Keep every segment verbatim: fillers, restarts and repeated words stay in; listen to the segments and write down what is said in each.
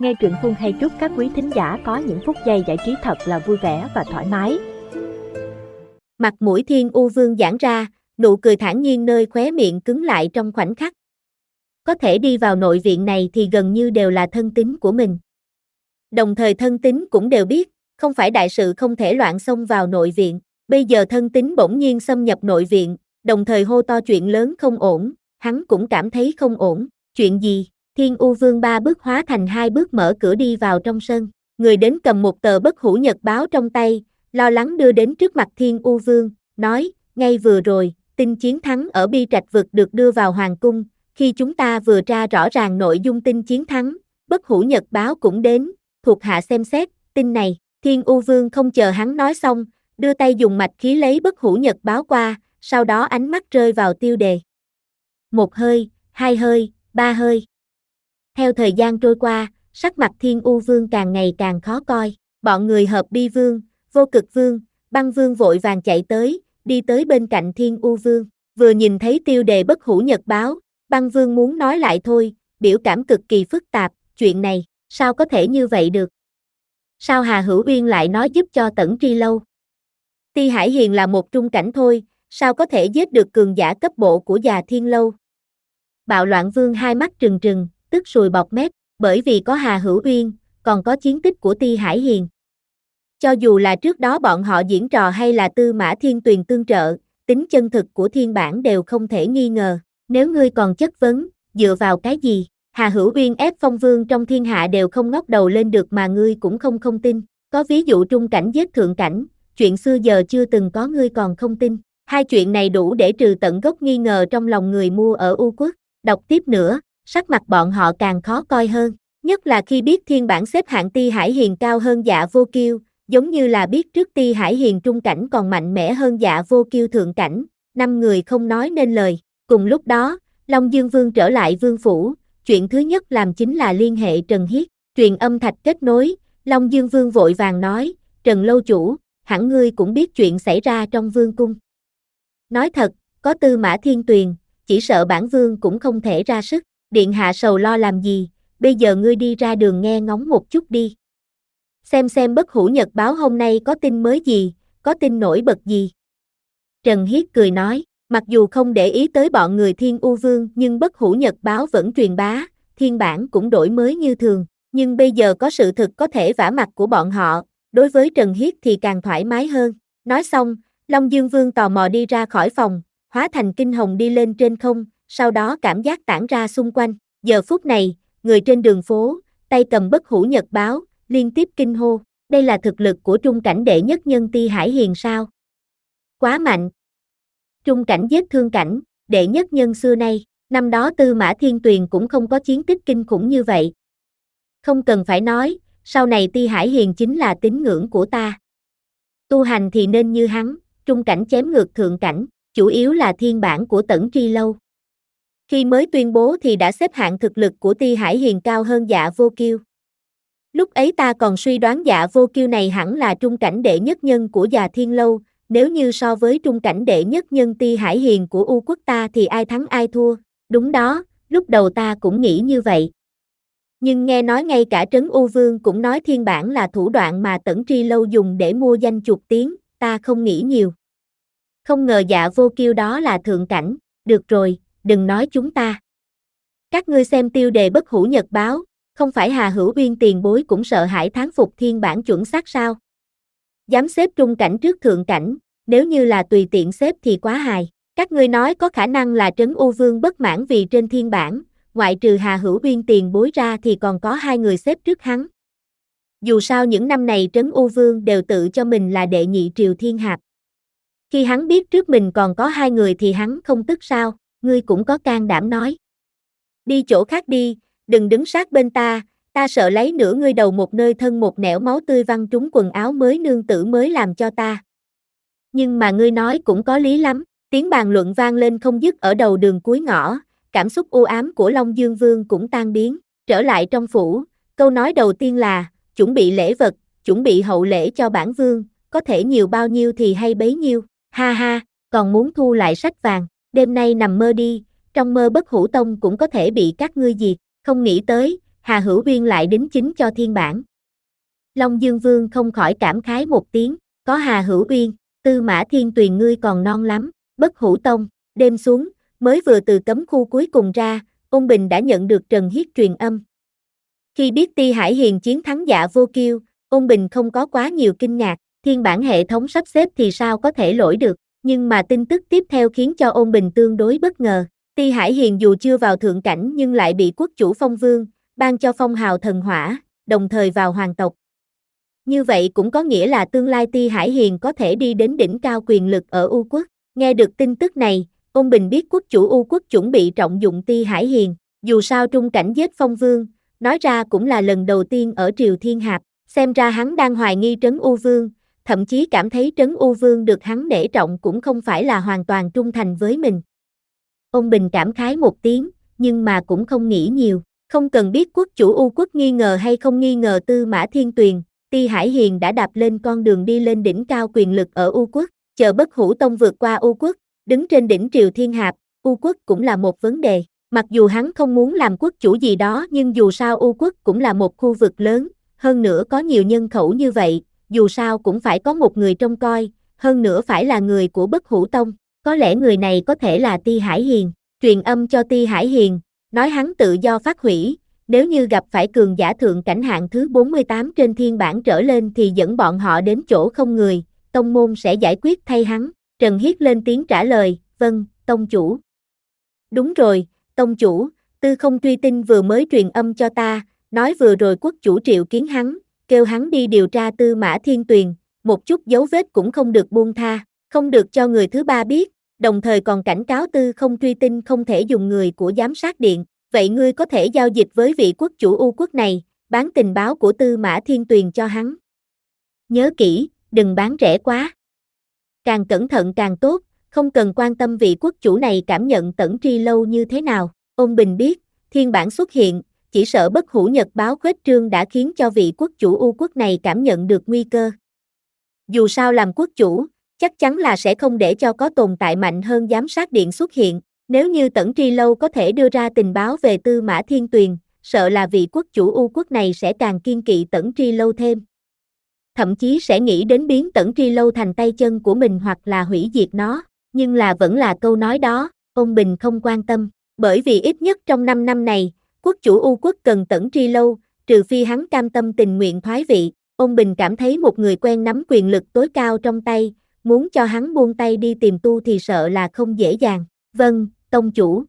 Nghe truyện Phương hay chúc các quý thính giả có những phút giây giải trí thật là vui vẻ và thoải mái. Mặt mũi Thiên U Vương giãn ra, nụ cười thản nhiên nơi khóe miệng cứng lại trong khoảnh khắc. Có thể đi vào nội viện này thì gần như đều là thân tín của mình. Đồng thời thân tín cũng đều biết, không phải đại sự không thể loạn xông vào nội viện. Bây giờ thân tín bỗng nhiên xâm nhập nội viện, đồng thời hô to chuyện lớn không ổn, hắn cũng cảm thấy không ổn. Chuyện gì? Thiên U Vương ba bước hóa thành hai bước mở cửa đi vào trong sân. Người đến cầm một tờ bất hủ nhật báo trong tay, lo lắng đưa đến trước mặt Thiên U Vương, nói, ngay vừa rồi, tin chiến thắng ở Bi Trạch Vực được đưa vào Hoàng Cung, khi chúng ta vừa tra rõ ràng nội dung tin chiến thắng, bất hủ nhật báo cũng đến, thuộc hạ xem xét, tin này. Thiên U Vương không chờ hắn nói xong, đưa tay dùng mạch khí lấy bất hủ nhật báo qua, sau đó ánh mắt rơi vào tiêu đề. Một hơi, hai hơi, ba hơi. Theo thời gian trôi qua, sắc mặt Thiên U Vương càng ngày càng khó coi, bọn người Hợp Bi Vương, Vô Cực Vương, Băng Vương vội vàng chạy tới, đi tới bên cạnh Thiên U Vương, vừa nhìn thấy tiêu đề bất hủ nhật báo, Băng Vương muốn nói lại thôi, biểu cảm cực kỳ phức tạp, chuyện này, sao có thể như vậy được? Sao Hà Hữu Uyên lại nói giúp cho Tẩn Tri Lâu? Ti Hải Hiền là một trung cảnh thôi, sao có thể giết được cường giả cấp bộ của già Thiên Lâu? Bạo Loạn Vương hai mắt trừng trừng, tức sùi bọt mép, bởi vì có Hà Hữu Uyên, còn có chiến tích của Ti Hải Hiền. Cho dù là trước đó bọn họ diễn trò hay là Tư Mã Thiên Tuyền tương trợ, tính chân thực của thiên bản đều không thể nghi ngờ. Nếu ngươi còn chất vấn, dựa vào cái gì? Hà Hữu Uyên ép phong vương trong thiên hạ đều không ngóc đầu lên được mà ngươi cũng không không tin. Có ví dụ trung cảnh giết thượng cảnh, chuyện xưa giờ chưa từng có ngươi còn không tin. Hai chuyện này đủ để trừ tận gốc nghi ngờ trong lòng người mua ở U Quốc. Đọc tiếp nữa, sắc mặt bọn họ càng khó coi hơn. Nhất là khi biết thiên bản xếp hạng Ti Hải Hiền cao hơn Dạ Vô Kiêu, giống như là biết trước Ti Hải Hiền trung cảnh còn mạnh mẽ hơn Dạ Vô Kiêu thượng cảnh. Năm người không nói nên lời. Cùng lúc đó, Long Dương Vương trở lại vương phủ, chuyện thứ nhất làm chính là liên hệ Trần Hiết, truyền âm thạch kết nối, Long Dương Vương vội vàng nói, Trần lâu chủ, hẳn ngươi cũng biết chuyện xảy ra trong vương cung. Nói thật, có Tư Mã Thiên Tuyền, chỉ sợ bản vương cũng không thể ra sức, điện hạ sầu lo làm gì, bây giờ ngươi đi ra đường nghe ngóng một chút đi. Xem xem bất hủ nhật báo hôm nay có tin mới gì, có tin nổi bật gì. Trần Hiết cười nói, mặc dù không để ý tới bọn người Thiên U Vương nhưng bất hủ nhật báo vẫn truyền bá, thiên bản cũng đổi mới như thường, nhưng bây giờ có sự thực có thể vả mặt của bọn họ, đối với Trần Hiết thì càng thoải mái hơn. Nói xong, Long Dương Vương tò mò đi ra khỏi phòng, hóa thành kinh hồng đi lên trên không, sau đó cảm giác tản ra xung quanh. Giờ phút này, người trên đường phố, tay cầm bất hủ nhật báo, liên tiếp kinh hô, đây là thực lực của trung cảnh đệ nhất nhân Ti Hải Hiền sao? Quá mạnh! Trung cảnh giết thương cảnh, đệ nhất nhân xưa nay, năm đó Tư Mã Thiên Tuyền cũng không có chiến tích kinh khủng như vậy. Không cần phải nói, sau này Ti Hải Hiền chính là tín ngưỡng của ta. Tu hành thì nên như hắn, trung cảnh chém ngược thượng cảnh, chủ yếu là thiên bản của Tẩn Tri Lâu. Khi mới tuyên bố thì đã xếp hạng thực lực của Ti Hải Hiền cao hơn Dạ Vô Kiêu. Lúc ấy ta còn suy đoán Dạ Vô Kiêu này hẳn là trung cảnh đệ nhất nhân của già Thiên Lâu, nếu như so với trung cảnh đệ nhất nhân Ti Hải Hiền của U Quốc ta thì ai thắng ai thua, đúng đó, lúc đầu ta cũng nghĩ như vậy. Nhưng nghe nói ngay cả Trấn U Vương cũng nói thiên bản là thủ đoạn mà Tẩn Tri Lâu dùng để mua danh chuộc tiếng, ta không nghĩ nhiều. Không ngờ Dạ Vô Kiêu đó là thượng cảnh, được rồi, đừng nói chúng ta. Các ngươi xem tiêu đề bất hủ nhật báo, không phải Hà Hữu Uyên tiền bối cũng sợ hãi thán phục thiên bản chuẩn xác sao? Dám xếp trung cảnh trước thượng cảnh, nếu như là tùy tiện xếp thì quá hài. Các ngươi nói có khả năng là Trấn U Vương bất mãn vì trên thiên bản, ngoại trừ Hà Hữu Uyên tiền bối ra thì còn có hai người xếp trước hắn. Dù sao những năm này Trấn U Vương đều tự cho mình là đệ nhị triều thiên hạp. Khi hắn biết trước mình còn có hai người thì hắn không tức sao, ngươi cũng có can đảm nói. Đi chỗ khác đi, đừng đứng sát bên ta, ta sợ lấy nửa ngươi đầu một nơi thân một nẻo máu tươi văng trúng quần áo mới nương tử mới làm cho ta. Nhưng mà ngươi nói cũng có lý lắm, tiếng bàn luận vang lên không dứt ở đầu đường cuối ngõ, cảm xúc u ám của Long Dương Vương cũng tan biến, trở lại trong phủ, câu nói đầu tiên là, chuẩn bị lễ vật, chuẩn bị hậu lễ cho bản vương, có thể nhiều bao nhiêu thì hay bấy nhiêu, ha ha, còn muốn thu lại sách vàng, đêm nay nằm mơ đi, trong mơ bất hủ tông cũng có thể bị các ngươi diệt, không nghĩ tới, Hà Hữu Uyên lại đính chính cho thiên bản. Long Dương Vương không khỏi cảm khái một tiếng, có Hà Hữu Uyên, Tư Mã Thiên Tuyền ngươi còn non lắm. Bất Hủ Tông, đêm xuống, mới vừa từ cấm khu cuối cùng ra, Ôn Bình đã nhận được Trần Hiết truyền âm. Khi biết Ti Hải Hiền chiến thắng Dạ Vô Kiêu, Ôn Bình không có quá nhiều kinh ngạc, thiên bản hệ thống sắp xếp thì sao có thể lỗi được, nhưng mà tin tức tiếp theo khiến cho Ôn Bình tương đối bất ngờ. Ti Hải Hiền dù chưa vào thượng cảnh nhưng lại bị quốc chủ phong vương, ban cho phong hào thần hỏa, đồng thời vào hoàng tộc. Như vậy cũng có nghĩa là tương lai Ti Hải Hiền có thể đi đến đỉnh cao quyền lực ở U quốc. Nghe được tin tức này, Ôn Bình biết quốc chủ U quốc chuẩn bị trọng dụng Ti Hải Hiền, dù sao trung cảnh giết phong vương, nói ra cũng là lần đầu tiên ở Triều Thiên Hạp, xem ra hắn đang hoài nghi Trấn U Vương, thậm chí cảm thấy Trấn U Vương được hắn nể trọng cũng không phải là hoàn toàn trung thành với mình. Ôn Bình cảm khái một tiếng, nhưng mà cũng không nghĩ nhiều, không cần biết quốc chủ U quốc nghi ngờ hay không nghi ngờ Tư Mã Thiên Tuyền, Ti Hải Hiền đã đạp lên con đường đi lên đỉnh cao quyền lực ở U quốc, chờ Bất Hủ Tông vượt qua U quốc, đứng trên đỉnh Triều Thiên Hạp, U quốc cũng là một vấn đề. Mặc dù hắn không muốn làm quốc chủ gì đó nhưng dù sao U quốc cũng là một khu vực lớn, hơn nữa có nhiều nhân khẩu như vậy, dù sao cũng phải có một người trông coi, hơn nữa phải là người của Bất Hủ Tông, có lẽ người này có thể là Ti Hải Hiền, truyền âm cho Ti Hải Hiền, nói hắn tự do phát hủy, nếu như gặp phải cường giả thượng cảnh hạng thứ bốn mươi tám trên thiên bản trở lên thì dẫn bọn họ đến chỗ không người, tông môn sẽ giải quyết thay hắn. Trần Hiết lên tiếng trả lời, vâng, tông chủ. Đúng rồi, tông chủ, Tư Không Truy Tinh vừa mới truyền âm cho ta, nói vừa rồi quốc chủ triệu kiến hắn, kêu hắn đi điều tra Tư Mã Thiên Tuyền, một chút dấu vết cũng không được buông tha, không được cho người thứ ba biết, đồng thời còn cảnh cáo Tư Không Truy Tinh không thể dùng người của giám sát điện, vậy ngươi có thể giao dịch với vị quốc chủ U quốc này, bán tình báo của Tư Mã Thiên Tuyền cho hắn. Nhớ kỹ, đừng bán rẻ quá. Càng cẩn thận càng tốt, không cần quan tâm vị quốc chủ này cảm nhận Tẩn Tri Lâu như thế nào. Ôn Bình biết, thiên bản xuất hiện, chỉ sợ Bất Hủ Nhật báo khuếch trương đã khiến cho vị quốc chủ U quốc này cảm nhận được nguy cơ. Dù sao làm quốc chủ, chắc chắn là sẽ không để cho có tồn tại mạnh hơn giám sát điện xuất hiện. Nếu như Tẩn Tri Lâu có thể đưa ra tình báo về Tư Mã Thiên Tuyền, sợ là vị quốc chủ U quốc này sẽ càng kiên kỵ Tẩn Tri Lâu thêm. Thậm chí sẽ nghĩ đến biến Tẩn Tri Lâu thành tay chân của mình hoặc là hủy diệt nó, nhưng là vẫn là câu nói đó, Ôn Bình không quan tâm, bởi vì ít nhất trong năm năm này, quốc chủ U quốc cần Tẩn Tri Lâu, trừ phi hắn cam tâm tình nguyện thoái vị. Ôn Bình cảm thấy một người quen nắm quyền lực tối cao trong tay, muốn cho hắn buông tay đi tìm tu thì sợ là không dễ dàng. Vâng, tông chủ.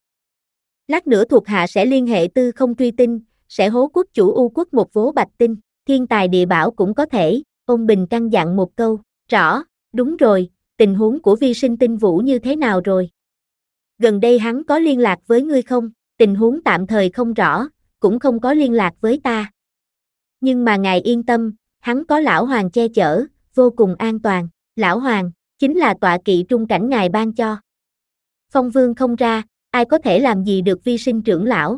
Lát nữa thuộc hạ sẽ liên hệ Tư Không Truy Tinh, sẽ hố quốc chủ U quốc một vố bạch tinh, thiên tài địa bảo cũng có thể. Ôn Bình căn dặn một câu, rõ, đúng rồi, tình huống của vi sinh tinh vũ như thế nào rồi? Gần đây hắn có liên lạc với ngươi không? Tình huống tạm thời không rõ, cũng không có liên lạc với ta. Nhưng mà ngài yên tâm, hắn có lão hoàng che chở, vô cùng an toàn. Lão hoàng, chính là tọa kỵ trung cảnh ngài ban cho. Phong vương không ra, ai có thể làm gì được vi sinh trưởng lão?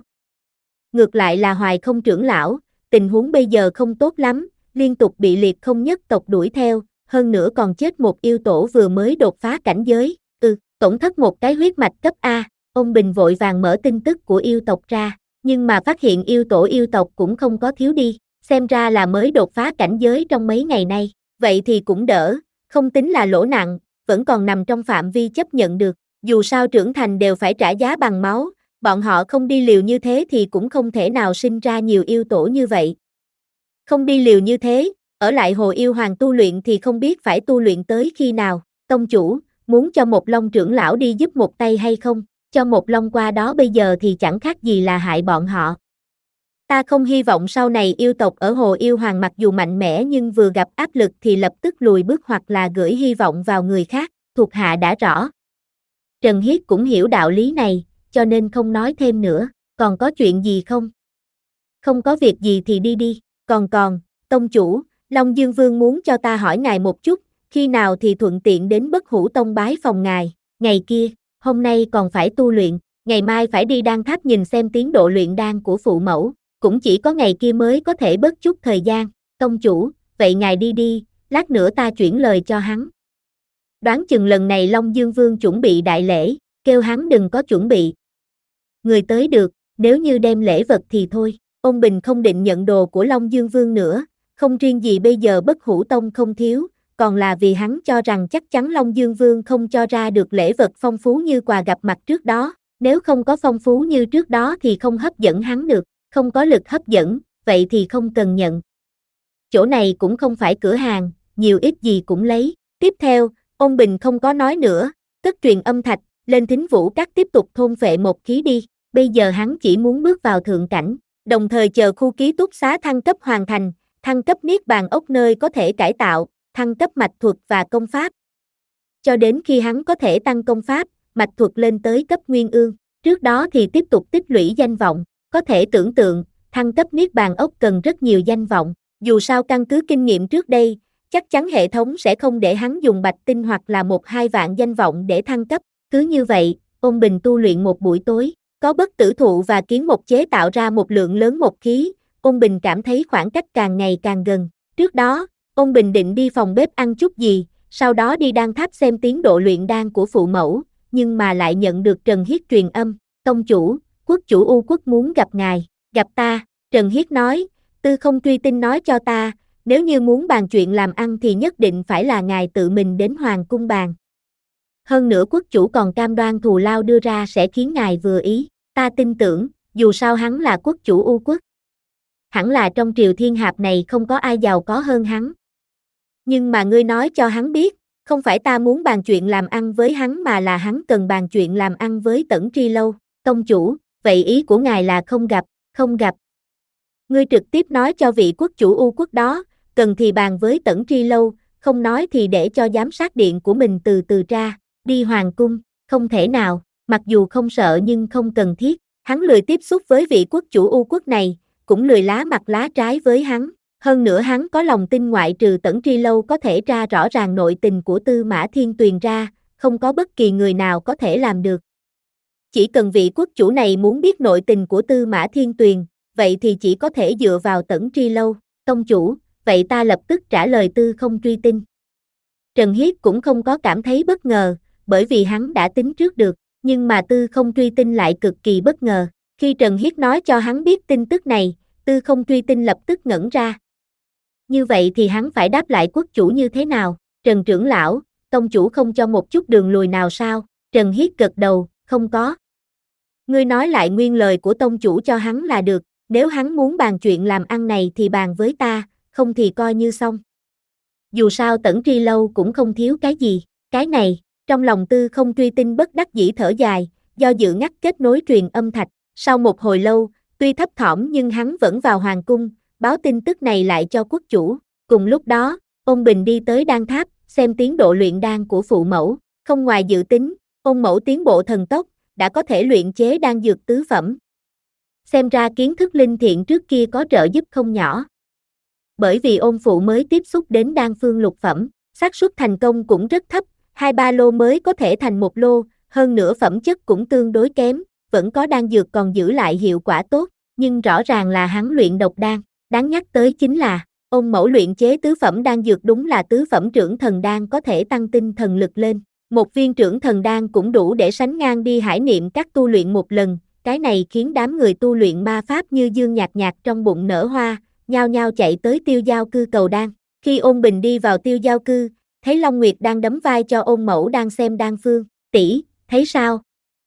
Ngược lại là Hoài Không trưởng lão, tình huống bây giờ không tốt lắm, liên tục bị liệt không nhất tộc đuổi theo, hơn nữa còn chết một yêu tổ vừa mới đột phá cảnh giới, ừ, tổn thất một cái huyết mạch cấp A. Ôn Bình vội vàng mở tin tức của yêu tộc ra, nhưng mà phát hiện yêu tổ yêu tộc cũng không có thiếu đi, xem ra là mới đột phá cảnh giới trong mấy ngày nay, vậy thì cũng đỡ, không tính là lỗ nặng, vẫn còn nằm trong phạm vi chấp nhận được, dù sao trưởng thành đều phải trả giá bằng máu, bọn họ không đi liều như thế thì cũng không thể nào sinh ra nhiều yêu tổ như vậy. Không đi liều như thế, ở lại Hồ Yêu Hoàng tu luyện thì không biết phải tu luyện tới khi nào. Tông chủ, muốn cho một Long trưởng lão đi giúp một tay hay không? Cho một Long qua đó bây giờ thì chẳng khác gì là hại bọn họ. Ta không hy vọng sau này yêu tộc ở Hồ Yêu Hoàng mặc dù mạnh mẽ nhưng vừa gặp áp lực thì lập tức lùi bước hoặc là gửi hy vọng vào người khác, thuộc hạ đã rõ. Trần Hiết cũng hiểu đạo lý này, cho nên không nói thêm nữa. Còn có chuyện gì không? Không có việc gì thì đi đi. Còn còn, tông chủ, Long Dương Vương muốn cho ta hỏi ngài một chút, khi nào thì thuận tiện đến Bất Hủ Tông bái phòng ngài. Ngày kia, hôm nay còn phải tu luyện, ngày mai phải đi đan tháp nhìn xem tiến độ luyện đan của phụ mẫu, cũng chỉ có ngày kia mới có thể bớt chút thời gian. Tông chủ, vậy ngài đi đi, lát nữa ta chuyển lời cho hắn. Đoán chừng lần này Long Dương Vương chuẩn bị đại lễ, kêu hắn đừng có chuẩn bị. Người tới được, nếu như đem lễ vật thì thôi. Ôn Bình không định nhận đồ của Long Dương Vương nữa, không riêng gì bây giờ Bất Hủ Tông không thiếu, còn là vì hắn cho rằng chắc chắn Long Dương Vương không cho ra được lễ vật phong phú như quà gặp mặt trước đó, nếu không có phong phú như trước đó thì không hấp dẫn hắn được, không có lực hấp dẫn, vậy thì không cần nhận. Chỗ này cũng không phải cửa hàng, nhiều ít gì cũng lấy. Tiếp theo, Ôn Bình không có nói nữa, cất truyền âm thạch, lên Thính Vũ Các tiếp tục thôn phệ một khí đi, bây giờ hắn chỉ muốn bước vào thượng cảnh, đồng thời chờ khu ký túc xá thăng cấp hoàn thành, thăng cấp niết bàn ốc nơi có thể cải tạo, thăng cấp mạch thuật và công pháp. Cho đến khi hắn có thể tăng công pháp, mạch thuật lên tới cấp nguyên ương, trước đó thì tiếp tục tích lũy danh vọng, có thể tưởng tượng, thăng cấp niết bàn ốc cần rất nhiều danh vọng, dù sao căn cứ kinh nghiệm trước đây, chắc chắn hệ thống sẽ không để hắn dùng bạch tinh hoặc là một hai vạn danh vọng để thăng cấp, cứ như vậy, Ôn Bình tu luyện một buổi tối, có bất tử thụ và kiến mục chế tạo ra một lượng lớn một khí, Ôn Bình cảm thấy khoảng cách càng ngày càng gần, trước đó, Ôn Bình định đi phòng bếp ăn chút gì, sau đó đi đan tháp xem tiến độ luyện đan của phụ mẫu, nhưng mà lại nhận được Trần Hiết truyền âm, tông chủ, quốc chủ U quốc muốn gặp ngài, gặp ta, Trần Hiết nói, Tư Không Truy Tinh nói cho ta, nếu như muốn bàn chuyện làm ăn thì nhất định phải là ngài tự mình đến hoàng cung bàn. Hơn nữa quốc chủ còn cam đoan thù lao đưa ra sẽ khiến ngài vừa ý, ta tin tưởng, dù sao hắn là quốc chủ U quốc. Hẳn là trong triều thiên hạp này không có ai giàu có hơn hắn. Nhưng mà ngươi nói cho hắn biết, không phải ta muốn bàn chuyện làm ăn với hắn mà là hắn cần bàn chuyện làm ăn với Tẩn Tri Lâu, tông chủ, vậy ý của ngài là không gặp, không gặp. Ngươi trực tiếp nói cho vị quốc chủ U quốc đó, cần thì bàn với Tẩn Tri Lâu, không nói thì để cho giám sát điện của mình từ từ ra, đi hoàng cung, không thể nào, mặc dù không sợ nhưng không cần thiết, hắn lười tiếp xúc với vị quốc chủ U quốc này, cũng lười lá mặt lá trái với hắn, hơn nữa hắn có lòng tin ngoại trừ Tẩn Tri Lâu có thể tra rõ ràng nội tình của Tư Mã Thiên Tuyền ra, không có bất kỳ người nào có thể làm được. Chỉ cần vị quốc chủ này muốn biết nội tình của Tư Mã Thiên Tuyền, vậy thì chỉ có thể dựa vào Tẩn Tri Lâu, tông chủ, vậy ta lập tức trả lời Tư Không Truy Tinh. Trần Hiết cũng không có cảm thấy bất ngờ, bởi vì hắn đã tính trước được, nhưng mà Tư Không Truy Tinh lại cực kỳ bất ngờ. Khi Trần Hiết nói cho hắn biết tin tức này, Tư Không Truy Tinh lập tức ngẩn ra. Như vậy thì hắn phải đáp lại quốc chủ như thế nào? Trần trưởng lão, tông chủ không cho một chút đường lùi nào sao? Trần Hiết gật đầu, không có. Ngươi nói lại nguyên lời của tông chủ cho hắn là được, nếu hắn muốn bàn chuyện làm ăn này thì bàn với ta, không thì coi như xong. Dù sao Tẩn Tri Lâu cũng không thiếu cái gì, cái này, trong lòng Tư Không Truy Tinh bất đắc dĩ thở dài, do dự ngắt kết nối truyền âm thạch, sau một hồi lâu, tuy thấp thỏm nhưng hắn vẫn vào hoàng cung, báo tin tức này lại cho quốc chủ, cùng lúc đó, Ôn Bình đi tới đan tháp, xem tiến độ luyện đan của phụ mẫu, không ngoài dự tính, Ôn mẫu tiến bộ thần tốc, đã có thể luyện chế đan dược tứ phẩm. Xem ra kiến thức linh thiện trước kia có trợ giúp không nhỏ. Bởi vì Ôn phụ mới tiếp xúc đến đan phương lục phẩm, xác suất thành công cũng rất thấp, hai ba lô mới có thể thành một lô, hơn nữa phẩm chất cũng tương đối kém, vẫn có đan dược còn giữ lại hiệu quả tốt, nhưng rõ ràng là hắn luyện độc đan, đáng nhắc tới chính là, Ôn mẫu luyện chế tứ phẩm đan dược đúng là tứ phẩm trưởng thần đan có thể tăng tinh thần lực lên, một viên trưởng thần đan cũng đủ để sánh ngang đi hải niệm các tu luyện một lần, cái này khiến đám người tu luyện ma pháp như dương nhạt nhạt trong bụng nở hoa, nhao nhao chạy tới Tiêu Giao Cư cầu đan. Khi Ôn Bình đi vào Tiêu Giao Cư, thấy Long Nguyệt đang đấm vai cho Ôn mẫu đang xem đan phương, tỷ, thấy sao?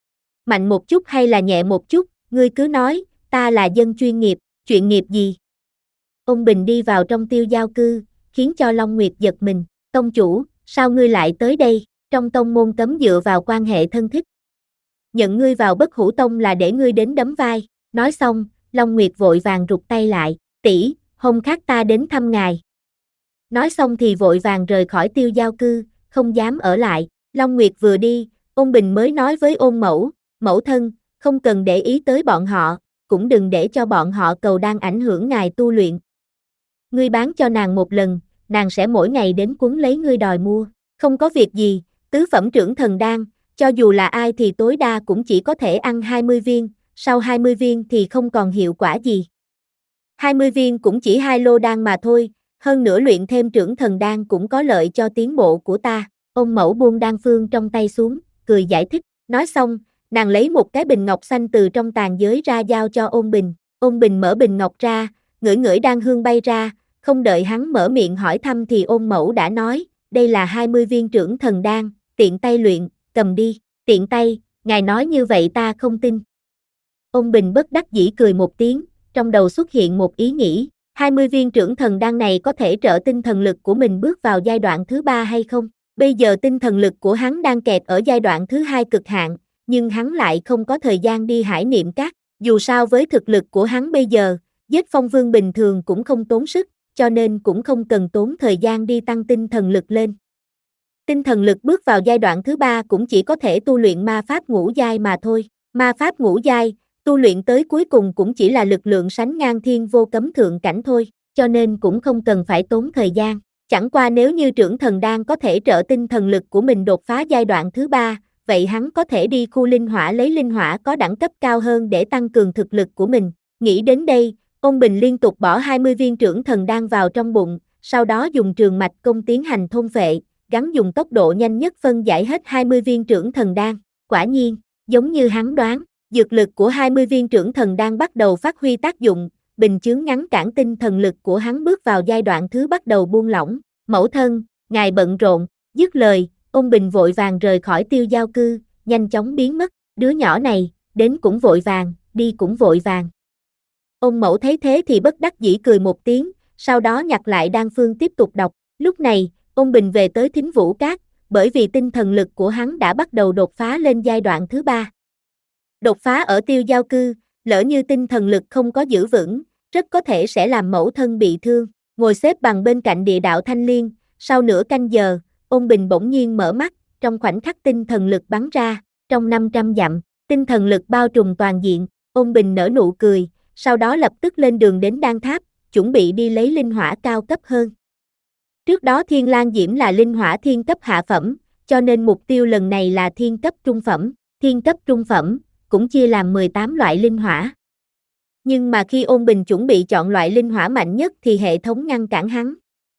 Mạnh một chút hay là nhẹ một chút, ngươi cứ nói, ta là dân chuyên nghiệp, chuyện nghiệp gì? Ôn Bình đi vào trong Tiêu Giao Cư, khiến cho Long Nguyệt giật mình, tông chủ, sao ngươi lại tới đây, trong tông môn cấm dựa vào quan hệ thân thích. Nhận ngươi vào Bất Hủ Tông là để ngươi đến đấm vai, nói xong, Long Nguyệt vội vàng rụt tay lại, tỷ, hôm khác ta đến thăm ngài. Nói xong thì vội vàng rời khỏi Tiêu Giao Cư, không dám ở lại, Long Nguyệt vừa đi, Ôn Bình mới nói với Ôn mẫu, mẫu thân, không cần để ý tới bọn họ, cũng đừng để cho bọn họ cầu đang ảnh hưởng ngài tu luyện. Ngươi bán cho nàng một lần, nàng sẽ mỗi ngày đến quấn lấy ngươi đòi mua, không có việc gì, tứ phẩm trưởng thần đan, cho dù là ai thì tối đa cũng chỉ có thể ăn hai mươi viên, sau hai mươi viên thì không còn hiệu quả gì. hai mươi viên cũng chỉ hai lô đan mà thôi, hơn nữa luyện thêm trưởng thần đan cũng có lợi cho tiến bộ của ta. Ôn mẫu buông đan phương trong tay xuống, cười giải thích, nói xong, nàng lấy một cái bình ngọc xanh từ trong tàn giới ra giao cho Ôn Bình, Ôn Bình mở bình ngọc ra, ngửi ngửi đan hương bay ra, không đợi hắn mở miệng hỏi thăm thì Ôn Mẫu đã nói, đây là hai mươi viên trưởng thần đan, tiện tay luyện, cầm đi, tiện tay, ngài nói như vậy ta không tin. Ôn Bình bất đắc dĩ cười một tiếng, trong đầu xuất hiện một ý nghĩ, hai mươi viên trưởng thần đan này có thể trợ tinh thần lực của mình bước vào giai đoạn thứ ba hay không? Bây giờ tinh thần lực của hắn đang kẹt ở giai đoạn thứ hai cực hạn, nhưng hắn lại không có thời gian đi Hải Niệm Các, dù sao với thực lực của hắn bây giờ, giết phong vương bình thường cũng không tốn sức, cho nên cũng không cần tốn thời gian đi tăng tinh thần lực lên. Tinh thần lực bước vào giai đoạn thứ ba cũng chỉ có thể tu luyện ma pháp ngũ giai mà thôi, ma pháp ngũ giai, tu luyện tới cuối cùng cũng chỉ là lực lượng sánh ngang thiên vô cấm thượng cảnh thôi, cho nên cũng không cần phải tốn thời gian. Chẳng qua nếu như trưởng thần đan có thể trợ tinh thần lực của mình đột phá giai đoạn thứ ba, vậy hắn có thể đi khu linh hỏa lấy linh hỏa có đẳng cấp cao hơn để tăng cường thực lực của mình. Nghĩ đến đây, Ôn Bình liên tục bỏ hai mươi viên trưởng thần đan vào trong bụng, sau đó dùng trường mạch công tiến hành thôn phệ, gắng dùng tốc độ nhanh nhất phân giải hết hai mươi viên trưởng thần đan. Quả nhiên, giống như hắn đoán, dược lực của hai mươi viên trưởng thần đan bắt đầu phát huy tác dụng, bình chướng ngắn cản tinh thần lực của hắn bước vào giai đoạn thứ bắt đầu buông lỏng. Mẫu thân, ngài bận rộn, dứt lời, Ôn Bình vội vàng rời khỏi Tiêu Giao Cư, nhanh chóng biến mất, đứa nhỏ này, đến cũng vội vàng, đi cũng vội vàng. Ôn Mẫu thấy thế thì bất đắc dĩ cười một tiếng, sau đó nhặt lại đan phương tiếp tục đọc. Lúc này, Ôn Bình về tới Thính Vũ Các, bởi vì tinh thần lực của hắn đã bắt đầu đột phá lên giai đoạn thứ ba. Đột phá ở Tiêu Giao Cư, lỡ như tinh thần lực không có giữ vững, rất có thể sẽ làm mẫu thân bị thương. Ngồi xếp bằng bên cạnh địa đạo Thanh Liên, sau nửa canh giờ, Ôn Bình bỗng nhiên mở mắt, trong khoảnh khắc tinh thần lực bắn ra, trong năm trăm dặm, tinh thần lực bao trùm toàn diện, Ôn Bình nở nụ cười, sau đó lập tức lên đường đến Đan Tháp, chuẩn bị đi lấy linh hỏa cao cấp hơn. Trước đó Thiên Lang Diễm là linh hỏa thiên cấp hạ phẩm, cho nên mục tiêu lần này là thiên cấp trung phẩm, thiên cấp trung phẩm, cũng chia làm mười tám loại linh hỏa. Nhưng mà khi Ôn Bình chuẩn bị chọn loại linh hỏa mạnh nhất thì hệ thống ngăn cản hắn.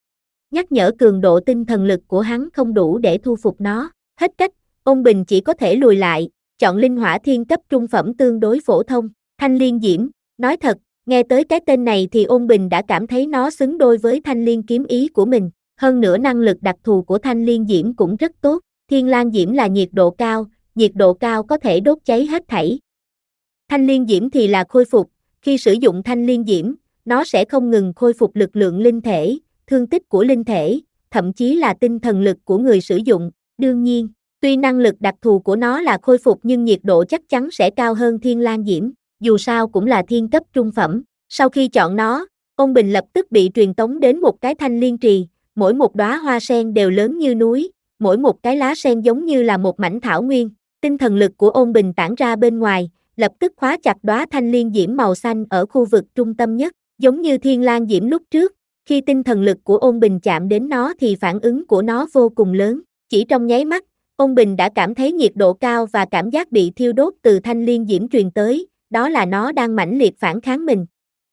Nhắc nhở cường độ tinh thần lực của hắn không đủ để thu phục nó, hết cách, Ôn Bình chỉ có thể lùi lại, chọn linh hỏa thiên cấp trung phẩm tương đối phổ thông, Thanh Liên Diễm. Nói thật, nghe tới cái tên này thì Ôn Bình đã cảm thấy nó xứng đôi với Thanh Liên kiếm ý của mình, hơn nữa năng lực đặc thù của Thanh Liên Diễm cũng rất tốt, Thiên Lang Diễm là nhiệt độ cao, nhiệt độ cao có thể đốt cháy hết thảy. Thanh Liên Diễm thì là khôi phục, khi sử dụng Thanh Liên Diễm, nó sẽ không ngừng khôi phục lực lượng linh thể, thương tích của linh thể, thậm chí là tinh thần lực của người sử dụng. Đương nhiên, tuy năng lực đặc thù của nó là khôi phục nhưng nhiệt độ chắc chắn sẽ cao hơn Thiên Lang Diễm, dù sao cũng là thiên cấp trung phẩm. Sau khi chọn nó, Ôn Bình lập tức bị truyền tống đến một cái thanh liên trì, mỗi một đóa hoa sen đều lớn như núi, mỗi một cái lá sen giống như là một mảnh thảo nguyên. Tinh thần lực của Ôn Bình tản ra bên ngoài, lập tức khóa chặt đóa thanh liên diễm màu xanh ở khu vực trung tâm nhất, giống như Thiên Lang Diễm lúc trước, khi tinh thần lực của Ôn Bình chạm đến nó thì phản ứng của nó vô cùng lớn, chỉ trong nháy mắt, Ôn Bình đã cảm thấy nhiệt độ cao và cảm giác bị thiêu đốt từ thanh liên diễm truyền tới, đó là nó đang mãnh liệt phản kháng mình.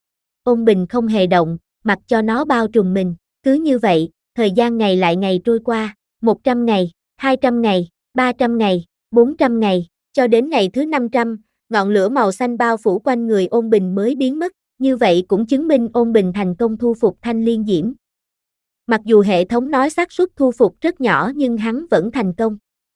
Ôn Bình không hề động, mặc cho nó bao trùm mình, cứ như vậy, thời gian ngày lại ngày trôi qua, một trăm ngày, hai trăm ngày, ba trăm ngày, bốn trăm ngày, cho đến ngày thứ năm trăm, ngọn lửa màu xanh bao phủ quanh người Ôn Bình mới biến mất, như vậy cũng chứng minh Ôn Bình thành công thu phục thanh liên diễm. Mặc dù hệ thống nói xác suất thu phục rất nhỏ nhưng hắn vẫn thành công.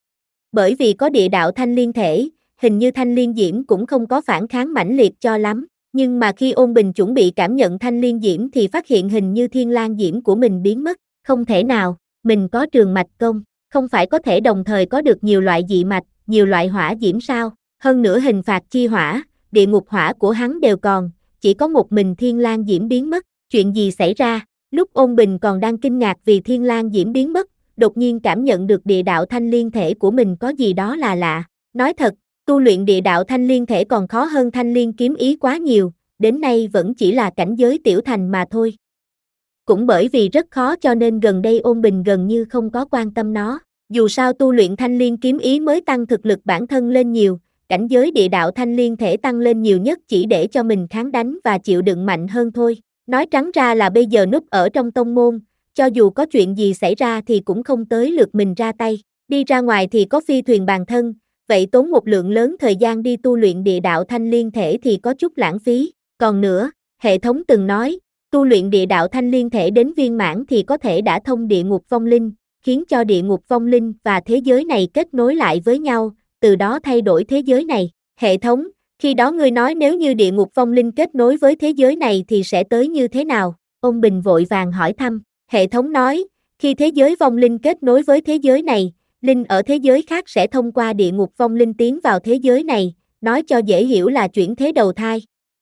Bởi vì có địa đạo thanh liên thể, hình như thanh liên diễm cũng không có phản kháng mãnh liệt cho lắm, nhưng mà khi Ôn Bình chuẩn bị cảm nhận thanh liên diễm thì phát hiện hình như thiên lang diễm của mình biến mất, không thể nào, mình có trường mạch công, không phải có thể đồng thời có được nhiều loại dị mạch, nhiều loại hỏa diễm sao, hơn nữa hình phạt chi hỏa, địa ngục hỏa của hắn đều còn, chỉ có một mình thiên lang diễm biến mất, chuyện gì xảy ra, lúc Ôn Bình còn đang kinh ngạc vì thiên lang diễm biến mất, đột nhiên cảm nhận được địa đạo thanh liên thể của mình có gì đó là lạ, nói thật, tu luyện địa đạo thanh liên thể còn khó hơn thanh liên kiếm ý quá nhiều, đến nay vẫn chỉ là cảnh giới tiểu thành mà thôi. Cũng bởi vì rất khó cho nên gần đây Ôn Bình gần như không có quan tâm nó, dù sao tu luyện thanh liên kiếm ý mới tăng thực lực bản thân lên nhiều, cảnh giới địa đạo thanh liên thể tăng lên nhiều nhất chỉ để cho mình kháng đánh và chịu đựng mạnh hơn thôi. Nói trắng ra là bây giờ núp ở trong tông môn, cho dù có chuyện gì xảy ra thì cũng không tới lượt mình ra tay, đi ra ngoài thì có phi thuyền bàn thân, vậy tốn một lượng lớn thời gian đi tu luyện địa đạo thanh liên thể thì có chút lãng phí, Còn nữa, hệ thống từng nói, tu luyện địa đạo thanh liên thể đến viên mãn thì có thể đả thông địa ngục vong linh, khiến cho địa ngục vong linh và thế giới này kết nối lại với nhau, từ đó thay đổi thế giới này. Hệ thống, khi đó ngươi nói nếu như địa ngục vong linh kết nối với thế giới này thì sẽ tới như thế nào? Ôn Bình vội vàng hỏi thăm. Hệ thống nói, khi thế giới vong linh kết nối với thế giới này, linh ở thế giới khác sẽ thông qua địa ngục vong linh tiến vào thế giới này, nói cho dễ hiểu là chuyển thế đầu thai.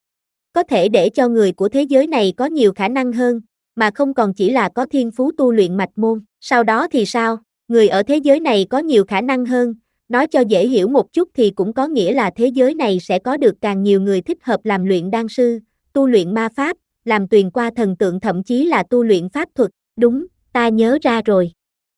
Có thể để cho người của thế giới này có nhiều khả năng hơn, mà không còn chỉ là có thiên phú tu luyện mạch môn. Sau đó thì sao? Người ở thế giới này có nhiều khả năng hơn, nói cho dễ hiểu một chút thì cũng có nghĩa là thế giới này sẽ có được càng nhiều người thích hợp làm luyện đan sư, tu luyện ma pháp, làm tuyền qua thần tượng thậm chí là tu luyện pháp thuật. Đúng, ta nhớ ra rồi.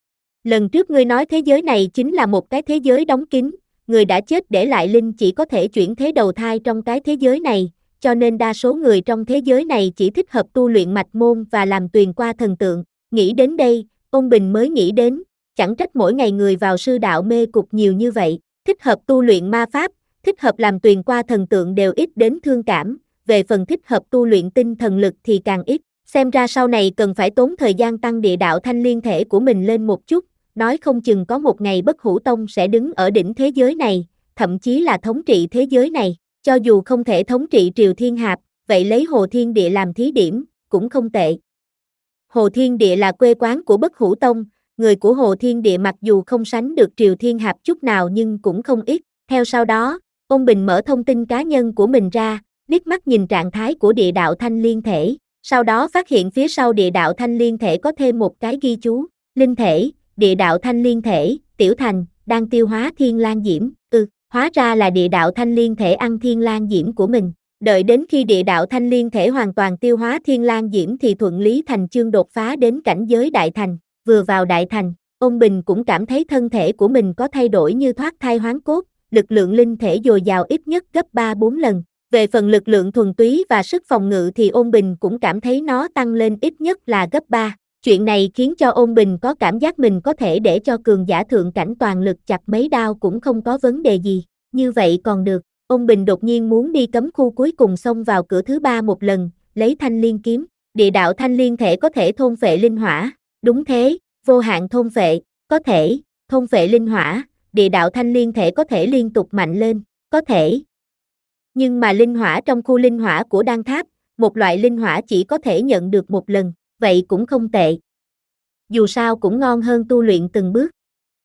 Lần trước ngươi nói thế giới này chính là một cái thế giới đóng kín, người đã chết để lại linh chỉ có thể chuyển thế đầu thai trong cái thế giới này, cho nên đa số người trong thế giới này chỉ thích hợp tu luyện mạch môn và làm tuyền qua thần tượng. Nghĩ đến đây, Ôn Bình mới nghĩ đến, chẳng trách mỗi ngày người vào sư đạo mê cục nhiều như vậy, thích hợp tu luyện ma pháp, thích hợp làm tuyền qua thần tượng đều ít đến thương cảm, về phần thích hợp tu luyện tinh thần lực thì càng ít, xem ra sau này cần phải tốn thời gian tăng địa đạo thanh liên thể của mình lên một chút, nói không chừng có một ngày Bất Hủ Tông sẽ đứng ở đỉnh thế giới này, thậm chí là thống trị thế giới này, cho dù không thể thống trị Triều Thiên Hạp, vậy lấy Hồ Thiên Địa làm thí điểm, cũng không tệ. Hồ Thiên Địa là quê quán của Bất Hủ Tông, người của Hồ Thiên Địa mặc dù không sánh được Triều Thiên Hạp chút nào nhưng cũng không ít. Theo sau đó, Ôn Bình mở thông tin cá nhân của mình ra, liếc mắt nhìn trạng thái của địa đạo thanh liên thể, sau đó phát hiện phía sau địa đạo thanh liên thể có thêm một cái ghi chú, linh thể, địa đạo thanh liên thể, Tiểu Thành, đang tiêu hóa thiên lang diễm, ừ, hóa ra là địa đạo thanh liên thể ăn thiên lang diễm của mình. Đợi đến khi địa đạo thanh liên thể hoàn toàn tiêu hóa thiên lang diễm thì thuận lý thành chương đột phá đến cảnh giới đại thành. Vừa vào đại thành, Ôn Bình cũng cảm thấy thân thể của mình có thay đổi như thoát thai hoán cốt, lực lượng linh thể dồi dào ít nhất gấp ba bốn lần. Về phần lực lượng thuần túy và sức phòng ngự thì Ôn Bình cũng cảm thấy nó tăng lên ít nhất là gấp ba. Chuyện này khiến cho Ôn Bình có cảm giác mình có thể để cho cường giả thượng cảnh toàn lực chặt mấy đao cũng không có vấn đề gì. Như vậy còn được, Ôn Bình đột nhiên muốn đi cấm khu cuối cùng xông vào cửa thứ ba một lần, lấy thanh liên kiếm. Địa đạo thanh liên thể có thể thôn phệ linh hỏa. Đúng thế, vô hạn thôn phệ, có thể, thôn phệ linh hỏa, địa đạo thanh liên thể có thể liên tục mạnh lên, có thể. Nhưng mà linh hỏa trong khu linh hỏa của đan tháp, một loại linh hỏa chỉ có thể nhận được một lần, vậy cũng không tệ. Dù sao cũng ngon hơn tu luyện từng bước.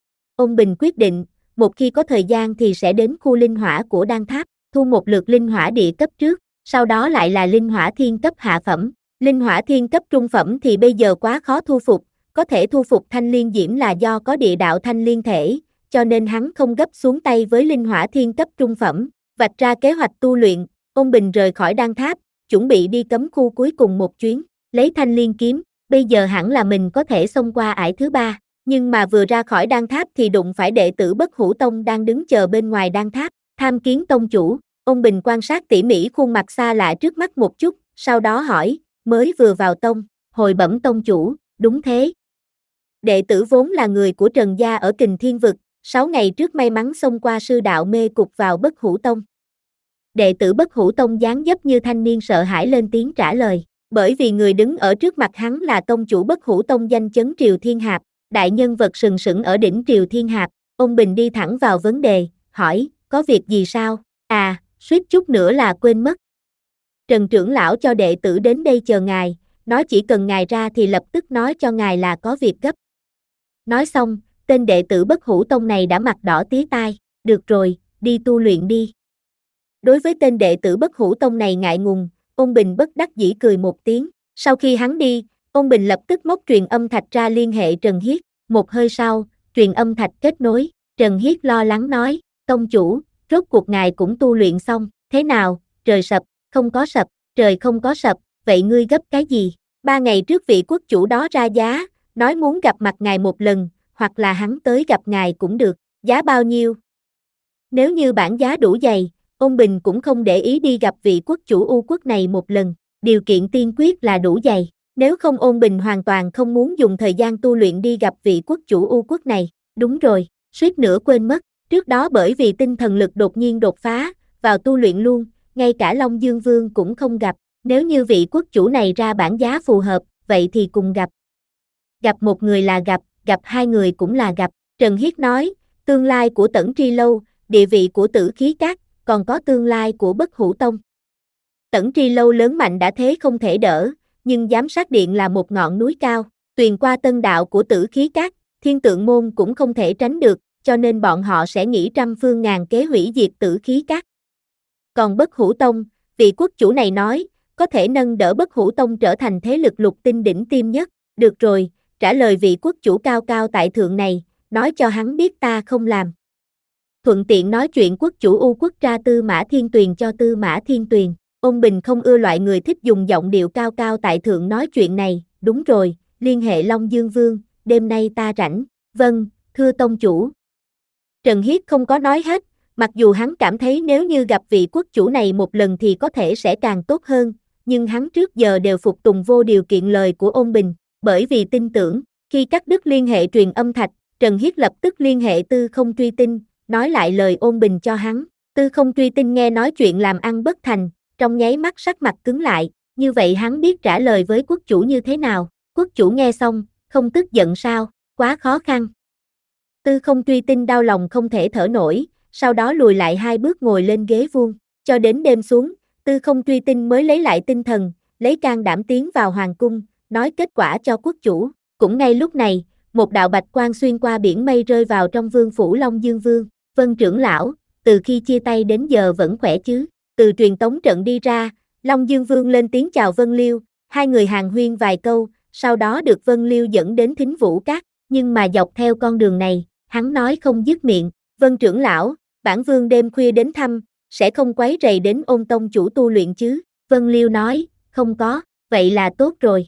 Ôn Bình quyết định, một khi có thời gian thì sẽ đến khu linh hỏa của đan tháp, thu một lượt linh hỏa địa cấp trước, sau đó lại là linh hỏa thiên cấp hạ phẩm. Linh hỏa thiên cấp trung phẩm thì bây giờ quá khó thu phục, có thể thu phục thanh liên diễm là do có địa đạo thanh liên thể, cho nên hắn không gấp xuống tay với linh hỏa thiên cấp trung phẩm, vạch ra kế hoạch tu luyện. Ôn Bình rời khỏi đan tháp, chuẩn bị đi cấm khu cuối cùng một chuyến, lấy thanh liên kiếm, bây giờ hẳn là mình có thể xông qua ải thứ ba, nhưng mà vừa ra khỏi đan tháp thì đụng phải đệ tử Bất Hủ Tông đang đứng chờ bên ngoài đan tháp, tham kiến tông chủ. Ôn Bình quan sát tỉ mỉ khuôn mặt xa lạ trước mắt một chút, sau đó hỏi, mới vừa vào tông, hồi bẩm tông chủ, đúng thế. Đệ tử vốn là người của Trần gia ở Kình Thiên Vực, sáu ngày trước may mắn xông qua sư đạo mê cục vào Bất Hủ Tông. Đệ tử Bất Hủ Tông dáng dấp như thanh niên sợ hãi lên tiếng trả lời, bởi vì người đứng ở trước mặt hắn là tông chủ Bất Hủ Tông danh chấn Triều Thiên Hạp, đại nhân vật sừng sững ở đỉnh Triều Thiên Hạp. Ôn Bình đi thẳng vào vấn đề, hỏi, có việc gì sao? À, suýt chút nữa là quên mất. Trần trưởng lão cho đệ tử đến đây chờ ngài, nói chỉ cần ngài ra thì lập tức nói cho ngài là có việc gấp. Nói xong, tên đệ tử Bất Hủ Tông này đã mặt đỏ tía tai, được rồi, đi tu luyện đi. Đối với tên đệ tử Bất Hủ Tông này ngại ngùng, Ôn Bình bất đắc dĩ cười một tiếng, sau khi hắn đi, Ôn Bình lập tức móc truyền âm thạch ra liên hệ Trần Hiết, một hơi sau, truyền âm thạch kết nối, Trần Hiết lo lắng nói, tông chủ, rốt cuộc ngài cũng tu luyện xong, thế nào, trời sập, không có sập, trời không có sập, vậy ngươi gấp cái gì? Ba ngày trước vị quốc chủ đó ra giá, nói muốn gặp mặt ngài một lần, hoặc là hắn tới gặp ngài cũng được, giá bao nhiêu? Nếu như bản giá đủ dày, Ôn Bình cũng không để ý đi gặp vị quốc chủ U quốc này một lần, điều kiện tiên quyết là đủ dày, nếu không Ôn Bình hoàn toàn không muốn dùng thời gian tu luyện đi gặp vị quốc chủ U quốc này. Đúng rồi, suýt nữa quên mất, trước đó bởi vì tinh thần lực đột nhiên đột phá, vào tu luyện luôn, ngay cả Long Dương Vương cũng không gặp, nếu như vị quốc chủ này ra bản giá phù hợp, vậy thì cùng gặp. Gặp một người là gặp, gặp hai người cũng là gặp, Trần Hiết nói, tương lai của Tẩn Tri Lâu, địa vị của Tử Khí Các, còn có tương lai của Bất Hủ Tông. Tẩn Tri Lâu lớn mạnh đã thế không thể đỡ, nhưng giám sát điện là một ngọn núi cao, tuyền qua tân đạo của Tử Khí Các, Thiên Tượng Môn cũng không thể tránh được, cho nên bọn họ sẽ nghĩ trăm phương ngàn kế hủy diệt Tử Khí Các. Còn Bất Hủ Tông, vị quốc chủ này nói, có thể nâng đỡ Bất Hủ Tông trở thành thế lực lục tinh đỉnh tiêm nhất. Được rồi, trả lời vị quốc chủ cao cao tại thượng này, nói cho hắn biết ta không làm. Thuận tiện nói chuyện quốc chủ U Quốc ra Tư Mã Thiên Tuyền cho Tư Mã Thiên Tuyền. Ôn Bình không ưa loại người thích dùng giọng điệu cao cao tại thượng nói chuyện này, đúng rồi, liên hệ Long Dương Vương, đêm nay ta rảnh, vâng, thưa tông chủ. Trần Hiết không có nói hết, mặc dù hắn cảm thấy nếu như gặp vị quốc chủ này một lần thì có thể sẽ càng tốt hơn, nhưng hắn trước giờ đều phục tùng vô điều kiện lời của Ôn Bình, bởi vì tin tưởng, khi cắt đứt liên hệ truyền âm thạch, Trần Hiết lập tức liên hệ Tư Không Truy Tinh, nói lại lời Ôn Bình cho hắn. Tư Không Truy Tinh nghe nói chuyện làm ăn bất thành, trong nháy mắt sắc mặt cứng lại, như vậy hắn biết trả lời với quốc chủ như thế nào. Quốc chủ nghe xong, không tức giận sao, quá khó khăn. Tư Không Truy Tinh đau lòng không thể thở nổi, sau đó lùi lại hai bước ngồi lên ghế vuông, cho đến đêm xuống, Tư Không Truy Tinh mới lấy lại tinh thần, lấy can đảm tiến vào hoàng cung, nói kết quả cho quốc chủ. Cũng ngay lúc này, một đạo bạch quang xuyên qua biển mây rơi vào trong vương phủ Long Dương Vương. Vân trưởng lão, từ khi chia tay đến giờ vẫn khỏe chứ? Từ truyền tống trận đi ra, Long Dương Vương lên tiếng chào Vân Liêu, hai người hàn huyên vài câu, sau đó được Vân Liêu dẫn đến Thính Vũ Các, nhưng mà dọc theo con đường này, hắn nói không dứt miệng, Vân trưởng lão, bản vương đêm khuya đến thăm, sẽ không quấy rầy đến Ôn tông chủ tu luyện chứ? Vân Liêu nói, không có, vậy là tốt rồi.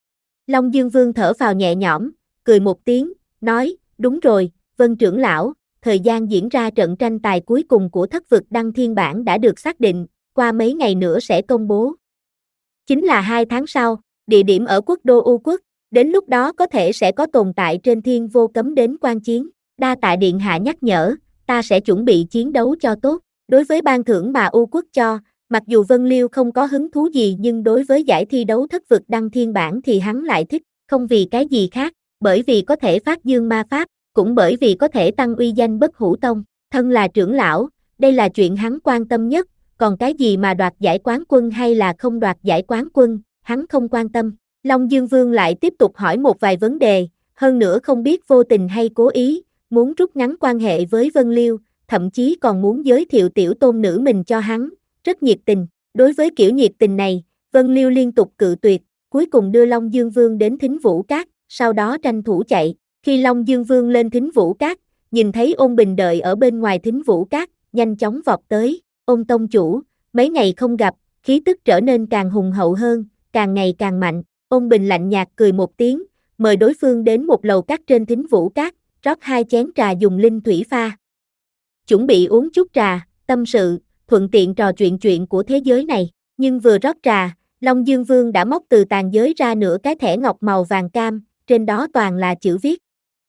Long Dương Vương thở phào nhẹ nhõm, cười một tiếng, nói, đúng rồi, Vân trưởng lão, thời gian diễn ra trận tranh tài cuối cùng của thất vực đăng thiên bản đã được xác định, qua mấy ngày nữa sẽ công bố. Chính là hai tháng sau, địa điểm ở quốc đô U Quốc, đến lúc đó có thể sẽ có tồn tại trên thiên vô cấm đến quan chiến. Đa tạ điện hạ nhắc nhở, ta sẽ chuẩn bị chiến đấu cho tốt. Đối với ban thưởng mà U Quốc cho, mặc dù Vân Liêu không có hứng thú gì nhưng đối với giải thi đấu thất vực đăng thiên bản thì hắn lại thích, không vì cái gì khác, bởi vì có thể phát dương ma pháp, cũng bởi vì có thể tăng uy danh Bất Hủ Tông. Thân là trưởng lão, đây là chuyện hắn quan tâm nhất, còn cái gì mà đoạt giải quán quân hay là không đoạt giải quán quân, hắn không quan tâm. Long Dương Vương lại tiếp tục hỏi một vài vấn đề, hơn nữa không biết vô tình hay cố ý, muốn rút ngắn quan hệ với Vân Liêu, thậm chí còn muốn giới thiệu tiểu tôn nữ mình cho hắn, rất nhiệt tình. Đối với kiểu nhiệt tình này, Vân Liêu liên tục cự tuyệt, cuối cùng đưa Long Dương Vương đến Thính Vũ Các, sau đó tranh thủ chạy. Khi Long Dương Vương lên Thính Vũ Các, nhìn thấy Ôn Bình đợi ở bên ngoài Thính Vũ Các, nhanh chóng vọt tới, Ôn tông chủ, mấy ngày không gặp, khí tức trở nên càng hùng hậu hơn, càng ngày càng mạnh. Ôn Bình lạnh nhạt cười một tiếng, mời đối phương đến một lầu các trên Thính Vũ Các, rót hai chén trà dùng linh thủy pha. Chuẩn bị uống chút trà, tâm sự, thuận tiện trò chuyện chuyện của thế giới này, nhưng vừa rót trà, Long Dương Vương đã móc từ tàn giới ra nửa cái thẻ ngọc màu vàng cam, trên đó toàn là chữ viết.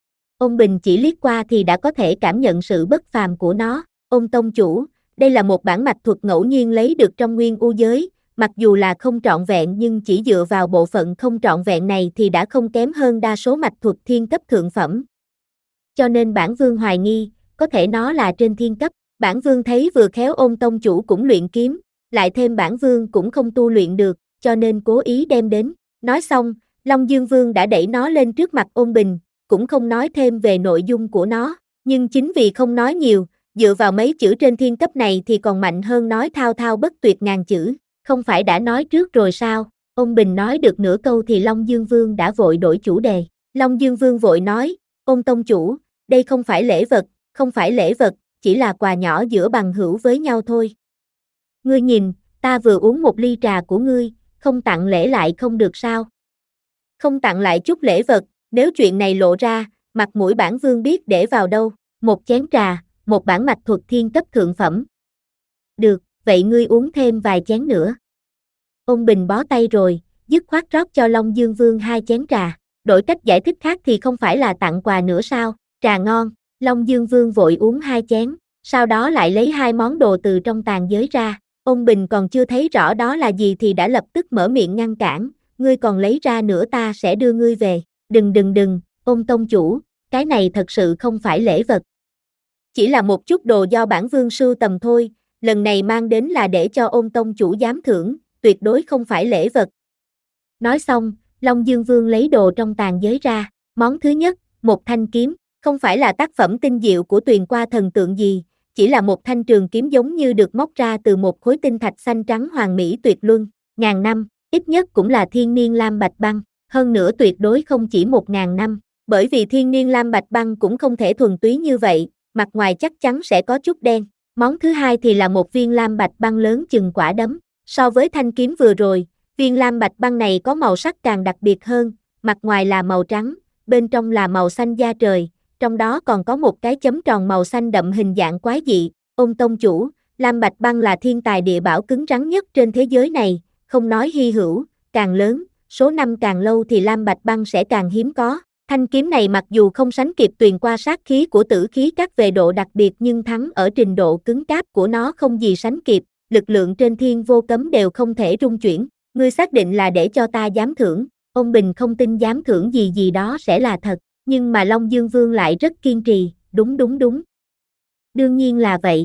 Ôn Bình chỉ liếc qua thì đã có thể cảm nhận sự bất phàm của nó. Ôn tông chủ, đây là một bản mạch thuật ngẫu nhiên lấy được trong nguyên u giới, mặc dù là không trọn vẹn nhưng chỉ dựa vào bộ phận không trọn vẹn này thì đã không kém hơn đa số mạch thuật thiên cấp thượng phẩm. Cho nên bản vương hoài nghi, có thể nó là trên thiên cấp. Bản vương thấy vừa khéo Ôn tông chủ cũng luyện kiếm, lại thêm bản vương cũng không tu luyện được, cho nên cố ý đem đến. Nói xong, Long Dương Vương đã đẩy nó lên trước mặt Ôn Bình, cũng không nói thêm về nội dung của nó, nhưng chính vì không nói nhiều, dựa vào mấy chữ trên thiên cấp này thì còn mạnh hơn nói thao thao bất tuyệt ngàn chữ, không phải đã nói trước rồi sao? Ôn Bình nói được nửa câu thì Long Dương Vương đã vội đổi chủ đề. Long Dương Vương vội nói, Ôn tông chủ, đây không phải lễ vật, không phải lễ vật, chỉ là quà nhỏ giữa bằng hữu với nhau thôi. Ngươi nhìn, ta vừa uống một ly trà của ngươi, không tặng lễ lại không được sao? Không tặng lại chút lễ vật, nếu chuyện này lộ ra, mặt mũi bản vương biết để vào đâu? Một chén trà, một bản mạch thuật thiên cấp thượng phẩm. Được, vậy ngươi uống thêm vài chén nữa. Ôn Bình bó tay rồi, dứt khoát rót cho Long Dương Vương hai chén trà. Đổi cách giải thích khác thì không phải là tặng quà nữa sao? Trà ngon. Long Dương Vương vội uống hai chén, sau đó lại lấy hai món đồ từ trong tàn giới ra. Ôn Bình còn chưa thấy rõ đó là gì thì đã lập tức mở miệng ngăn cản, ngươi còn lấy ra nữa ta sẽ đưa ngươi về. Đừng đừng đừng, Ôn tông chủ, cái này thật sự không phải lễ vật. Chỉ là một chút đồ do bản vương sưu tầm thôi, lần này mang đến là để cho Ôn tông chủ giám thưởng, tuyệt đối không phải lễ vật. Nói xong, Long Dương Vương lấy đồ trong tàn giới ra, món thứ nhất, một thanh kiếm, không phải là tác phẩm tinh diệu của Tuyền Qua thần tượng gì, chỉ là một thanh trường kiếm giống như được móc ra từ một khối tinh thạch xanh trắng hoàn mỹ tuyệt luân, ngàn năm, ít nhất cũng là thiên niên lam bạch băng, hơn nữa tuyệt đối không chỉ một ngàn năm, bởi vì thiên niên lam bạch băng cũng không thể thuần túy như vậy, mặt ngoài chắc chắn sẽ có chút đen. Món thứ hai thì là một viên lam bạch băng lớn chừng quả đấm, so với thanh kiếm vừa rồi, viên lam bạch băng này có màu sắc càng đặc biệt hơn, mặt ngoài là màu trắng, bên trong là màu xanh da trời, trong đó còn có một cái chấm tròn màu xanh đậm hình dạng quái dị. Ôn tông chủ, lam bạch băng là thiên tài địa bảo cứng rắn nhất trên thế giới này, không nói hy hữu, càng lớn, số năm càng lâu thì lam bạch băng sẽ càng hiếm có. Thanh kiếm này mặc dù không sánh kịp Tuyền Qua sát khí của tử khí các về độ đặc biệt nhưng thắng ở trình độ cứng cáp của nó không gì sánh kịp, lực lượng trên thiên vô cấm đều không thể rung chuyển. Ngươi xác định là để cho ta giám thưởng, Ôn Bình không tin giám thưởng gì gì đó sẽ là thật, nhưng mà Long Dương Vương lại rất kiên trì, đúng đúng đúng. Đương nhiên là vậy.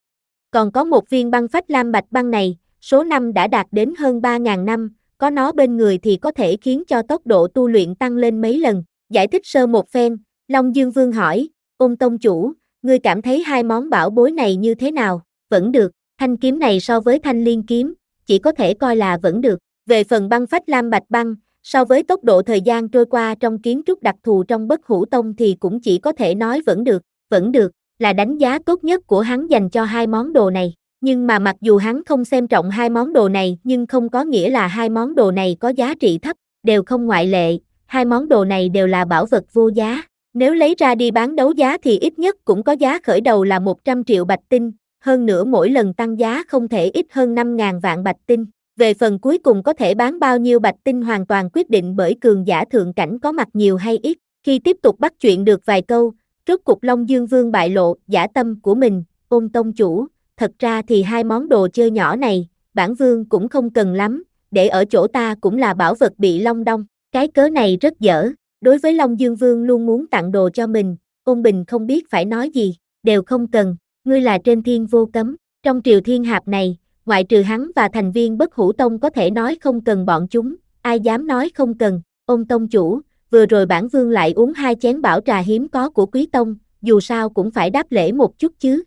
Còn có một viên băng phách lam bạch băng này, số năm đã đạt đến hơn ba ngàn năm, có nó bên người thì có thể khiến cho tốc độ tu luyện tăng lên mấy lần. Giải thích sơ một phen, Long Dương Vương hỏi, Ôn tông chủ, ngươi cảm thấy hai món bảo bối này như thế nào? Vẫn được, thanh kiếm này so với thanh liên kiếm, chỉ có thể coi là vẫn được. Về phần băng phách lam bạch băng, so với tốc độ thời gian trôi qua trong kiến trúc đặc thù trong Bất Hủ Tông thì cũng chỉ có thể nói vẫn được, vẫn được, là đánh giá tốt nhất của hắn dành cho hai món đồ này. Nhưng mà mặc dù hắn không xem trọng hai món đồ này nhưng không có nghĩa là hai món đồ này có giá trị thấp, đều không ngoại lệ. Hai món đồ này đều là bảo vật vô giá, nếu lấy ra đi bán đấu giá thì ít nhất cũng có giá khởi đầu là một trăm triệu bạch tinh, hơn nữa mỗi lần tăng giá không thể ít hơn năm ngàn vạn bạch tinh. Về phần cuối cùng có thể bán bao nhiêu bạch tinh hoàn toàn quyết định bởi cường giả thượng cảnh có mặt nhiều hay ít. Khi tiếp tục bắt chuyện được vài câu, rốt cục Long Dương Vương bại lộ dã tâm của mình, Ôn tông chủ, thật ra thì hai món đồ chơi nhỏ này, bản vương cũng không cần lắm, để ở chỗ ta cũng là bảo vật bị long đong. Cái cớ này rất dở, đối với Long Dương Vương luôn muốn tặng đồ cho mình, Ôn Bình không biết phải nói gì, đều không cần, ngươi là trên thiên vô cấm, trong triều thiên hạp này, ngoại trừ hắn và thành viên Bất Hủ Tông có thể nói không cần bọn chúng, ai dám nói không cần. Ôn tông chủ, vừa rồi bản vương lại uống hai chén bảo trà hiếm có của quý tông, dù sao cũng phải đáp lễ một chút chứ.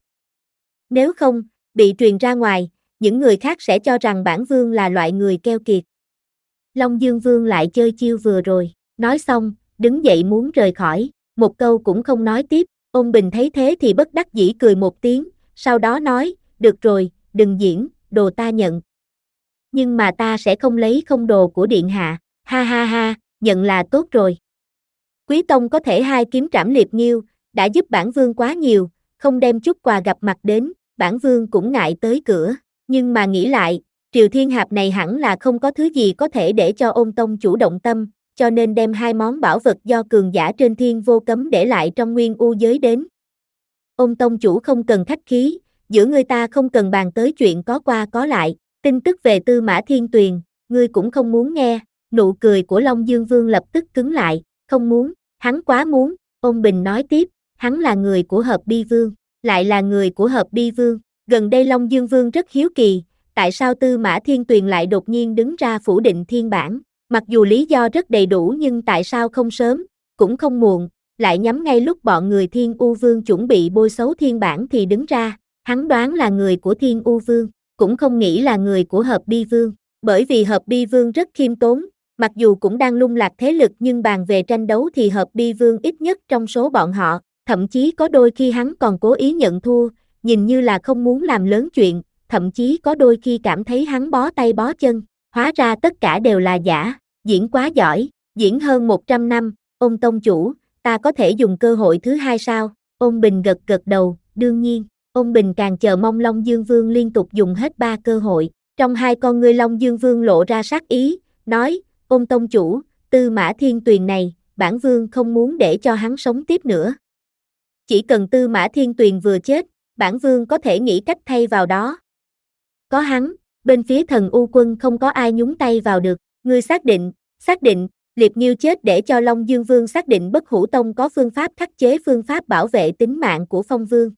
Nếu không, bị truyền ra ngoài, những người khác sẽ cho rằng bản vương là loại người keo kiệt. Long Dương Vương lại chơi chiêu vừa rồi, nói xong, đứng dậy muốn rời khỏi, một câu cũng không nói tiếp. Ôn Bình thấy thế thì bất đắc dĩ cười một tiếng, sau đó nói, được rồi, đừng diễn, đồ ta nhận. Nhưng mà ta sẽ không lấy không đồ của điện hạ, ha ha ha, nhận là tốt rồi. Quý tông có thể hai kiếm trảm liệt nghiêu, đã giúp bản vương quá nhiều, không đem chút quà gặp mặt đến, bản vương cũng ngại tới cửa, nhưng mà nghĩ lại, triều thiên hạp này hẳn là không có thứ gì có thể để cho Ôn tông chủ động tâm, cho nên đem hai món bảo vật do cường giả trên thiên vô cấm để lại trong nguyên u giới đến. Ôn tông chủ không cần khách khí, giữa người ta không cần bàn tới chuyện có qua có lại, tin tức về Tư Mã Thiên Tuyền, ngươi cũng không muốn nghe. Nụ cười của Long Dương Vương lập tức cứng lại, không muốn, hắn quá muốn. Ôn Bình nói tiếp, hắn là người của Hợp Bi Vương, lại là người của Hợp Bi Vương. Gần đây Long Dương Vương rất hiếu kỳ, tại sao Tư Mã Thiên Tuyền lại đột nhiên đứng ra phủ định thiên bản, mặc dù lý do rất đầy đủ nhưng tại sao không sớm, cũng không muộn, lại nhắm ngay lúc bọn người Thiên U Vương chuẩn bị bôi xấu thiên bản thì đứng ra. Hắn đoán là người của Thiên U Vương, cũng không nghĩ là người của Hợp Bi Vương, bởi vì Hợp Bi Vương rất khiêm tốn, mặc dù cũng đang lung lạc thế lực nhưng bàn về tranh đấu thì Hợp Bi Vương ít nhất trong số bọn họ, thậm chí có đôi khi hắn còn cố ý nhận thua, nhìn như là không muốn làm lớn chuyện, thậm chí có đôi khi cảm thấy hắn bó tay bó chân, hóa ra tất cả đều là giả, diễn quá giỏi, diễn hơn một trăm năm. Ôn tông chủ, ta có thể dùng cơ hội thứ hai sao? Ôn Bình gật gật đầu, đương nhiên. Ôn Bình càng chờ mong Long Dương Vương liên tục dùng hết ba cơ hội. Trong hai con ngươi Long Dương Vương lộ ra sát ý, nói, Ôn tông chủ, Tư Mã Thiên Tuyền này, bản vương không muốn để cho hắn sống tiếp nữa. Chỉ cần Tư Mã Thiên Tuyền vừa chết, bản vương có thể nghĩ cách thay vào đó. Có hắn, bên phía thần U quân không có ai nhúng tay vào được. Ngươi xác định, xác định, Liệp Nghiêu chết để cho Long Dương Vương xác định Bất Hủ Tông có phương pháp khắc chế phương pháp bảo vệ tính mạng của Phong Vương.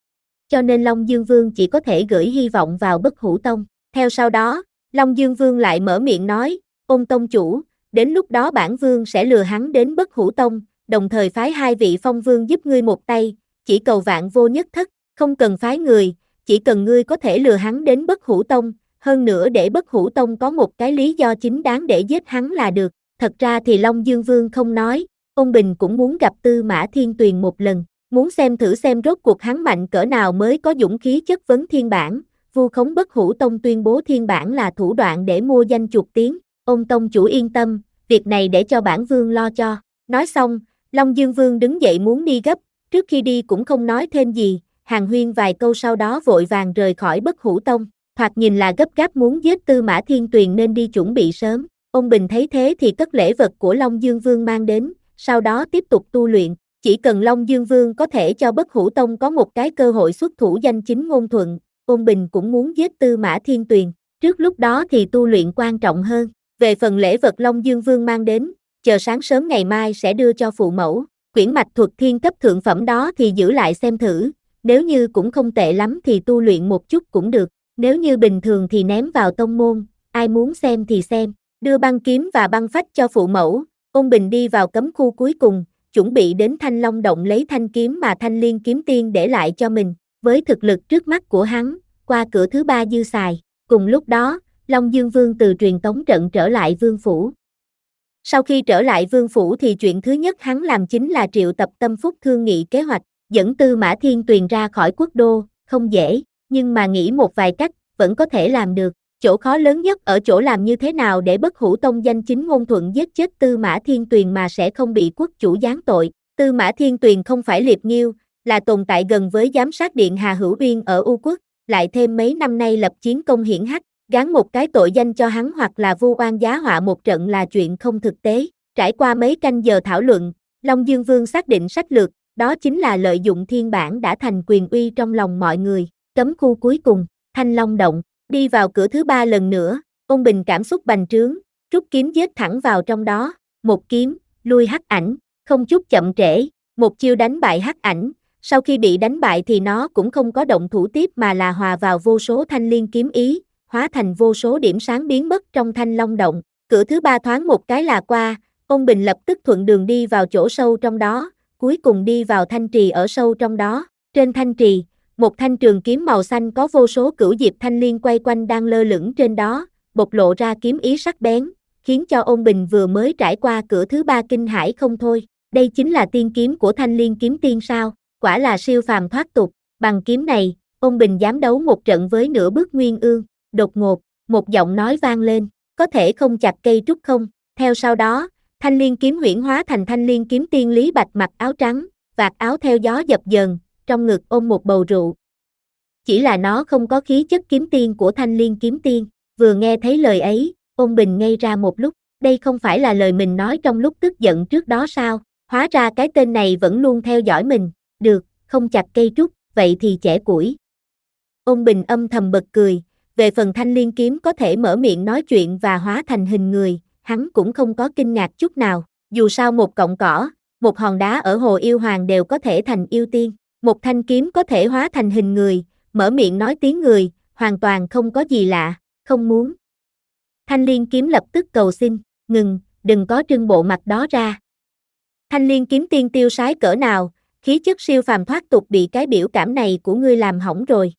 Cho nên Long Dương Vương chỉ có thể gửi hy vọng vào Bất Hủ Tông. Theo sau đó, Long Dương Vương lại mở miệng nói, Ôn Tông chủ, đến lúc đó bản Vương sẽ lừa hắn đến Bất Hủ Tông, đồng thời phái hai vị Phong Vương giúp ngươi một tay, chỉ cầu vạn vô nhất thất, không cần phái người, chỉ cần ngươi có thể lừa hắn đến Bất Hủ Tông, hơn nữa để Bất Hủ Tông có một cái lý do chính đáng để giết hắn là được. Thật ra thì Long Dương Vương không nói, Ôn Bình cũng muốn gặp Tư Mã Thiên Tuyền một lần, muốn xem thử xem rốt cuộc hắn mạnh cỡ nào mới có dũng khí chất vấn thiên bản, vu khống Bất Hủ Tông tuyên bố thiên bản là thủ đoạn để mua danh chuộc tiếng. Ôn Tông chủ yên tâm, việc này để cho bản Vương lo cho. Nói xong, Long Dương Vương đứng dậy muốn đi gấp, trước khi đi cũng không nói thêm gì, hàn huyên vài câu sau đó vội vàng rời khỏi Bất Hủ Tông, thoạt nhìn là gấp gáp muốn giết Tư Mã Thiên Tuyền nên đi chuẩn bị sớm. Ôn Bình thấy thế thì cất lễ vật của Long Dương Vương mang đến, sau đó tiếp tục tu luyện, chỉ cần Long Dương Vương có thể cho Bất Hủ Tông có một cái cơ hội xuất thủ danh chính ngôn thuận, Ôn Bình cũng muốn giết Tư Mã Thiên Tuyền, trước lúc đó thì tu luyện quan trọng hơn. Về phần lễ vật Long Dương Vương mang đến, chờ sáng sớm ngày mai sẽ đưa cho phụ mẫu, quyển mạch thuật thiên cấp thượng phẩm đó thì giữ lại xem thử, nếu như cũng không tệ lắm thì tu luyện một chút cũng được, nếu như bình thường thì ném vào tông môn, ai muốn xem thì xem. Đưa băng kiếm và băng phách cho phụ mẫu, Ôn Bình đi vào cấm khu cuối cùng, chuẩn bị đến Thanh Long Động lấy thanh kiếm mà Thanh Liên kiếm tiên để lại cho mình, với thực lực trước mắt của hắn, qua cửa thứ ba dư xài. Cùng lúc đó, Long Dương Vương từ truyền tống trận trở lại vương phủ. Sau khi trở lại vương phủ thì chuyện thứ nhất hắn làm chính là triệu tập tâm phúc thương nghị kế hoạch, dẫn Tư Mã Thiên Tuyền ra khỏi quốc đô, không dễ, nhưng mà nghĩ một vài cách, vẫn có thể làm được. Chỗ khó lớn nhất ở chỗ làm như thế nào để Bất Hủ Tông danh chính ngôn thuận giết chết Tư Mã Thiên Tuyền mà sẽ không bị quốc chủ giáng tội. Tư Mã Thiên Tuyền không phải Liệp Nghiêu, là tồn tại gần với giám sát điện Hà Hữu Uyên ở U Quốc, lại thêm mấy năm nay lập chiến công hiển hách, gán một cái tội danh cho hắn hoặc là vu oan giá họa một trận là chuyện không thực tế. Trải qua mấy canh giờ thảo luận, Long Dương Vương xác định sách lược, đó chính là lợi dụng thiên bản đã thành quyền uy trong lòng mọi người. Cấm khu cuối cùng, Thanh Long Động. Đi vào cửa thứ ba lần nữa, Ôn Bình cảm xúc bành trướng, rút kiếm giết thẳng vào trong đó, một kiếm, lui hắc ảnh, không chút chậm trễ, một chiêu đánh bại hắc ảnh, sau khi bị đánh bại thì nó cũng không có động thủ tiếp mà là hòa vào vô số thanh liên kiếm ý, hóa thành vô số điểm sáng biến mất trong Thanh Long Động. Cửa thứ ba thoáng một cái là qua, Ôn Bình lập tức thuận đường đi vào chỗ sâu trong đó, cuối cùng đi vào thanh trì ở sâu trong đó. Trên thanh trì, một thanh trường kiếm màu xanh có vô số cửu diệp thanh liên quay quanh đang lơ lửng trên đó, bộc lộ ra kiếm ý sắc bén, khiến cho Ôn Bình vừa mới trải qua cửa thứ ba kinh hãi không thôi. Đây chính là tiên kiếm của Thanh Liên kiếm tiên sao? Quả là siêu phàm thoát tục. Bằng kiếm này, Ôn Bình dám đấu một trận với nửa bước nguyên ương. Đột ngột, một giọng nói vang lên, có thể không chặt cây trúc không? Theo sau đó, Thanh Liên kiếm huyễn hóa thành Thanh Liên kiếm tiên Lý Bạch mặc áo trắng, vạt áo theo gió dập dờn, trong ngực ôm một bầu rượu. Chỉ là nó không có khí chất kiếm tiên của Thanh Liên kiếm tiên. Vừa nghe thấy lời ấy, Ôn Bình ngây ra một lúc, đây không phải là lời mình nói trong lúc tức giận trước đó sao? Hóa ra cái tên này vẫn luôn theo dõi mình. Được, không chặt cây trúc, vậy thì chẻ củi. Ôn Bình âm thầm bật cười, về phần Thanh Liên kiếm có thể mở miệng nói chuyện và hóa thành hình người, hắn cũng không có kinh ngạc chút nào. Dù sao một cọng cỏ, một hòn đá ở Hồ Yêu Hoàng đều có thể thành yêu tiên. Một thanh kiếm có thể hóa thành hình người, mở miệng nói tiếng người, hoàn toàn không có gì lạ, không muốn. Thanh Liên kiếm lập tức cầu xin, ngừng, đừng có trưng bộ mặt đó ra. Thanh Liên kiếm tiên tiêu sái cỡ nào, khí chất siêu phàm thoát tục bị cái biểu cảm này của ngươi làm hỏng rồi.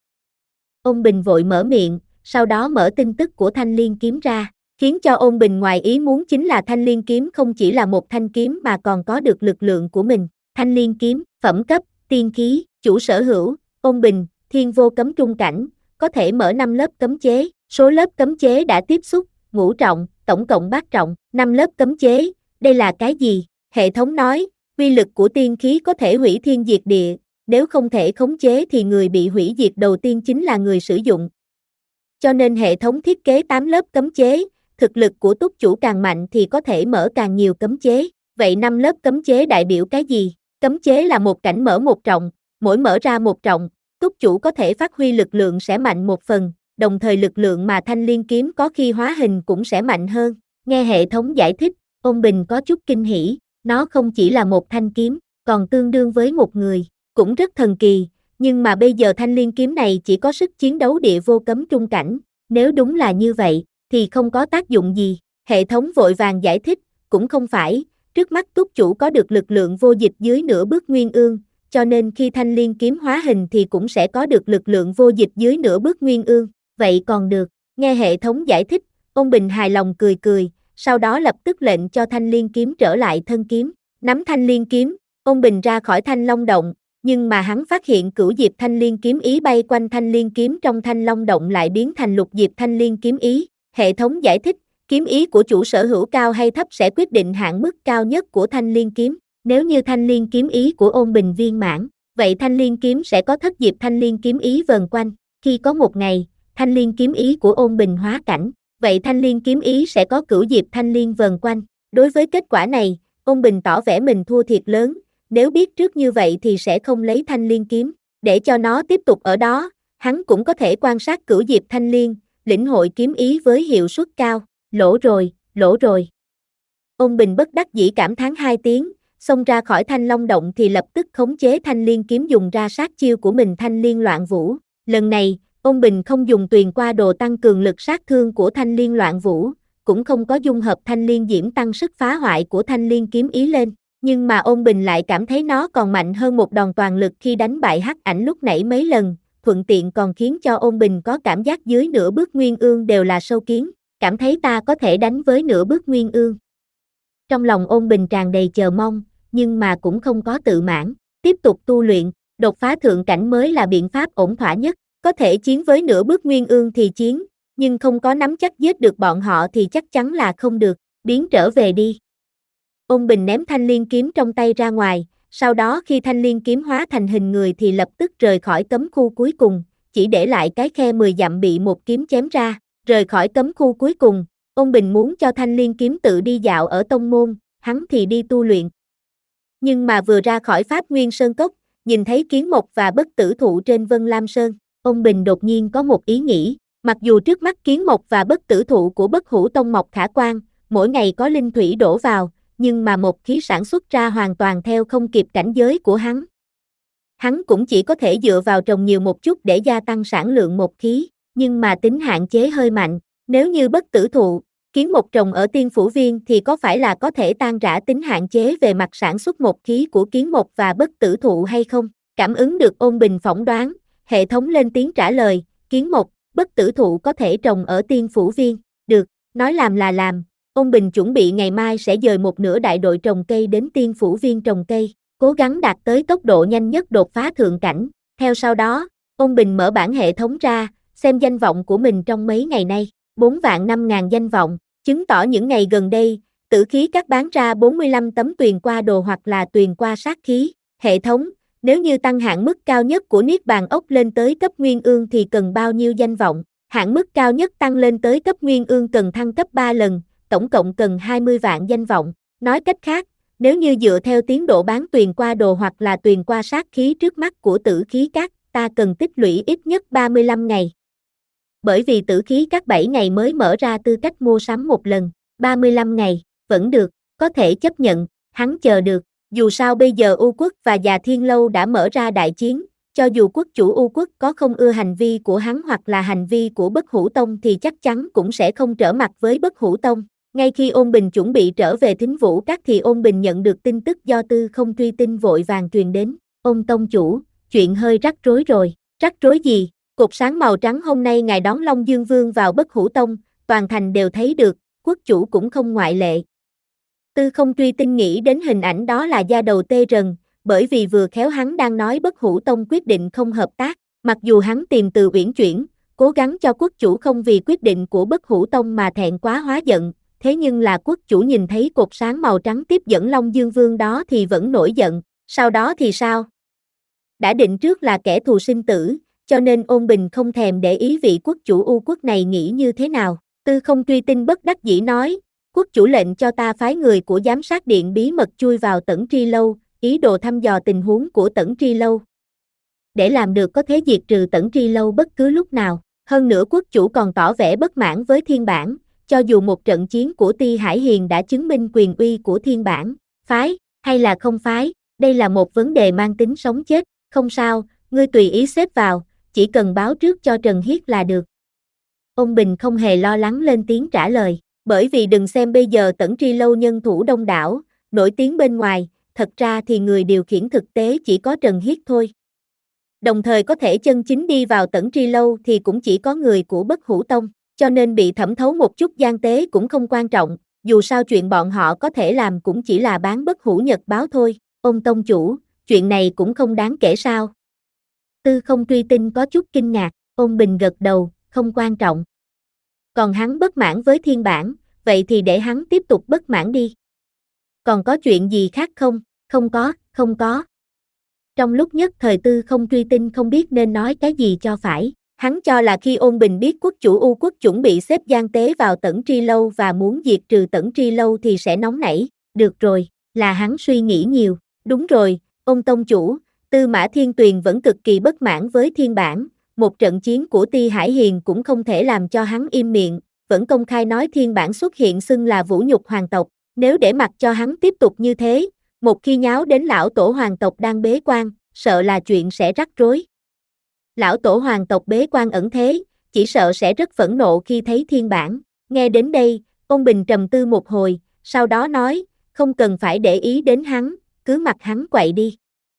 Ôn Bình vội mở miệng, sau đó mở tin tức của Thanh Liên kiếm ra, khiến cho Ôn Bình ngoài ý muốn chính là Thanh Liên kiếm không chỉ là một thanh kiếm mà còn có được lực lượng của mình. Thanh Liên kiếm, phẩm cấp, tiên khí, chủ sở hữu, Ôn Bình, thiên vô cấm trung cảnh, có thể mở năm lớp cấm chế, số lớp cấm chế đã tiếp xúc, ngũ trọng, tổng cộng bát trọng, năm lớp cấm chế, đây là cái gì? Hệ thống nói, uy lực của tiên khí có thể hủy thiên diệt địa, nếu không thể khống chế thì người bị hủy diệt đầu tiên chính là người sử dụng. Cho nên hệ thống thiết kế tám lớp cấm chế, thực lực của túc chủ càng mạnh thì có thể mở càng nhiều cấm chế. Vậy năm lớp cấm chế đại biểu cái gì? Cấm chế là một cảnh mở một trọng, mỗi mở ra một trọng, túc chủ có thể phát huy lực lượng sẽ mạnh một phần, đồng thời lực lượng mà thanh liên kiếm có khi hóa hình cũng sẽ mạnh hơn. Nghe hệ thống giải thích, Ôn Bình có chút kinh hỉ, nó không chỉ là một thanh kiếm, còn tương đương với một người, cũng rất thần kỳ, nhưng mà bây giờ thanh liên kiếm này chỉ có sức chiến đấu địa vô cấm trung cảnh, nếu đúng là như vậy, thì không có tác dụng gì. Hệ thống vội vàng giải thích, cũng không phải, trước mắt túc chủ có được lực lượng vô dịch dưới nửa bước nguyên ương, cho nên khi thanh liên kiếm hóa hình thì cũng sẽ có được lực lượng vô dịch dưới nửa bước nguyên ương, vậy còn được. Nghe hệ thống giải thích, Ôn Bình hài lòng cười cười, sau đó lập tức lệnh cho thanh liên kiếm trở lại thân kiếm. Nắm thanh liên kiếm, Ôn Bình ra khỏi thanh long động, nhưng mà hắn phát hiện cửu diệp thanh liên kiếm ý bay quanh thanh liên kiếm trong thanh long động lại biến thành lục diệp thanh liên kiếm ý. Hệ thống giải thích, kiếm ý của chủ sở hữu cao hay thấp sẽ quyết định hạn mức cao nhất của thanh liên kiếm. Nếu như thanh liên kiếm ý của Ôn Bình viên mãn, vậy thanh liên kiếm sẽ có thất diệp thanh liên kiếm ý vờn quanh. Khi có một ngày, thanh liên kiếm ý của Ôn Bình hóa cảnh, vậy thanh liên kiếm ý sẽ có cửu diệp thanh liên vờn quanh. Đối với kết quả này, Ôn Bình tỏ vẻ mình thua thiệt lớn, nếu biết trước như vậy thì sẽ không lấy thanh liên kiếm, để cho nó tiếp tục ở đó, hắn cũng có thể quan sát cửu diệp thanh liên, lĩnh hội kiếm ý với hiệu suất cao. Lỗ rồi, lỗ rồi. Ôn Bình bất đắc dĩ cảm thán hai tiếng, xông ra khỏi thanh long động thì lập tức khống chế thanh liên kiếm dùng ra sát chiêu của mình thanh liên loạn vũ. Lần này, Ôn Bình không dùng tuyền qua đồ tăng cường lực sát thương của thanh liên loạn vũ, cũng không có dung hợp thanh liên diễm tăng sức phá hoại của thanh liên kiếm ý lên, nhưng mà Ôn Bình lại cảm thấy nó còn mạnh hơn một đòn toàn lực khi đánh bại hắc ảnh lúc nãy mấy lần, thuận tiện còn khiến cho Ôn Bình có cảm giác dưới nửa bước nguyên ương đều là sâu kiến, cảm thấy ta có thể đánh với nửa bước nguyên ương. Trong lòng Ôn Bình tràn đầy chờ mong, nhưng mà cũng không có tự mãn, tiếp tục tu luyện, đột phá thượng cảnh mới là biện pháp ổn thỏa nhất, có thể chiến với nửa bước nguyên ương thì chiến, nhưng không có nắm chắc giết được bọn họ thì chắc chắn là không được, biến trở về đi. Ôn Bình ném thanh liên kiếm trong tay ra ngoài, sau đó khi thanh liên kiếm hóa thành hình người thì lập tức rời khỏi cấm khu cuối cùng, chỉ để lại cái khe mười dặm bị một kiếm chém ra, rời khỏi cấm khu cuối cùng, Ôn Bình muốn cho thanh liên kiếm tự đi dạo ở tông môn, hắn thì đi tu luyện. Nhưng mà vừa ra khỏi Pháp Nguyên Sơn Cốc, nhìn thấy Kiến Mộc và Bất Tử Thụ trên Vân Lam Sơn, Ôn Bình đột nhiên có một ý nghĩ, mặc dù trước mắt Kiến Mộc và Bất Tử Thụ của Bất Hủ Tông mọc khả quan, mỗi ngày có linh thủy đổ vào, nhưng mà một khí sản xuất ra hoàn toàn theo không kịp cảnh giới của hắn. Hắn cũng chỉ có thể dựa vào trồng nhiều một chút để gia tăng sản lượng một khí, nhưng mà tính hạn chế hơi mạnh, nếu như Bất Tử Thụ, Kiến Mộc trồng ở Tiên Phủ Viên thì có phải là có thể tan rã tính hạn chế về mặt sản xuất một khí của Kiến Mộc và Bất Tử Thụ hay không? Cảm ứng được Ôn Bình phỏng đoán, hệ thống lên tiếng trả lời, Kiến Mộc, Bất Tử Thụ có thể trồng ở Tiên Phủ Viên, được, nói làm là làm. Ôn Bình chuẩn bị ngày mai sẽ dời một nửa đại đội trồng cây đến Tiên Phủ Viên trồng cây, cố gắng đạt tới tốc độ nhanh nhất đột phá thượng cảnh. Theo sau đó, Ôn Bình mở bản hệ thống ra, xem danh vọng của mình trong mấy ngày nay, bốn vạn năm ngàn danh vọng, chứng tỏ những ngày gần đây, tử khí các bán ra bốn mươi lăm tấm tuyền qua đồ hoặc là tuyền qua sát khí. Hệ thống, nếu như tăng hạn mức cao nhất của Niết Bàn ốc lên tới cấp Nguyên Ương thì cần bao nhiêu danh vọng? Hạn mức cao nhất tăng lên tới cấp Nguyên Ương cần thăng cấp ba lần, tổng cộng cần hai mươi vạn danh vọng. Nói cách khác, nếu như dựa theo tiến độ bán tuyền qua đồ hoặc là tuyền qua sát khí trước mắt của tử khí các, ta cần tích lũy ít nhất ba mươi lăm ngày. Bởi vì tử khí các bảy ngày mới mở ra tư cách mua sắm một lần, ba mươi lăm ngày, vẫn được, có thể chấp nhận, hắn chờ được. Dù sao bây giờ U Quốc và Già Thiên Lâu đã mở ra đại chiến, cho dù quốc chủ U Quốc có không ưa hành vi của hắn hoặc là hành vi của Bất Hủ Tông thì chắc chắn cũng sẽ không trở mặt với Bất Hủ Tông. Ngay khi Ôn Bình chuẩn bị trở về Thính Vũ Các thì Ôn Bình nhận được tin tức do Tư Không Truy Tinh vội vàng truyền đến. Ôn tông chủ, chuyện hơi rắc rối rồi. Rắc rối gì? Cột sáng màu trắng hôm nay ngài đón Long Dương Vương vào Bất Hủ Tông, toàn thành đều thấy được, quốc chủ cũng không ngoại lệ. Tư Không Truy Tinh nghĩ đến hình ảnh đó là da đầu tê rần, bởi vì vừa khéo hắn đang nói Bất Hủ Tông quyết định không hợp tác, mặc dù hắn tìm từ uyển chuyển, cố gắng cho quốc chủ không vì quyết định của Bất Hủ Tông mà thẹn quá hóa giận, thế nhưng là quốc chủ nhìn thấy cột sáng màu trắng tiếp dẫn Long Dương Vương đó thì vẫn nổi giận, sau đó thì sao? Đã định trước là kẻ thù sinh tử, cho nên Ôn Bình không thèm để ý vị quốc chủ U Quốc này nghĩ như thế nào. Tư Không Truy Tinh bất đắc dĩ nói, quốc chủ lệnh cho ta phái người của giám sát điện bí mật chui vào Tẩn Tri Lâu, ý đồ thăm dò tình huống của Tẩn Tri Lâu. Để làm được có thể diệt trừ Tẩn Tri Lâu bất cứ lúc nào, Hơn nữa quốc chủ còn tỏ vẻ bất mãn với Thiên Bản, cho dù một trận chiến của Ti Hải Hiền đã chứng minh quyền uy của Thiên Bản, phái, hay là không phái, đây là một vấn đề mang tính sống chết, không sao, ngươi tùy ý xếp vào, chỉ cần báo trước cho Trần Hiết là được. Ông Bình không hề lo lắng lên tiếng trả lời, bởi vì đừng xem bây giờ Tẩn Tri Lâu nhân thủ đông đảo, nổi tiếng bên ngoài, thật ra thì người điều khiển thực tế chỉ có Trần Hiết thôi. Đồng thời có thể chân chính đi vào Tẩn Tri Lâu thì cũng chỉ có người của Bất Hủ Tông, cho nên bị thẩm thấu một chút gian tế cũng không quan trọng, dù sao chuyện bọn họ có thể làm cũng chỉ là bán Bất Hủ Nhật báo thôi. Ông tông chủ, chuyện này cũng không đáng kể sao? Tư Không Truy Tinh có chút kinh ngạc, ông Bình gật đầu, không quan trọng. Còn hắn bất mãn với Thiên Bản, vậy thì để hắn tiếp tục bất mãn đi. Còn có chuyện gì khác không? Không có, không có. Trong lúc nhất thời Tư Không Truy Tinh không biết nên nói cái gì cho phải, hắn cho là khi Ôn Bình biết quốc chủ U quốc chuẩn bị xếp gian tế vào Tẩn Tri Lâu và muốn diệt trừ Tẩn Tri Lâu thì sẽ nóng nảy, được rồi, là hắn suy nghĩ nhiều, đúng rồi, ông tông chủ, Tư Mã Thiên Tuyền vẫn cực kỳ bất mãn với Thiên Bản, một trận chiến của Ti Hải Hiền cũng không thể làm cho hắn im miệng, vẫn công khai nói Thiên Bản xuất hiện xưng là vũ nhục hoàng tộc, nếu để mặc cho hắn tiếp tục như thế, một khi nháo đến lão tổ hoàng tộc đang bế quan, sợ là chuyện sẽ rắc rối. Lão tổ hoàng tộc bế quan ẩn thế, chỉ sợ sẽ rất phẫn nộ khi thấy Thiên Bản. Nghe đến đây, Ôn Bình trầm tư một hồi, sau đó nói, không cần phải để ý đến hắn, cứ mặc hắn quậy đi.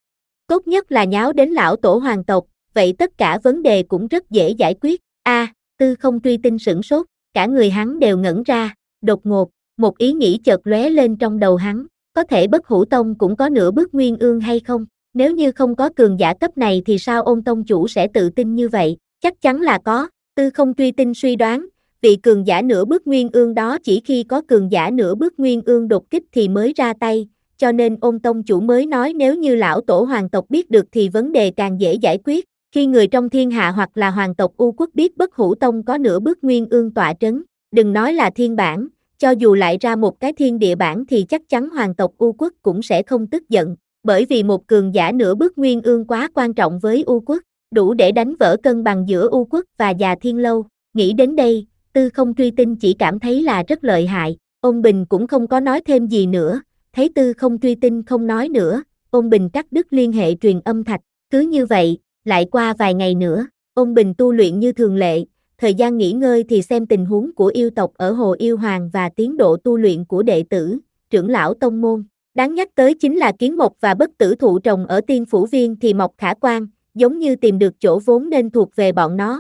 Tốt nhất là nháo đến lão tổ hoàng tộc, vậy tất cả vấn đề cũng rất dễ giải quyết. A, à, Tư Không Truy Tinh sửng sốt, cả người hắn đều ngẩn ra, đột ngột, một ý nghĩ chợt lóe lên trong đầu hắn, có thể Bất Hủ Tông cũng có nửa bước nguyên ương hay không? Nếu như không có cường giả cấp này thì sao Ôn tông chủ sẽ tự tin như vậy? Chắc chắn là có, Tư Không Truy Tinh suy đoán, vị cường giả nửa bước nguyên ương đó chỉ khi có cường giả nửa bước nguyên ương đột kích thì mới ra tay, cho nên Ôn tông chủ mới nói nếu như lão tổ hoàng tộc biết được thì vấn đề càng dễ giải quyết, khi người trong thiên hạ hoặc là hoàng tộc U quốc biết Bất Hủ Tông có nửa bước nguyên ương tọa trấn, đừng nói là thiên bản, cho dù lại ra một cái thiên địa bản thì chắc chắn hoàng tộc U quốc cũng sẽ không tức giận, bởi vì một cường giả nửa bước nguyên ương quá quan trọng với U quốc, đủ để đánh vỡ cân bằng giữa U quốc và Già Thiên Lâu. Nghĩ đến đây, Tư Không Truy Tinh chỉ cảm thấy là rất lợi hại, Ôn Bình cũng không có nói thêm gì nữa, thấy Tư Không Truy Tinh không nói nữa, Ôn Bình cắt đứt liên hệ truyền âm thạch, cứ như vậy, lại qua vài ngày nữa, Ôn Bình tu luyện như thường lệ, thời gian nghỉ ngơi thì xem tình huống của yêu tộc ở Hồ Yêu Hoàng và tiến độ tu luyện của đệ tử, trưởng lão tông môn. Đáng nhắc tới chính là kiến mộc và bất tử thụ trồng ở Tiên Phủ Viên thì mọc khả quan, giống như tìm được chỗ vốn nên thuộc về bọn nó.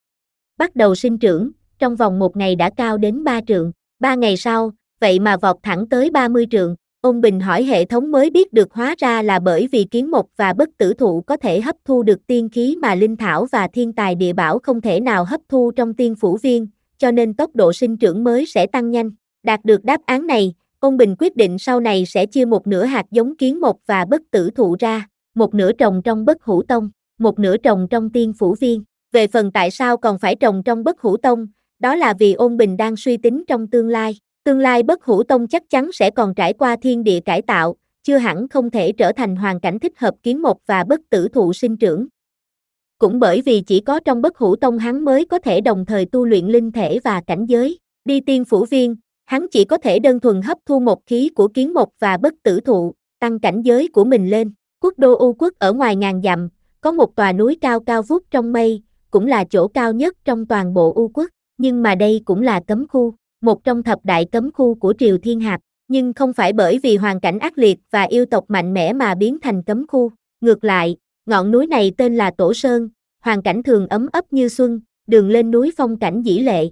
Bắt đầu sinh trưởng, trong vòng một ngày đã cao đến ba trượng, ba ngày sau, vậy mà vọt thẳng tới ba mươi trượng. Ôn Bình hỏi hệ thống mới biết được hóa ra là bởi vì kiến mộc và bất tử thụ có thể hấp thu được tiên khí mà linh thảo và thiên tài địa bảo không thể nào hấp thu trong Tiên Phủ Viên, cho nên tốc độ sinh trưởng mới sẽ tăng nhanh. Đạt được đáp án này, Ôn Bình quyết định sau này sẽ chia một nửa hạt giống kiến mộc và bất tử thụ ra, một nửa trồng trong Bất Hủ Tông, một nửa trồng trong Tiên Phủ Viên. Về phần tại sao còn phải trồng trong Bất Hủ Tông, đó là vì Ôn Bình đang suy tính trong tương lai. Tương lai Bất Hủ Tông chắc chắn sẽ còn trải qua thiên địa cải tạo, chưa hẳn không thể trở thành hoàn cảnh thích hợp kiến mộc và bất tử thụ sinh trưởng. Cũng bởi vì chỉ có trong Bất Hủ Tông hắn mới có thể đồng thời tu luyện linh thể và cảnh giới. Đi Tiên Phủ Viên, hắn chỉ có thể đơn thuần hấp thu một khí của kiến mộc và bất tử thụ, tăng cảnh giới của mình lên. Quốc đô U quốc ở ngoài ngàn dặm, có một tòa núi cao cao vút trong mây, cũng là chỗ cao nhất trong toàn bộ U quốc, nhưng mà đây cũng là cấm khu, một trong thập đại cấm khu của Triều Thiên Hạp, nhưng không phải bởi vì hoàn cảnh ác liệt và yêu tộc mạnh mẽ mà biến thành cấm khu, ngược lại, ngọn núi này tên là Tổ Sơn, hoàn cảnh thường ấm ấp như xuân, đường lên núi phong cảnh dĩ lệ.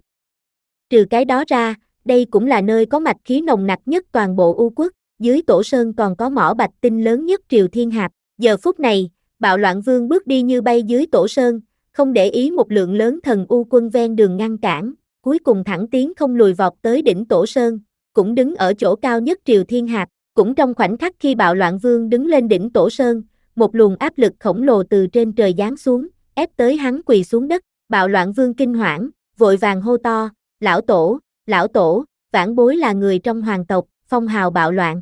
Trừ cái đó ra, đây cũng là nơi có mạch khí nồng nặc nhất toàn bộ U quốc, dưới Tổ Sơn còn có mỏ bạch tinh lớn nhất Triều Thiên Hạp. Giờ phút này, Bạo Loạn Vương bước đi như bay dưới Tổ Sơn, không để ý một lượng lớn thần U quân ven đường ngăn cản, cuối cùng thẳng tiến không lùi vọt tới đỉnh Tổ Sơn, cũng đứng ở chỗ cao nhất Triều Thiên Hạp. Cũng trong khoảnh khắc khi Bạo Loạn Vương đứng lên đỉnh Tổ Sơn, một luồng áp lực khổng lồ từ trên trời giáng xuống, ép tới hắn quỳ xuống đất. Bạo Loạn Vương kinh hoảng, vội vàng hô to, lão tổ, lão tổ, vãn bối là người trong hoàng tộc, phong hào Bạo Loạn.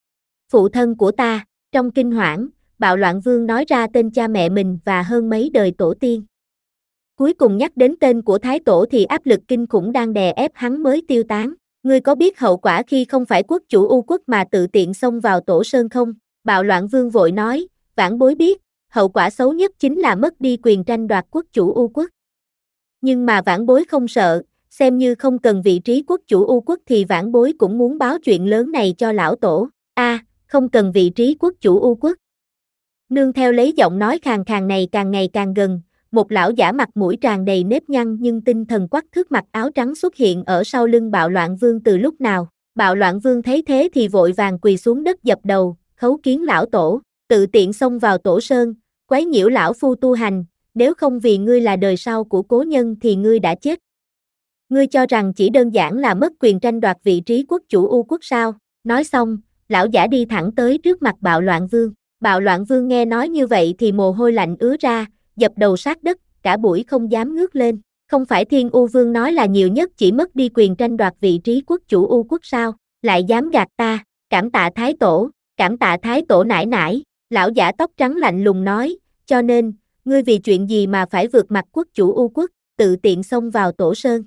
Phụ thân của ta, trong kinh hoảng, Bạo Loạn Vương nói ra tên cha mẹ mình và hơn mấy đời tổ tiên. Cuối cùng nhắc đến tên của Thái Tổ thì áp lực kinh khủng đang đè ép hắn mới tiêu tán. Ngươi có biết hậu quả khi không phải quốc chủ U quốc mà tự tiện xông vào Tổ Sơn không? Bạo Loạn Vương vội nói, vãn bối biết, hậu quả xấu nhất chính là mất đi quyền tranh đoạt quốc chủ U quốc. Nhưng mà vãn bối không sợ, xem như không cần vị trí quốc chủ U quốc thì vãn bối cũng muốn báo chuyện lớn này cho lão tổ. A, à, không cần vị trí quốc chủ U quốc. Nương theo lấy giọng nói khàn khàn này càng ngày càng gần, một lão giả mặt mũi tràn đầy nếp nhăn nhưng tinh thần quắc thước mặc áo trắng xuất hiện ở sau lưng Bạo Loạn Vương từ lúc nào. Bạo Loạn Vương thấy thế thì vội vàng quỳ xuống đất dập đầu, khấu kiến lão tổ, tự tiện xông vào Tổ Sơn, quấy nhiễu lão phu tu hành, nếu không vì ngươi là đời sau của cố nhân thì ngươi đã chết. Ngươi cho rằng chỉ đơn giản là mất quyền tranh đoạt vị trí quốc chủ U quốc sao? Nói xong, lão giả đi thẳng tới trước mặt Bạo Loạn Vương. Bạo Loạn Vương nghe nói như vậy thì mồ hôi lạnh ứa ra, dập đầu sát đất, cả buổi không dám ngước lên. Không phải Thiên U Vương nói là nhiều nhất chỉ mất đi quyền tranh đoạt vị trí quốc chủ U quốc sao? Lại dám gạt ta, cảm tạ Thái Tổ, cảm tạ Thái Tổ nải nải. Lão giả tóc trắng lạnh lùng nói, cho nên, ngươi vì chuyện gì mà phải vượt mặt quốc chủ U quốc, tự tiện xông vào Tổ Sơn?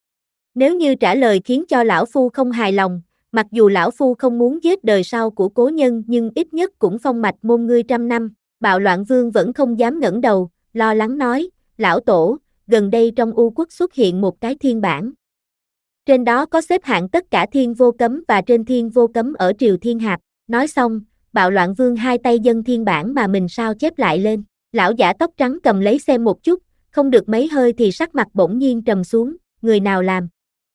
Nếu như trả lời khiến cho lão phu không hài lòng, mặc dù lão phu không muốn giết đời sau của cố nhân nhưng ít nhất cũng phong mạch môn ngươi trăm năm. Bạo Loạn Vương vẫn không dám ngẩng đầu, lo lắng nói, lão tổ, gần đây trong U quốc xuất hiện một cái thiên bản. Trên đó có xếp hạng tất cả thiên vô cấm và trên thiên vô cấm ở Triều Thiên Hạp. Nói xong, Bạo Loạn Vương hai tay dâng thiên bản mà mình sao chép lại lên. Lão giả tóc trắng cầm lấy xem một chút, không được mấy hơi thì sắc mặt bỗng nhiên trầm xuống, người nào làm?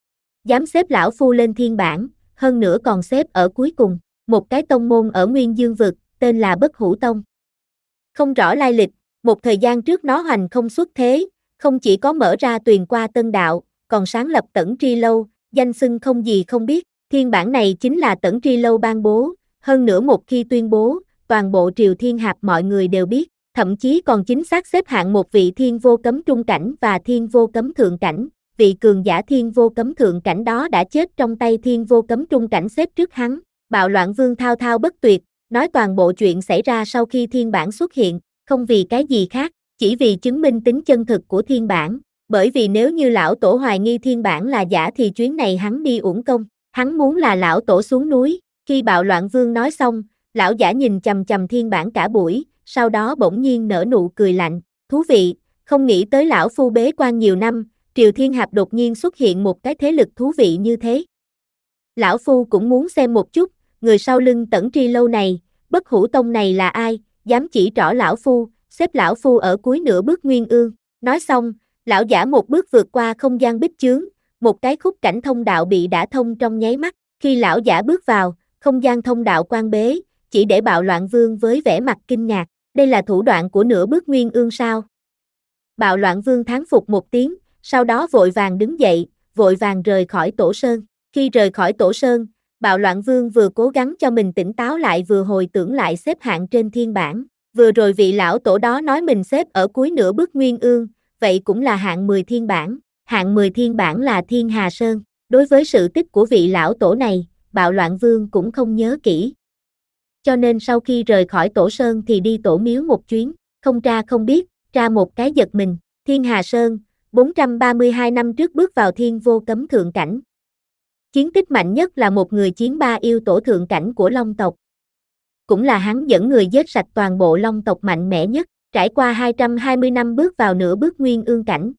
Dám xếp lão phu lên thiên bản, hơn nữa còn xếp ở cuối cùng, một cái tông môn ở Nguyên Dương vực, tên là Bất Hủ Tông. Không rõ lai lịch, một thời gian trước nó hoành không xuất thế, không chỉ có mở ra tuyền qua tân đạo, còn sáng lập Tẩn Tri Lâu, danh xưng không gì không biết, thiên bản này chính là Tẩn Tri Lâu ban bố, hơn nữa một khi tuyên bố, toàn bộ Triều Thiên Hạp mọi người đều biết, thậm chí còn chính xác xếp hạng một vị thiên vô cấm trung cảnh và thiên vô cấm thượng cảnh. Vị cường giả thiên vô cấm thượng cảnh đó đã chết trong tay thiên vô cấm trung cảnh xếp trước hắn. Bạo Loạn Vương thao thao bất tuyệt, nói toàn bộ chuyện xảy ra sau khi thiên bản xuất hiện, không vì cái gì khác, chỉ vì chứng minh tính chân thực của thiên bản. Bởi vì nếu như lão tổ hoài nghi thiên bản là giả thì chuyến này hắn đi uổng công, hắn muốn là lão tổ xuống núi. Khi Bạo Loạn Vương nói xong, lão giả nhìn chằm chằm thiên bản cả buổi, sau đó bỗng nhiên nở nụ cười lạnh, thú vị, không nghĩ tới lão phu bế quan nhiều năm, Triều Thiên Hạp đột nhiên xuất hiện một cái thế lực thú vị như thế. Lão phu cũng muốn xem một chút, người sau lưng Tẩn Tri Lâu này, Bất Hủ Tông này là ai, dám chỉ trỏ lão phu, xếp lão phu ở cuối nửa bước nguyên ương. Nói xong, lão giả một bước vượt qua không gian bích chướng, một cái khúc cảnh thông đạo bị đả thông trong nháy mắt. Khi lão giả bước vào, không gian thông đạo quan bế, chỉ để Bạo Loạn Vương với vẻ mặt kinh ngạc. Đây là thủ đoạn của nửa bước nguyên ương sao? Bạo Loạn Vương thán phục một tiếng, sau đó vội vàng đứng dậy, vội vàng rời khỏi Tổ Sơn. Khi rời khỏi Tổ Sơn, Bạo Loạn Vương vừa cố gắng cho mình tỉnh táo lại vừa hồi tưởng lại xếp hạng trên thiên bản. Vừa rồi vị lão tổ đó nói mình xếp ở cuối nửa bước nguyên ương, vậy cũng là hạng mười thiên bản. Hạng mười thiên bản là Thiên Hà Sơn. Đối với sự tích của vị lão tổ này, Bạo Loạn Vương cũng không nhớ kỹ. Cho nên sau khi rời khỏi Tổ Sơn thì đi tổ miếu một chuyến, không tra không biết, tra một cái giật mình. Thiên Hà Sơn, bốn trăm ba mươi hai năm trước bước vào thiên vô cấm thượng cảnh. Chiến tích mạnh nhất là một người chiến ba yêu tổ thượng cảnh của Long tộc. Cũng là hắn dẫn người giết sạch toàn bộ Long tộc mạnh mẽ nhất, trải qua hai trăm hai mươi năm bước vào nửa bước nguyên ương cảnh.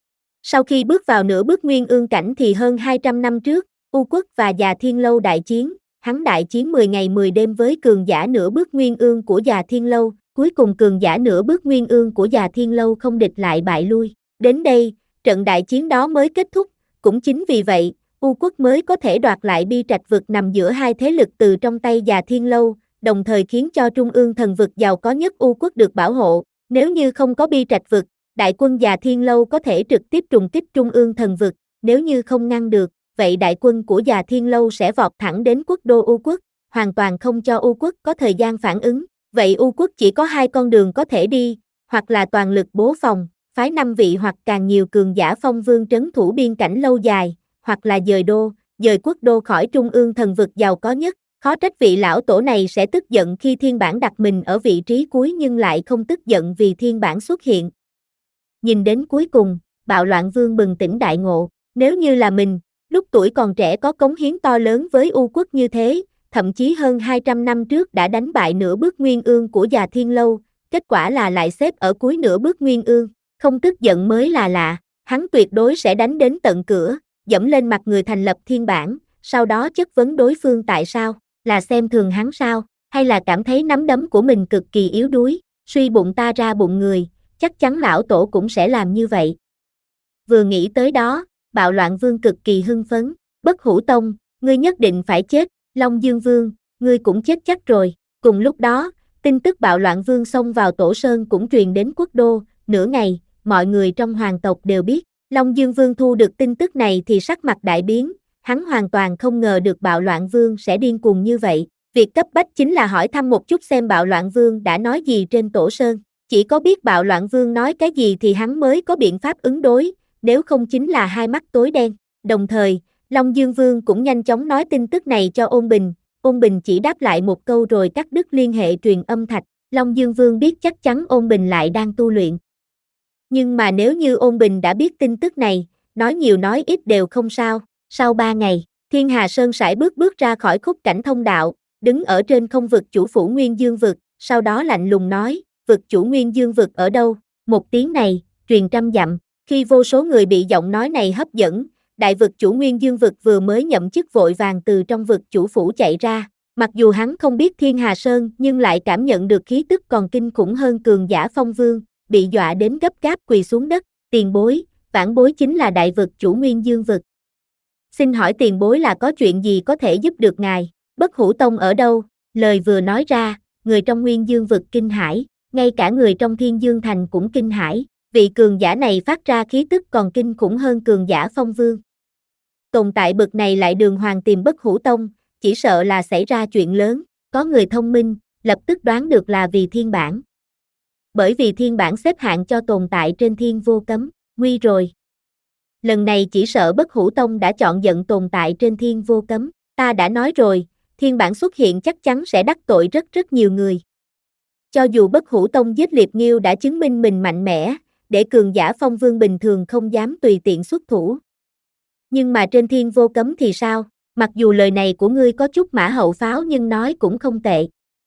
Sau khi bước vào nửa bước nguyên ương cảnh thì hơn hai trăm năm trước, U quốc và Già Thiên Lâu đại chiến, hắn đại chiến mười ngày mười đêm với cường giả nửa bước nguyên ương của Già Thiên Lâu, cuối cùng cường giả nửa bước nguyên ương của Già Thiên Lâu không địch lại bại lui. Đến đây, trận đại chiến đó mới kết thúc, cũng chính vì vậy, U quốc mới có thể đoạt lại Bi Trạch vực nằm giữa hai thế lực từ trong tay Già Thiên Lâu, đồng thời khiến cho Trung ương thần vực giàu có nhất U quốc được bảo hộ. Nếu như không có Bi Trạch vực, đại quân Già Thiên Lâu có thể trực tiếp trùng kích Trung ương thần vực, nếu như không ngăn được, vậy đại quân của Già Thiên Lâu sẽ vọt thẳng đến quốc đô U quốc, hoàn toàn không cho U quốc có thời gian phản ứng. Vậy U quốc chỉ có hai con đường có thể đi, hoặc là toàn lực bố phòng, phái năm vị hoặc càng nhiều cường giả phong vương trấn thủ biên cảnh lâu dài, hoặc là dời đô, dời quốc đô khỏi Trung ương thần vực giàu có nhất. Khó trách vị lão tổ này sẽ tức giận khi thiên bản đặt mình ở vị trí cuối nhưng lại không tức giận vì thiên bản xuất hiện. nhìn đến cuối cùng, Bạo Loạn Vương bừng tỉnh đại ngộ, nếu như là mình, lúc tuổi còn trẻ có cống hiến to lớn với U quốc như thế, thậm chí hơn hai trăm năm trước đã đánh bại nửa bước Nguyên Ương của Già Thiên Lâu, kết quả là lại xếp ở cuối nửa bước Nguyên Ương, không tức giận mới là lạ, hắn tuyệt đối sẽ đánh đến tận cửa, dẫm lên mặt người thành lập thiên bản, sau đó chất vấn đối phương tại sao, là xem thường hắn sao, hay là cảm thấy nắm đấm của mình cực kỳ yếu đuối, suy bụng ta ra bụng người, chắc chắn lão tổ cũng sẽ làm như vậy. Vừa nghĩ tới đó, Bạo Loạn Vương cực kỳ hưng phấn, Bất Hủ Tông, ngươi nhất định phải chết, Long Dương Vương, ngươi cũng chết chắc rồi. Cùng lúc đó, tin tức Bạo Loạn Vương xông vào Tổ Sơn cũng truyền đến quốc đô, nửa ngày, mọi người trong hoàng tộc đều biết, Long Dương Vương thu được tin tức này thì sắc mặt đại biến, hắn hoàn toàn không ngờ được Bạo Loạn Vương sẽ điên cuồng như vậy. Việc cấp bách chính là hỏi thăm một chút xem Bạo Loạn Vương đã nói gì trên Tổ Sơn, chỉ có biết Bạo Loạn Vương nói cái gì thì hắn mới có biện pháp ứng đối, nếu không chính là hai mắt tối đen. Đồng thời, Long Dương Vương cũng nhanh chóng nói tin tức này cho Ôn Bình, Ôn Bình chỉ đáp lại một câu rồi cắt đứt liên hệ truyền âm thạch, Long Dương Vương biết chắc chắn Ôn Bình lại đang tu luyện. Nhưng mà nếu như Ôn Bình đã biết tin tức này, nói nhiều nói ít đều không sao, sau ba ngày, Thiên Hà Sơn sải bước bước ra khỏi khúc cảnh thông đạo, đứng ở trên không vực chủ phủ Nguyên Dương vực, sau đó lạnh lùng nói, vực chủ Nguyên Dương vực ở đâu? Một tiếng này, truyền trăm dặm, khi vô số người bị giọng nói này hấp dẫn, đại vực chủ Nguyên Dương vực vừa mới nhậm chức vội vàng từ trong vực chủ phủ chạy ra, mặc dù hắn không biết Thiên Hà Sơn nhưng lại cảm nhận được khí tức còn kinh khủng hơn cường giả Phong Vương, bị dọa đến gấp gáp quỳ xuống đất, tiền bối, vãn bối chính là đại vực chủ Nguyên Dương vực. Xin hỏi tiền bối là có chuyện gì có thể giúp được ngài? Bất Hủ Tông ở đâu? Lời vừa nói ra, người trong Nguyên Dương vực kinh hãi, ngay cả người trong Thiên Dương Thành cũng kinh hãi, vị cường giả này phát ra khí tức còn kinh khủng hơn cường giả Phong Vương. Tồn tại bậc này lại đường hoàng tìm Bất Hủ Tông, chỉ sợ là xảy ra chuyện lớn, có người thông minh, lập tức đoán được là vì thiên bản. Bởi vì thiên bản xếp hạng cho tồn tại trên thiên vô cấm, nguy rồi. Lần này chỉ sợ Bất Hủ Tông đã chọn giận tồn tại trên thiên vô cấm, ta đã nói rồi, thiên bản xuất hiện chắc chắn sẽ đắc tội rất rất nhiều người. Cho dù Bất Hủ Tông giết Liệp Nghiêu đã chứng minh mình mạnh mẽ, để cường giả Phong Vương bình thường không dám tùy tiện xuất thủ. Nhưng mà trên thiên vô cấm thì sao? Mặc dù lời này của ngươi có chút mã hậu pháo nhưng nói cũng không tệ.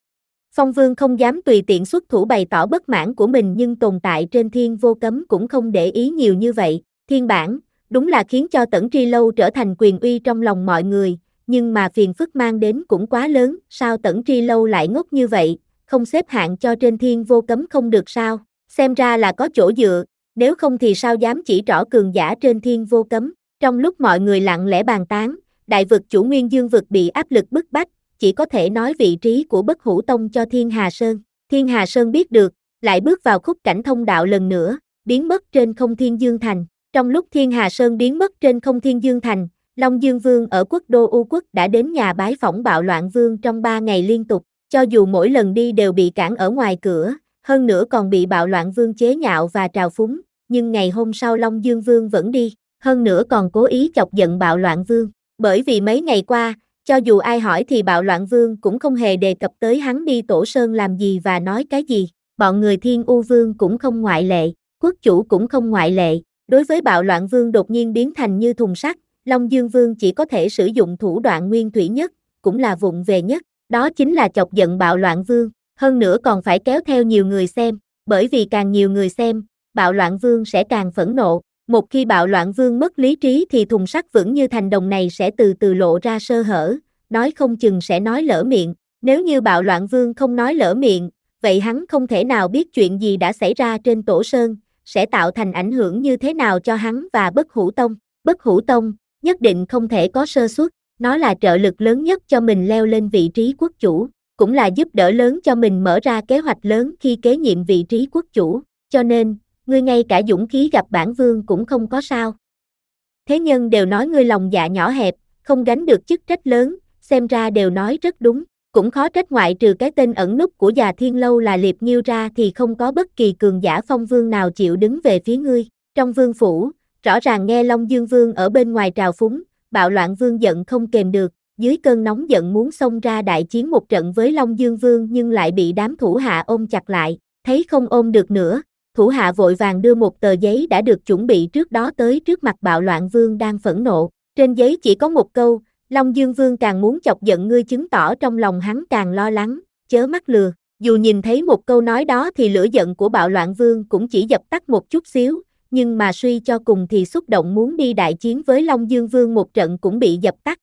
Phong Vương không dám tùy tiện xuất thủ bày tỏ bất mãn của mình nhưng tồn tại trên thiên vô cấm cũng không để ý nhiều như vậy. Thiên bản, đúng là khiến cho Tẩn Tri Lâu trở thành quyền uy trong lòng mọi người, nhưng mà phiền phức mang đến cũng quá lớn, sao Tẩn Tri Lâu lại ngốc như vậy, không xếp hạng cho trên thiên vô cấm không được sao? Xem ra là có chỗ dựa, nếu không thì sao dám chỉ trỏ cường giả trên thiên vô cấm. Trong lúc mọi người lặng lẽ bàn tán, đại vực chủ Nguyên Dương vực bị áp lực bức bách, chỉ có thể nói vị trí của Bất Hủ Tông cho Thiên Hà Sơn. Thiên Hà Sơn biết được, lại bước vào khúc cảnh thông đạo lần nữa, biến mất trên không Thiên Dương Thành. Trong lúc Thiên Hà Sơn biến mất trên không Thiên Dương Thành, Long Dương Vương ở quốc đô U quốc đã đến nhà bái phỏng Bạo Loạn Vương trong ba ngày liên tục, cho dù mỗi lần đi đều bị cản ở ngoài cửa, hơn nữa còn bị Bạo Loạn Vương chế nhạo và trào phúng, nhưng ngày hôm sau Long Dương Vương vẫn đi, hơn nữa còn cố ý chọc giận Bạo Loạn Vương, bởi vì mấy ngày qua, cho dù ai hỏi thì Bạo Loạn Vương cũng không hề đề cập tới hắn đi Tổ Sơn làm gì và nói cái gì, bọn người Thiên U Vương cũng không ngoại lệ, quốc chủ cũng không ngoại lệ, đối với Bạo Loạn Vương đột nhiên biến thành như thùng sắt, Long Dương Vương chỉ có thể sử dụng thủ đoạn nguyên thủy nhất, cũng là vụng về nhất, đó chính là chọc giận Bạo Loạn Vương, hơn nữa còn phải kéo theo nhiều người xem, bởi vì càng nhiều người xem, Bạo Loạn Vương sẽ càng phẫn nộ, một khi Bạo Loạn Vương mất lý trí thì thùng sắt vững như thành đồng này sẽ từ từ lộ ra sơ hở, nói không chừng sẽ nói lỡ miệng, nếu như Bạo Loạn Vương không nói lỡ miệng, vậy hắn không thể nào biết chuyện gì đã xảy ra trên Tổ Sơn, sẽ tạo thành ảnh hưởng như thế nào cho hắn và Bất Hủ Tông. Bất Hủ Tông nhất định không thể có sơ suất, nó là trợ lực lớn nhất cho mình leo lên vị trí quốc chủ, cũng là giúp đỡ lớn cho mình mở ra kế hoạch lớn khi kế nhiệm vị trí quốc chủ, cho nên, ngươi ngay cả dũng khí gặp bản vương cũng không có sao. Thế nhân đều nói ngươi lòng dạ nhỏ hẹp, không gánh được chức trách lớn, xem ra đều nói rất đúng, cũng khó trách ngoại trừ cái tên ẩn núp của Già Thiên Lâu là Liệp Nghiêu ra thì không có bất kỳ cường giả Phong Vương nào chịu đứng về phía ngươi. Trong vương phủ, rõ ràng nghe Long Dương Vương ở bên ngoài trào phúng, Bạo Loạn Vương giận không kềm được, dưới cơn nóng giận muốn xông ra đại chiến một trận với Long Dương Vương nhưng lại bị đám thủ hạ ôm chặt lại, thấy không ôm được nữa, Thủ hạ vội vàng đưa một tờ giấy đã được chuẩn bị trước đó tới trước mặt Bạo Loạn Vương đang phẫn nộ. Trên giấy chỉ có một câu, Long Dương Vương càng muốn chọc giận ngươi, chứng tỏ trong lòng hắn càng lo lắng, chớ mắc lừa. Dù nhìn thấy một câu nói đó thì lửa giận của Bạo Loạn Vương cũng chỉ dập tắt một chút xíu, nhưng mà suy cho cùng thì xúc động muốn đi đại chiến với Long Dương Vương một trận cũng bị dập tắt.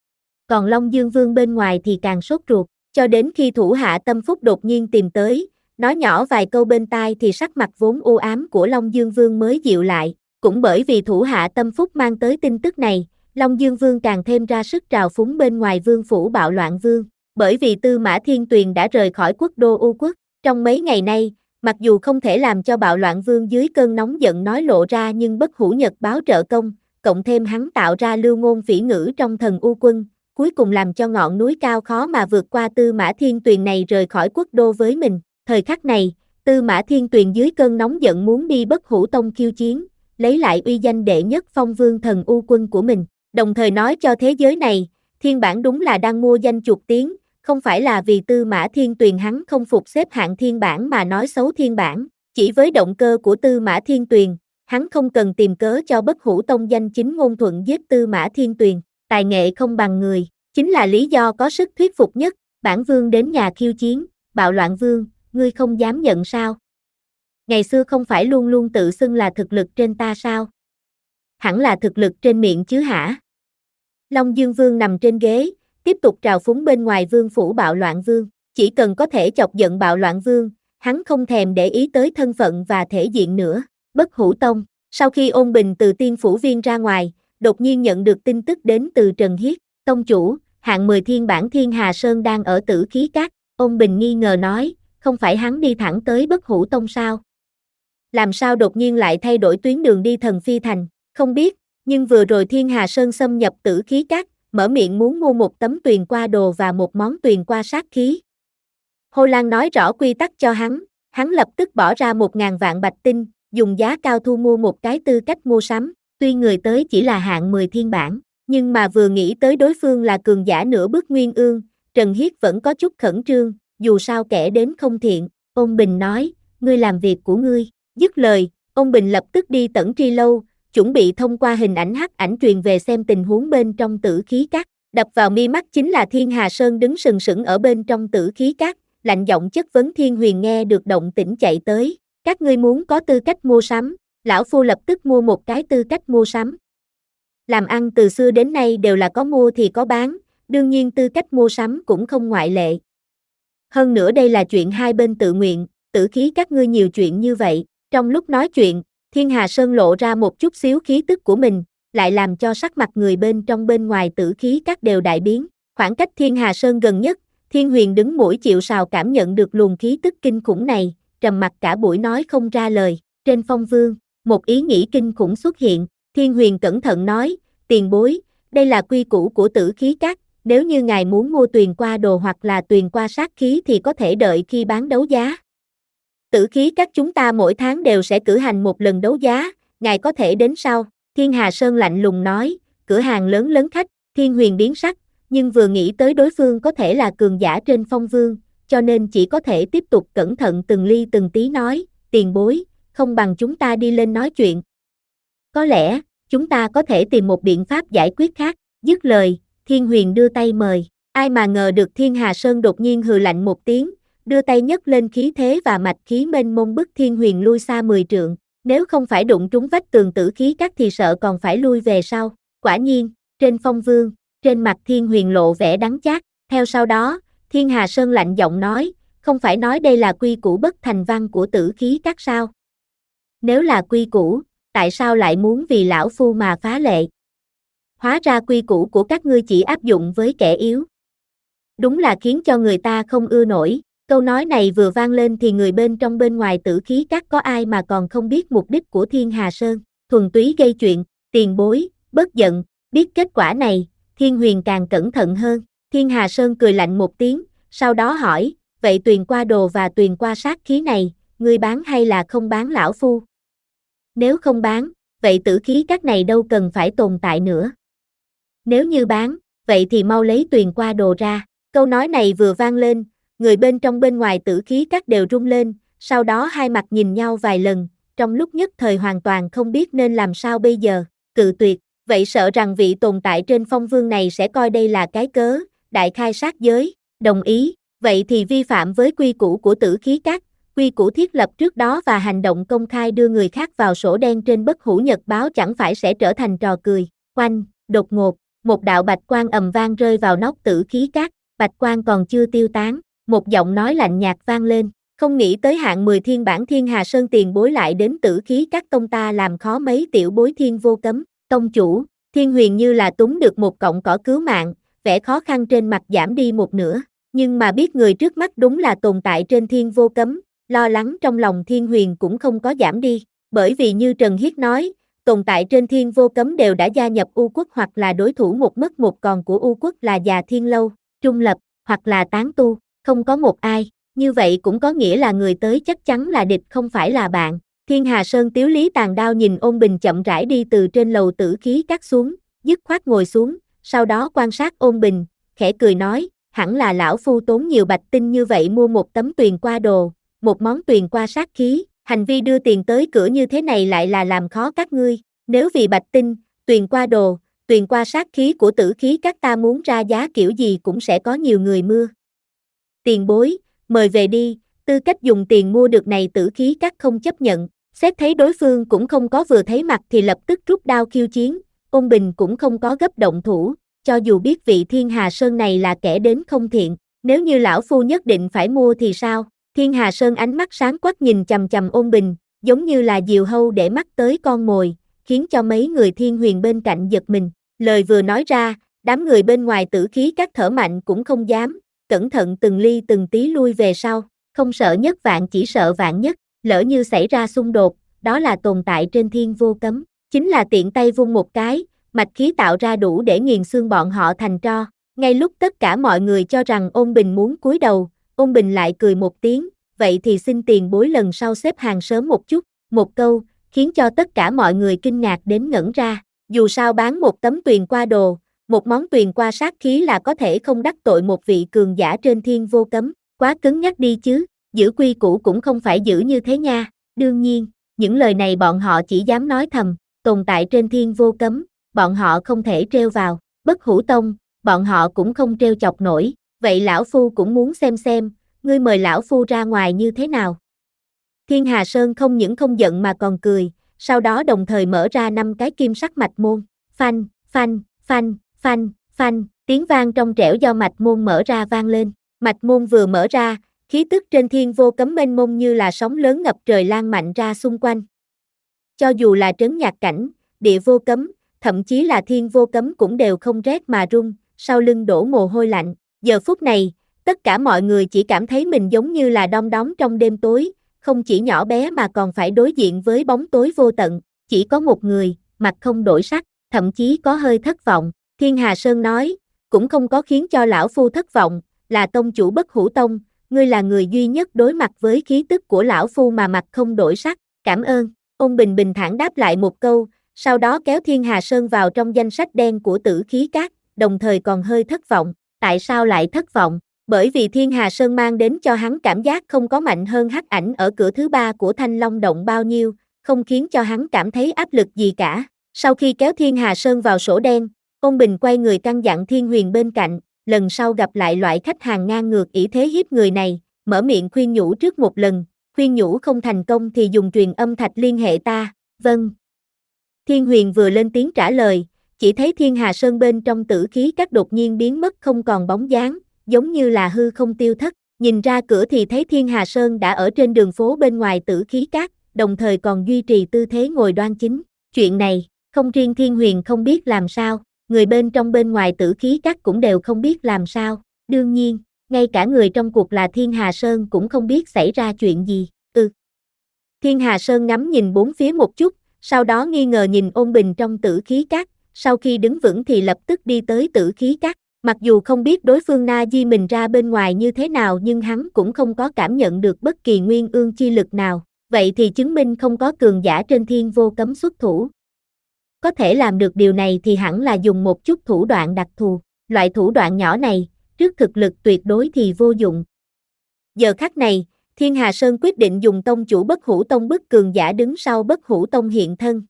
Còn Long Dương Vương bên ngoài thì càng sốt ruột, cho đến khi thủ hạ Tâm Phúc đột nhiên tìm tới, nói nhỏ vài câu bên tai thì sắc mặt vốn u ám của Long Dương Vương mới dịu lại. Cũng bởi vì thủ hạ Tâm Phúc mang tới tin tức này, Long Dương Vương càng thêm ra sức trào phúng bên ngoài vương phủ Bạo Loạn Vương. Bởi vì Tư Mã Thiên Tuyền đã rời khỏi quốc đô U Quốc, trong mấy ngày nay, mặc dù không thể làm cho Bạo Loạn Vương dưới cơn nóng giận nói lộ ra, nhưng Bất Hủ Nhật báo trợ công, cộng thêm hắn tạo ra lưu ngôn phỉ ngữ trong Thần U Quân, cuối cùng làm cho ngọn núi cao khó mà vượt qua Tư Mã Thiên Tuyền này rời khỏi quốc đô với mình. Thời khắc này, Tư Mã Thiên Tuyền dưới cơn nóng giận muốn đi Bất Hủ Tông khiêu chiến, lấy lại uy danh đệ nhất phong vương Thần U Quân của mình, đồng thời nói cho thế giới này, Thiên Bản đúng là đang mua danh chuộc tiếng, không phải là vì Tư Mã Thiên Tuyền hắn không phục xếp hạng Thiên Bản mà nói xấu Thiên Bản, chỉ với động cơ của Tư Mã Thiên Tuyền, hắn không cần tìm cớ cho Bất Hủ Tông danh chính ngôn thuận giết Tư Mã Thiên Tuyền, tài nghệ không bằng người, chính là lý do có sức thuyết phục nhất. Bản vương đến nhà khiêu chiến, Bạo Loạn Vương, ngươi không dám nhận sao? Ngày xưa không phải luôn luôn tự xưng là thực lực trên ta sao? Hẳn là thực lực trên miệng chứ hả? Long Dương Vương nằm trên ghế, tiếp tục trào phúng bên ngoài vương phủ Bạo Loạn Vương, chỉ cần có thể chọc giận Bạo Loạn Vương, hắn không thèm để ý tới thân phận và thể diện nữa. Bất Hủ Tông, sau khi Ôn Bình từ Tiên Phủ Viên ra ngoài, đột nhiên nhận được tin tức đến từ Trần Hiết, tông chủ, hạng mười Thiên Bản Thiên Hà Sơn đang ở Tử Khí Các. Ôn Bình nghi ngờ nói, không phải hắn đi thẳng tới Bất Hủ Tông sao? Làm sao đột nhiên lại thay đổi tuyến đường đi Thần Phi Thành? Không biết, nhưng vừa rồi Thiên Hà Sơn xâm nhập Tử Khí Các, mở miệng muốn mua một tấm tuyền qua đồ và một món tuyền qua sát khí. Hồ Lan nói rõ quy tắc cho hắn, hắn lập tức bỏ ra một ngàn vạn bạch tinh, dùng giá cao thu mua một cái tư cách mua sắm, tuy người tới chỉ là hạng mười thiên bản, nhưng mà vừa nghĩ tới đối phương là cường giả nửa bước nguyên ương, Trần Hiết vẫn có chút khẩn trương, dù sao kẻ đến không thiện. Ôn Bình nói, ngươi làm việc của ngươi, dứt lời, Ôn Bình lập tức đi Tẩn Tri Lâu, chuẩn bị thông qua hình ảnh hắc ảnh truyền về xem tình huống bên trong Tử Khí Các. Đập vào mi mắt chính là Thiên Hà Sơn đứng sừng sững ở bên trong Tử Khí Các, lạnh giọng chất vấn. Thiên Huyền nghe được động tĩnh chạy tới, các ngươi muốn có tư cách mua sắm, lão phu lập tức mua một cái tư cách mua sắm. Làm ăn từ xưa đến nay đều là có mua thì có bán, đương nhiên tư cách mua sắm cũng không ngoại lệ. Hơn nữa đây là chuyện hai bên tự nguyện, Tử Khí Các ngươi nhiều chuyện như vậy. Trong lúc nói chuyện, Thiên Hà Sơn lộ ra một chút xíu khí tức của mình, lại làm cho sắc mặt người bên trong bên ngoài Tử Khí Các đều đại biến. Khoảng cách Thiên Hà Sơn gần nhất, Thiên Huyền đứng mũi chịu sào cảm nhận được luồng khí tức kinh khủng này, trầm mặt cả buổi nói không ra lời. Trên phong vương, một ý nghĩ kinh khủng xuất hiện, Thiên Huyền cẩn thận nói, tiền bối, đây là quy củ của Tử Khí Các, nếu như ngài muốn mua tuyền qua đồ hoặc là tuyền qua sát khí thì có thể đợi khi bán đấu giá. Tử Khí Các chúng ta mỗi tháng đều sẽ cử hành một lần đấu giá, ngài có thể đến sau. Thiên Hà Sơn lạnh lùng nói, cửa hàng lớn lớn khách. Thiên Huyền biến sắc, nhưng vừa nghĩ tới đối phương có thể là cường giả trên phong vương, cho nên chỉ có thể tiếp tục cẩn thận từng ly từng tí nói, tiền bối, không bằng chúng ta đi lên nói chuyện. Có lẽ, chúng ta có thể tìm một biện pháp giải quyết khác. Dứt lời, Thiên Huyền đưa tay mời, ai mà ngờ được Thiên Hà Sơn đột nhiên hừ lạnh một tiếng, đưa tay nhấc lên khí thế và mạch khí mênh mông bức Thiên Huyền lui xa mười trượng, nếu không phải đụng trúng vách tường Tử Khí Các thì sợ còn phải lui về sau. Quả nhiên, trên phong vương, trên mặt Thiên Huyền lộ vẻ đắng chát, theo sau đó, Thiên Hà Sơn lạnh giọng nói, không phải nói đây là quy củ bất thành văn của Tử Khí Các sao? Nếu là quy củ, tại sao lại muốn vì lão phu mà phá lệ? Hóa ra quy củ của các ngươi chỉ áp dụng với kẻ yếu. Đúng là khiến cho người ta không ưa nổi. Câu nói này vừa vang lên thì người bên trong bên ngoài Tử Khí Các có ai mà còn không biết mục đích của Thiên Hà Sơn, thuần túy gây chuyện. Tiền bối, bất giận, biết kết quả này, Thiên Huyền càng cẩn thận hơn. Thiên Hà Sơn cười lạnh một tiếng, sau đó hỏi, vậy tuyền qua đồ và tuyền qua sát khí này, ngươi bán hay là không bán lão phu? Nếu không bán, vậy Tử Khí Các này đâu cần phải tồn tại nữa. Nếu như bán, vậy thì mau lấy tuyền qua đồ ra. Câu nói này vừa vang lên, người bên trong bên ngoài Tử Khí Các đều rung lên, sau đó hai mặt nhìn nhau vài lần, trong lúc nhất thời hoàn toàn không biết nên làm sao bây giờ, cự tuyệt, vậy sợ rằng vị tồn tại trên phong vương này sẽ coi đây là cái cớ, đại khai sát giới, đồng ý, vậy thì vi phạm với quy củ của Tử Khí Các, quy củ thiết lập trước đó và hành động công khai đưa người khác vào sổ đen trên Bất Hủ Nhật báo chẳng phải sẽ trở thành trò cười. Oanh, đột ngột, một đạo bạch quang ầm vang rơi vào nóc Tử Khí Các, bạch quang còn chưa tiêu tán, một giọng nói lạnh nhạt vang lên, không nghĩ tới hạng mười thiên bản Thiên Hà Sơn tiền bối lại đến Tử Khí Các tông ta làm khó mấy tiểu bối Thiên Vô Cấm. Tông chủ, Thiên Huyền như là túng được một cọng cỏ cứu mạng, vẻ khó khăn trên mặt giảm đi một nửa, nhưng mà biết người trước mắt đúng là tồn tại trên Thiên Vô Cấm, lo lắng trong lòng Thiên Huyền cũng không có giảm đi, bởi vì như Trần Hiết nói, tồn tại trên Thiên Vô Cấm đều đã gia nhập U Quốc hoặc là đối thủ một mất một còn của U Quốc là Già Thiên Lâu, Trung Lập, hoặc là tán tu, không có một ai, như vậy cũng có nghĩa là người tới chắc chắn là địch không phải là bạn. Thiên Hà Sơn tiếu lý tàn đao nhìn Ôn Bình chậm rãi đi từ trên lầu Tử Khí Các xuống, dứt khoát ngồi xuống, sau đó quan sát Ôn Bình, khẽ cười nói, hẳn là lão phu tốn nhiều bạch tinh như vậy mua một tấm tuyền qua đồ, một món tuyền qua sát khí, hành vi đưa tiền tới cửa như thế này lại là làm khó các ngươi, nếu vì bạch tinh, tuyền qua đồ, tuyền qua sát khí của Tử Khí Các ta muốn ra giá kiểu gì cũng sẽ có nhiều người mua. Tiền bối, mời về đi, tư cách dùng tiền mua được này Tử Khí Các không chấp nhận, xét thấy đối phương cũng không có vừa thấy mặt thì lập tức rút đao khiêu chiến, Ôn Bình cũng không có gấp động thủ, cho dù biết vị Thiên Hà Sơn này là kẻ đến không thiện, nếu như lão phu nhất định phải mua thì sao? Thiên Hà Sơn ánh mắt sáng quắc nhìn chằm chằm Ôn Bình, giống như là diều hâu để mắt tới con mồi, khiến cho mấy người Thiên Huyền bên cạnh giật mình. Lời vừa nói ra, đám người bên ngoài Tử Khí Các thở mạnh cũng không dám, cẩn thận từng ly từng tí lui về sau, không sợ nhất vạn chỉ sợ vạn nhất, lỡ như xảy ra xung đột, đó là tồn tại trên Thiên Vô Cấm, chính là tiện tay vung một cái, mạch khí tạo ra đủ để nghiền xương bọn họ thành tro. Ngay lúc tất cả mọi người cho rằng Ôn Bình muốn cúi đầu, Ôn Bình lại cười một tiếng, vậy thì xin tiền bối lần sau xếp hàng sớm một chút, một câu, khiến cho tất cả mọi người kinh ngạc đến ngẩn ra, dù sao bán một tấm tuyền qua đồ, một món tuyền qua sát khí là có thể không đắc tội một vị cường giả trên Thiên Vô Cấm, quá cứng nhắc đi chứ, giữ quy củ cũng không phải giữ như thế nha, đương nhiên, những lời này bọn họ chỉ dám nói thầm, tồn tại trên Thiên Vô Cấm, bọn họ không thể trêu vào, Bất Hủ Tông, bọn họ cũng không trêu chọc nổi, vậy lão phu cũng muốn xem xem, ngươi mời lão phu ra ngoài như thế nào. Thiên Hà Sơn không những không giận mà còn cười, sau đó đồng thời mở ra năm cái kim sắc mạch môn, phanh, phanh, phanh, phanh, phanh, tiếng vang trong trẻo do mạch môn mở ra vang lên, mạch môn vừa mở ra, khí tức trên Thiên Vô Cấm mênh mông như là sóng lớn ngập trời lan mạnh ra xung quanh. Cho dù là trấn nhạc cảnh, địa vô cấm, thậm chí là Thiên Vô Cấm cũng đều không rét mà run, sau lưng đổ mồ hôi lạnh, giờ phút này, tất cả mọi người chỉ cảm thấy mình giống như là đom đóm trong đêm tối, không chỉ nhỏ bé mà còn phải đối diện với bóng tối vô tận, chỉ có một người, mặt không đổi sắc, thậm chí có hơi thất vọng, Thiên Hà Sơn nói, cũng không có khiến cho lão phu thất vọng, là tông chủ Bất Hủ Tông, ngươi là người duy nhất đối mặt với khí tức của lão phu mà mặt không đổi sắc, cảm ơn, Ôn Bình bình thản đáp lại một câu, sau đó kéo Thiên Hà Sơn vào trong danh sách đen của Tử Khí Các, đồng thời còn hơi thất vọng, tại sao lại thất vọng? Bởi vì Thiên Hà Sơn mang đến cho hắn cảm giác không có mạnh hơn hắc ảnh ở cửa thứ ba của Thanh Long Động bao nhiêu, không khiến cho hắn cảm thấy áp lực gì cả. Sau khi kéo Thiên Hà Sơn vào sổ đen, Ôn Bình quay người căn dặn Thiên Huyền bên cạnh, lần sau gặp lại loại khách hàng ngang ngược ỷ thế hiếp người này, mở miệng khuyên nhủ trước một lần, khuyên nhủ không thành công thì dùng truyền âm thạch liên hệ ta, vâng. Thiên Huyền vừa lên tiếng trả lời, chỉ thấy Thiên Hà Sơn bên trong Tử Khí Các đột nhiên biến mất không còn bóng dáng, giống như là hư không tiêu thất, nhìn ra cửa thì thấy Thiên Hà Sơn đã ở trên đường phố bên ngoài Tử Khí Các, đồng thời còn duy trì tư thế ngồi đoan chính. Chuyện này, không riêng Thiên Huyền không biết làm sao, người bên trong bên ngoài Tử Khí Các cũng đều không biết làm sao, đương nhiên, ngay cả người trong cuộc là Thiên Hà Sơn cũng không biết xảy ra chuyện gì, ừ. Thiên Hà Sơn ngắm nhìn bốn phía một chút, sau đó nghi ngờ nhìn Ôn Bình trong Tử Khí Các, sau khi đứng vững thì lập tức đi tới Tử Khí Các, mặc dù không biết đối phương na di mình ra bên ngoài như thế nào nhưng hắn cũng không có cảm nhận được bất kỳ nguyên ương chi lực nào, vậy thì chứng minh không có cường giả trên Thiên Vô Cấm xuất thủ. Có thể làm được điều này thì hẳn là dùng một chút thủ đoạn đặc thù, loại thủ đoạn nhỏ này, trước thực lực tuyệt đối thì vô dụng. Giờ khắc này, Thiên Hà Sơn quyết định dùng tông chủ Bất Hủ Tông bức cường giả đứng sau Bất Hủ Tông hiện thân.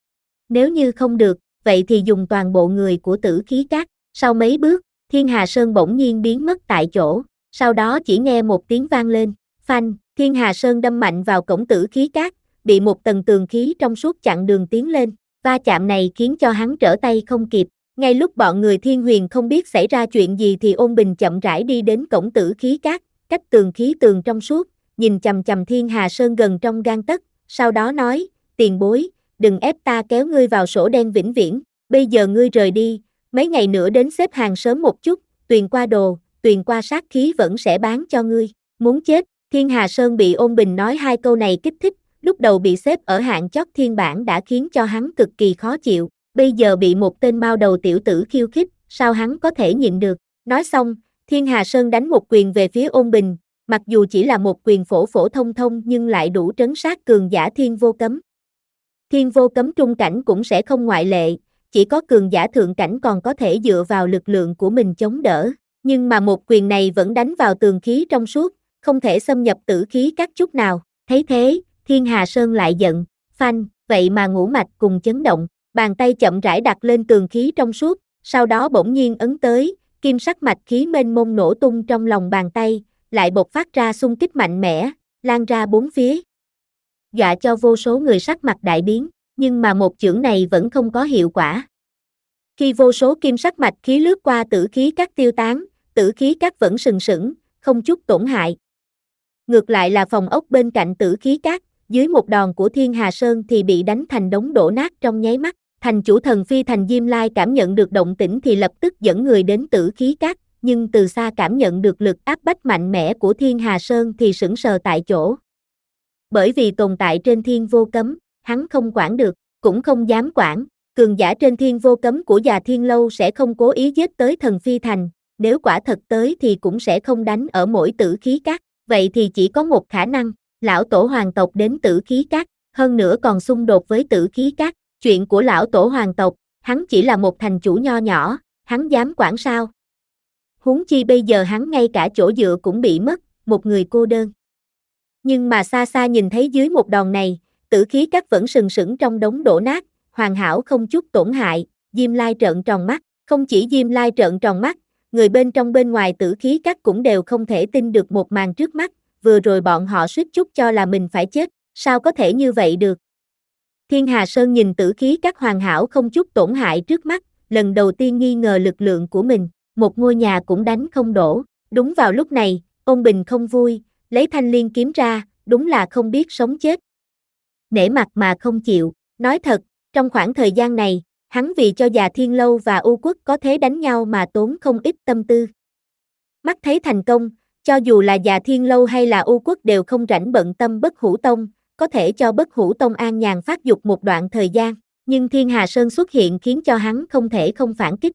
Nếu như không được, vậy thì dùng toàn bộ người của Tử Khí Các. Sau mấy bước, Thiên Hà Sơn bỗng nhiên biến mất tại chỗ, sau đó chỉ nghe một tiếng vang lên, phanh, Thiên Hà Sơn đâm mạnh vào cổng Tử Khí Các, bị một tầng tường khí trong suốt chặn đường tiến lên, va chạm này khiến cho hắn trở tay không kịp. Ngay lúc bọn người Thiên Huyền không biết xảy ra chuyện gì thì Ôn Bình chậm rãi đi đến cổng Tử Khí Các, cách tường khí tường trong suốt, nhìn chằm chằm Thiên Hà Sơn gần trong gang tấc, sau đó nói, tiền bối, đừng ép ta kéo ngươi vào sổ đen vĩnh viễn, bây giờ ngươi rời đi, mấy ngày nữa đến xếp hàng sớm một chút, tuyền qua đồ, tuyền qua sát khí vẫn sẽ bán cho ngươi, muốn chết. Thiên Hà Sơn bị Ôn Bình nói hai câu này kích thích, lúc đầu bị xếp ở hạng chót thiên bảng đã khiến cho hắn cực kỳ khó chịu, bây giờ bị một tên mao đầu tiểu tử khiêu khích, sao hắn có thể nhịn được. Nói xong, Thiên Hà Sơn đánh một quyền về phía Ôn Bình, mặc dù chỉ là một quyền phổ phổ thông thông nhưng lại đủ trấn sát cường giả Thiên Vô Cấm. Thiên Vô Cấm trung cảnh cũng sẽ không ngoại lệ, chỉ có cường giả thượng cảnh còn có thể dựa vào lực lượng của mình chống đỡ, nhưng mà một quyền này vẫn đánh vào tường khí trong suốt, không thể xâm nhập Tử Khí Các chút nào. Thấy thế, Thiên Hà Sơn lại giận, phanh, vậy mà ngũ mạch cùng chấn động, bàn tay chậm rãi đặt lên tường khí trong suốt, sau đó bỗng nhiên ấn tới, kim sắc mạch khí mênh mông nổ tung trong lòng bàn tay, lại bộc phát ra xung kích mạnh mẽ, lan ra bốn phía. Dọa cho vô số người sắc mặt đại biến, nhưng mà một chưởng này vẫn không có hiệu quả. Khi vô số kim sắc mạch khí lướt qua Tử Khí Các tiêu tán, Tử Khí Các vẫn sừng sững, không chút tổn hại. Ngược lại là phòng ốc bên cạnh Tử Khí Các, dưới một đòn của Thiên Hà Sơn thì bị đánh thành đống đổ nát trong nháy mắt. Thành chủ thần phi thành Diêm Lai cảm nhận được động tĩnh thì lập tức dẫn người đến Tử Khí Các, nhưng từ xa cảm nhận được lực áp bách mạnh mẽ của Thiên Hà Sơn thì sững sờ tại chỗ. Bởi vì tồn tại trên Thiên Vô Cấm, hắn không quản được, cũng không dám quản, cường giả trên Thiên Vô Cấm của Già Thiên Lâu sẽ không cố ý giết tới thần phi thành, nếu quả thật tới thì cũng sẽ không đánh ở mỗi Tử Khí Các, vậy thì chỉ có một khả năng, lão tổ hoàng tộc đến Tử Khí Các, hơn nữa còn xung đột với Tử Khí Các. Chuyện của lão tổ hoàng tộc, hắn chỉ là một thành chủ nho nhỏ, hắn dám quản sao? Huống chi bây giờ hắn ngay cả chỗ dựa cũng bị mất, một người cô đơn. Nhưng mà xa xa nhìn thấy dưới một đòn này, Tử Khí Các vẫn sừng sững trong đống đổ nát, hoàn hảo không chút tổn hại. Diêm Lai trợn tròn mắt, không chỉ Diêm Lai trợn tròn mắt, người bên trong bên ngoài Tử Khí Các cũng đều không thể tin được một màn trước mắt, vừa rồi bọn họ suýt chút cho là mình phải chết, sao có thể như vậy được? Thiên Hà Sơn nhìn Tử Khí Các hoàn hảo không chút tổn hại trước mắt, lần đầu tiên nghi ngờ lực lượng của mình, một ngôi nhà cũng đánh không đổ. Đúng vào lúc này, Ôn Bình không vui, lấy thanh liên kiếm ra, đúng là không biết sống chết. Nể mặt mà không chịu, nói thật, trong khoảng thời gian này, hắn vì cho Già Thiên Lâu và U Quốc có thế đánh nhau mà tốn không ít tâm tư. Mắt thấy thành công, cho dù là Già Thiên Lâu hay là U Quốc đều không rảnh bận tâm Bất Hủ Tông, có thể cho Bất Hủ Tông an nhàn phát dục một đoạn thời gian, nhưng Thiên Hà Sơn xuất hiện khiến cho hắn không thể không phản kích.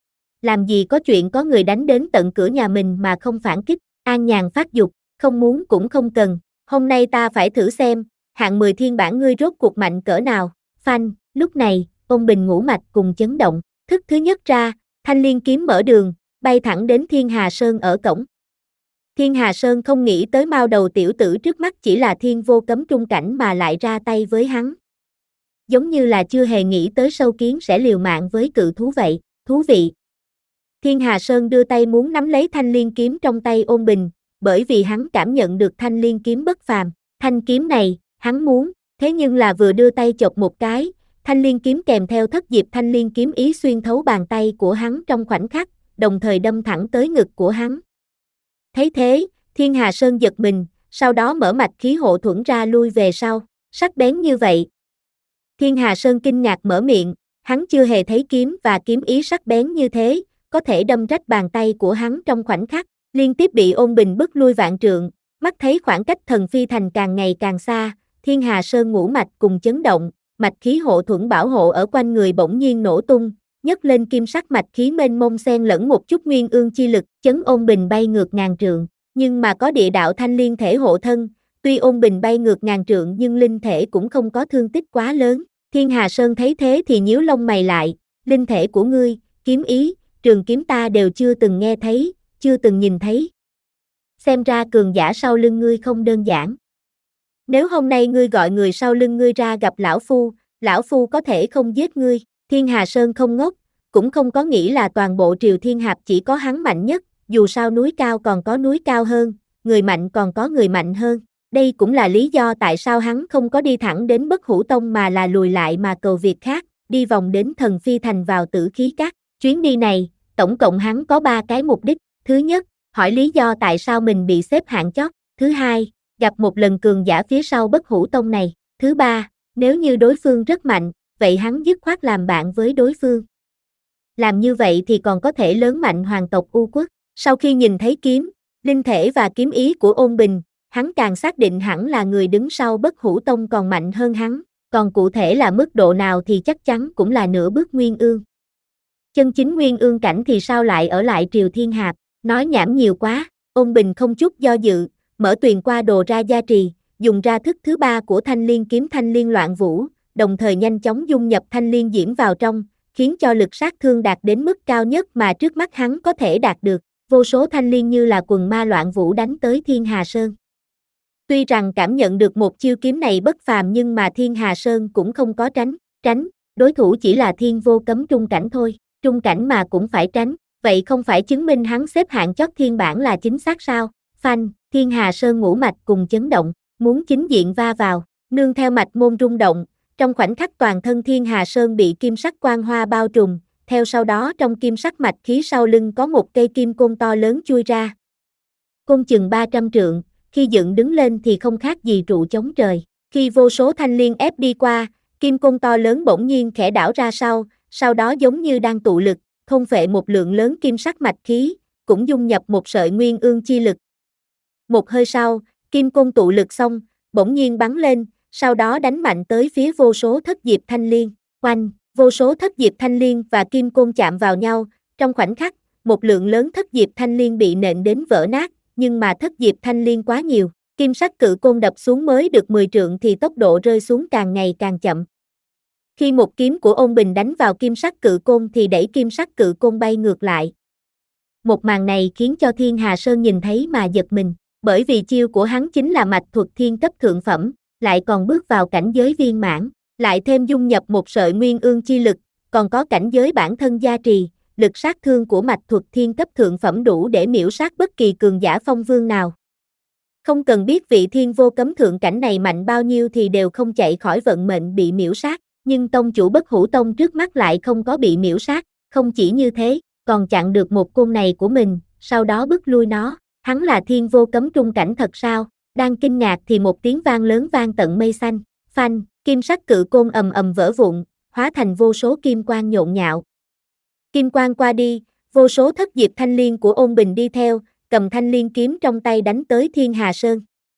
Làm gì có chuyện có người đánh đến tận cửa nhà mình mà không phản kích, an nhàn phát dục, không muốn cũng không cần, hôm nay ta phải thử xem, hạng mười thiên bản ngươi rốt cuộc mạnh cỡ nào, phanh, lúc này, Ôn Bình ngũ mạch cùng chấn động, thức thứ nhất ra, thanh liên kiếm mở đường, bay thẳng đến Thiên Hà Sơn ở cổng. Thiên Hà Sơn không nghĩ tới mao đầu tiểu tử trước mắt chỉ là Thiên Vô Cấm trung cảnh mà lại ra tay với hắn. Giống như là chưa hề nghĩ tới sâu kiến sẽ liều mạng với cự thú vậy, thú vị. Thiên Hà Sơn đưa tay muốn nắm lấy thanh liên kiếm trong tay Ôn Bình, bởi vì hắn cảm nhận được thanh liên kiếm bất phàm, thanh kiếm này, hắn muốn, thế nhưng là vừa đưa tay chộp một cái, thanh liên kiếm kèm theo thất diệp thanh liên kiếm ý xuyên thấu bàn tay của hắn trong khoảnh khắc, đồng thời đâm thẳng tới ngực của hắn. Thấy thế, Thiên Hà Sơn giật mình, sau đó mở mạch khí hộ thuẫn ra lui về sau, sắc bén như vậy. Thiên Hà Sơn kinh ngạc mở miệng, hắn chưa hề thấy kiếm và kiếm ý sắc bén như thế, có thể đâm rách bàn tay của hắn trong khoảnh khắc, liên tiếp bị Ôn Bình bức lui vạn trượng, mắt thấy khoảng cách thần phi thành càng ngày càng xa, Thiên Hà Sơn ngũ mạch cùng chấn động, mạch khí hộ thuẫn bảo hộ ở quanh người bỗng nhiên nổ tung, nhấc lên kim sắc mạch khí mênh mông xen lẫn một chút nguyên ương chi lực, chấn Ôn Bình bay ngược ngàn trượng, nhưng mà có địa đạo thanh liên thể hộ thân, tuy Ôn Bình bay ngược ngàn trượng nhưng linh thể cũng không có thương tích quá lớn. Thiên Hà Sơn thấy thế thì nhíu lông mày lại, linh thể của ngươi, kiếm ý, trường kiếm ta đều chưa từng nghe thấy, chưa từng nhìn thấy. xem ra cường giả sau lưng ngươi không đơn giản. Nếu hôm nay ngươi gọi người sau lưng ngươi ra gặp lão phu, lão phu có thể không giết ngươi. Thiên Hà Sơn không ngốc, cũng không có nghĩ là toàn bộ Triều Thiên Hạp chỉ có hắn mạnh nhất, dù sao núi cao còn có núi cao hơn, người mạnh còn có người mạnh hơn. Đây cũng là lý do tại sao hắn không có đi thẳng đến Bất Hủ Tông mà là lùi lại mà cầu việc khác, đi vòng đến Thần Phi Thành vào Tử Khí Các. Chuyến đi này, tổng cộng hắn có ba cái mục đích. Thứ nhất, hỏi lý do tại sao mình bị xếp hạng chót. Thứ hai, gặp một lần cường giả phía sau Bất Hủ Tông này. Thứ ba, nếu như đối phương rất mạnh, vậy hắn dứt khoát làm bạn với đối phương. Làm như vậy thì còn có thể lớn mạnh hoàng tộc U Quốc. Sau khi nhìn thấy kiếm, linh thể và kiếm ý của Ôn Bình, hắn càng xác định hẳn là người đứng sau Bất Hủ Tông còn mạnh hơn hắn, còn cụ thể là mức độ nào thì chắc chắn cũng là nửa bước Nguyên Ương. Chân chính Nguyên Ương cảnh thì sao lại ở lại Triều Thiên Hạp, nói nhảm nhiều quá. Ôn Bình không chút do dự, mở tuyền qua đồ ra gia trì, dùng ra thức thứ ba của Thanh Liên kiếm Thanh Liên Loạn Vũ, đồng thời nhanh chóng dung nhập Thanh Liên Diễm vào trong, khiến cho lực sát thương đạt đến mức cao nhất mà trước mắt hắn có thể đạt được. Vô số thanh liên như là quần ma loạn vũ đánh tới Thiên Hà Sơn. Tuy rằng cảm nhận được một chiêu kiếm này bất phàm nhưng mà Thiên Hà Sơn cũng không có tránh, tránh, đối thủ chỉ là thiên vô cấm trung cảnh thôi, trung cảnh mà cũng phải tránh, vậy không phải chứng minh hắn xếp hạng chót thiên bản là chính xác sao? Phanh, Thiên Hà Sơn ngũ mạch cùng chấn động, muốn chính diện va vào, nương theo mạch môn rung động, trong khoảnh khắc toàn thân Thiên Hà Sơn bị kim sắc quang hoa bao trùm, theo sau đó trong kim sắc mạch khí sau lưng có một cây kim côn to lớn chui ra. Côn chừng ba trăm trượng, khi dựng đứng lên thì không khác gì trụ chống trời. Khi vô số thanh liên ép đi qua, kim côn to lớn bỗng nhiên khẽ đảo ra sau, sau đó giống như đang tụ lực, thôn phệ một lượng lớn kim sắc mạch khí, cũng dung nhập một sợi nguyên ương chi lực. Một hơi sau, kim côn tụ lực xong, bỗng nhiên bắn lên, sau đó đánh mạnh tới phía vô số thất diệp thanh liên. Oanh, vô số thất diệp thanh liên và kim côn chạm vào nhau, trong khoảnh khắc, một lượng lớn thất diệp thanh liên bị nện đến vỡ nát, nhưng mà thất diệp thanh liên quá nhiều, kim sắc cự côn đập xuống mới được mười trượng thì tốc độ rơi xuống càng ngày càng chậm. Khi một kiếm của Ôn Bình đánh vào kim sắc cự côn thì đẩy kim sắc cự côn bay ngược lại. Một màn này khiến cho Thiên Hà Sơn nhìn thấy mà giật mình, bởi vì chiêu của hắn chính là mạch thuật thiên cấp thượng phẩm, lại còn bước vào cảnh giới viên mãn, lại thêm dung nhập một sợi nguyên ương chi lực, còn có cảnh giới bản thân gia trì, lực sát thương của mạch thuật thiên cấp thượng phẩm đủ để miễu sát bất kỳ cường giả phong vương nào. Không cần biết vị thiên vô cấm thượng cảnh này mạnh bao nhiêu thì đều không chạy khỏi vận mệnh bị miễu sát, nhưng tông chủ Bất Hủ Tông trước mắt lại không có bị miễu sát, không chỉ như thế, còn chặn được một côn này của mình, sau đó bức lui nó. Hắn là thiên vô cấm trung cảnh thật sao? Đang kinh ngạc thì một tiếng vang lớn vang tận mây xanh, phanh, kim sắc cự côn ầm ầm vỡ vụn, hóa thành vô số kim quang nhộn nhạo. Kim quang qua đi, vô số thất diệp thanh liên của Ôn Bình đi theo, cầm thanh liên kiếm trong tay đánh tới Thiên Hà Sơn.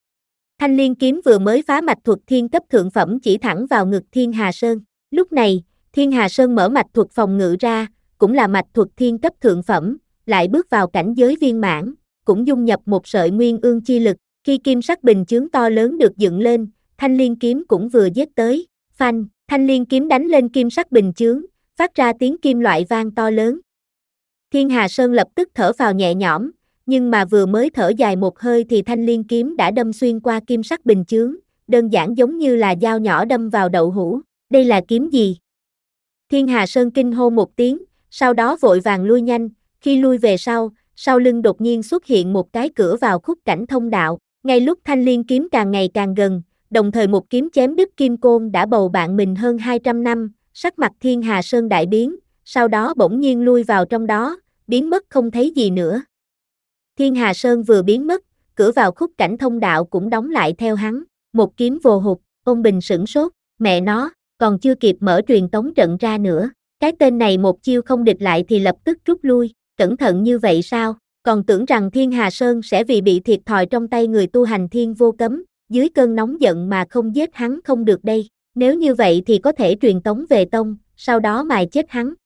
Thanh liên kiếm vừa mới phá mạch thuật thiên cấp thượng phẩm chỉ thẳng vào ngực Thiên Hà Sơn. Lúc này, Thiên Hà Sơn mở mạch thuật phòng ngự ra, cũng là mạch thuật thiên cấp thượng phẩm, lại bước vào cảnh giới viên mãn, cũng dung nhập một sợi nguyên ương chi lực. Khi kim sắc bình chướng to lớn được dựng lên, thanh liên kiếm cũng vừa giết tới, phanh, thanh liên kiếm đánh lên kim sắc bình chướng, phát ra tiếng kim loại vang to lớn. Thiên Hà Sơn lập tức thở phào nhẹ nhõm, nhưng mà vừa mới thở dài một hơi thì thanh liên kiếm đã đâm xuyên qua kim sắc bình chướng, đơn giản giống như là dao nhỏ đâm vào đậu hũ. Đây là kiếm gì? Thiên Hà Sơn kinh hô một tiếng, sau đó vội vàng lui nhanh, khi lui về sau, sau lưng đột nhiên xuất hiện một cái cửa vào khúc cảnh thông đạo. Ngay lúc thanh liên kiếm càng ngày càng gần, đồng thời một kiếm chém đứt kim côn đã bầu bạn mình hơn hai trăm năm, sắc mặt Thiên Hà Sơn đại biến, sau đó bỗng nhiên lui vào trong đó, biến mất không thấy gì nữa. Thiên Hà Sơn vừa biến mất, cửa vào khúc cảnh thông đạo cũng đóng lại theo hắn, một kiếm vồ hụt, Ôn Bình sửng sốt, mẹ nó, còn chưa kịp mở truyền tống trận ra nữa, cái tên này một chiêu không địch lại thì lập tức rút lui, cẩn thận như vậy sao? Còn tưởng rằng Thiên Hà Sơn sẽ vì bị thiệt thòi trong tay người tu hành thiên vô cấm, dưới cơn nóng giận mà không giết hắn không được đây, nếu như vậy thì có thể truyền tống về tông, sau đó mài chết hắn.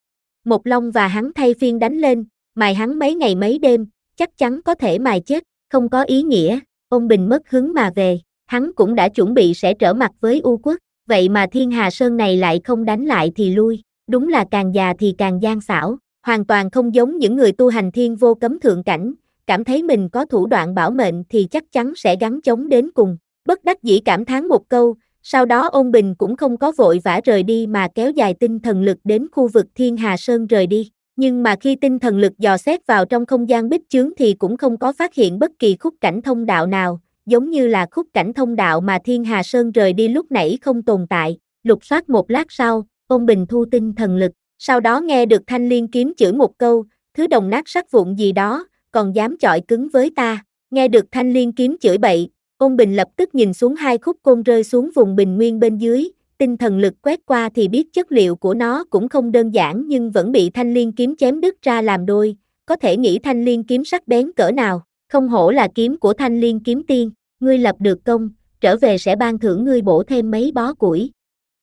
Một Long và hắn thay phiên đánh lên, mài hắn mấy ngày mấy đêm, chắc chắn có thể mài chết, không có ý nghĩa. Ôn Bình mất hứng mà về, hắn cũng đã chuẩn bị sẽ trở mặt với U Quốc, vậy mà Thiên Hà Sơn này lại không đánh lại thì lui, đúng là càng già thì càng gian xảo. Hoàn toàn không giống những người tu hành thiên vô cấm thượng cảnh, cảm thấy mình có thủ đoạn bảo mệnh thì chắc chắn sẽ gắng chống đến cùng. Bất đắc dĩ cảm thán một câu, sau đó Ôn Bình cũng không có vội vã rời đi mà kéo dài tinh thần lực đến khu vực Thiên Hà Sơn rời đi. Nhưng mà khi tinh thần lực dò xét vào trong không gian bích chướng thì cũng không có phát hiện bất kỳ khúc cảnh thông đạo nào, giống như là khúc cảnh thông đạo mà Thiên Hà Sơn rời đi lúc nãy không tồn tại. Lục soát một lát sau, Ôn Bình thu tinh thần lực, sau đó nghe được Thanh Liên kiếm chửi một câu, thứ đồng nát sắt vụn gì đó, còn dám chọi cứng với ta. Nghe được Thanh Liên kiếm chửi bậy, Ôn Bình lập tức nhìn xuống hai khúc côn rơi xuống vùng bình nguyên bên dưới, tinh thần lực quét qua thì biết chất liệu của nó cũng không đơn giản nhưng vẫn bị Thanh Liên kiếm chém đứt ra làm đôi, có thể nghĩ Thanh Liên kiếm sắc bén cỡ nào, không hổ là kiếm của Thanh Liên kiếm tiên, ngươi lập được công, trở về sẽ ban thưởng ngươi bổ thêm mấy bó củi.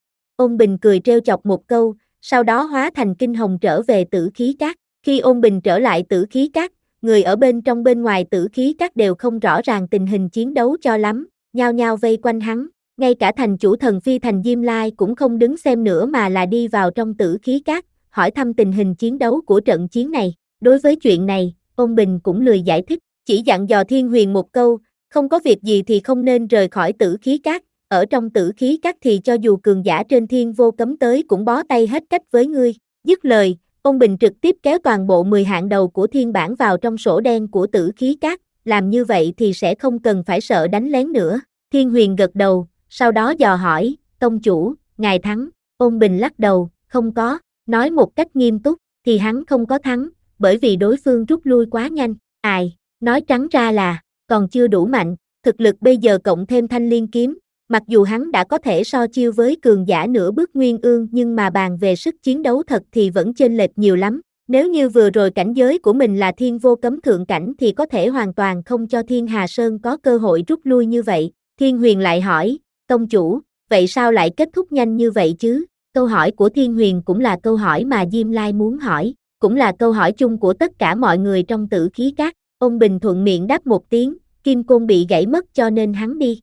Ôn Bình cười trêu chọc một câu, sau đó hóa thành kinh hồng trở về Tử Khí Các. Khi Ôn Bình trở lại Tử Khí Các, người ở bên trong bên ngoài Tử Khí Các đều không rõ ràng tình hình chiến đấu cho lắm, nhao nhao vây quanh hắn, ngay cả thành chủ thần phi thành Diêm Lai cũng không đứng xem nữa mà là đi vào trong Tử Khí Các, hỏi thăm tình hình chiến đấu của trận chiến này. Đối với chuyện này, Ôn Bình cũng lười giải thích, chỉ dặn dò Thiên Huyền một câu, không có việc gì thì không nên rời khỏi Tử Khí Các, ở trong Tử Khí Các thì cho dù cường giả trên thiên vô cấm tới cũng bó tay hết cách với ngươi. Dứt lời, Ôn Bình trực tiếp kéo toàn bộ mười hạng đầu của thiên bản vào trong sổ đen của Tử Khí Các, làm như vậy thì sẽ không cần phải sợ đánh lén nữa. Thiên Huyền gật đầu, sau đó dò hỏi, tông chủ, ngài thắng. Ôn Bình lắc đầu, không có, nói một cách nghiêm túc, thì hắn không có thắng, bởi vì đối phương rút lui quá nhanh. Ai, nói trắng ra là, còn chưa đủ mạnh, thực lực bây giờ cộng thêm Thanh Liên kiếm, mặc dù hắn đã có thể so chiêu với cường giả nửa bước nguyên ương nhưng mà bàn về sức chiến đấu thật thì vẫn chênh lệch nhiều lắm. Nếu như vừa rồi cảnh giới của mình là thiên vô cấm thượng cảnh thì có thể hoàn toàn không cho Thiên Hà Sơn có cơ hội rút lui như vậy. Thiên Huyền lại hỏi, tông chủ, vậy sao lại kết thúc nhanh như vậy chứ? Câu hỏi của Thiên Huyền cũng là câu hỏi mà Diêm Lai muốn hỏi, cũng là câu hỏi chung của tất cả mọi người trong Tử Khí Các. Ôn Bình thuận miệng đáp một tiếng, kim côn bị gãy mất cho nên hắn đi.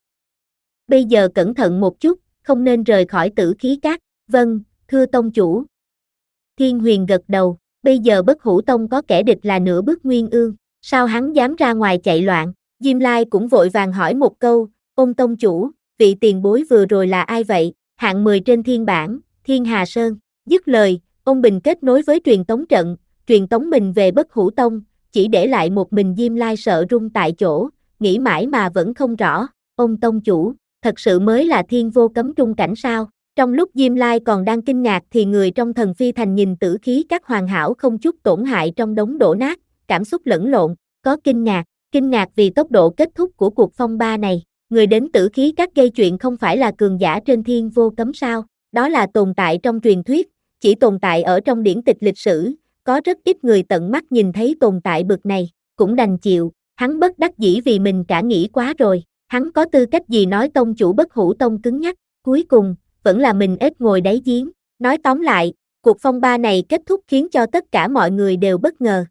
Bây giờ cẩn thận một chút, không nên rời khỏi Tử Khí Các. Vâng, thưa tông chủ. Thiên Huyền gật đầu, bây giờ Bất Hủ Tông có kẻ địch là nửa bước nguyên ương, sao hắn dám ra ngoài chạy loạn? Diêm Lai cũng vội vàng hỏi một câu, Ôn tông chủ, vị tiền bối vừa rồi là ai vậy? Hạng mười trên thiên bảng, Thiên Hà Sơn. Dứt lời, Ôn Bình kết nối với truyền tống trận, truyền tống mình về Bất Hủ Tông, chỉ để lại một mình Diêm Lai sợ run tại chỗ, nghĩ mãi mà vẫn không rõ. Ôn tông chủ, thật sự mới là thiên vô cấm trung cảnh sao? Trong lúc Diêm Lai còn đang kinh ngạc thì người trong thần phi thành nhìn Tử Khí Các hoàn hảo không chút tổn hại trong đống đổ nát, cảm xúc lẫn lộn, có kinh ngạc, kinh ngạc vì tốc độ kết thúc của cuộc phong ba này. Người đến Tử Khí Các gây chuyện không phải là cường giả trên thiên vô cấm sao? Đó là tồn tại trong truyền thuyết, chỉ tồn tại ở trong điển tịch lịch sử, có rất ít người tận mắt nhìn thấy tồn tại bực này, cũng đành chịu, hắn bất đắc dĩ vì mình cả nghĩ quá rồi, hắn có tư cách gì nói tông chủ Bất Hủ Tông cứng nhắc, cuối cùng, vẫn là mình ếch ngồi đáy giếng. Nói tóm lại, cuộc phong ba này kết thúc khiến cho tất cả mọi người đều bất ngờ.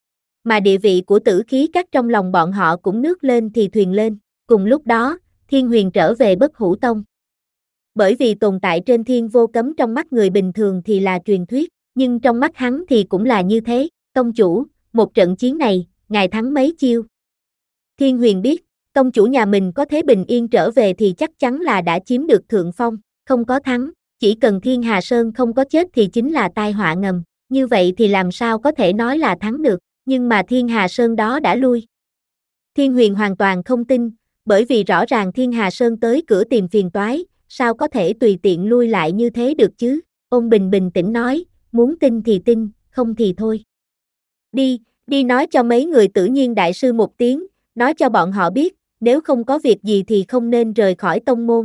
Mà địa vị của Tử Khí Các trong lòng bọn họ cũng nước lên thì thuyền lên. Cùng lúc đó, Thiên Huyền trở về Bất Hủ Tông. Bởi vì tồn tại trên thiên vô cấm trong mắt người bình thường thì là truyền thuyết, nhưng trong mắt hắn thì cũng là như thế. Tông chủ, một trận chiến này, ngài thắng mấy chiêu? Thiên Huyền biết, tông chủ nhà mình có thế bình yên trở về thì chắc chắn là đã chiếm được thượng phong, không có thắng, chỉ cần Thiên Hà Sơn không có chết thì chính là tai họa ngầm, như vậy thì làm sao có thể nói là thắng được, nhưng mà Thiên Hà Sơn đó đã lui. Thiên Huyền hoàn toàn không tin, bởi vì rõ ràng Thiên Hà Sơn tới cửa tìm phiền toái, sao có thể tùy tiện lui lại như thế được chứ? Ôn Bình bình tĩnh nói, muốn tin thì tin, không thì thôi. Đi, đi nói cho mấy người Tử Nhiên đại sư một tiếng, nói cho bọn họ biết, nếu không có việc gì thì không nên rời khỏi tông môn.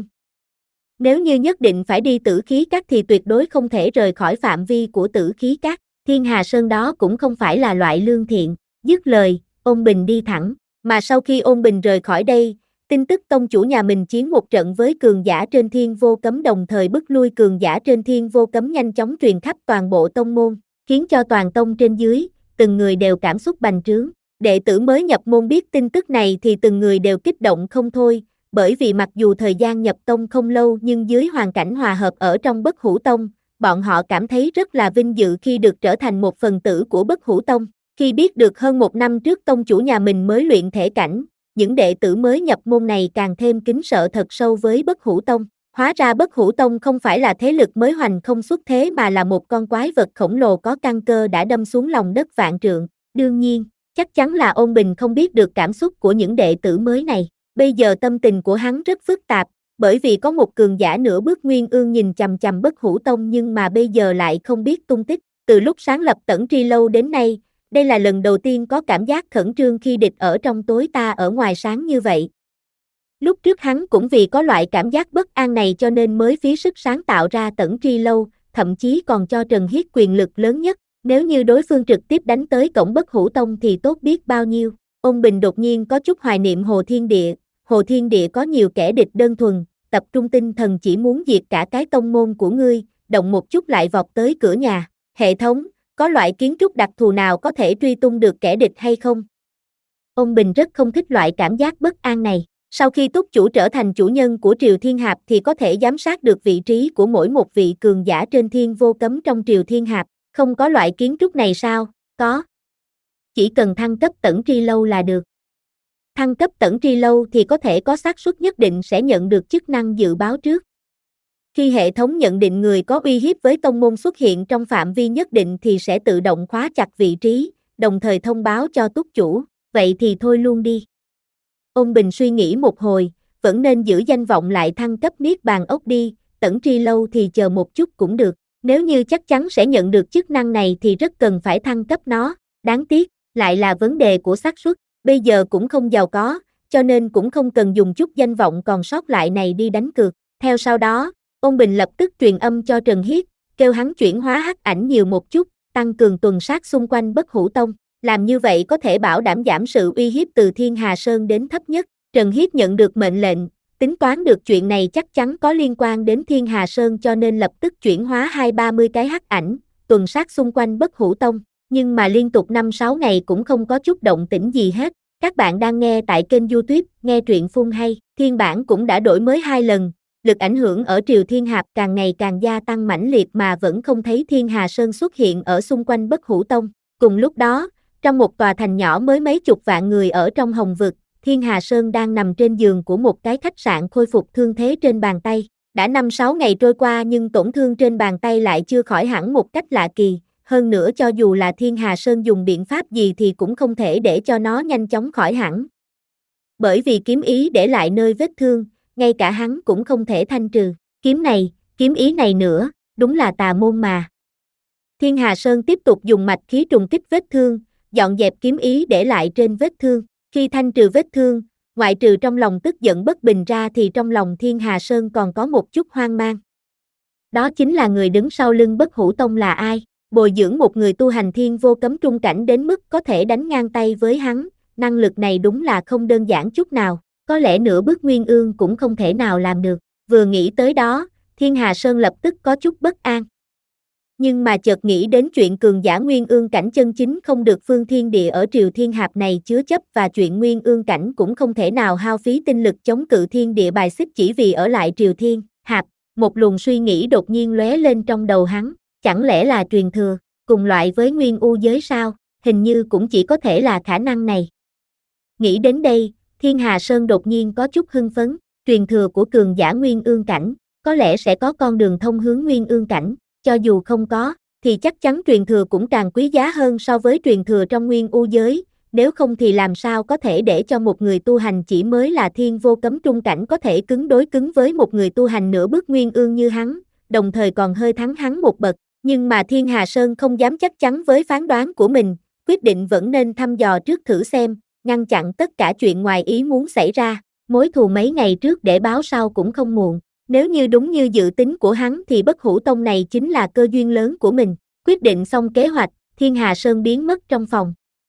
Nếu như nhất định phải đi Tử Khí Các thì tuyệt đối không thể rời khỏi phạm vi của Tử Khí Các, Thiên Hà Sơn đó cũng không phải là loại lương thiện. Dứt lời, Ôn Bình đi thẳng, mà sau khi Ôn Bình rời khỏi đây, tin tức tông chủ nhà mình chiến một trận với cường giả trên thiên vô cấm đồng thời bức lui cường giả trên thiên vô cấm nhanh chóng truyền khắp toàn bộ tông môn, khiến cho toàn tông trên dưới, từng người đều cảm xúc bành trướng. Đệ tử mới nhập môn biết tin tức này thì từng người đều kích động không thôi, bởi vì mặc dù thời gian nhập tông không lâu nhưng dưới hoàn cảnh hòa hợp ở trong Bất Hủ Tông, bọn họ cảm thấy rất là vinh dự khi được trở thành một phần tử của Bất Hủ Tông. Khi biết được hơn một năm trước tông chủ nhà mình mới luyện thể cảnh, những đệ tử mới nhập môn này càng thêm kính sợ thật sâu với Bất Hủ Tông. Hóa ra Bất Hủ Tông không phải là thế lực mới hoành không xuất thế mà là một con quái vật khổng lồ có căn cơ đã đâm xuống lòng đất vạn trượng. Đương nhiên, chắc chắn là Ôn Bình không biết được cảm xúc của những đệ tử mới này. Bây giờ tâm tình của hắn rất phức tạp, bởi vì có một cường giả nửa bước Nguyên Ương nhìn chằm chằm Bất Hủ Tông nhưng mà bây giờ lại không biết tung tích. Từ lúc sáng lập Tẩn Tri Lâu đến nay, đây là lần đầu tiên có cảm giác khẩn trương khi địch ở trong tối ta ở ngoài sáng như vậy. Lúc trước hắn cũng vì có loại cảm giác bất an này cho nên mới phí sức sáng tạo ra Tẩn Tri Lâu, thậm chí còn cho Trần Hiết quyền lực lớn nhất. Nếu như đối phương trực tiếp đánh tới cổng Bất Hủ Tông thì tốt biết bao nhiêu. Ôn Bình đột nhiên có chút hoài niệm Hồ Thiên Địa. Hồ Thiên Địa có nhiều kẻ địch đơn thuần, tập trung tinh thần chỉ muốn diệt cả cái tông môn của ngươi, động một chút lại vọt tới cửa nhà. Hệ thống, có loại kiến trúc đặc thù nào có thể truy tung được kẻ địch hay không? Ôn Bình rất không thích loại cảm giác bất an này. Sau khi túc chủ trở thành chủ nhân của Triều Thiên Hạp thì có thể giám sát được vị trí của mỗi một vị cường giả trên Thiên Vô Cấm trong Triều Thiên Hạp. Không có loại kiến trúc này sao? Có. Chỉ cần thăng cấp Tẩn Tri Lâu là được. Thăng cấp Tẩn Tri Lâu thì có thể có xác suất nhất định sẽ nhận được chức năng dự báo trước. Khi hệ thống nhận định người có uy hiếp với tông môn xuất hiện trong phạm vi nhất định thì sẽ tự động khóa chặt vị trí, đồng thời thông báo cho túc chủ, vậy thì thôi luôn đi. Ôn Bình suy nghĩ một hồi, vẫn nên giữ danh vọng lại thăng cấp Niết Bàn Ốc đi, Tẩn Tri Lâu thì chờ một chút cũng được. Nếu như chắc chắn sẽ nhận được chức năng này thì rất cần phải thăng cấp nó, đáng tiếc, lại là vấn đề của xác suất, bây giờ cũng không giàu có, cho nên cũng không cần dùng chút danh vọng còn sót lại này đi đánh cược. Theo sau đó, Ôn Bình lập tức truyền âm cho Trần Hiết, kêu hắn chuyển hóa hắc ảnh nhiều một chút, tăng cường tuần sát xung quanh Bất Hủ Tông, làm như vậy có thể bảo đảm giảm sự uy hiếp từ Thiên Hà Sơn đến thấp nhất. Trần Hiết nhận được mệnh lệnh, tính toán được chuyện này chắc chắn có liên quan đến Thiên Hà Sơn cho nên lập tức chuyển hóa hai ba mươi cái hắc ảnh, tuần sát xung quanh Bất Hủ Tông, nhưng mà liên tục năm sáu ngày cũng không có chút động tĩnh gì hết. Các bạn đang nghe tại kênh YouTube Nghe Truyện Phun Hay, phiên bản cũng đã đổi mới hai lần, lực ảnh hưởng ở Triều Thiên Hạp càng ngày càng gia tăng mãnh liệt mà vẫn không thấy Thiên Hà Sơn xuất hiện ở xung quanh Bất Hủ Tông. Cùng lúc đó, trong một tòa thành nhỏ mới mấy chục vạn người ở trong Hồng Vực, Thiên Hà Sơn đang nằm trên giường của một cái khách sạn khôi phục thương thế trên bàn tay. Đã năm sáu ngày trôi qua nhưng tổn thương trên bàn tay lại chưa khỏi hẳn một cách lạ kỳ, hơn nữa cho dù là Thiên Hà Sơn dùng biện pháp gì thì cũng không thể để cho nó nhanh chóng khỏi hẳn. Bởi vì kiếm ý để lại nơi vết thương, ngay cả hắn cũng không thể thanh trừ. Kiếm này, kiếm ý này nữa, đúng là tà môn mà. Thiên Hà Sơn tiếp tục dùng mạch khí trùng kích vết thương, dọn dẹp kiếm ý để lại trên vết thương. Khi thanh trừ vết thương, ngoại trừ trong lòng tức giận bất bình ra thì trong lòng Thiên Hà Sơn còn có một chút hoang mang. Đó chính là người đứng sau lưng Bất Hủ Tông là ai? Bồi dưỡng một người tu hành Thiên Vô Cấm trung cảnh đến mức có thể đánh ngang tay với hắn, năng lực này đúng là không đơn giản chút nào. Có lẽ nửa bước Nguyên Ương cũng không thể nào làm được. Vừa nghĩ tới đó, Thiên Hà Sơn lập tức có chút bất an. Nhưng mà chợt nghĩ đến chuyện cường giả Nguyên Ương cảnh chân chính không được Phương Thiên Địa ở Triều Thiên Hạp này chứa chấp và chuyện Nguyên Ương cảnh cũng không thể nào hao phí tinh lực chống cự thiên địa bài xích chỉ vì ở lại Triều Thiên Hạp. Một luồng suy nghĩ đột nhiên lóe lên trong đầu hắn, chẳng lẽ là truyền thừa, cùng loại với Nguyên U giới sao? Hình như cũng chỉ có thể là khả năng này. Nghĩ đến đây, Thiên Hà Sơn đột nhiên có chút hưng phấn, truyền thừa của cường giả Nguyên Ương cảnh, có lẽ sẽ có con đường thông hướng Nguyên Ương cảnh, cho dù không có, thì chắc chắn truyền thừa cũng càng quý giá hơn so với truyền thừa trong Nguyên U giới, nếu không thì làm sao có thể để cho một người tu hành chỉ mới là Thiên Vô Cấm trung cảnh có thể cứng đối cứng với một người tu hành nửa bước Nguyên Ương như hắn, đồng thời còn hơi thắng hắn một bậc, nhưng mà Thiên Hà Sơn không dám chắc chắn với phán đoán của mình, quyết định vẫn nên thăm dò trước thử xem, ngăn chặn tất cả chuyện ngoài ý muốn xảy ra, mối thù mấy ngày trước để báo sau cũng không muộn. Nếu như đúng như dự tính của hắn thì Bất Hủ Tông này chính là cơ duyên lớn của mình. Quyết định xong kế hoạch, Thiên Hà Sơn biến mất trong phòng.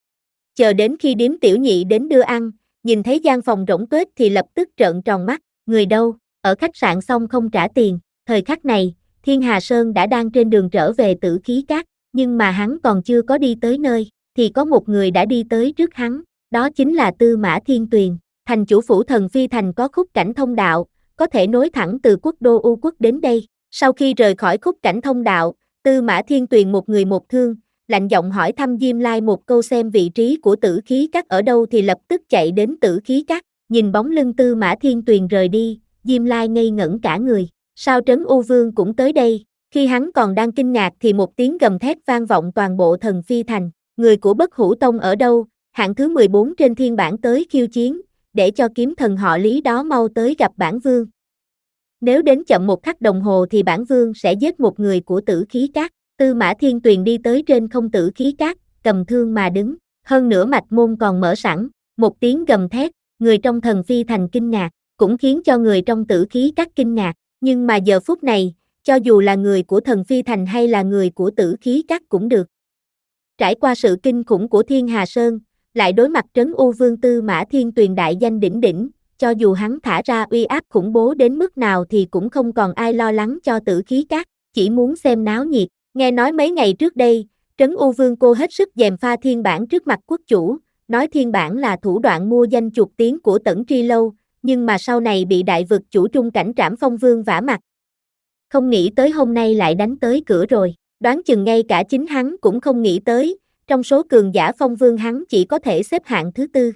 Chờ đến khi điếm tiểu nhị đến đưa ăn, nhìn thấy gian phòng rỗng tuếch thì lập tức trợn tròn mắt, người đâu, ở khách sạn xong không trả tiền. Thời khắc này, Thiên Hà Sơn đã đang trên đường trở về Tử Khí Các, nhưng mà hắn còn chưa có đi tới nơi, thì có một người đã đi tới trước hắn, đó chính là Tư Mã Thiên Tuyền, thành chủ phủ Thần Phi Thành có khúc cảnh thông đạo, có thể nối thẳng từ quốc đô U quốc đến đây. Sau khi rời khỏi khúc cảnh thông đạo, Tư Mã Thiên Tuyền một người một thương, lạnh giọng hỏi thăm Diêm Lai một câu xem vị trí của Tử Khí Các ở đâu thì lập tức chạy đến Tử Khí Các, nhìn bóng lưng Tư Mã Thiên Tuyền rời đi, Diêm Lai ngây ngẩn cả người, sao Trấn U Vương cũng tới đây, khi hắn còn đang kinh ngạc thì một tiếng gầm thét vang vọng toàn bộ Thần Phi Thành, người của Bất Hủ Tông ở đâu, hạng thứ mười bốn trên thiên bảng tới khiêu chiến, để cho kiếm thần họ Lý đó mau tới gặp bản vương. Nếu đến chậm một khắc đồng hồ thì bản vương sẽ giết một người của Tử Khí Các. Tư Mã Thiên Tuyền đi tới trên không Tử Khí Các, cầm thương mà đứng, hơn nữa mạch môn còn mở sẵn, một tiếng gầm thét, người trong Thần Phi Thành kinh ngạc, cũng khiến cho người trong Tử Khí Các kinh ngạc, nhưng mà giờ phút này, cho dù là người của Thần Phi Thành hay là người của Tử Khí Các cũng được. Trải qua sự kinh khủng của Thiên Hà Sơn, lại đối mặt Trấn U Vương Tư Mã Thiên Tuyền đại danh đỉnh đỉnh, cho dù hắn thả ra uy áp khủng bố đến mức nào thì cũng không còn ai lo lắng cho Tử Khí Các, chỉ muốn xem náo nhiệt. Nghe nói mấy ngày trước đây, Trấn U Vương cô hết sức gièm pha thiên bản trước mặt quốc chủ, nói thiên bản là thủ đoạn mua danh chuột tiếng của Tẩn Tri Lâu, nhưng mà sau này bị đại vực chủ Trung Cảnh Trảm Phong Vương vả mặt. Không nghĩ tới hôm nay lại đánh tới cửa rồi, đoán chừng ngay cả chính hắn cũng không nghĩ tới, trong số cường giả Phong Vương hắn chỉ có thể xếp hạng thứ tư.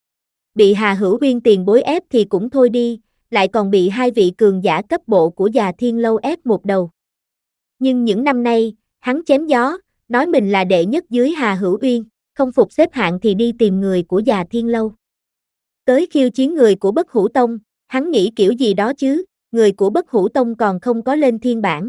Bị Hà Hữu Uyên tiền bối ép thì cũng thôi đi, lại còn bị hai vị cường giả cấp bộ của Già Thiên Lâu ép một đầu. Nhưng những năm nay, hắn chém gió, nói mình là đệ nhất dưới Hà Hữu Uyên, không phục xếp hạng thì đi tìm người của Già Thiên Lâu. Tới khiêu chiến người của Bất Hủ Tông, hắn nghĩ kiểu gì đó chứ, người của Bất Hủ Tông còn không có lên thiên bảng.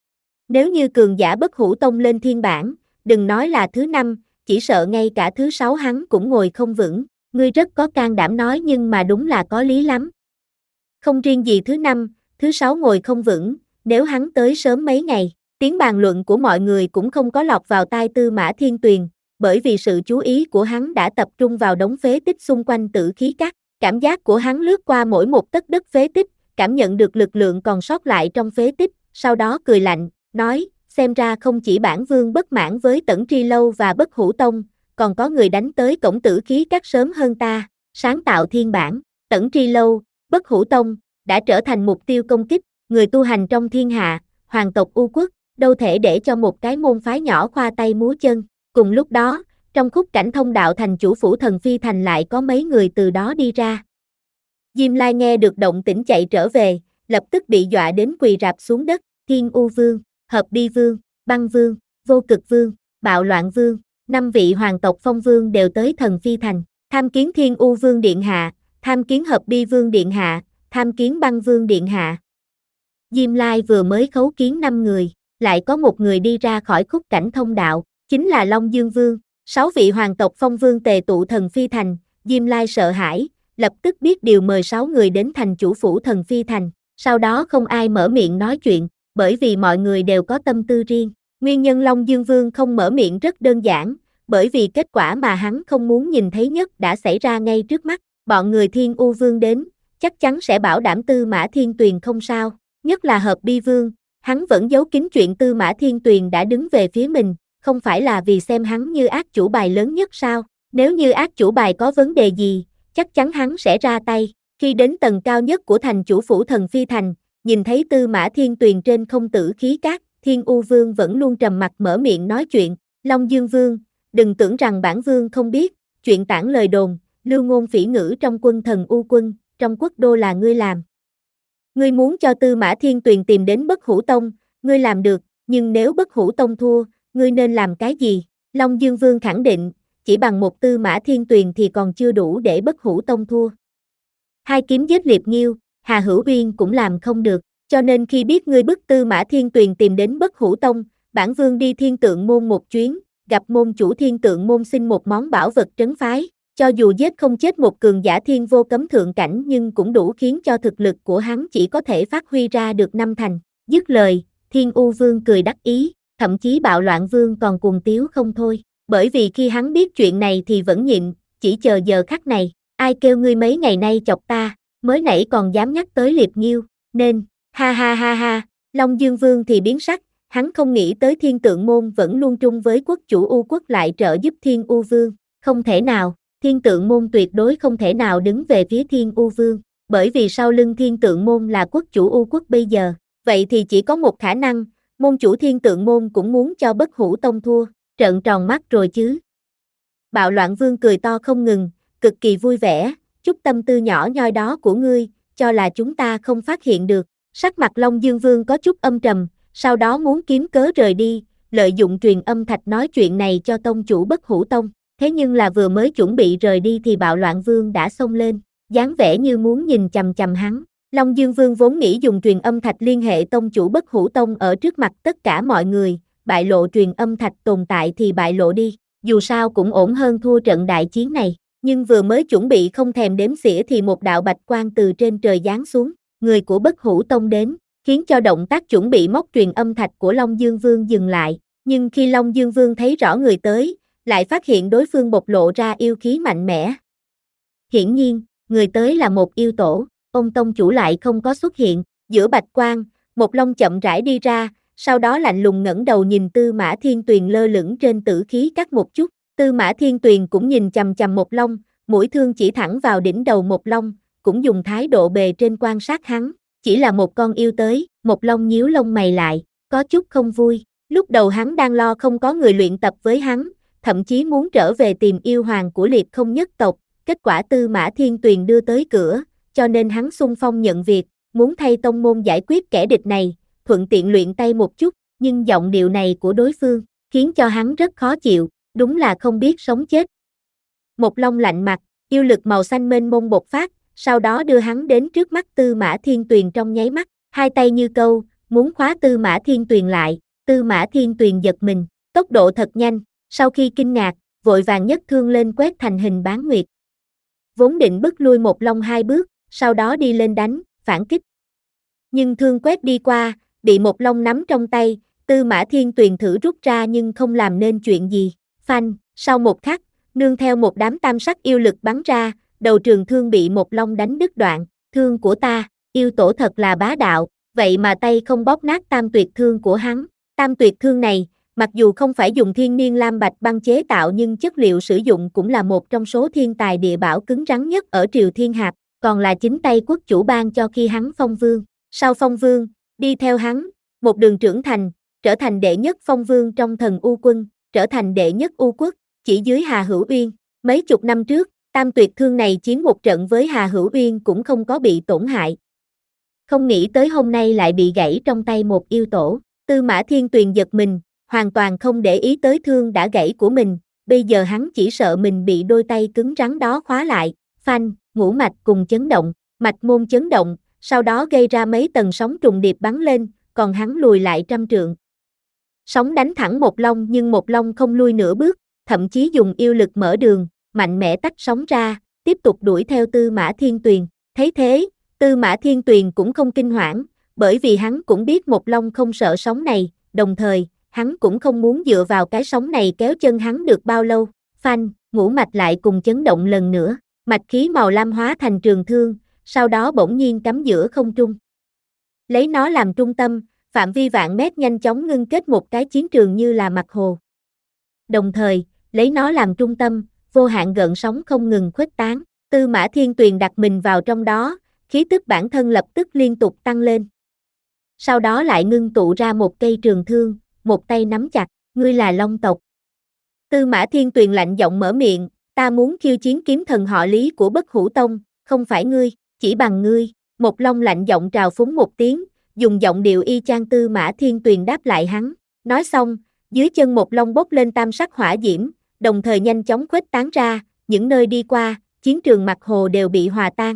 Nếu như cường giả Bất Hủ Tông lên thiên bảng, đừng nói là thứ năm, chỉ sợ ngay cả thứ sáu hắn cũng ngồi không vững, ngươi rất có can đảm nói nhưng mà đúng là có lý lắm. Không riêng gì thứ năm, thứ sáu ngồi không vững, nếu hắn tới sớm mấy ngày, tiếng bàn luận của mọi người cũng không có lọt vào tai Tư Mã Thiên Tuyền, bởi vì sự chú ý của hắn đã tập trung vào đống phế tích xung quanh Tử Khí Các, cảm giác của hắn lướt qua mỗi một tấc đất phế tích, cảm nhận được lực lượng còn sót lại trong phế tích, sau đó cười lạnh, nói, xem ra không chỉ bản vương bất mãn với Tẩn Tri Lâu và Bất Hủ Tông, còn có người đánh tới cổng Tử Khí Các sớm hơn ta, sáng tạo thiên bản, Tẩn Tri Lâu, Bất Hủ Tông, đã trở thành mục tiêu công kích, người tu hành trong thiên hạ, hoàng tộc U Quốc, đâu thể để cho một cái môn phái nhỏ khoa tay múa chân. Cùng lúc đó, trong khúc cảnh thông đạo thành chủ phủ Thần Phi Thành lại có mấy người từ đó đi ra. Diêm Lai nghe được động tĩnh chạy trở về, lập tức bị dọa đến quỳ rạp xuống đất, Thiên U Vương, Hợp Bi Vương, Băng Vương, Vô Cực Vương, Bạo Loạn Vương, năm vị hoàng tộc Phong Vương đều tới Thần Phi Thành, tham kiến Thiên U Vương Điện Hạ, tham kiến Hợp Bi Vương Điện Hạ, tham kiến Băng Vương Điện Hạ. Diêm Lai vừa mới khấu kiến năm người, lại có một người đi ra khỏi khúc cảnh thông đạo, chính là Long Dương Vương, sáu vị hoàng tộc Phong Vương tề tụ Thần Phi Thành, Diêm Lai sợ hãi, lập tức biết điều mời sáu người đến thành chủ phủ Thần Phi Thành, sau đó không ai mở miệng nói chuyện, bởi vì mọi người đều có tâm tư riêng. Nguyên nhân Long Dương Vương không mở miệng rất đơn giản, bởi vì kết quả mà hắn không muốn nhìn thấy nhất đã xảy ra ngay trước mắt, bọn người Thiên U Vương đến, chắc chắn sẽ bảo đảm Tư Mã Thiên Tuyền không sao, nhất là Hợp Bi Vương, hắn vẫn giấu kín chuyện Tư Mã Thiên Tuyền đã đứng về phía mình, không phải là vì xem hắn như ác chủ bài lớn nhất sao, nếu như ác chủ bài có vấn đề gì, chắc chắn hắn sẽ ra tay. Khi đến tầng cao nhất của thành chủ phủ Thần Phi Thành, nhìn thấy Tư Mã Thiên Tuyền trên không Tử Khí Các, Thiên U Vương vẫn luôn trầm mặc mở miệng nói chuyện, Long Dương Vương, đừng tưởng rằng bản vương không biết, chuyện tản lời đồn, lưu ngôn phỉ ngữ trong quân Thần U Quân, trong quốc đô là ngươi làm. Ngươi muốn cho Tư Mã Thiên Tuyền tìm đến Bất Hủ Tông, ngươi làm được, nhưng nếu Bất Hủ Tông thua, ngươi nên làm cái gì? Long Dương Vương khẳng định, chỉ bằng một Tư Mã Thiên Tuyền thì còn chưa đủ để Bất Hủ Tông thua. Hai kiếm giết Liệp Nghiêu, Hà Hữu Uyên cũng làm không được, cho nên khi biết ngươi bức Tư Mã Thiên Tuyền tìm đến Bất Hủ Tông, bản vương đi Thiên Tượng Môn một chuyến, gặp môn chủ Thiên Tượng Môn xin một món bảo vật trấn phái, cho dù giết không chết một cường giả thiên vô cấm thượng cảnh nhưng cũng đủ khiến cho thực lực của hắn chỉ có thể phát huy ra được năm thành. Dứt lời, Thiên U Vương cười đắc ý, thậm chí Bạo Loạn Vương còn cuồng tiếu không thôi, bởi vì khi hắn biết chuyện này thì vẫn nhịn, chỉ chờ giờ khắc này, ai kêu ngươi mấy ngày nay chọc ta, mới nãy còn dám nhắc tới Liệp Nghiêu, nên, ha ha ha ha, Long Dương Vương thì biến sắc, hắn không nghĩ tới Thiên Tượng Môn vẫn luôn trung với quốc chủ U Quốc lại trợ giúp Thiên U Vương, không thể nào, Thiên Tượng Môn tuyệt đối không thể nào đứng về phía Thiên U Vương, bởi vì sau lưng Thiên Tượng Môn là quốc chủ U Quốc bây giờ, vậy thì chỉ có một khả năng, môn chủ Thiên Tượng Môn cũng muốn cho Bất Hủ Tông thua, Trợn tròn mắt rồi chứ. Bạo Loạn Vương cười to không ngừng, cực kỳ vui vẻ, chút tâm tư nhỏ nhoi đó của ngươi, cho là chúng ta không phát hiện được. Sắc mặt Long Dương Vương có chút âm trầm, sau đó muốn kiếm cớ rời đi, lợi dụng truyền âm thạch nói chuyện này cho tông chủ Bất Hủ Tông. Thế nhưng là vừa mới chuẩn bị rời đi thì Bạo Loạn Vương đã xông lên, dáng vẻ như muốn nhìn chằm chằm hắn. Long Dương Vương vốn nghĩ dùng truyền âm thạch liên hệ tông chủ Bất Hủ Tông ở trước mặt tất cả mọi người, bại lộ truyền âm thạch tồn tại thì bại lộ đi, dù sao cũng ổn hơn thua trận đại chiến này. Nhưng vừa mới chuẩn bị không thèm đếm xỉa thì một đạo bạch quang từ trên trời giáng xuống, người của Bất Hủ Tông đến, khiến cho động tác chuẩn bị móc truyền âm thạch của Long Dương Vương dừng lại. Nhưng khi Long Dương Vương thấy rõ người tới, lại phát hiện đối phương bộc lộ ra yêu khí mạnh mẽ. Hiển nhiên, người tới là một yêu tổ, ông tông chủ lại không có xuất hiện. Giữa bạch quang, một long chậm rãi đi ra, sau đó lạnh lùng ngẩng đầu nhìn Tư Mã Thiên Tuyền lơ lửng trên tử khí cắt một chút. Tư Mã Thiên Tuyền cũng nhìn chằm chằm một long, mũi thương chỉ thẳng vào đỉnh đầu một long, cũng dùng thái độ bề trên quan sát hắn. Chỉ là một con yêu tới, một long nhíu lông mày lại, có chút không vui. Lúc đầu hắn đang lo không có người luyện tập với hắn, thậm chí muốn trở về tìm yêu hoàng của Liệt Không nhất tộc, kết quả Tư Mã Thiên Tuyền đưa tới cửa, cho nên hắn xung phong nhận việc, muốn thay tông môn giải quyết kẻ địch này, thuận tiện luyện tay một chút, nhưng giọng điệu này của đối phương, khiến cho hắn rất khó chịu, đúng là không biết sống chết. Một long lạnh mặt, yêu lực màu xanh mênh mông bộc phát, sau đó đưa hắn đến trước mắt Tư Mã Thiên Tuyền trong nháy mắt, hai tay như câu, muốn khóa Tư Mã Thiên Tuyền lại. Tư Mã Thiên Tuyền giật mình, tốc độ thật nhanh, sau khi kinh ngạc, vội vàng nhất thương lên quét thành hình bán nguyệt. Vốn định bức lui một long hai bước, sau đó đi lên đánh, phản kích. Nhưng thương quét đi qua, bị một long nắm trong tay, Tư Mã Thiên Tuyền thử rút ra nhưng không làm nên chuyện gì. Phanh, sau một khắc, nương theo một đám tam sắc yêu lực bắn ra, đầu trường thương bị một long đánh đứt đoạn. Thương của ta, yêu tổ thật là bá đạo, vậy mà tay không bóp nát tam tuyệt thương của hắn. Tam tuyệt thương này, mặc dù không phải dùng thiên niên lam bạch băng chế tạo nhưng chất liệu sử dụng cũng là một trong số thiên tài địa bảo cứng rắn nhất ở Triều Thiên Hạp, còn là chính tay quốc chủ ban cho khi hắn phong vương. Sau phong vương, đi theo hắn, một đường trưởng thành, trở thành đệ nhất phong vương trong Thần U quân, trở thành đệ nhất U quốc, chỉ dưới Hà Hữu Uyên. Mấy chục năm trước, tam tuyệt thương này chiến một trận với Hà Hữu Uyên cũng không có bị tổn hại. Không nghĩ tới hôm nay lại bị gãy trong tay một yêu tổ. Tư Mã Thiên Tuyền giật mình, hoàn toàn không để ý tới thương đã gãy của mình, bây giờ hắn chỉ sợ mình bị đôi tay cứng rắn đó khóa lại. Phanh, ngũ mạch cùng chấn động, mạch môn chấn động, sau đó gây ra mấy tầng sóng trùng điệp bắn lên, còn hắn lùi lại trăm trượng. Sóng đánh thẳng một long nhưng một long không lui nửa bước, thậm chí dùng yêu lực mở đường, mạnh mẽ tách sóng ra, tiếp tục đuổi theo Tư Mã Thiên Tuyền. Thấy thế, Tư Mã Thiên Tuyền cũng không kinh hoảng, bởi vì hắn cũng biết một long không sợ sóng này, đồng thời, hắn cũng không muốn dựa vào cái sóng này kéo chân hắn được bao lâu. Phanh, ngũ mạch lại cùng chấn động lần nữa, mạch khí màu lam hóa thành trường thương, sau đó bỗng nhiên cắm giữa không trung. Lấy nó làm trung tâm, phạm vi vạn mét nhanh chóng ngưng kết một cái chiến trường như là mặt hồ. Đồng thời, lấy nó làm trung tâm, vô hạn gợn sóng không ngừng khuếch tán. Tư Mã Thiên Tuyền đặt mình vào trong đó, khí tức bản thân lập tức liên tục tăng lên. Sau đó lại ngưng tụ ra một cây trường thương, một tay nắm chặt, ngươi là Long tộc. Tư Mã Thiên Tuyền lạnh giọng mở miệng, ta muốn khiêu chiến kiếm thần họ Lý của Bất Hủ Tông, không phải ngươi, chỉ bằng ngươi. Một long lạnh giọng trào phúng một tiếng, dùng giọng điệu y chang Tư Mã Thiên Tuyền đáp lại hắn. Nói xong, dưới chân một long bốc lên tam sắc hỏa diễm, đồng thời nhanh chóng khuếch tán ra, những nơi đi qua, chiến trường mặt hồ đều bị hòa tan.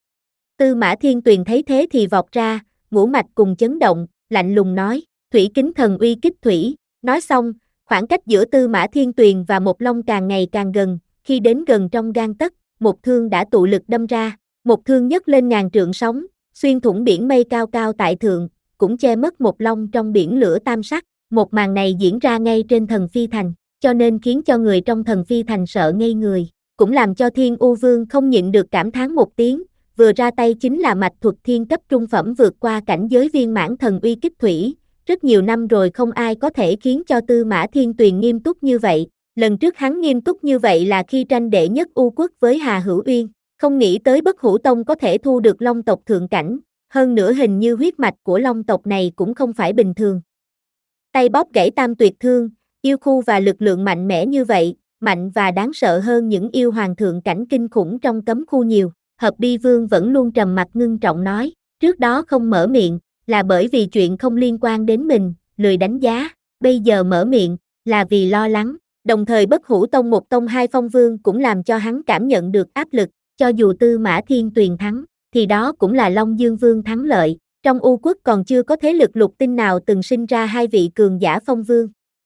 Tư Mã Thiên Tuyền thấy thế thì vọt ra, ngũ mạch cùng chấn động, lạnh lùng nói, thủy kính thần uy kích thủy. Nói xong, khoảng cách giữa Tư Mã Thiên Tuyền và một long càng ngày càng gần, khi đến gần trong gang tấc, một thương đã tụ lực đâm ra, một thương nhấc lên ngàn trượng sóng, xuyên thủng biển mây cao cao tại thượng, cũng che mất một long trong biển lửa tam sắc. Một màn này diễn ra ngay trên Thần Phi Thành, cho nên khiến cho người trong Thần Phi Thành sợ ngây người, cũng làm cho Thiên U Vương không nhịn được cảm thán một tiếng, vừa ra tay chính là mạch thuật thiên cấp trung phẩm vượt qua cảnh giới viên mãn thần uy kích thủy, rất nhiều năm rồi không ai có thể khiến cho Tư Mã Thiên Tuyền nghiêm túc như vậy, lần trước hắn nghiêm túc như vậy là khi tranh đệ nhất U quốc với Hà Hữu Uyên, không nghĩ tới Bất Hủ Tông có thể thu được Long tộc thượng cảnh, hơn nữa hình như huyết mạch của Long tộc này cũng không phải bình thường. Tay bóp gãy tam tuyệt thương, Yêu khu và lực lượng mạnh mẽ như vậy, mạnh và đáng sợ hơn những yêu hoàng thượng cảnh kinh khủng trong cấm khu nhiều. Hợp Bi Vương vẫn luôn trầm mặc ngưng trọng nói, trước đó không mở miệng, là bởi vì chuyện không liên quan đến mình, lười đánh giá, bây giờ mở miệng, là vì lo lắng. Đồng thời Bất Hủ Tông một tông hai phong vương cũng làm cho hắn cảm nhận được áp lực, cho dù Tư Mã Thiên Tuyền thắng, thì đó cũng là Long Dương Vương thắng lợi. Trong U Quốc còn chưa có thế lực lục tinh nào từng sinh ra hai vị cường giả phong vương.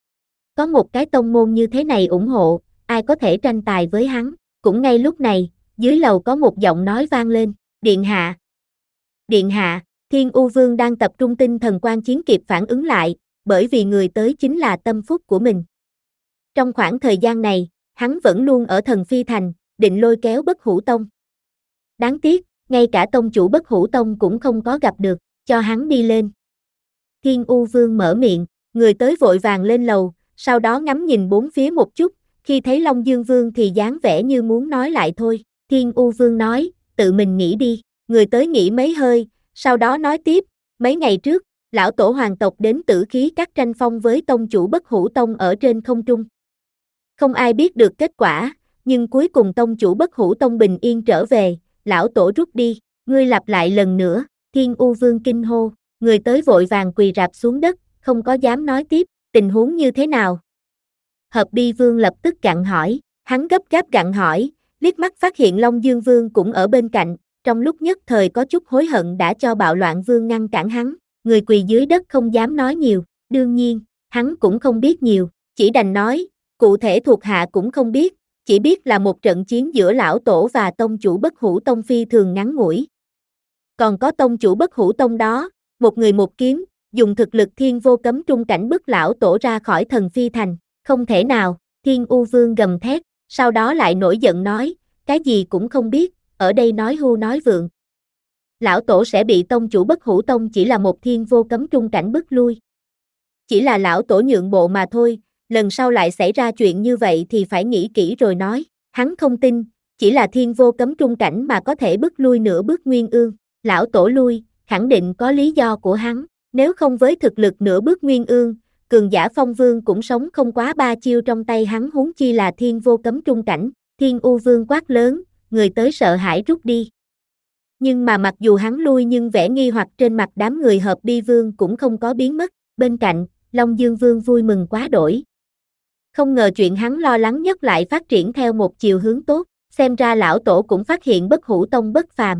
Có một cái tông môn như thế này ủng hộ, ai có thể tranh tài với hắn. Cũng ngay lúc này, dưới lầu có một giọng nói vang lên, Điện hạ. Điện hạ, Thiên U Vương đang tập trung tinh thần quan chiến kịp phản ứng lại, bởi vì người tới chính là tâm phúc của mình. Trong khoảng thời gian này, hắn vẫn luôn ở Thần Phi Thành, định lôi kéo Bất Hủ Tông. Đáng tiếc, ngay cả tông chủ Bất Hủ Tông cũng không có gặp được, cho hắn đi lên. Thiên U Vương mở miệng, người tới vội vàng lên lầu, sau đó ngắm nhìn bốn phía một chút, khi thấy Long Dương Vương thì dáng vẻ như muốn nói lại thôi. Thiên U Vương nói, tự mình nghĩ đi, người tới nghĩ mấy hơi, sau đó nói tiếp, mấy ngày trước, lão tổ hoàng tộc đến Tử Khí Các tranh phong với tông chủ Bất Hủ Tông ở trên không trung. Không ai biết được kết quả, nhưng cuối cùng tông chủ Bất Hủ Tông bình yên trở về, lão tổ rút đi, ngươi lặp lại lần nữa. Thiên U Vương kinh hô, người tới vội vàng quỳ rạp xuống đất, không có dám nói tiếp, tình huống như thế nào? Hợp Bi Vương lập tức gặng hỏi, hắn gấp gáp gặng hỏi, liếc mắt phát hiện Long Dương Vương cũng ở bên cạnh, trong lúc nhất thời có chút hối hận đã cho Bạo Loạn Vương ngăn cản hắn, người quỳ dưới đất không dám nói nhiều, đương nhiên, hắn cũng không biết nhiều, chỉ đành nói, cụ thể thuộc hạ cũng không biết, chỉ biết là một trận chiến giữa lão tổ và tông chủ Bất Hủ Tông phi thường ngắn ngủi. Còn có tông chủ Bất Hủ Tông đó, một người một kiếm, dùng thực lực thiên vô cấm trung cảnh bức lão tổ ra khỏi Thần Phi Thành, không thể nào. Thiên U Vương gầm thét, sau đó lại nổi giận nói, cái gì cũng không biết, ở đây nói hưu nói vượng. Lão tổ sẽ bị tông chủ Bất Hủ Tông chỉ là một thiên vô cấm trung cảnh bức lui. Chỉ là lão tổ nhượng bộ mà thôi, lần sau lại xảy ra chuyện như vậy thì phải nghĩ kỹ rồi nói, hắn không tin, chỉ là thiên vô cấm trung cảnh mà có thể bức lui nửa bước Nguyên Ương, lão tổ lui, khẳng định có lý do của hắn, nếu không với thực lực nửa bước Nguyên Ương, cường giả phong vương cũng sống không quá ba chiêu trong tay hắn huống chi là thiên vô cấm trung cảnh. Thiên U Vương quát lớn, người tới sợ hãi rút đi. Nhưng mà mặc dù hắn lui nhưng vẻ nghi hoặc trên mặt đám người Hợp Bi Vương cũng không có biến mất, bên cạnh, Long Dương Vương vui mừng quá đổi. Không ngờ chuyện hắn lo lắng nhất lại phát triển theo một chiều hướng tốt, xem ra lão tổ cũng phát hiện Bất Hủ Tông bất phàm.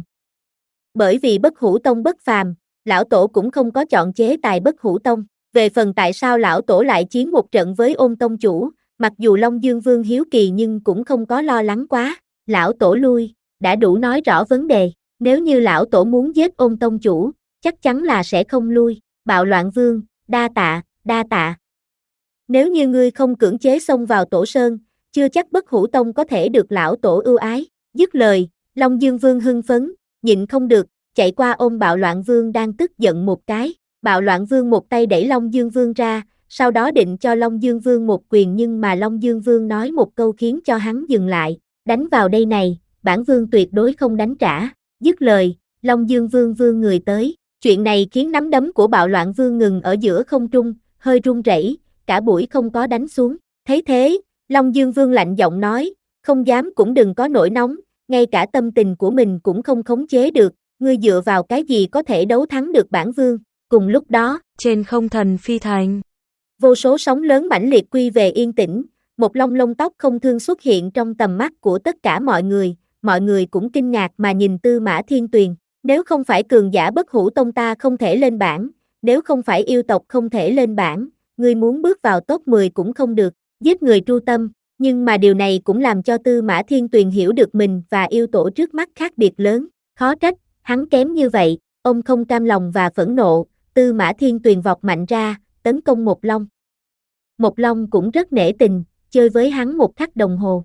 Bởi vì Bất Hủ Tông bất phàm, lão tổ cũng không có chọn chế tài Bất Hủ Tông. Về phần tại sao lão tổ lại chiến một trận với Ôn tông chủ, mặc dù Long Dương Vương hiếu kỳ nhưng cũng không có lo lắng quá, lão tổ lui, đã đủ nói rõ vấn đề, nếu như lão tổ muốn giết Ôn tông chủ, chắc chắn là sẽ không lui. Bạo Loạn Vương, đa tạ, đa tạ. Nếu như ngươi không cưỡng chế xông vào tổ sơn, chưa chắc Bất Hủ Tông có thể được lão tổ ưu ái. Dứt lời, Long Dương Vương hưng phấn, nhịn không được, chạy qua ôm Bạo Loạn Vương đang tức giận một cái. Bạo Loạn Vương một tay đẩy Long Dương Vương ra, sau đó định cho Long Dương Vương một quyền nhưng mà Long Dương Vương nói một câu khiến cho hắn dừng lại, đánh vào đây này, bản vương tuyệt đối không đánh trả. Dứt lời, Long Dương Vương vương người tới, chuyện này khiến nắm đấm của Bạo Loạn Vương ngừng ở giữa không trung, hơi run rẩy, cả buổi không có đánh xuống. Thấy thế, Long Dương Vương lạnh giọng nói, không dám cũng đừng có nổi nóng, ngay cả tâm tình của mình cũng không khống chế được, ngươi dựa vào cái gì có thể đấu thắng được bản vương. Cùng lúc đó, trên không Thần Phi Thành, vô số sóng lớn mãnh liệt quy về yên tĩnh, một lông lông tóc không thương xuất hiện trong tầm mắt của tất cả mọi người, mọi người cũng kinh ngạc mà nhìn Tư Mã Thiên Tuyền, nếu không phải cường giả Bất Hủ Tông ta không thể lên bảng, nếu không phải yêu tộc không thể lên bảng, ngươi muốn bước vào top mười cũng không được, giết người tru tâm, nhưng mà điều này cũng làm cho Tư Mã Thiên Tuyền hiểu được mình và yêu tổ trước mắt khác biệt lớn, khó trách, hắn kém như vậy, ông không cam lòng và phẫn nộ. Tư Mã Thiên Tuyền vọt mạnh ra, tấn công Một Long. Một Long cũng rất nể tình, chơi với hắn một khắc đồng hồ.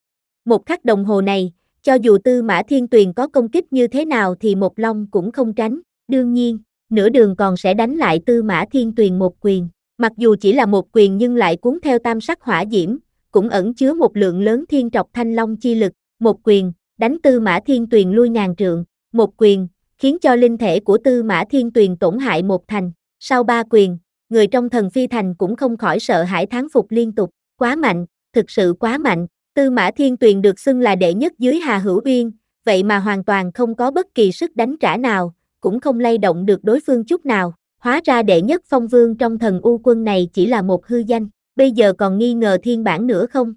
Một khắc đồng hồ này, cho dù Tư Mã Thiên Tuyền có công kích như thế nào thì Một Long cũng không tránh. Đương nhiên, nửa đường còn sẽ đánh lại Tư Mã Thiên Tuyền một quyền. Mặc dù chỉ là một quyền nhưng lại cuốn theo tam sắc hỏa diễm, cũng ẩn chứa một lượng lớn thiên trọc thanh long chi lực. Một quyền, đánh Tư Mã Thiên Tuyền lui ngàn trượng. Một quyền, khiến cho linh thể của Tư Mã Thiên Tuyền tổn hại một thành. Sau ba quyền, người trong Thần Phi Thành cũng không khỏi sợ hãi thán phục liên tục, quá mạnh, thực sự quá mạnh, Tư Mã Thiên Tuyền được xưng là đệ nhất dưới Hà Hữu Uyên, vậy mà hoàn toàn không có bất kỳ sức đánh trả nào, cũng không lay động được đối phương chút nào, hóa ra đệ nhất phong vương trong Thần U quân này chỉ là một hư danh, bây giờ còn nghi ngờ thiên bản nữa không?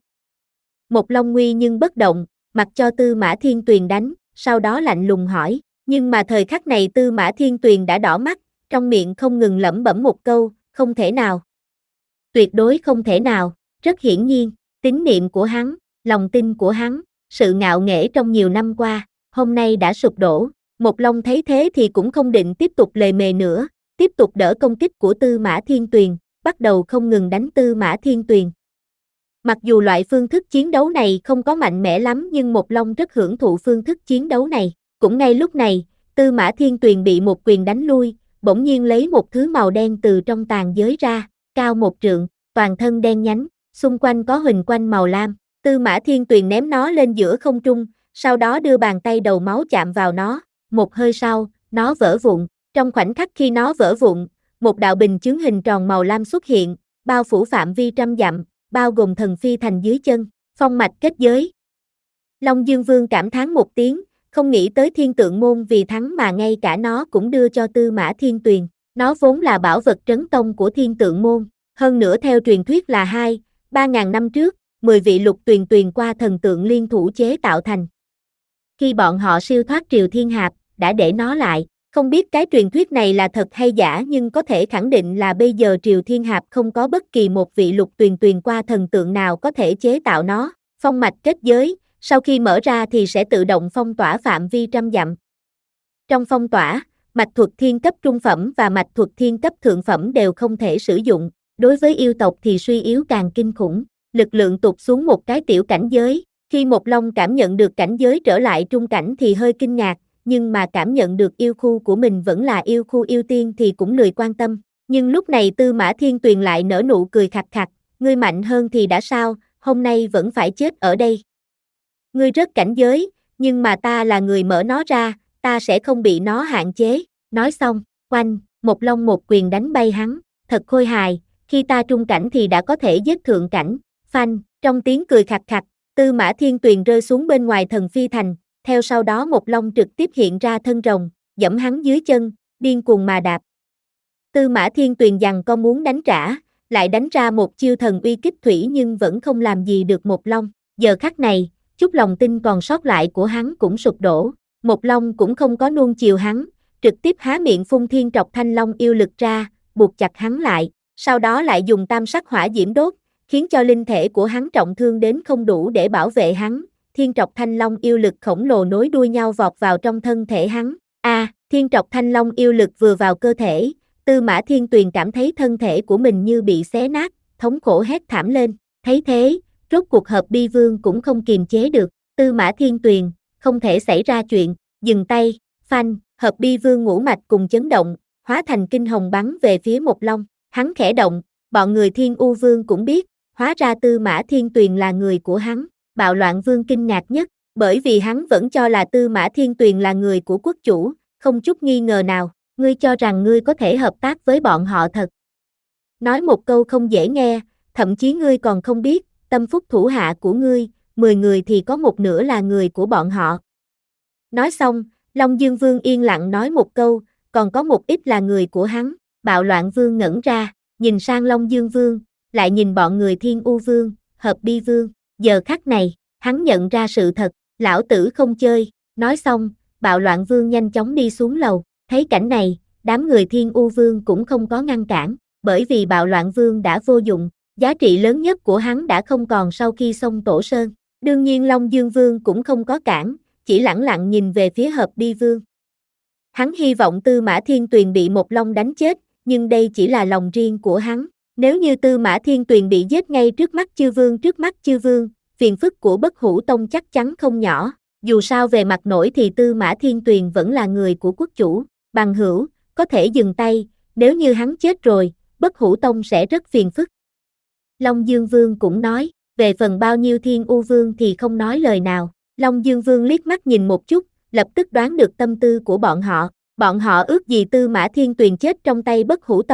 Một Long nguy nhưng bất động, mặc cho Tư Mã Thiên Tuyền đánh, sau đó lạnh lùng hỏi, nhưng mà thời khắc này Tư Mã Thiên Tuyền đã đỏ mắt, trong miệng không ngừng lẩm bẩm một câu, không thể nào. Tuyệt đối không thể nào, rất hiển nhiên, tín niệm của hắn, lòng tin của hắn, sự ngạo nghễ trong nhiều năm qua, hôm nay đã sụp đổ. Một Long thấy thế thì cũng không định tiếp tục lề mề nữa, tiếp tục đỡ công kích của Tư Mã Thiên Tuyền, bắt đầu không ngừng đánh Tư Mã Thiên Tuyền. Mặc dù loại phương thức chiến đấu này không có mạnh mẽ lắm nhưng Một Long rất hưởng thụ phương thức chiến đấu này. Cũng ngay lúc này, Tư Mã Thiên Tuyền bị một quyền đánh lui, bỗng nhiên lấy một thứ màu đen từ trong tàn giới ra, cao một trượng, toàn thân đen nhánh, xung quanh có huỳnh quanh màu lam. Tư Mã Thiên Tuyền ném nó lên giữa không trung, sau đó đưa bàn tay đầu máu chạm vào nó, một hơi sau, nó vỡ vụn. Trong khoảnh khắc khi nó vỡ vụn, một đạo bình chướng hình tròn màu lam xuất hiện, bao phủ phạm vi trăm dặm, bao gồm Thần Phi Thành dưới chân, phong mạch kết giới. Long Dương Vương cảm thán một tiếng, không nghĩ tới Thiên Tượng Môn vì thắng mà ngay cả nó cũng đưa cho Tư Mã Thiên Tuyền. Nó vốn là bảo vật trấn tông của Thiên Tượng Môn, hơn nữa theo truyền thuyết là hai, ba ngàn năm trước, mười vị lục tuyền tuyền qua thần tượng liên thủ chế tạo thành. Khi bọn họ siêu thoát Triều Thiên Hạp, đã để nó lại. Không biết cái truyền thuyết này là thật hay giả nhưng có thể khẳng định là bây giờ Triều Thiên Hạp không có bất kỳ một vị lục tuyền tuyền qua thần tượng nào có thể chế tạo nó. Phong mạch kết giới, sau khi mở ra thì sẽ tự động phong tỏa phạm vi trăm dặm. Trong phong tỏa, mạch thuật thiên cấp trung phẩm và mạch thuật thiên cấp thượng phẩm đều không thể sử dụng. Đối với yêu tộc thì suy yếu càng kinh khủng, lực lượng tụt xuống một cái tiểu cảnh giới. Khi Một Long cảm nhận được cảnh giới trở lại trung cảnh thì hơi kinh ngạc, nhưng mà cảm nhận được yêu khu của mình vẫn là yêu khu yêu tiên thì cũng lười quan tâm. Nhưng lúc này Tư Mã Thiên Tuyền lại nở nụ cười khặt khặt, ngươi mạnh hơn thì đã sao, hôm nay vẫn phải chết ở đây. Ngươi rớt cảnh giới, nhưng mà ta là người mở nó ra, ta sẽ không bị nó hạn chế. Nói xong, oanh, Một Long một quyền đánh bay hắn, thật khôi hài, khi ta trung cảnh thì đã có thể giết thượng cảnh. Phanh, trong tiếng cười khặt khặt, Tư Mã Thiên Tuyền rơi xuống bên ngoài Thần Phi Thành, theo sau đó Một Long trực tiếp hiện ra thân rồng, giẫm hắn dưới chân, điên cuồng mà đạp. Tư Mã Thiên Tuyền giằng co muốn đánh trả, lại đánh ra một chiêu thần uy kích thủy nhưng vẫn không làm gì được Một Long. Giờ khắc này, chút lòng tin còn sót lại của hắn cũng sụp đổ, Một Long cũng không có nuông chiều hắn, trực tiếp há miệng phun thiên trọc thanh long yêu lực ra, buộc chặt hắn lại, sau đó lại dùng tam sắc hỏa diễm đốt, khiến cho linh thể của hắn trọng thương đến không đủ để bảo vệ hắn. Thiên trọc thanh long yêu lực khổng lồ nối đuôi nhau vọt vào trong thân thể hắn. A, à, thiên trọc thanh long yêu lực vừa vào cơ thể, Tư Mã Thiên Tuyền cảm thấy thân thể của mình như bị xé nát, thống khổ hét thảm lên. Thấy thế, rốt cuộc Hợp Bi Vương cũng không kiềm chế được. Tư Mã Thiên Tuyền, không thể xảy ra chuyện, dừng tay. Phanh, Hợp Bi Vương ngũ mạch cùng chấn động, hóa thành kinh hồng bắn về phía Một Long. Hắn khẽ động, bọn người Thiên U Vương cũng biết, hóa ra Tư Mã Thiên Tuyền là người của hắn. Bạo Loạn Vương kinh ngạc nhất, bởi vì hắn vẫn cho là Tư Mã Thiên Tuyền là người của quốc chủ, không chút nghi ngờ nào. Ngươi cho rằng ngươi có thể hợp tác với bọn họ thật? Nói một câu không dễ nghe, thậm chí ngươi còn không biết, tâm phúc thủ hạ của ngươi, mười người thì có một nửa là người của bọn họ. Nói xong, Long Dương Vương yên lặng nói một câu, còn có một ít là người của hắn. Bạo Loạn Vương ngẩn ra, nhìn sang Long Dương Vương, lại nhìn bọn người Thiên U Vương, Hợp Bi Vương. Giờ khắc này, hắn nhận ra sự thật, lão tử không chơi. Nói xong, Bạo Loạn Vương nhanh chóng đi xuống lầu. Thấy cảnh này, đám người Thiên U Vương cũng không có ngăn cản, bởi vì Bạo Loạn Vương đã vô dụng, giá trị lớn nhất của hắn đã không còn sau khi xông Tổ Sơn. Đương nhiên Long Dương Vương cũng không có cản, chỉ lẳng lặng nhìn về phía Hợp Bi Vương. Hắn hy vọng Tư Mã Thiên Tuyền bị Một Long đánh chết, nhưng đây chỉ là lòng riêng của hắn. Nếu như Tư Mã Thiên Tuyền bị giết ngay trước mắt chư vương trước mắt chư vương, phiền phức của Bất Hủ Tông chắc chắn không nhỏ. Dù sao về mặt nổi thì Tư Mã Thiên Tuyền vẫn là người của quốc chủ. Bằng hữu, có thể dừng tay, nếu như hắn chết rồi, Bất Hủ Tông sẽ rất phiền phức. Long Dương Vương cũng nói, về phần bao nhiêu Thiên U Vương thì không nói lời nào. Long Dương Vương liếc mắt nhìn một chút, lập tức đoán được tâm tư của bọn họ. Bọn họ ước gì Tư Mã Thiên Tuyền chết trong tay Bất Hủ Tông,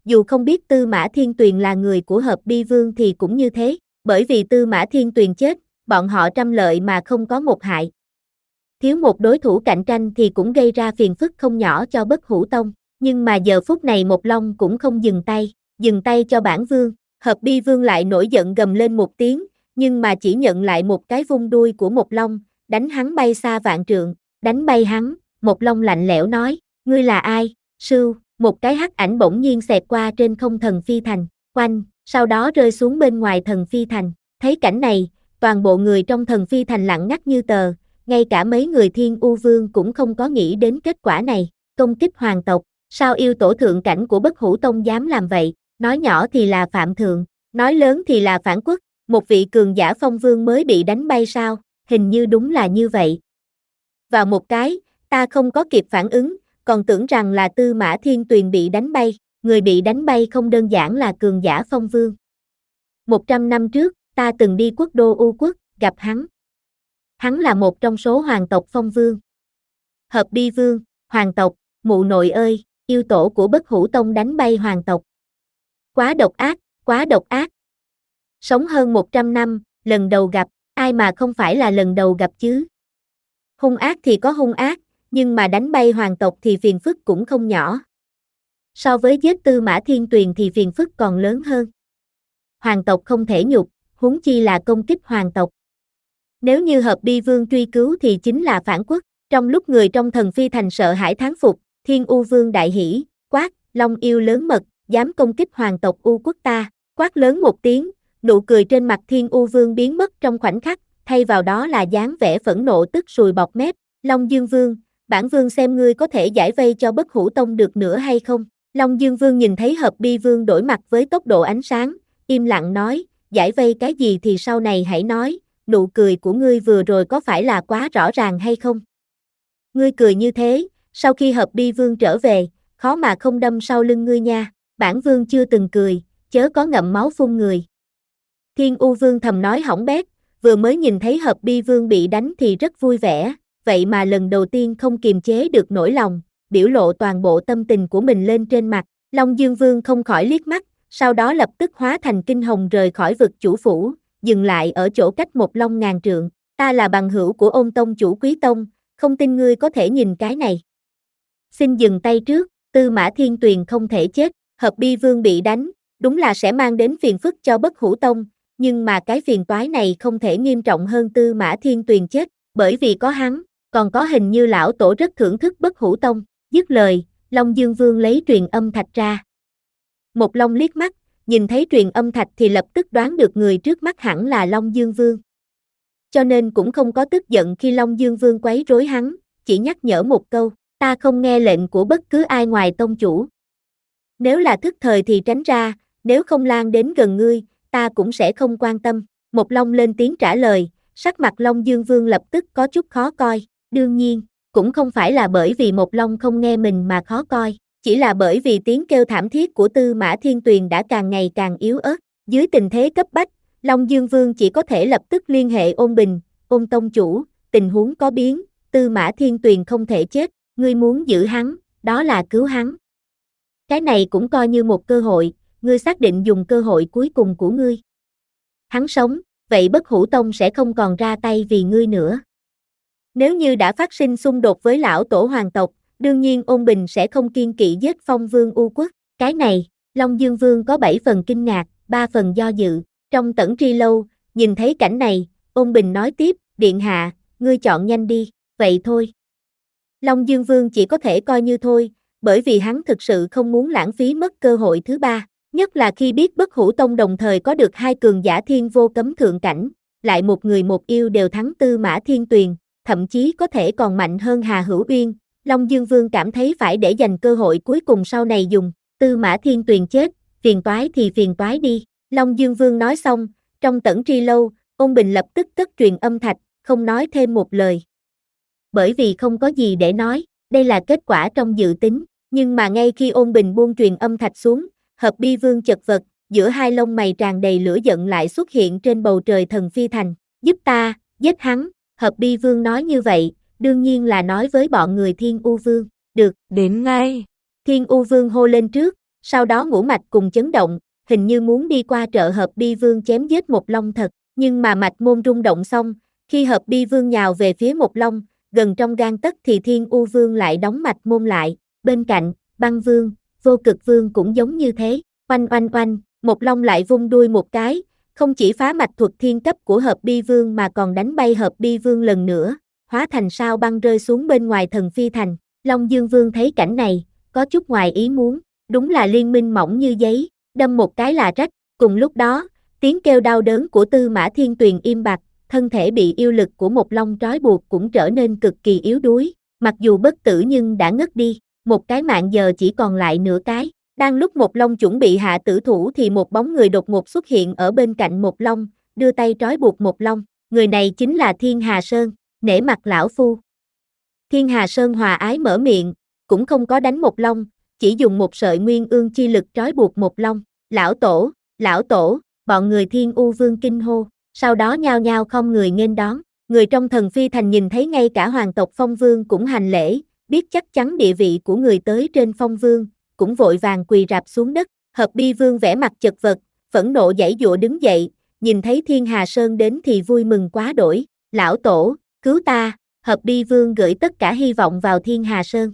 dù không biết Tư Mã Thiên Tuyền là người của Hợp Bi Vương thì cũng như thế, bởi vì Tư Mã Thiên Tuyền chết, bọn họ trăm lợi mà không có một hại. Thiếu một đối thủ cạnh tranh thì cũng gây ra phiền phức không nhỏ cho Bất Hủ Tông, nhưng mà giờ phút này Một Long cũng không dừng tay, dừng tay cho bản vương. Hợp Bi Vương lại nổi giận gầm lên một tiếng, nhưng mà chỉ nhận lại một cái vung đuôi của Một Long, đánh hắn bay xa vạn trượng, đánh bay hắn, Một Long lạnh lẽo nói, ngươi là ai? Sưu, một cái hắc ảnh bỗng nhiên xẹt qua trên không thần phi thành, quanh, sau đó rơi xuống bên ngoài thần phi thành. Thấy cảnh này, toàn bộ người trong thần phi thành lặng ngắt như tờ, ngay cả mấy người Thiên U Vương cũng không có nghĩ đến kết quả này, công kích hoàng tộc, sao yêu tổ thượng cảnh của Bất Hủ Tông dám làm vậy, nói nhỏ thì là phạm thượng, nói lớn thì là phản quốc, một vị cường giả phong vương mới bị đánh bay sao, hình như đúng là như vậy. Vào một cái, ta không có kịp phản ứng, còn tưởng rằng là Tư Mã Thiên Tuyền bị đánh bay, người bị đánh bay không đơn giản là cường giả phong vương. Một trăm năm trước, ta từng đi quốc đô U quốc, gặp hắn. Hắn là một trong số hoàng tộc phong vương. Hợp Bi Vương, hoàng tộc, mụ nội ơi, yêu tổ của Bất Hủ Tông đánh bay hoàng tộc. Quá độc ác, quá độc ác. Sống hơn một trăm năm, lần đầu gặp, ai mà không phải là lần đầu gặp chứ. Hung ác thì có hung ác, nhưng mà đánh bay hoàng tộc thì phiền phức cũng không nhỏ. So với giết Tư Mã Thiên Tuyền thì phiền phức còn lớn hơn. Hoàng tộc không thể nhục, huống chi là công kích hoàng tộc. Nếu như Hợp Bi Vương truy cứu thì chính là phản quốc. Trong lúc người trong thần phi thành sợ hãi thán phục, Thiên U Vương đại hỉ, quát, Long yêu lớn mật, dám công kích hoàng tộc U quốc ta, quát lớn một tiếng, nụ cười trên mặt Thiên U Vương biến mất trong khoảnh khắc, thay vào đó là dáng vẻ phẫn nộ tức sùi bọt mép. Long Dương Vương, bản vương xem ngươi có thể giải vây cho Bất Hủ Tông được nữa hay không? Long Dương Vương nhìn thấy Hợp Bi Vương đổi mặt với tốc độ ánh sáng, im lặng nói, giải vây cái gì thì sau này hãy nói, nụ cười của ngươi vừa rồi có phải là quá rõ ràng hay không? Ngươi cười như thế, sau khi Hợp Bi Vương trở về, khó mà không đâm sau lưng ngươi nha, bản vương chưa từng cười, chớ có ngậm máu phun người. Thiên U Vương thầm nói hỏng bét, vừa mới nhìn thấy Hợp Bi Vương bị đánh thì rất vui vẻ, vậy mà lần đầu tiên không kiềm chế được nỗi lòng, biểu lộ toàn bộ tâm tình của mình lên trên mặt. Long Dương Vương không khỏi liếc mắt, sau đó lập tức hóa thành kinh hồng rời khỏi vực chủ phủ, dừng lại ở chỗ cách Một Long ngàn trượng. Ta là bằng hữu của Ôn tông chủ Quý tông, không tin ngươi có thể nhìn cái này. Xin dừng tay trước, Tư Mã Thiên Tuyền không thể chết, Hợp Bi Vương bị đánh, đúng là sẽ mang đến phiền phức cho Bất Hủ Tông, nhưng mà cái phiền toái này không thể nghiêm trọng hơn Tư Mã Thiên Tuyền chết, bởi vì có hắn, còn có hình như lão tổ rất thưởng thức Bất Hủ Tông. Dứt lời, Long Dương Vương lấy truyền âm thạch ra. Một Long liếc mắt, nhìn thấy truyền âm thạch thì lập tức đoán được người trước mắt hẳn là Long Dương Vương. Cho nên cũng không có tức giận khi Long Dương Vương quấy rối hắn, chỉ nhắc nhở một câu, ta không nghe lệnh của bất cứ ai ngoài tông chủ. Nếu là thức thời thì tránh ra, nếu không lan đến gần ngươi, ta cũng sẽ không quan tâm. Một Long lên tiếng trả lời, sắc mặt Long Dương Vương lập tức có chút khó coi, đương nhiên, cũng không phải là bởi vì Một Long không nghe mình mà khó coi, chỉ là bởi vì tiếng kêu thảm thiết của Tư Mã Thiên Tuyền đã càng ngày càng yếu ớt. Dưới tình thế cấp bách, Long Dương Vương chỉ có thể lập tức liên hệ Ôn Bình, Ôn tông chủ, tình huống có biến, Tư Mã Thiên Tuyền không thể chết, ngươi muốn giữ hắn, đó là cứu hắn. Cái này cũng coi như một cơ hội, ngươi xác định dùng cơ hội cuối cùng của ngươi. Hắn sống, vậy Bất Hủ Tông sẽ không còn ra tay vì ngươi nữa. Nếu như đã phát sinh xung đột với lão tổ hoàng tộc, đương nhiên Ôn Bình sẽ không kiên kỵ giết Phong Vương U quốc. Cái này, Long Dương Vương có bảy phần kinh ngạc, ba phần do dự. Trong Tẩn Tri Lâu, nhìn thấy cảnh này, Ôn Bình nói tiếp, điện hạ, ngươi chọn nhanh đi, vậy thôi. Long Dương Vương chỉ có thể coi như thôi, bởi vì hắn thực sự không muốn lãng phí mất cơ hội thứ ba, nhất là khi biết Bất Hủ Tông đồng thời có được hai cường giả thiên vô cấm thượng cảnh, lại một người một yêu đều thắng Tư Mã Thiên Tuyền, thậm chí có thể còn mạnh hơn Hà Hữu Uyên. Long Dương Vương cảm thấy phải để dành cơ hội cuối cùng sau này dùng, Tư Mã Thiên Tuyền chết, phiền toái thì phiền toái đi. Long Dương Vương nói xong, trong Tẩn Tri Lâu, Ôn Bình lập tức cất truyền âm thạch, không nói thêm một lời. Bởi vì không có gì để nói, đây là kết quả trong dự tính, nhưng mà ngay khi Ôn Bình buông truyền âm thạch xuống, Hợp Bi Vương chật vật, giữa hai lông mày tràn đầy lửa giận lại xuất hiện trên bầu trời thần phi thành, giúp ta, giết hắn. Hợp Bi Vương nói như vậy, đương nhiên là nói với bọn người Thiên U Vương, được, đến ngay. Thiên U Vương hô lên trước, sau đó ngũ mạch cùng chấn động, hình như muốn đi qua trợ hợp bi vương chém giết Một Long thật, nhưng mà mạch môn rung động xong, khi hợp bi vương nhào về phía Một Long, gần trong gang tấc thì Thiên U Vương lại đóng mạch môn lại, bên cạnh, Băng Vương, Vô Cực Vương cũng giống như thế, oanh oanh oanh, Một Long lại vung đuôi một cái, không chỉ phá mạch thuật thiên cấp của hợp bi vương mà còn đánh bay hợp bi vương lần nữa, hóa thành sao băng rơi xuống bên ngoài thần phi thành. Long Dương Vương thấy cảnh này, có chút ngoài ý muốn, đúng là liên minh mỏng như giấy, đâm một cái là rách. Cùng lúc đó, tiếng kêu đau đớn của Tư Mã Thiên Tuyền im bặt, thân thể bị yêu lực của Một Long trói buộc cũng trở nên cực kỳ yếu đuối, mặc dù bất tử nhưng đã ngất đi, một cái mạng giờ chỉ còn lại nửa cái. Đang lúc Một Long chuẩn bị hạ tử thủ thì một bóng người đột ngột xuất hiện ở bên cạnh Một Long, đưa tay trói buộc Một Long, người này chính là Thiên Hà Sơn, nể mặt lão phu. Thiên Hà Sơn hòa ái mở miệng, cũng không có đánh Một Long, chỉ dùng một sợi nguyên ương chi lực trói buộc Một Long. Lão tổ, lão tổ, bọn người Thiên U Vương kinh hô, sau đó nhao nhao không người nghênh đón. Người trong thần phi thành nhìn thấy ngay cả hoàng tộc Phong Vương cũng hành lễ, biết chắc chắn địa vị của người tới trên Phong Vương, cũng vội vàng quỳ rạp xuống đất. Hợp bi vương vẻ mặt chật vật, phẫn nộ giãy giụa đứng dậy, nhìn thấy Thiên Hà Sơn đến thì vui mừng quá đổi. Lão tổ, cứu ta! Hợp bi vương gửi tất cả hy vọng vào Thiên Hà Sơn.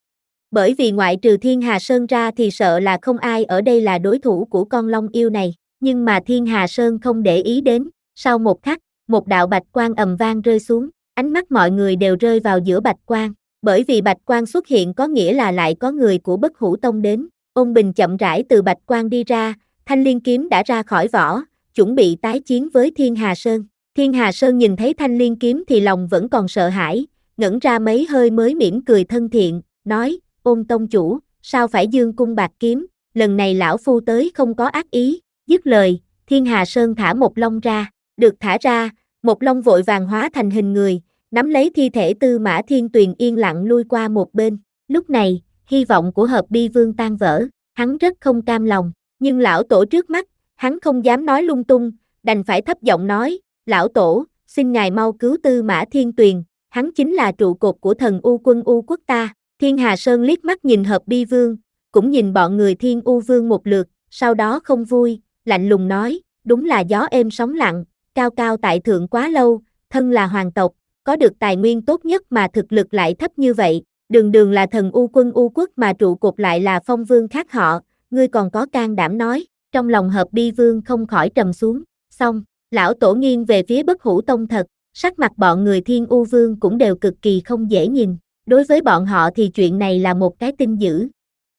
Bởi vì ngoại trừ Thiên Hà Sơn ra thì sợ là không ai ở đây là đối thủ của con long yêu này, nhưng mà Thiên Hà Sơn không để ý đến. Sau một khắc, một đạo bạch quang ầm vang rơi xuống, ánh mắt mọi người đều rơi vào giữa bạch quang, bởi vì bạch quang xuất hiện có nghĩa là lại có người của Bất Hủ Tông đến. Ôn Bình chậm rãi từ bạch quang đi ra, thanh liên kiếm đã ra khỏi vỏ, chuẩn bị tái chiến với Thiên Hà Sơn. Thiên Hà Sơn nhìn thấy thanh liên kiếm thì lòng vẫn còn sợ hãi, ngẩn ra mấy hơi mới mỉm cười thân thiện, nói, Ôn tông chủ, sao phải dương cung bạc kiếm, lần này lão phu tới không có ác ý. Dứt lời, Thiên Hà Sơn thả Một Long ra, được thả ra, Một Long vội vàng hóa thành hình người, nắm lấy thi thể Tư Mã Thiên Tuyền yên lặng lui qua một bên. Lúc này, hy vọng của Hợp bi vương tan vỡ, hắn rất không cam lòng, nhưng lão tổ trước mắt, hắn không dám nói lung tung, đành phải thấp giọng nói, lão tổ, xin ngài mau cứu Tư Mã Thiên Tuyền, hắn chính là trụ cột của thần U quân U quốc ta. Thiên Hà Sơn liếc mắt nhìn Hợp bi vương, cũng nhìn bọn người Thiên U Vương một lượt, sau đó không vui, lạnh lùng nói, đúng là gió êm sóng lặng, cao cao tại thượng quá lâu, thân là hoàng tộc, có được tài nguyên tốt nhất mà thực lực lại thấp như vậy, đường đường là thần U quân U quốc mà trụ cột lại là Phong Vương khác họ, ngươi còn có can đảm nói. Trong lòng Hợp bi vương không khỏi trầm xuống. Xong, lão tổ nghiêng về phía Bất Hủ Tông thật, sắc mặt bọn người Thiên U Vương cũng đều cực kỳ không dễ nhìn, đối với bọn họ thì chuyện này là một cái tin dữ.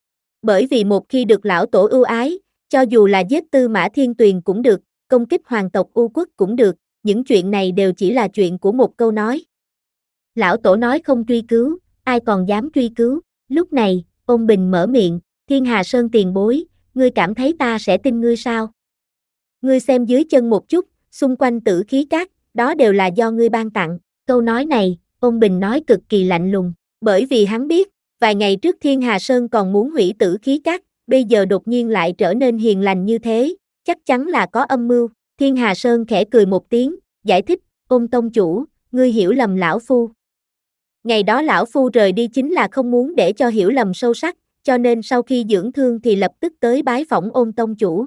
Bởi vì một khi được lão tổ ưu ái, cho dù là giết Tư Mã Thiên Tuyền cũng được, công kích hoàng tộc U quốc cũng được, những chuyện này đều chỉ là chuyện của một câu nói. Lão tổ nói không truy cứu, ai còn dám truy cứu. Lúc này, Ôn Bình mở miệng, Thiên Hà Sơn tiền bối, ngươi cảm thấy ta sẽ tin ngươi sao? Ngươi xem dưới chân một chút, xung quanh tử khí cát, đó đều là do ngươi ban tặng. Câu nói này, Ôn Bình nói cực kỳ lạnh lùng, bởi vì hắn biết, vài ngày trước Thiên Hà Sơn còn muốn hủy tử khí cát, bây giờ đột nhiên lại trở nên hiền lành như thế, chắc chắn là có âm mưu. Thiên Hà Sơn khẽ cười một tiếng, giải thích, Ôn tông chủ, ngươi hiểu lầm lão phu. Ngày đó lão phu rời đi chính là không muốn để cho hiểu lầm sâu sắc, cho nên sau khi dưỡng thương thì lập tức tới bái phỏng Ôn tông chủ.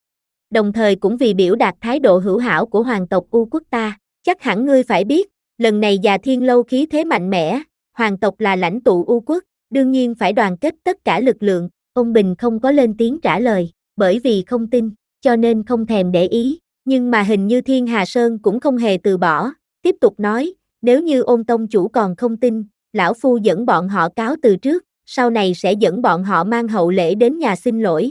Đồng thời cũng vì biểu đạt thái độ hữu hảo của hoàng tộc U quốc ta, chắc hẳn ngươi phải biết, lần này Già Thiên Lâu khí thế mạnh mẽ, hoàng tộc là lãnh tụ U quốc, đương nhiên phải đoàn kết tất cả lực lượng. Ôn Bình không có lên tiếng trả lời, bởi vì không tin, cho nên không thèm để ý, nhưng mà hình như Thiên Hà Sơn cũng không hề từ bỏ, tiếp tục nói, nếu như Ôn tông chủ còn không tin, lão phu dẫn bọn họ cáo từ trước, sau này sẽ dẫn bọn họ mang hậu lễ đến nhà xin lỗi.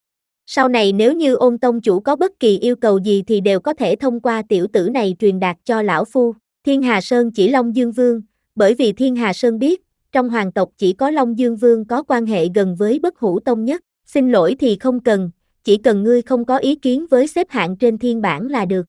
Sau này nếu như Ôn tông chủ có bất kỳ yêu cầu gì thì đều có thể thông qua tiểu tử này truyền đạt cho lão phu. Thiên Hà Sơn chỉ Long Dương Vương, bởi vì Thiên Hà Sơn biết, trong hoàng tộc chỉ có Long Dương Vương có quan hệ gần với Bất Hủ Tông nhất, xin lỗi thì không cần, chỉ cần ngươi không có ý kiến với xếp hạng trên thiên bảng là được.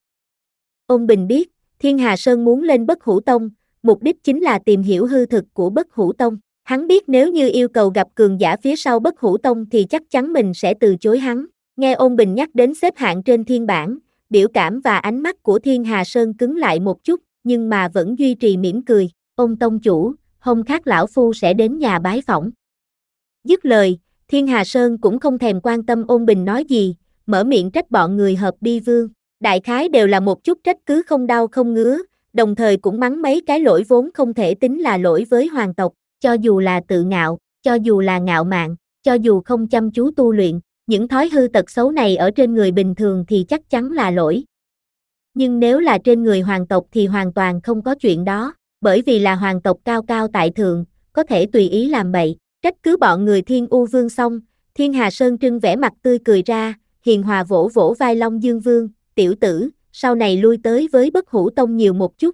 Ôn Bình biết, Thiên Hà Sơn muốn lên Bất Hủ Tông, mục đích chính là tìm hiểu hư thực của Bất Hủ Tông. Hắn biết nếu như yêu cầu gặp cường giả phía sau Bất Hủ Tông thì chắc chắn mình sẽ từ chối hắn. Nghe Ôn Bình nhắc đến xếp hạng trên thiên bảng, biểu cảm và ánh mắt của Thiên Hà Sơn cứng lại một chút, nhưng mà vẫn duy trì mỉm cười. Ôn tông chủ, hôm khác lão phu sẽ đến nhà bái phỏng. Dứt lời, Thiên Hà Sơn cũng không thèm quan tâm Ôn Bình nói gì, mở miệng trách bọn người Hợp Bi Vương. Đại khái đều là một chút trách cứ không đau không ngứa, đồng thời cũng mắng mấy cái lỗi vốn không thể tính là lỗi với hoàng tộc, cho dù là tự ngạo, cho dù là ngạo mạn, cho dù không chăm chú tu luyện, những thói hư tật xấu này ở trên người bình thường thì chắc chắn là lỗi. Nhưng nếu là trên người hoàng tộc thì hoàn toàn không có chuyện đó, bởi vì là hoàng tộc cao cao tại thượng, có thể tùy ý làm bậy. Trách cứ bọn người Thiên U Vương xong, Thiên Hà Sơn trưng vẻ mặt tươi cười ra, hiền hòa vỗ vỗ vai Long Dương Vương, tiểu tử, sau này lui tới với Bất Hủ Tông nhiều một chút.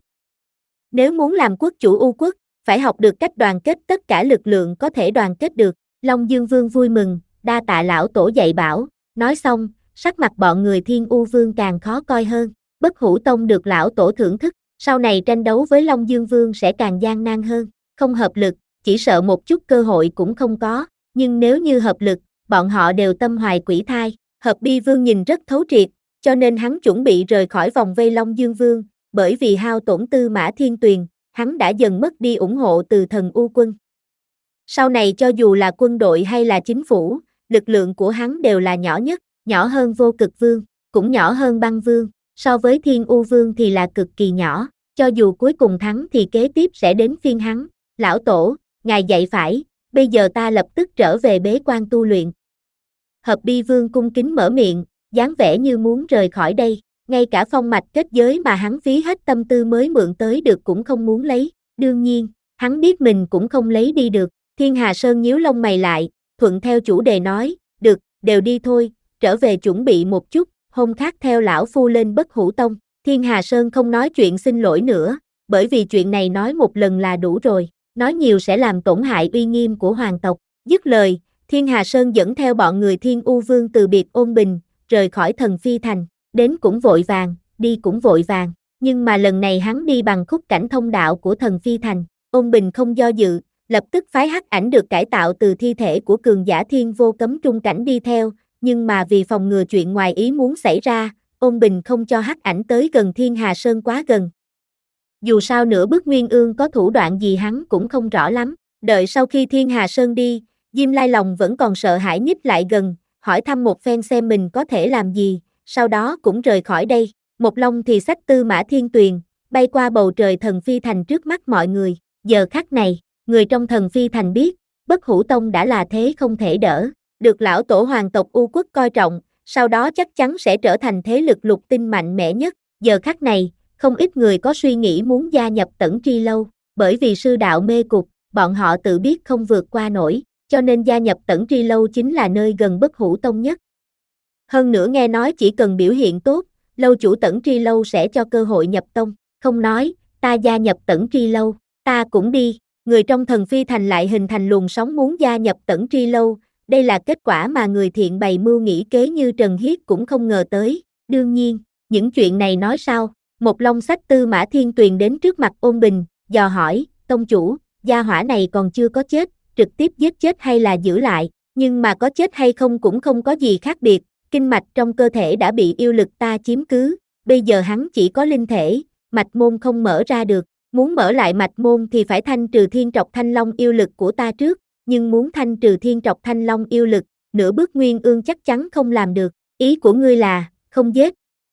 Nếu muốn làm quốc chủ U quốc, phải học được cách đoàn kết tất cả lực lượng có thể đoàn kết được. Long Dương Vương vui mừng, đa tạ lão tổ dạy bảo, nói xong, sắc mặt bọn người Thiên U Vương càng khó coi hơn. Bất Hủ Tông được lão tổ thưởng thức, sau này tranh đấu với Long Dương Vương sẽ càng gian nan hơn, không hợp lực, chỉ sợ một chút cơ hội cũng không có, nhưng nếu như hợp lực, bọn họ đều tâm hoài quỷ thai. Hợp Bi Vương nhìn rất thấu triệt, cho nên hắn chuẩn bị rời khỏi vòng vây Long Dương Vương, bởi vì hao tổn Tư Mã Thiên Tuyền, hắn đã dần mất đi ủng hộ từ thần U quân. Sau này cho dù là quân đội hay là chính phủ, lực lượng của hắn đều là nhỏ nhất, nhỏ hơn Vô Cực Vương, cũng nhỏ hơn Băng Vương, so với Thiên U Vương thì là cực kỳ nhỏ, cho dù cuối cùng thắng thì kế tiếp sẽ đến phiên hắn. Lão tổ, ngài dạy phải, bây giờ ta lập tức trở về bế quan tu luyện. Hợp Bi Vương cung kính mở miệng, dáng vẻ như muốn rời khỏi đây, ngay cả phong mạch kết giới mà hắn phí hết tâm tư mới mượn tới được cũng không muốn lấy, đương nhiên, hắn biết mình cũng không lấy đi được. Thiên Hà Sơn nhíu lông mày lại, thuận theo chủ đề nói, được, đều đi thôi, trở về chuẩn bị một chút, hôm khác theo lão phu lên Bất Hủ Tông. Thiên Hà Sơn không nói chuyện xin lỗi nữa, bởi vì chuyện này nói một lần là đủ rồi, nói nhiều sẽ làm tổn hại uy nghiêm của hoàng tộc. Dứt lời, Thiên Hà Sơn dẫn theo bọn người Thiên U Vương từ biệt Ôn Bình, rời khỏi Thần Phi Thành, đến cũng vội vàng, đi cũng vội vàng, nhưng mà lần này hắn đi bằng khúc cảnh thông đạo của Thần Phi Thành. Ôn Bình không do dự, lập tức phái hắc ảnh được cải tạo từ thi thể của cường giả Thiên Vô Cấm Trung cảnh đi theo, nhưng mà vì phòng ngừa chuyện ngoài ý muốn xảy ra, Ôn Bình không cho hắc ảnh tới gần Thiên Hà Sơn quá gần. Dù sao nữa Bức Nguyên Ương có thủ đoạn gì hắn cũng không rõ lắm, đợi sau khi Thiên Hà Sơn đi, Diêm Lai lòng vẫn còn sợ hãi nhích lại gần, hỏi thăm một phen xem mình có thể làm gì, sau đó cũng rời khỏi đây. Một Long thì xách Tư Mã Thiên Tuyền, bay qua bầu trời Thần Phi Thành trước mắt mọi người. Giờ khắc này, người trong Thần Phi Thành biết, Bất Hủ Tông đã là thế không thể đỡ, được lão tổ hoàng tộc U quốc coi trọng, sau đó chắc chắn sẽ trở thành thế lực lục tinh mạnh mẽ nhất. Giờ khắc này, không ít người có suy nghĩ muốn gia nhập Tẩn Tri Lâu, bởi vì sư đạo mê cục, bọn họ tự biết không vượt qua nổi, cho nên gia nhập Tẩn Tri Lâu chính là nơi gần Bất Hủ Tông nhất. Hơn nữa nghe nói chỉ cần biểu hiện tốt, lâu chủ Tẩn Tri Lâu sẽ cho cơ hội nhập tông, không nói, ta gia nhập Tẩn Tri Lâu, ta cũng đi. Người trong Thần Phi Thành lại hình thành luồng sóng muốn gia nhập Tẩn Tri Lâu, đây là kết quả mà người thiện bày mưu nghĩ kế như Trần Hiết cũng không ngờ tới. Đương nhiên, những chuyện này nói sao? Một Long xách Tư Mã Thiên Tuyền đến trước mặt Ôn Bình, dò hỏi, tông chủ, gia hỏa này còn chưa có chết, trực tiếp giết chết hay là giữ lại, nhưng mà có chết hay không cũng không có gì khác biệt, kinh mạch trong cơ thể đã bị yêu lực ta chiếm cứ, bây giờ hắn chỉ có linh thể, mạch môn không mở ra được, muốn mở lại mạch môn thì phải thanh trừ Thiên Trọc Thanh Long yêu lực của ta trước, nhưng muốn thanh trừ Thiên Trọc Thanh Long yêu lực, nửa bước Nguyên Ương chắc chắn không làm được, ý của ngươi là, không giết.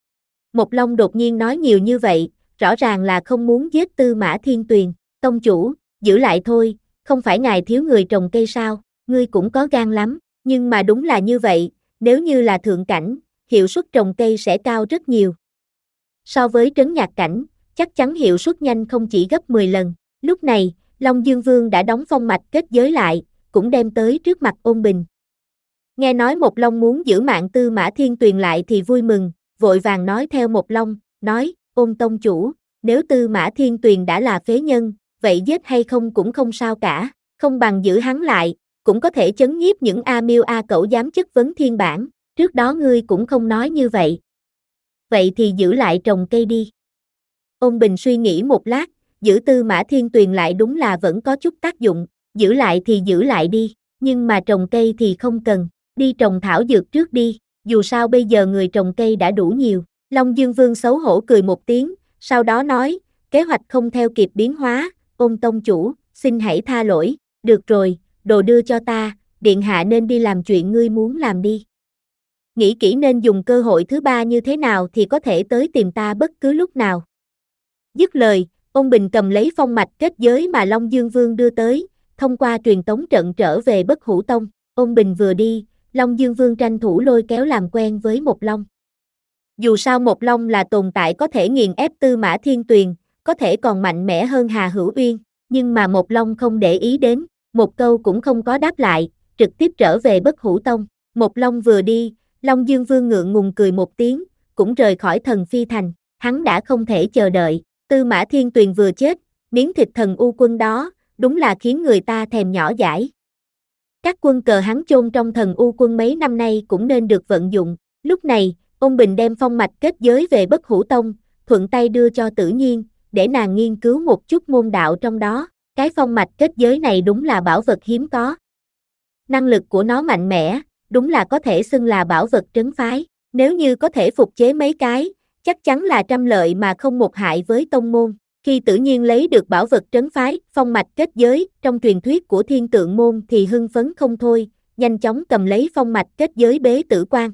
Một Long đột nhiên nói nhiều như vậy, rõ ràng là không muốn giết Tư Mã Thiên Tuyền, tông chủ, giữ lại thôi, không phải ngài thiếu người trồng cây sao, ngươi cũng có gan lắm, nhưng mà đúng là như vậy, nếu như là thượng cảnh, hiệu suất trồng cây sẽ cao rất nhiều. So với trấn nhạc cảnh, chắc chắn hiệu suất nhanh không chỉ gấp mười lần, lúc này, Long Dương Vương đã đóng phong mạch kết giới lại, cũng đem tới trước mặt Ôn Bình. Nghe nói Một Long muốn giữ mạng Tư Mã Thiên Tuyền lại thì vui mừng, vội vàng nói theo Một Long, nói, Ôn tông chủ, nếu Tư Mã Thiên Tuyền đã là phế nhân, vậy giết hay không cũng không sao cả, không bằng giữ hắn lại, cũng có thể chấn nhiếp những A Miêu A Cẩu dám chất vấn thiên bản, trước đó ngươi cũng không nói như vậy. Vậy thì giữ lại trồng cây đi. Ôn Bình suy nghĩ một lát, giữ Tư Mã Thiên Tuyền lại đúng là vẫn có chút tác dụng, giữ lại thì giữ lại đi, nhưng mà trồng cây thì không cần, đi trồng thảo dược trước đi, dù sao bây giờ người trồng cây đã đủ nhiều. Long Dương Vương xấu hổ cười một tiếng, sau đó nói, kế hoạch không theo kịp biến hóa, Ôn tông chủ, xin hãy tha lỗi, được rồi, đồ đưa cho ta, điện hạ nên đi làm chuyện ngươi muốn làm đi. Nghĩ kỹ nên dùng cơ hội thứ ba như thế nào thì có thể tới tìm ta bất cứ lúc nào. Dứt lời, Ôn Bình cầm lấy phong mạch kết giới mà Long Dương Vương đưa tới, thông qua truyền tống trận trở về Bất Hủ Tông. Ôn Bình vừa đi, Long Dương Vương tranh thủ lôi kéo làm quen với Một Long. Dù sao Một Long là tồn tại có thể nghiền ép Tư Mã Thiên Tuyền, có thể còn mạnh mẽ hơn Hà Hữu Uyên, nhưng mà Một Long không để ý đến, một câu cũng không có đáp lại, trực tiếp trở về Bất Hủ Tông. Một Long vừa đi, Long Dương Vương ngượng ngùng cười một tiếng, cũng rời khỏi Thần Phi Thành, hắn đã không thể chờ đợi. Tư Mã Thiên Tuyền vừa chết, miếng thịt thần U quân đó, đúng là khiến người ta thèm nhỏ dãi. Các quân cờ hắn chôn trong thần U quân mấy năm nay cũng nên được vận dụng. Lúc này, Ôn Bình đem phong mạch kết giới về Bất Hủ Tông, thuận tay đưa cho Tử Nhiên, để nàng nghiên cứu một chút môn đạo trong đó. Cái phong mạch kết giới này đúng là bảo vật hiếm có. Năng lực của nó mạnh mẽ, đúng là có thể xưng là bảo vật trấn phái. Nếu như có thể phục chế mấy cái, chắc chắn là trăm lợi mà không một hại với tông môn. Khi Tử Nhiên lấy được bảo vật trấn phái, phong mạch kết giới, trong truyền thuyết của Thiên Tượng môn thì hưng phấn không thôi, nhanh chóng cầm lấy phong mạch kết giới bế tử quan.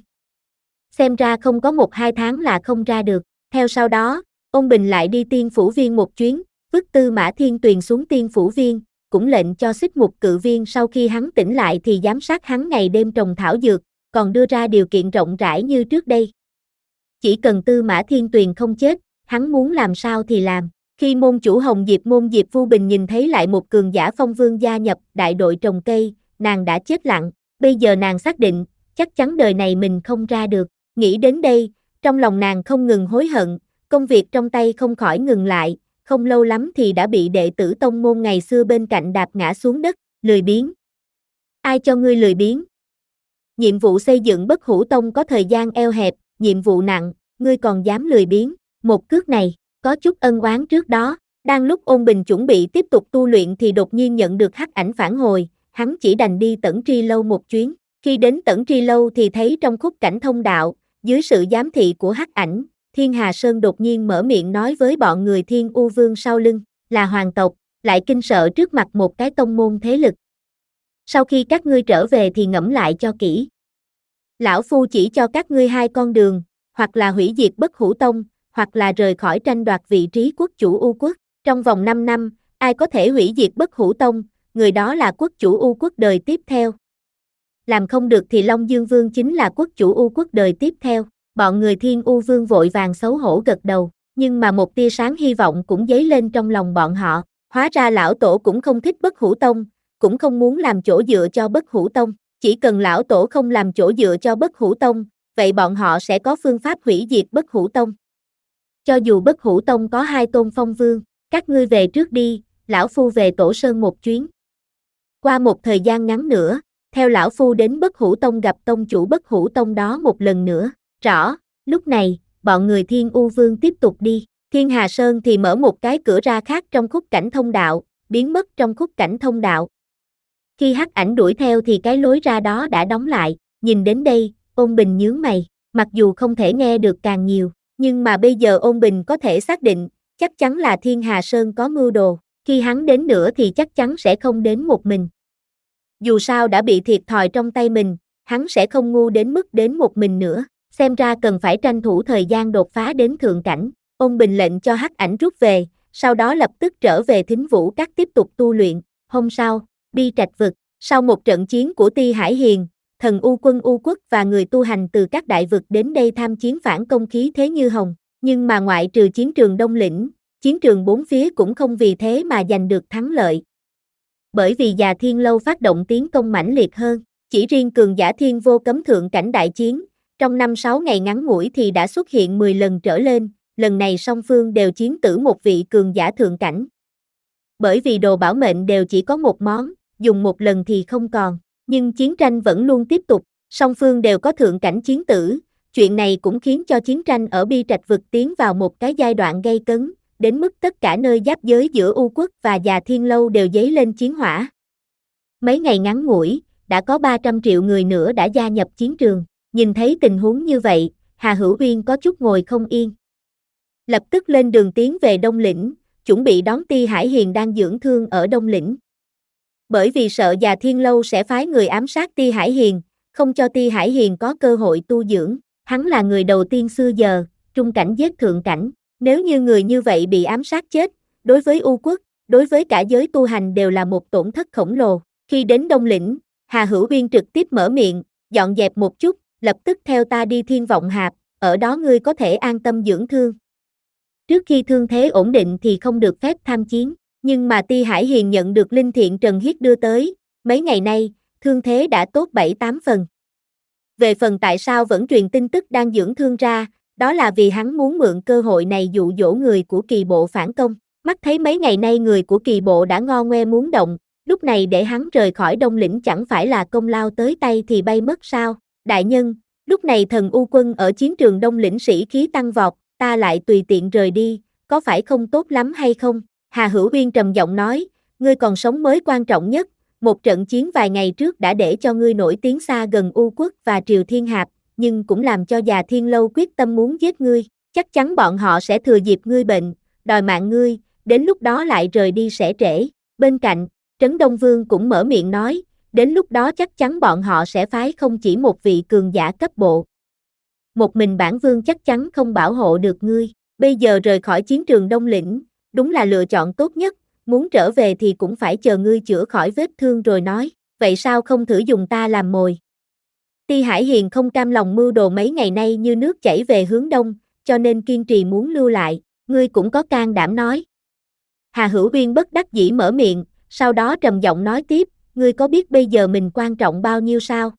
Xem ra không có một hai tháng là không ra được. Theo sau đó, Ôn Bình lại đi Tiên Phủ Viên một chuyến, vứt Tư Mã Thiên Tuyền xuống Tiên Phủ Viên, cũng lệnh cho Xích Mục Cự Viên sau khi hắn tỉnh lại thì giám sát hắn ngày đêm trồng thảo dược, còn đưa ra điều kiện rộng rãi như trước đây. Chỉ cần Tư Mã Thiên Tuyền không chết, hắn muốn làm sao thì làm. Khi môn chủ Hồng Diệp môn Diệp Vu Bình nhìn thấy lại một cường giả phong vương gia nhập đại đội trồng cây, nàng đã chết lặng, bây giờ nàng xác định, chắc chắn đời này mình không ra được. Nghĩ đến đây, trong lòng nàng không ngừng hối hận, công việc trong tay không khỏi ngừng lại, không lâu lắm thì đã bị đệ tử tông môn ngày xưa bên cạnh đạp ngã xuống đất, lười biếng. Ai cho ngươi lười biếng? Nhiệm vụ xây dựng Bất Hủ Tông có thời gian eo hẹp, nhiệm vụ nặng, ngươi còn dám lười biếng. Một cước này, có chút ân oán trước đó, đang lúc Ôn Bình chuẩn bị tiếp tục tu luyện thì đột nhiên nhận được hắc ảnh phản hồi, hắn chỉ đành đi Tẩn Tri Lâu một chuyến. Khi đến Tẩn Tri Lâu thì thấy trong khúc cảnh thông đạo, dưới sự giám thị của hắc ảnh, Thiên Hà Sơn đột nhiên mở miệng nói với bọn người Thiên U Vương sau lưng, là hoàng tộc, lại kinh sợ trước mặt một cái tông môn thế lực. Sau khi các ngươi trở về thì ngẫm lại cho kỹ. Lão Phu chỉ cho các ngươi hai con đường, hoặc là hủy diệt Bất Hủ Tông, hoặc là rời khỏi tranh đoạt vị trí quốc chủ U quốc. Trong vòng năm năm, ai có thể hủy diệt Bất Hủ Tông, người đó là quốc chủ U quốc đời tiếp theo. Làm không được thì Long Dương Vương chính là quốc chủ U quốc đời tiếp theo. Bọn người Thiên U Vương vội vàng xấu hổ gật đầu, nhưng mà một tia sáng hy vọng cũng dấy lên trong lòng bọn họ. Hóa ra lão tổ cũng không thích Bất Hủ Tông, cũng không muốn làm chỗ dựa cho Bất Hủ Tông. Chỉ cần lão tổ không làm chỗ dựa cho Bất Hủ Tông, vậy bọn họ sẽ có phương pháp hủy diệt Bất Hủ Tông. Cho dù Bất Hủ Tông có hai tôn phong vương, các ngươi về trước đi, lão phu về Tổ Sơn một chuyến. Qua một thời gian ngắn nữa, theo lão phu đến Bất Hủ Tông gặp tông chủ Bất Hủ Tông đó một lần nữa. Rõ, lúc này, bọn người Thiên U Vương tiếp tục đi. Thiên Hà Sơn thì mở một cái cửa ra khác trong khúc cảnh thông đạo, biến mất trong khúc cảnh thông đạo. Khi hắc ảnh đuổi theo thì cái lối ra đó đã đóng lại. Nhìn đến đây, Ôn Bình nhướng mày, mặc dù không thể nghe được càng nhiều, nhưng mà bây giờ Ôn Bình có thể xác định, chắc chắn là Thiên Hà Sơn có mưu đồ. Khi hắn đến nữa thì chắc chắn sẽ không đến một mình. Dù sao đã bị thiệt thòi trong tay mình, hắn sẽ không ngu đến mức đến một mình nữa. Xem ra cần phải tranh thủ thời gian đột phá đến thượng cảnh. Ôn Bình lệnh cho hắc ảnh rút về, sau đó lập tức trở về Thính Vũ Các tiếp tục tu luyện. Hôm sau, Bi Trạch Vực, sau một trận chiến của Ti Hải Hiền, thần U quân U quốc và người tu hành từ các đại vực đến đây tham chiến phản công khí thế như hồng. Nhưng mà ngoại trừ chiến trường Đông Lĩnh, chiến trường bốn phía cũng không vì thế mà giành được thắng lợi. Bởi vì Già Thiên Lâu phát động tiến công mãnh liệt hơn, chỉ riêng cường giả Thiên Vô Cấm thượng cảnh đại chiến, trong năm sáu ngày ngắn ngủi thì đã xuất hiện mười lần trở lên, lần này song phương đều chiến tử một vị cường giả thượng cảnh. Bởi vì đồ bảo mệnh đều chỉ có một món, dùng một lần thì không còn, nhưng chiến tranh vẫn luôn tiếp tục, song phương đều có thượng cảnh chiến tử, chuyện này cũng khiến cho chiến tranh ở Bi Trạch Vực tiến vào một cái giai đoạn gay cấn, đến mức tất cả nơi giáp giới giữa U quốc và Già Thiên Lâu đều dấy lên chiến hỏa. Mấy ngày ngắn ngủi, đã có ba trăm triệu người nữa đã gia nhập chiến trường. Nhìn thấy tình huống như vậy, Hà Hữu Uyên có chút ngồi không yên. Lập tức lên đường tiến về Đông Lĩnh, chuẩn bị đón Ti Hải Hiền đang dưỡng thương ở Đông Lĩnh. Bởi vì sợ Già Thiên Lâu sẽ phái người ám sát Ti Hải Hiền, không cho Ti Hải Hiền có cơ hội tu dưỡng. Hắn là người đầu tiên xưa giờ, trung cảnh giết thượng cảnh. Nếu như người như vậy bị ám sát chết, đối với U Quốc, đối với cả giới tu hành đều là một tổn thất khổng lồ. Khi đến Đông Lĩnh, Hà Hữu Uyên trực tiếp mở miệng, dọn dẹp một chút, lập tức theo ta đi Thiên Vọng Hạp, ở đó ngươi có thể an tâm dưỡng thương. Trước khi thương thế ổn định thì không được phép tham chiến, nhưng mà Ti Hải Hiền nhận được linh thiện Trần Hiết đưa tới, mấy ngày nay, thương thế đã tốt bảy tám phần. Về phần tại sao vẫn truyền tin tức đang dưỡng thương ra, đó là vì hắn muốn mượn cơ hội này dụ dỗ người của Kỳ Bộ phản công. Mắt thấy mấy ngày nay người của Kỳ Bộ đã ngo ngoe muốn động, lúc này để hắn rời khỏi Đông Lĩnh chẳng phải là công lao tới tay thì bay mất sao? Đại nhân, lúc này Thần U quân ở chiến trường Đông Lĩnh sĩ khí tăng vọt, ta lại tùy tiện rời đi, có phải không tốt lắm hay không? Hà Hữu Uyên trầm giọng nói, ngươi còn sống mới quan trọng nhất, một trận chiến vài ngày trước đã để cho ngươi nổi tiếng xa gần U Quốc và Triều Thiên Hạp, nhưng cũng làm cho Già Thiên Lâu quyết tâm muốn giết ngươi, chắc chắn bọn họ sẽ thừa dịp ngươi bệnh, đòi mạng ngươi, đến lúc đó lại rời đi sẽ trễ. Bên cạnh, Trấn Đông Vương cũng mở miệng nói, đến lúc đó chắc chắn bọn họ sẽ phái không chỉ một vị cường giả cấp bộ. Một mình bản vương chắc chắn không bảo hộ được ngươi, bây giờ rời khỏi chiến trường Đông Lĩnh, đúng là lựa chọn tốt nhất, muốn trở về thì cũng phải chờ ngươi chữa khỏi vết thương rồi nói, vậy sao không thử dùng ta làm mồi? Ti Hải Hiền không cam lòng mưu đồ mấy ngày nay như nước chảy về hướng đông, cho nên kiên trì muốn lưu lại, ngươi cũng có can đảm nói. Hà Hữu Uyên bất đắc dĩ mở miệng, sau đó trầm giọng nói tiếp, ngươi có biết bây giờ mình quan trọng bao nhiêu sao?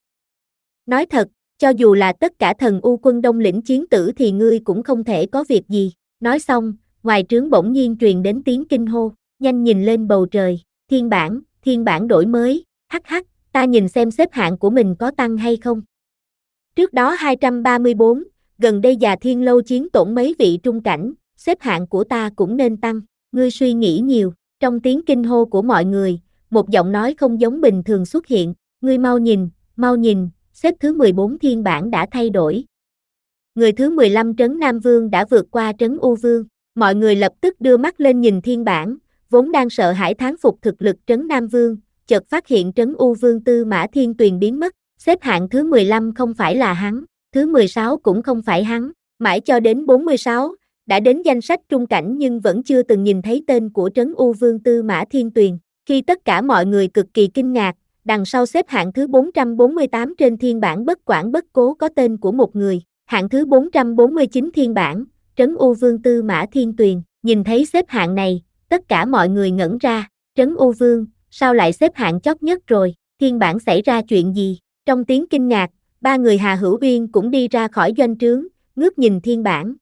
Nói thật, cho dù là tất cả Thần U quân Đông Lĩnh chiến tử thì ngươi cũng không thể có việc gì. Nói xong, ngoài trướng bỗng nhiên truyền đến tiếng kinh hô, nhanh nhìn lên bầu trời, thiên bản, thiên bản đổi mới, hắc hắc, ta nhìn xem xếp hạng của mình có tăng hay không. Trước đó hai trăm ba mươi bốn, gần đây Già Thiên Lâu chiến tổn mấy vị trung cảnh, xếp hạng của ta cũng nên tăng, ngươi suy nghĩ nhiều. Trong tiếng kinh hô của mọi người, một giọng nói không giống bình thường xuất hiện, ngươi mau nhìn, mau nhìn, xếp thứ mười bốn thiên bản đã thay đổi. Người thứ mười lăm Trấn Nam Vương đã vượt qua Trấn U Vương, mọi người lập tức đưa mắt lên nhìn thiên bản, vốn đang sợ hãi thán phục thực lực Trấn Nam Vương, chợt phát hiện Trấn U Vương Tư Mã Thiên Tuyền biến mất, xếp hạng thứ mười lăm không phải là hắn, thứ mười sáu cũng không phải hắn, mãi cho đến bốn mươi sáu, đã đến danh sách trung cảnh nhưng vẫn chưa từng nhìn thấy tên của Trấn U Vương Tư Mã Thiên Tuyền. Khi tất cả mọi người cực kỳ kinh ngạc, đằng sau xếp hạng thứ bốn trăm bốn mươi tám trên thiên bản bất quản bất cố có tên của một người, hạng thứ bốn trăm bốn mươi chín thiên bản, Trấn U Vương Tư Mã Thiên Tuyền, nhìn thấy xếp hạng này, tất cả mọi người ngẩn ra, Trấn U Vương, sao lại xếp hạng chót nhất rồi, thiên bản xảy ra chuyện gì? Trong tiếng kinh ngạc, ba người Hà Hữu Uyên cũng đi ra khỏi doanh trướng, ngước nhìn thiên bản.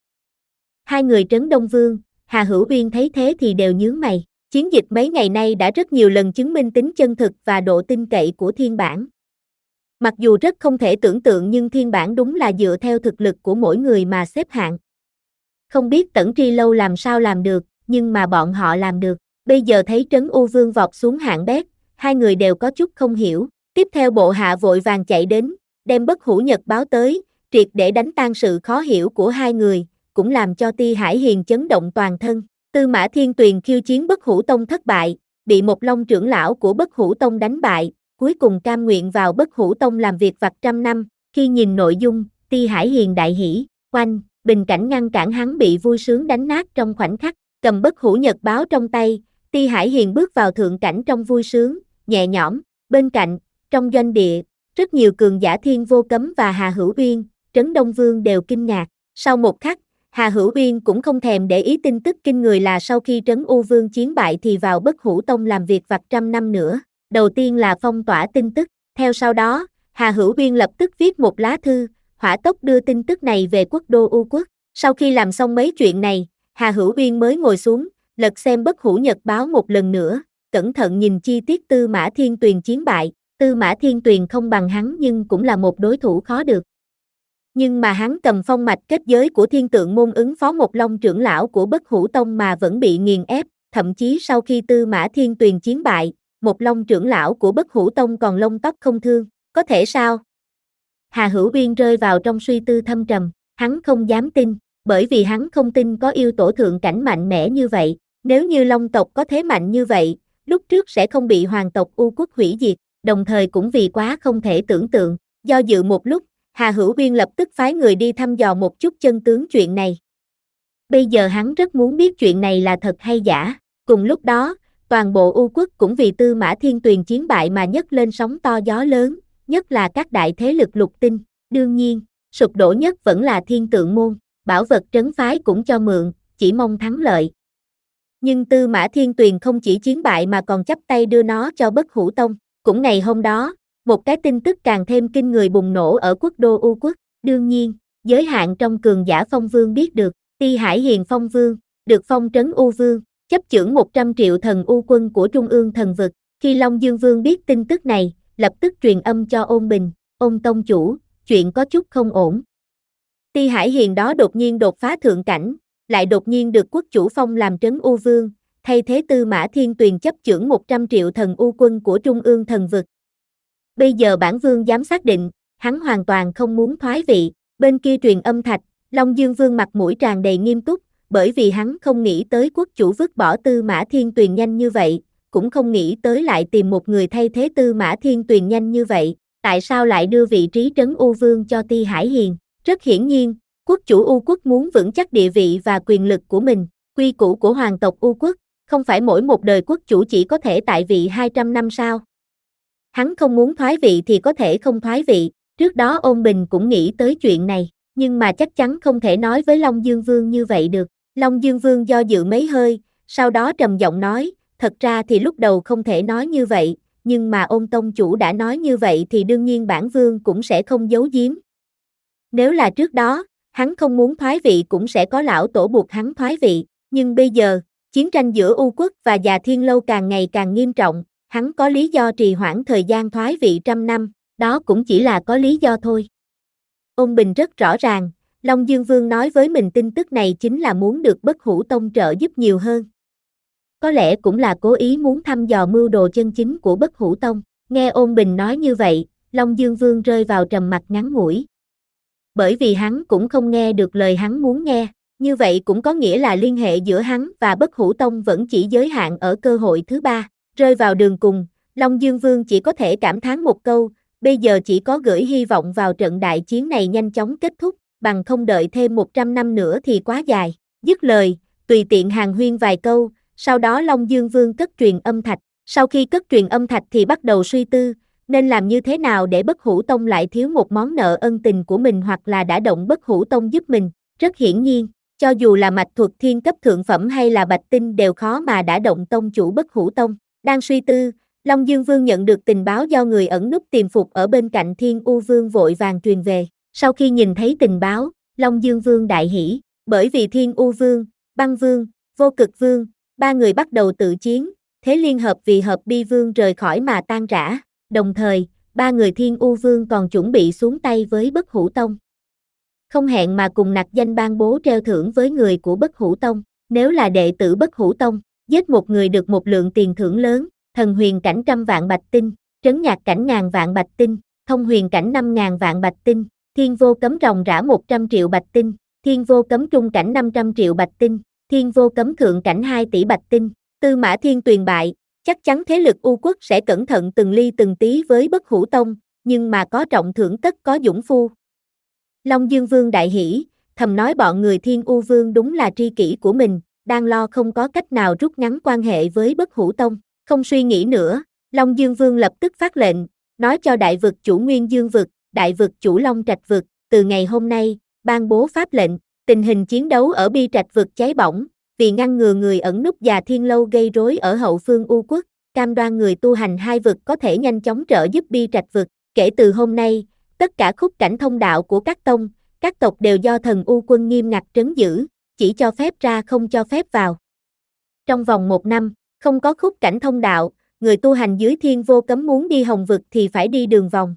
Hai người Trấn Đông Vương, Hà Hữu Uyên thấy thế thì đều nhướng mày. Chiến dịch mấy ngày nay đã rất nhiều lần chứng minh tính chân thực và độ tin cậy của thiên bản. Mặc dù rất không thể tưởng tượng nhưng thiên bản đúng là dựa theo thực lực của mỗi người mà xếp hạng. Không biết Tẩn Tri Lâu làm sao làm được, nhưng mà bọn họ làm được. Bây giờ thấy Trấn U Vương vọt xuống hạng bét, hai người đều có chút không hiểu. Tiếp theo bộ hạ vội vàng chạy đến, đem Bất Hủ Nhật báo tới, triệt để đánh tan sự khó hiểu của hai người, cũng làm cho Ti Hải Hiền chấn động toàn thân. Tư Mã Thiên Tuyền khiêu chiến Bất Hủ Tông thất bại, bị một Long trưởng lão của Bất Hủ Tông đánh bại, cuối cùng cam nguyện vào Bất Hủ Tông làm việc vặt trăm năm. Khi nhìn nội dung, Ti Hải Hiền đại hỉ, oanh, bình cảnh ngăn cản hắn bị vui sướng đánh nát trong khoảnh khắc, cầm Bất Hủ Nhật báo trong tay, Ti Hải Hiền bước vào thượng cảnh trong vui sướng, nhẹ nhõm. Bên cạnh, trong doanh địa, rất nhiều cường giả Thiên Vô Cấm và Hà Hữu Uyên, Trấn Đông Vương đều kinh ngạc. Sau một khắc, Hà Hữu Uyên cũng không thèm để ý tin tức kinh người là sau khi Trấn U Vương chiến bại thì vào Bất Hủ Tông làm việc vặt trăm năm nữa. Đầu tiên là phong tỏa tin tức, theo sau đó, Hà Hữu Uyên lập tức viết một lá thư, hỏa tốc đưa tin tức này về quốc đô U Quốc. Sau khi làm xong mấy chuyện này, Hà Hữu Uyên mới ngồi xuống, lật xem Bất Hủ Nhật báo một lần nữa, cẩn thận nhìn chi tiết Tư Mã Thiên Tuyền chiến bại. Tư Mã Thiên Tuyền không bằng hắn nhưng cũng là một đối thủ khó được. Nhưng mà hắn cầm phong mạch kết giới của Thiên Tượng môn ứng phó một Long trưởng lão của Bất Hủ Tông mà vẫn bị nghiền ép, thậm chí sau khi Tư Mã Thiên Tuyền chiến bại, một Long trưởng lão của Bất Hủ Tông còn lông tóc không thương, có thể sao? Hà Hữu Uyên rơi vào trong suy tư thâm trầm, hắn không dám tin, bởi vì hắn không tin có yêu tổ thượng cảnh mạnh mẽ như vậy, nếu như Long tộc có thế mạnh như vậy, lúc trước sẽ không bị hoàng tộc U Quốc hủy diệt, đồng thời cũng vì quá không thể tưởng tượng. Do dự một lúc, Hà Hữu Uyên lập tức phái người đi thăm dò một chút chân tướng chuyện này. Bây giờ hắn rất muốn biết chuyện này là thật hay giả. Cùng lúc đó, toàn bộ U Quốc cũng vì Tư Mã Thiên Tuyền chiến bại mà nhấc lên sóng to gió lớn, nhất là các đại thế lực lục tinh. Đương nhiên, sụp đổ nhất vẫn là Thiên Tượng Môn, bảo vật trấn phái cũng cho mượn, chỉ mong thắng lợi. Nhưng Tư Mã Thiên Tuyền không chỉ chiến bại mà còn chắp tay đưa nó cho Bất Hủ Tông. Cũng ngày hôm đó, một cái tin tức càng thêm kinh người bùng nổ ở quốc đô U Quốc. Đương nhiên, giới hạn trong cường giả Phong Vương biết được, Ti Hải Hiền Phong Vương, được phong trấn U Vương, chấp chưởng một trăm triệu thần U quân của Trung ương thần vực. Khi Long Dương Vương biết tin tức này, lập tức truyền âm cho Ôn Bình, Ôn tông chủ, chuyện có chút không ổn. Ti Hải Hiền đó đột nhiên đột phá thượng cảnh, lại đột nhiên được quốc chủ phong làm trấn U Vương, thay thế Tư Mã Thiên Tuyền chấp chưởng một trăm triệu thần U quân của Trung ương thần vực. Bây giờ bản vương dám xác định, hắn hoàn toàn không muốn thoái vị. Bên kia truyền âm thạch, Long Dương Vương mặt mũi tràn đầy nghiêm túc, bởi vì hắn không nghĩ tới quốc chủ vứt bỏ Tư Mã Thiên Tuyền nhanh như vậy, cũng không nghĩ tới lại tìm một người thay thế Tư Mã Thiên Tuyền nhanh như vậy, tại sao lại đưa vị trí trấn U Vương cho Ti Hải Hiền? Rất hiển nhiên, quốc chủ U Quốc muốn vững chắc địa vị và quyền lực của mình. Quy củ của hoàng tộc U Quốc, không phải mỗi một đời quốc chủ chỉ có thể tại vị hai trăm năm sao? Hắn không muốn thoái vị thì có thể không thoái vị. Trước đó Ôn Bình cũng nghĩ tới chuyện này, nhưng mà chắc chắn không thể nói với Long Dương Vương như vậy được. Long Dương Vương do dự mấy hơi, sau đó trầm giọng nói, thật ra thì lúc đầu không thể nói như vậy, nhưng mà Ôn tông chủ đã nói như vậy thì đương nhiên bản vương cũng sẽ không giấu giếm. Nếu là trước đó, hắn không muốn thoái vị cũng sẽ có lão tổ buộc hắn thoái vị, nhưng bây giờ, chiến tranh giữa U Quốc và Già Thiên Lâu càng ngày càng nghiêm trọng, hắn có lý do trì hoãn thời gian thoái vị trăm năm, đó cũng chỉ là có lý do thôi. Ôn Bình rất rõ ràng, Long Dương Vương nói với mình tin tức này chính là muốn được Bất Hủ Tông trợ giúp nhiều hơn. Có lẽ cũng là cố ý muốn thăm dò mưu đồ chân chính của Bất Hủ Tông. Nghe Ôn Bình nói như vậy, Long Dương Vương rơi vào trầm mặc ngắn ngủi. Bởi vì hắn cũng không nghe được lời hắn muốn nghe, như vậy cũng có nghĩa là liên hệ giữa hắn và Bất Hủ Tông vẫn chỉ giới hạn ở cơ hội thứ ba. Rơi vào đường cùng, Long Dương Vương chỉ có thể cảm thán một câu, bây giờ chỉ có gửi hy vọng vào trận đại chiến này nhanh chóng kết thúc, bằng không đợi thêm một trăm năm nữa thì quá dài. Dứt lời, tùy tiện hàn huyên vài câu, sau đó Long Dương Vương cất truyền âm thạch. Sau khi cất truyền âm thạch thì bắt đầu suy tư, nên làm như thế nào để Bất Hủ Tông lại thiếu một món nợ ân tình của mình hoặc là đã động Bất Hủ Tông giúp mình. Rất hiển nhiên, cho dù là mạch thuật thiên cấp thượng phẩm hay là bạch tinh đều khó mà đã động tông chủ Bất Hủ Tông. Đang suy tư, Long Dương Vương nhận được tình báo do người ẩn núp tiềm phục ở bên cạnh Thiên U Vương vội vàng truyền về. Sau khi nhìn thấy tình báo, Long Dương Vương đại hỉ, bởi vì Thiên U Vương, Băng Vương, Vô Cực Vương, ba người bắt đầu tự chiến, thế liên hợp vì Hợp Bi Vương rời khỏi mà tan rã. Đồng thời, ba người Thiên U Vương còn chuẩn bị xuống tay với Bất Hủ Tông. Không hẹn mà cùng nặc danh ban bố treo thưởng với người của Bất Hủ Tông. Nếu là đệ tử Bất Hủ Tông, giết một người được một lượng tiền thưởng lớn, thần huyền cảnh trăm vạn bạch tinh, trấn nhạc cảnh ngàn vạn bạch tinh, thông huyền cảnh năm ngàn vạn bạch tinh, thiên vô cấm ròng rã một trăm triệu bạch tinh, thiên vô cấm trung cảnh năm trăm triệu bạch tinh, thiên vô cấm thượng cảnh hai tỷ bạch tinh. Tư Mã Thiên Tuyền bại, chắc chắn thế lực U Quốc sẽ cẩn thận từng ly từng tí với Bất Hủ Tông, nhưng mà có trọng thưởng tất có dũng phu. Long Dương Vương đại hỉ, thầm nói bọn người Thiên U Vương đúng là tri kỷ của mình, đang lo không có cách nào rút ngắn quan hệ với Bất Hủ Tông. Không suy nghĩ nữa, Long Dương Vương lập tức phát lệnh, nói cho đại vực chủ Nguyên Dương vực, đại vực chủ Long Trạch vực, từ ngày hôm nay, ban bố pháp lệnh, tình hình chiến đấu ở Bi Trạch vực cháy bỏng, vì ngăn ngừa người ẩn núp Già Thiên Lâu gây rối ở hậu phương U Quốc, cam đoan người tu hành hai vực có thể nhanh chóng trợ giúp Bi Trạch vực. Kể từ hôm nay, tất cả khúc cảnh thông đạo của các tông, các tộc đều do thần U quân nghiêm ngặt trấn giữ, chỉ cho phép ra không cho phép vào. Trong vòng một năm, không có khúc cảnh thông đạo, người tu hành dưới Thiên Vô Cấm muốn đi Hồng vực thì phải đi đường vòng.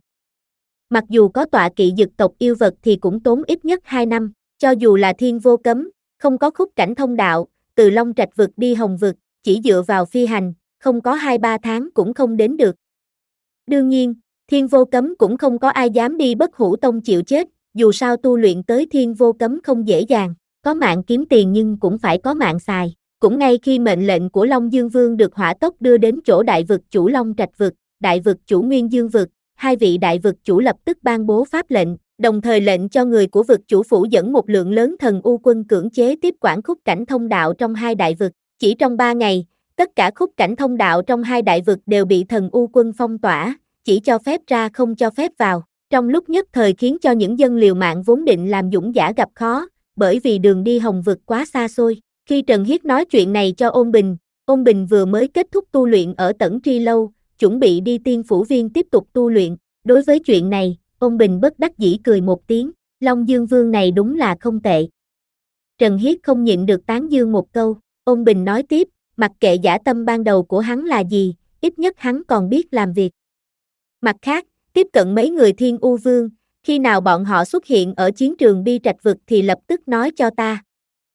Mặc dù có tọa kỵ dực tộc yêu vật thì cũng tốn ít nhất hai năm, cho dù là Thiên Vô Cấm, không có khúc cảnh thông đạo, từ Long Trạch vực đi Hồng vực, chỉ dựa vào phi hành, không có hai ba tháng cũng không đến được. Đương nhiên, Thiên Vô Cấm cũng không có ai dám đi Bất Hủ Tông chịu chết, dù sao tu luyện tới Thiên Vô Cấm không dễ dàng, có mạng kiếm tiền nhưng cũng phải có mạng xài. Cũng ngay khi mệnh lệnh của Long Dương Vương được hỏa tốc đưa đến chỗ đại vực chủ Long Trạch vực, đại vực chủ Nguyên Dương vực, hai vị đại vực chủ lập tức ban bố pháp lệnh, đồng thời lệnh cho người của vực chủ phủ dẫn một lượng lớn thần u quân cưỡng chế tiếp quản khúc cảnh thông đạo trong hai đại vực. Chỉ trong ba ngày, tất cả khúc cảnh thông đạo trong hai đại vực đều bị thần u quân phong tỏa, chỉ cho phép ra không cho phép vào. Trong lúc nhất thời khiến cho những dân liều mạng vốn định làm dũng giả gặp khó, bởi vì đường đi Hồng vực quá xa xôi. Khi Trần Hiết nói chuyện này cho Ôn Bình, Ôn Bình vừa mới kết thúc tu luyện ở Tẩn Tri Lâu, chuẩn bị đi Tiên Phủ Viên tiếp tục tu luyện. Đối với chuyện này, Ôn Bình bất đắc dĩ cười một tiếng, Long Dương Vương này đúng là không tệ. Trần Hiết không nhịn được tán dương một câu, Ôn Bình nói tiếp, mặc kệ dã tâm ban đầu của hắn là gì, ít nhất hắn còn biết làm việc. Mặt khác, tiếp cận mấy người Thiên U Vương, khi nào bọn họ xuất hiện ở chiến trường Bi Trạch vực thì lập tức nói cho ta.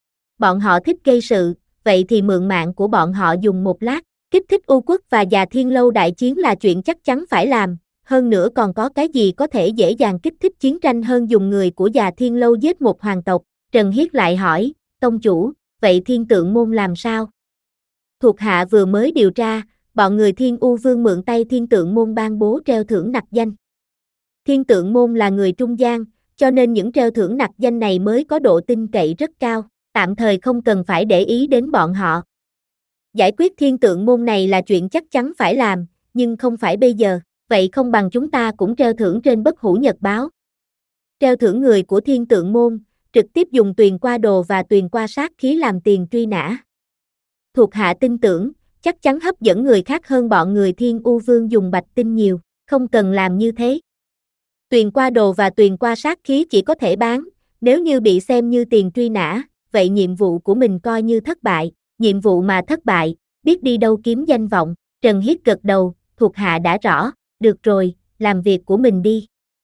Bọn họ thích gây sự, vậy thì mượn mạng của bọn họ dùng một lát, kích thích U Quốc và Già Thiên Lâu đại chiến là chuyện chắc chắn phải làm, hơn nữa còn có cái gì có thể dễ dàng kích thích chiến tranh hơn dùng người của Già Thiên Lâu giết một hoàng tộc. Trần Hiết lại hỏi, tông chủ, vậy Thiên Tượng Môn làm sao? Thuộc hạ vừa mới điều tra, bọn người Thiên U Vương mượn tay Thiên Tượng Môn ban bố treo thưởng nặc danh. Thiên Tượng Môn là người trung gian, cho nên những treo thưởng nặc danh này mới có độ tin cậy rất cao, tạm thời không cần phải để ý đến bọn họ. Giải quyết Thiên Tượng Môn này là chuyện chắc chắn phải làm, nhưng không phải bây giờ, vậy không bằng chúng ta cũng treo thưởng trên Bất Hủ Nhật Báo. Treo thưởng người của Thiên Tượng Môn, trực tiếp dùng tuyền qua đồ và tuyền qua sát khí làm tiền truy nã. Thuộc hạ tin tưởng, chắc chắn hấp dẫn người khác hơn bọn người Thiên U Vương dùng bạch tinh nhiều, không cần làm như thế. Tuyền qua đồ và tuyền qua sát khí chỉ có thể bán, nếu như bị xem như tiền truy nã, vậy nhiệm vụ của mình coi như thất bại, nhiệm vụ mà thất bại, biết đi đâu kiếm danh vọng. Trần Hiết gật đầu, thuộc hạ đã rõ, được rồi, làm việc của mình đi.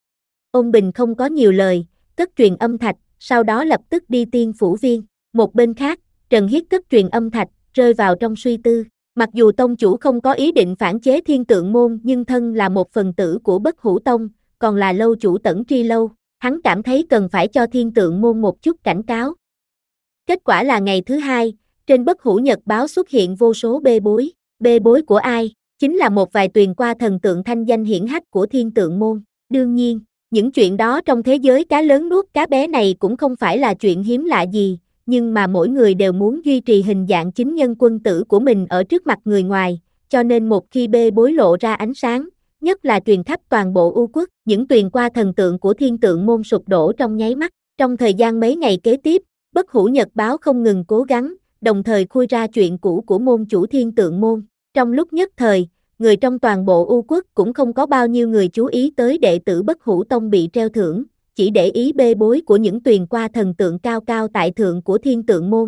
Ôn Bình không có nhiều lời, cất truyền âm thạch, sau đó lập tức đi Tiên Phủ Viên. Một bên khác, Trần Hiết cất truyền âm thạch, rơi vào trong suy tư. Mặc dù tông chủ không có ý định phản chế Thiên Tượng Môn nhưng thân là một phần tử của Bất Hủ Tông, còn là lâu chủ Tẩn Tri Lâu, hắn cảm thấy cần phải cho Thiên Tượng Môn một chút cảnh cáo. Kết quả là ngày thứ hai, trên Bất Hủ Nhật Báo xuất hiện vô số bê bối. Bê bối của ai? Chính là một vài tuyền qua thần tượng thanh danh hiển hách của Thiên Tượng Môn. Đương nhiên, những chuyện đó trong thế giới cá lớn nuốt cá bé này cũng không phải là chuyện hiếm lạ gì, nhưng mà mỗi người đều muốn duy trì hình dạng chính nhân quân tử của mình ở trước mặt người ngoài, cho nên một khi bê bối lộ ra ánh sáng, nhất là truyền khắp toàn bộ U Quốc, những tuyền qua thần tượng của Thiên Tượng Môn sụp đổ trong nháy mắt. Trong thời gian mấy ngày kế tiếp, Bất Hủ Nhật Báo không ngừng cố gắng, đồng thời khui ra chuyện cũ của môn chủ Thiên Tượng Môn. Trong lúc nhất thời, người trong toàn bộ U Quốc cũng không có bao nhiêu người chú ý tới đệ tử Bất Hủ Tông bị treo thưởng, chỉ để ý bê bối của những tuyền qua thần tượng cao cao tại thượng của Thiên Tượng Môn.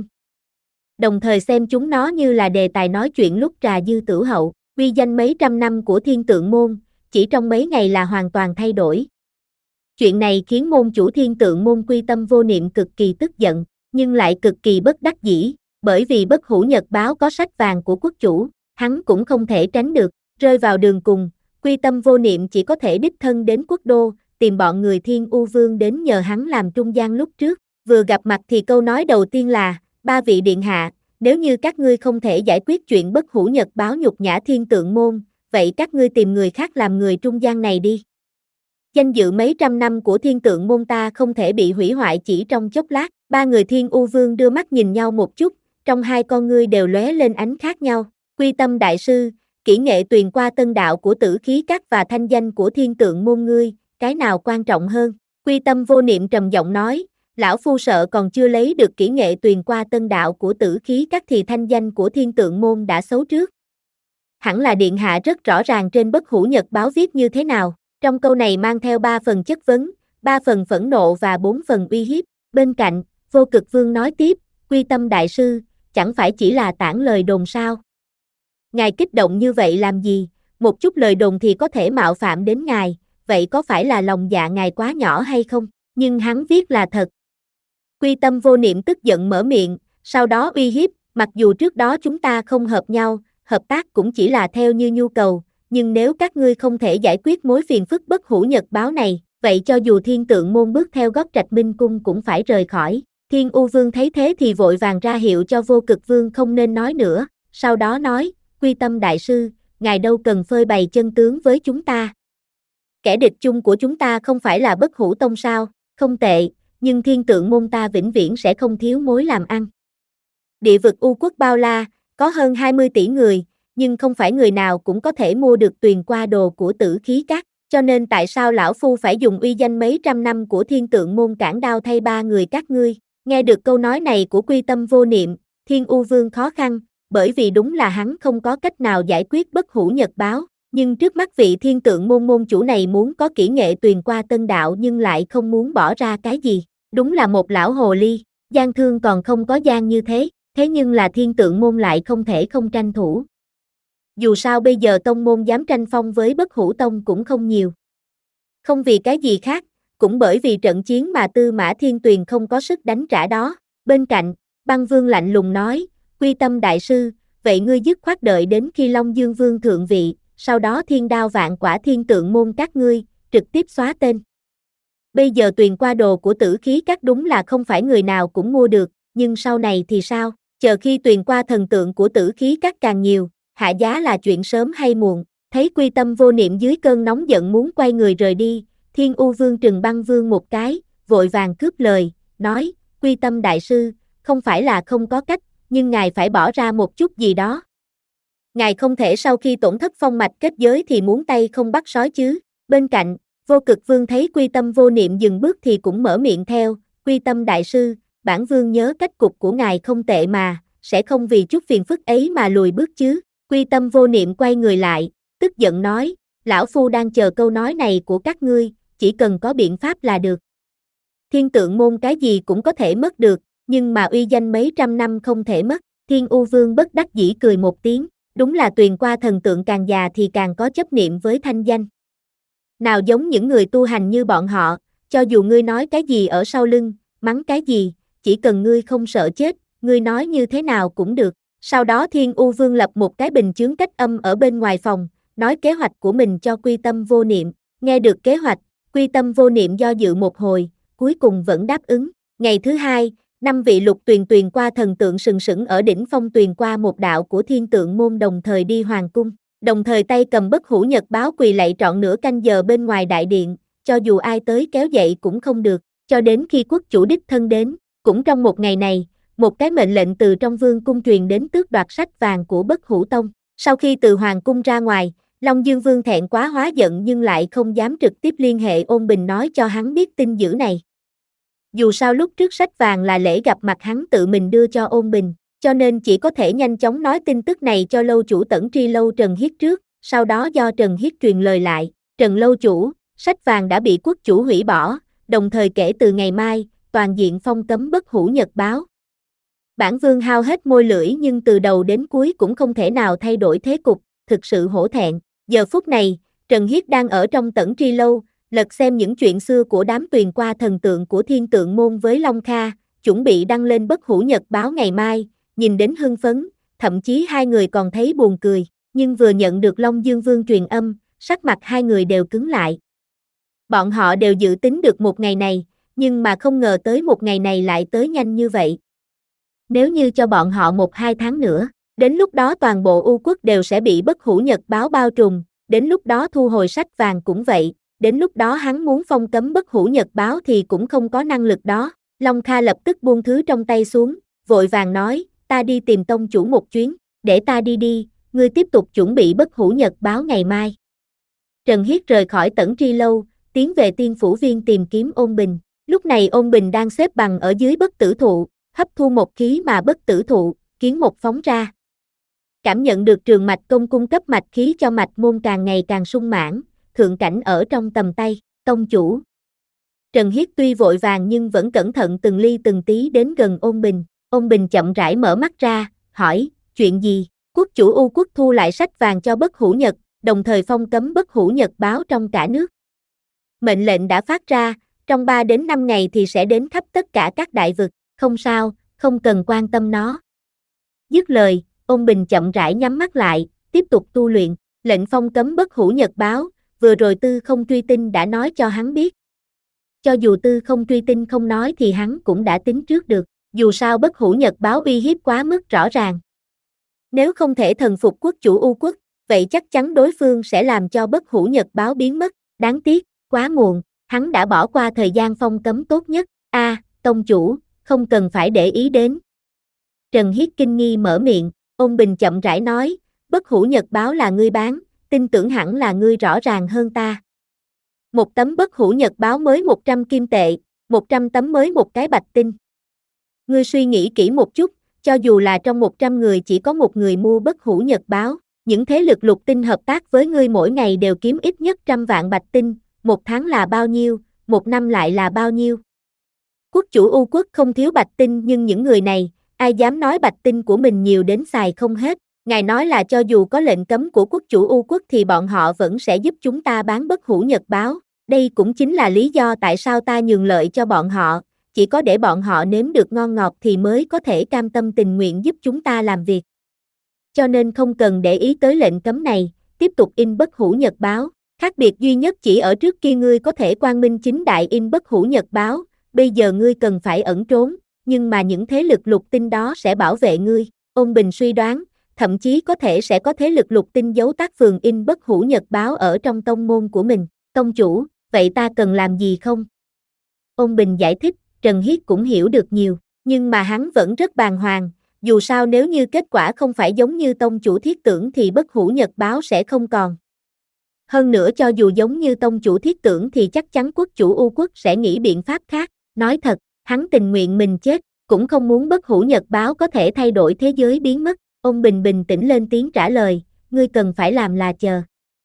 Đồng thời xem chúng nó như là đề tài nói chuyện lúc trà dư tửu hậu, uy danh mấy trăm năm của Thiên Tượng Môn, chỉ trong mấy ngày là hoàn toàn thay đổi. Chuyện này khiến môn chủ Thiên Tượng Môn Quy Tâm Vô Niệm cực kỳ tức giận, nhưng lại cực kỳ bất đắc dĩ, bởi vì Bất Hủ Nhật Báo có sách vàng của quốc chủ, hắn cũng không thể tránh được, rơi vào đường cùng, Quy Tâm Vô Niệm chỉ có thể đích thân đến quốc đô, tìm bọn người Thiên U Vương đến nhờ hắn làm trung gian lúc trước, vừa gặp mặt thì câu nói đầu tiên là, ba vị điện hạ, nếu như các ngươi không thể giải quyết chuyện Bất Hủ Nhật Báo nhục nhã Thiên Tượng Môn, vậy các ngươi tìm người khác làm người trung gian này đi. Danh dự mấy trăm năm của Thiên Tượng Môn ta không thể bị hủy hoại chỉ trong chốc lát. Ba người Thiên U Vương đưa mắt nhìn nhau một chút, trong hai con ngươi đều lóe lên ánh khác nhau. Quy Tâm đại sư, kỹ nghệ tuyền qua tân đạo của Tử Khí Các và thanh danh của Thiên Tượng Môn ngươi, cái nào quan trọng hơn? Quy Tâm Vô Niệm trầm giọng nói, lão phu sợ còn chưa lấy được kỹ nghệ tuyền qua tân đạo của Tử Khí Các thì thanh danh của Thiên Tượng Môn đã xấu trước. Hẳn là điện hạ rất rõ ràng trên Bất Hủ Nhật Báo viết như thế nào. Trong câu này mang theo ba phần chất vấn, ba phần phẫn nộ và bốn phần uy hiếp. Bên cạnh, Vô Cực Vương nói tiếp, Quy Tâm đại sư, chẳng phải chỉ là tản lời đồn sao? Ngài kích động như vậy làm gì? Một chút lời đồn thì có thể mạo phạm đến ngài, vậy có phải là lòng dạ ngài quá nhỏ hay không? Nhưng hắn viết là thật. Quy Tâm Vô Niệm tức giận mở miệng, sau đó uy hiếp, mặc dù trước đó chúng ta không hợp nhau, hợp tác cũng chỉ là theo như nhu cầu, nhưng nếu các ngươi không thể giải quyết mối phiền phức Bất Hủ Nhật Báo này, vậy cho dù Thiên Tượng Môn bước theo gót Trạch Minh Cung cũng phải rời khỏi. Thiên U Vương thấy thế thì vội vàng ra hiệu cho Vô Cực Vương không nên nói nữa, sau đó nói, Quy Tâm đại sư, ngài đâu cần phơi bày chân tướng với chúng ta. Kẻ địch chung của chúng ta không phải là Bất Hủ Tông sao? Không tệ, nhưng Thiên Tượng môn ta vĩnh viễn sẽ không thiếu mối làm ăn. Địa vực U quốc bao la, có hơn hai mươi tỷ người, nhưng không phải người nào cũng có thể mua được tuyền qua đồ của Tử Khí Các, cho nên tại sao lão phu phải dùng uy danh mấy trăm năm của Thiên Tượng môn cản đao thay ba người các ngươi? Nghe được câu nói này của Quy Tâm vô niệm, Thiên U Vương khó khăn, bởi vì đúng là hắn không có cách nào giải quyết Bất Hủ Nhật báo, nhưng trước mắt vị Thiên Tượng môn môn chủ này muốn có kỹ nghệ tuyền qua tân đạo nhưng lại không muốn bỏ ra cái gì, đúng là một lão hồ ly, gian thương còn không có gian như thế, thế nhưng là Thiên Tượng môn lại không thể không tranh thủ. Dù sao bây giờ tông môn dám tranh phong với Bất Hủ Tông cũng không nhiều. Không vì cái gì khác, cũng bởi vì trận chiến mà Tư Mã Thiên Tuyền không có sức đánh trả đó. Bên cạnh, Băng Vương lạnh lùng nói, Quy Tâm đại sư, vậy ngươi dứt khoát đợi đến khi Long Dương Vương thượng vị, sau đó thiên đao vạn quả Thiên Tượng môn các ngươi, trực tiếp xóa tên. Bây giờ tuyền qua đồ của Tử Khí Các đúng là không phải người nào cũng mua được, nhưng sau này thì sao? Chờ khi tuyền qua thần tượng của Tử Khí Các càng nhiều, hạ giá là chuyện sớm hay muộn. Thấy Quy Tâm vô niệm dưới cơn nóng giận muốn quay người rời đi, Thiên U Vương trừng Băng Vương một cái, vội vàng cướp lời, nói, Quy Tâm đại sư, không phải là không có cách, nhưng ngài phải bỏ ra một chút gì đó. Ngài không thể sau khi tổn thất phong mạch kết giới thì muốn tay không bắt sói chứ. Bên cạnh, Vô Cực Vương thấy Quy Tâm vô niệm dừng bước thì cũng mở miệng theo, Quy Tâm đại sư, bản vương nhớ cách cục của ngài không tệ mà, sẽ không vì chút phiền phức ấy mà lùi bước chứ. Quy Tâm vô niệm quay người lại, tức giận nói, lão phu đang chờ câu nói này của các ngươi, chỉ cần có biện pháp là được. Thiên Tượng môn cái gì cũng có thể mất được, nhưng mà uy danh mấy trăm năm không thể mất. Thiên U Vương bất đắc dĩ cười một tiếng, đúng là tuyền qua thần tượng càng già thì càng có chấp niệm với thanh danh. Nào giống những người tu hành như bọn họ, cho dù ngươi nói cái gì ở sau lưng, mắng cái gì, chỉ cần ngươi không sợ chết, ngươi nói như thế nào cũng được. Sau đó Thiên U Vương lập một cái bình chướng cách âm ở bên ngoài phòng, nói kế hoạch của mình cho Quy Tâm vô niệm. Nghe được kế hoạch, Quy Tâm vô niệm do dự một hồi, cuối cùng vẫn đáp ứng. Ngày thứ hai, năm vị lục tuyền tuyền qua thần tượng sừng sững ở đỉnh phong tuyền qua một đạo của Thiên Tượng môn đồng thời đi hoàng cung, đồng thời tay cầm Bất Hủ Nhật báo quỳ lạy trọn nửa canh giờ bên ngoài đại điện, cho dù ai tới kéo dậy cũng không được, cho đến khi quốc chủ đích thân đến. Cũng trong một ngày này, một cái mệnh lệnh từ trong vương cung truyền đến tước đoạt sách vàng của Bất Hủ Tông. Sau khi từ hoàng cung ra ngoài, Long Dương Vương thẹn quá hóa giận nhưng lại không dám trực tiếp liên hệ Ôn Bình nói cho hắn biết tin dữ này. Dù sao lúc trước sách vàng là lễ gặp mặt hắn tự mình đưa cho Ôn Bình, cho nên chỉ có thể nhanh chóng nói tin tức này cho lâu chủ Tẩn Tri Lâu Trần Hiết trước, sau đó do Trần Hiết truyền lời lại, Trần lâu chủ, sách vàng đã bị quốc chủ hủy bỏ, đồng thời kể từ ngày mai, toàn diện phong cấm Bất Hủ Nhật báo. Bản vương hao hết môi lưỡi nhưng từ đầu đến cuối cũng không thể nào thay đổi thế cục, thực sự hổ thẹn. Giờ phút này, Trần Hiết đang ở trong Tẩn Tri Lâu, lật xem những chuyện xưa của đám tuyền qua thần tượng của Thiên Tượng môn với Long Kha, chuẩn bị đăng lên Bất Hủ Nhật báo ngày mai, nhìn đến hưng phấn, thậm chí hai người còn thấy buồn cười, nhưng vừa nhận được Long Dương Vương truyền âm, sắc mặt hai người đều cứng lại. Bọn họ đều dự tính được một ngày này, nhưng mà không ngờ tới một ngày này lại tới nhanh như vậy. Nếu như cho bọn họ một hai tháng nữa, đến lúc đó toàn bộ U quốc đều sẽ bị Bất Hủ Nhật báo bao trùm, đến lúc đó thu hồi sách vàng cũng vậy, đến lúc đó hắn muốn phong cấm Bất Hủ Nhật báo thì cũng không có năng lực đó. Long Kha lập tức buông thứ trong tay xuống, vội vàng nói, ta đi tìm tông chủ một chuyến, để ta đi đi, ngươi tiếp tục chuẩn bị Bất Hủ Nhật báo ngày mai. Trần Hiết rời khỏi Tẩn Tri Lâu, tiến về Tiên Phủ Viên tìm kiếm Ôn Bình. Lúc này Ôn Bình đang xếp bằng ở dưới bất tử thụ, hấp thu một khí mà bất tử thụ, kiến một phóng ra. Cảm nhận được trường mạch công cung cấp mạch khí cho mạch môn càng ngày càng sung mãn, thượng cảnh ở trong tầm tay, tông chủ. Trần Hiết tuy vội vàng nhưng vẫn cẩn thận từng ly từng tí đến gần Ôn Bình. Ôn Bình chậm rãi mở mắt ra, hỏi, chuyện gì? Quốc chủ U quốc thu lại sách vàng cho Bất Hủ Nhật, đồng thời phong cấm Bất Hủ Nhật báo trong cả nước. Mệnh lệnh đã phát ra, trong ba đến năm ngày thì sẽ đến khắp tất cả các đại vực, không sao, không cần quan tâm nó. Dứt lời, Ôn Bình chậm rãi nhắm mắt lại, tiếp tục tu luyện, lệnh phong cấm Bất Hủ Nhật báo, vừa rồi Tư Không Truy Tinh đã nói cho hắn biết. cho dù Tư Không truy tin không nói thì hắn cũng đã tính trước được, dù sao Bất Hủ Nhật báo uy hiếp quá mức rõ ràng. Nếu không thể thần phục quốc chủ U quốc, vậy chắc chắn đối phương sẽ làm cho Bất Hủ Nhật báo biến mất, đáng tiếc, quá muộn, hắn đã bỏ qua thời gian phong cấm tốt nhất. A, à, tông chủ, không cần phải để ý đến. Trần Hiết kinh nghi mở miệng, Ôn Bình chậm rãi nói, Bất Hủ Nhật báo là ngươi bán, tin tưởng hẳn là ngươi rõ ràng hơn ta. Một tấm Bất Hủ Nhật báo mới một trăm kim tệ, một trăm tấm mới một cái bạch tinh. Ngươi suy nghĩ kỹ một chút, cho dù là trong một trăm người chỉ có một người mua Bất Hủ Nhật báo, những thế lực lục tinh hợp tác với ngươi mỗi ngày đều kiếm ít nhất trăm vạn bạch tinh, một tháng là bao nhiêu, một năm lại là bao nhiêu. Quốc chủ U quốc không thiếu bạch tinh nhưng những người này, ai dám nói bạch tinh của mình nhiều đến xài không hết. Ngài nói là cho dù có lệnh cấm của quốc chủ U quốc thì bọn họ vẫn sẽ giúp chúng ta bán Bất Hủ Nhật báo. Đây cũng chính là lý do tại sao ta nhường lợi cho bọn họ, chỉ có để bọn họ nếm được ngon ngọt thì mới có thể cam tâm tình nguyện giúp chúng ta làm việc. Cho nên không cần để ý tới lệnh cấm này, tiếp tục in Bất Hủ Nhật báo. Khác biệt duy nhất chỉ ở trước kia ngươi có thể quang minh chính đại in Bất Hủ Nhật báo, bây giờ ngươi cần phải ẩn trốn, nhưng mà những thế lực lục tinh đó sẽ bảo vệ ngươi. Ôn Bình suy đoán, thậm chí có thể sẽ có thế lực lục tinh giấu tác phường in Bất Hủ Nhật báo ở trong tông môn của mình. Tông chủ, vậy ta cần làm gì không? Ôn Bình giải thích, Trần Hiết cũng hiểu được nhiều, nhưng mà hắn vẫn rất bàng hoàng, dù sao nếu như kết quả không phải giống như tông chủ thiết tưởng thì Bất Hủ Nhật báo sẽ không còn. Hơn nữa cho dù giống như tông chủ thiết tưởng thì chắc chắn quốc chủ U quốc sẽ nghĩ biện pháp khác. Nói thật, hắn tình nguyện mình chết, cũng không muốn Bất Hủ Nhật báo có thể thay đổi thế giới biến mất. Ôn Bình bình tĩnh lên tiếng trả lời, ngươi cần phải làm là chờ.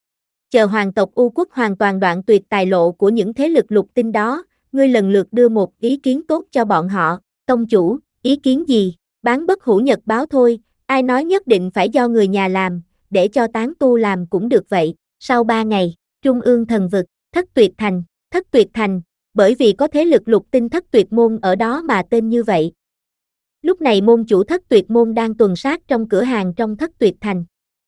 Chờ hoàng tộc U quốc hoàn toàn đoạn tuyệt tài lộ của những thế lực lục tinh đó, ngươi lần lượt đưa một ý kiến tốt cho bọn họ. Tông chủ, ý kiến gì? Bán Bất Hủ Nhật báo thôi, ai nói nhất định phải do người nhà làm, để cho tán tu làm cũng được vậy. Sau ba ngày, Trung ương thần vực, Thất Tuyệt Thành, Thất Tuyệt Thành, bởi vì có thế lực lục tinh Thất Tuyệt môn ở đó mà tên như vậy. Lúc này môn chủ Thất Tuyệt môn đang tuần sát trong cửa hàng trong Thất Tuyệt Thành.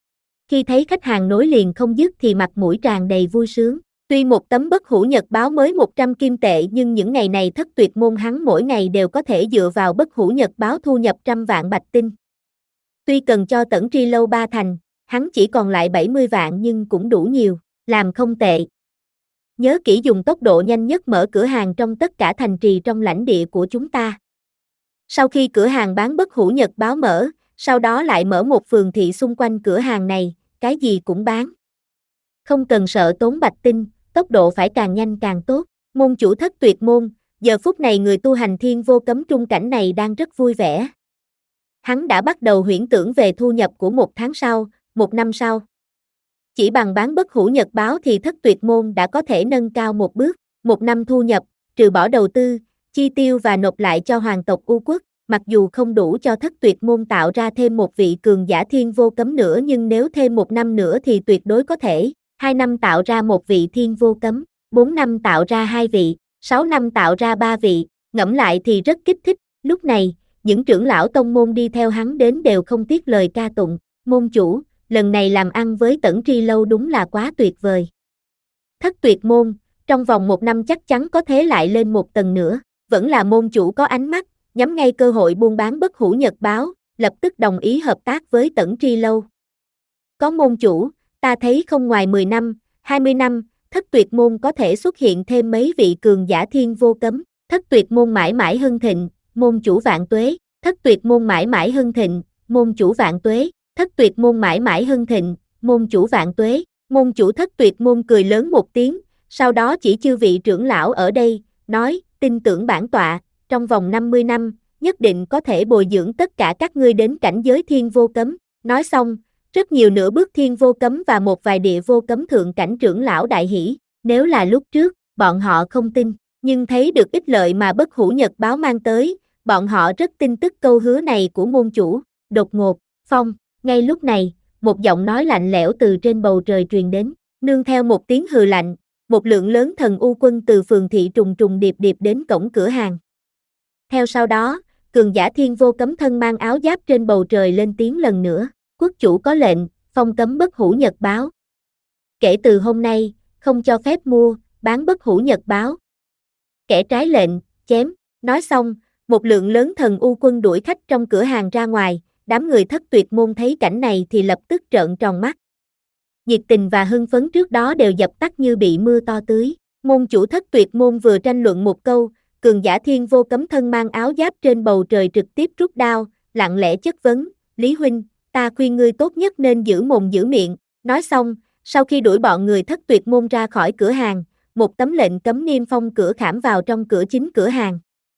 Khi thấy khách hàng nối liền không dứt thì mặt mũi tràn đầy vui sướng. Tuy một tấm Bất Hủ Nhật báo mới một trăm kim tệ nhưng những ngày này Thất Tuyệt môn hắn mỗi ngày đều có thể dựa vào Bất Hủ Nhật báo thu nhập trăm vạn bạch tinh. Tuy cần cho Tẩn Tri Lâu ba thành, hắn chỉ còn lại bảy mươi vạn nhưng cũng đủ nhiều, làm không tệ. Nhớ kỹ dùng tốc độ nhanh nhất mở cửa hàng trong tất cả thành trì trong lãnh địa của chúng ta. Sau khi cửa hàng bán Bất Hủ Nhật báo mở, sau đó lại mở một phường thị xung quanh cửa hàng này, cái gì cũng bán. Không cần sợ tốn bạch tinh, tốc độ phải càng nhanh càng tốt. Môn chủ Thất Tuyệt môn, giờ phút này người tu hành thiên vô cấm trung cảnh này đang rất vui vẻ. Hắn đã bắt đầu huyễn tưởng về thu nhập của một tháng sau, một năm sau. Chỉ bằng bán Bất Hủ Nhật báo thì Thất Tuyệt môn đã có thể nâng cao một bước, một năm thu nhập, trừ bỏ đầu tư, chi tiêu và nộp lại cho hoàng tộc U quốc, mặc dù không đủ cho Thất Tuyệt môn tạo ra thêm một vị cường giả thiên vô cấm nữa nhưng nếu thêm một năm nữa thì tuyệt đối có thể, hai năm tạo ra một vị thiên vô cấm, bốn năm tạo ra hai vị, sáu năm tạo ra ba vị, ngẫm lại thì rất kích thích. Lúc này, những trưởng lão tông môn đi theo hắn đến đều không tiếc lời ca tụng, môn chủ, lần này làm ăn với Tẩn Tri Lâu đúng là quá tuyệt vời. Thất Tuyệt môn, trong vòng một năm chắc chắn có thế lại lên một tầng nữa, vẫn là môn chủ có ánh mắt, nhắm ngay cơ hội buôn bán Bất Hủ Nhật báo, lập tức đồng ý hợp tác với Tẩn Tri Lâu. Có môn chủ, ta thấy không ngoài mười năm, hai mươi năm, Thất Tuyệt môn có thể xuất hiện thêm mấy vị cường giả thiên vô cấm, Thất Tuyệt môn mãi mãi hưng thịnh, môn chủ vạn tuế, Thất Tuyệt môn mãi mãi hưng thịnh, môn chủ vạn tuế, Thất Tuyệt môn mãi mãi hưng thịnh, môn chủ vạn tuế. Môn chủ Thất Tuyệt môn cười lớn một tiếng, sau đó chỉ chư vị trưởng lão ở đây, nói, tin tưởng bản tọa, trong vòng năm mươi năm, nhất định có thể bồi dưỡng tất cả các ngươi đến cảnh giới thiên vô cấm. Nói xong, rất nhiều nửa bước thiên vô cấm và một vài địa vô cấm thượng cảnh trưởng lão đại hỉ. Nếu là lúc trước, bọn họ không tin, nhưng thấy được ích lợi mà Bất Hủ Nhật báo mang tới, bọn họ rất tin tức câu hứa này của môn chủ. Đột ngột, phong, ngay lúc này, một giọng nói lạnh lẽo từ trên bầu trời truyền đến, nương theo một tiếng hừ lạnh, một lượng lớn thần u quân từ phường thị trùng trùng điệp điệp đến cổng cửa hàng. Theo sau đó, cường giả thiên vô cấm thân mang áo giáp trên bầu trời lên tiếng lần nữa, quốc chủ có lệnh, phong cấm Bất Hủ Nhật báo. Kể từ hôm nay, không cho phép mua, bán Bất Hủ Nhật báo. Kẻ trái lệnh, chém. Nói xong, một lượng lớn thần u quân đuổi khách trong cửa hàng ra ngoài, đám người Thất Tuyệt môn thấy cảnh này thì lập tức trợn tròn mắt. Nhiệt tình và hưng phấn trước đó đều dập tắt như bị mưa to tưới. Môn chủ Thất Tuyệt môn vừa tranh luận một câu, cường giả Thiên Vô Cấm thân mang áo giáp trên bầu trời trực tiếp rút đao, lặng lẽ chất vấn, Lý huynh, ta khuyên ngươi tốt nhất nên giữ mồm giữ miệng. Nói xong, sau khi đuổi bọn người Thất Tuyệt môn ra khỏi cửa hàng, một tấm lệnh cấm niêm phong cửa khảm vào trong cửa chính cửa hàng.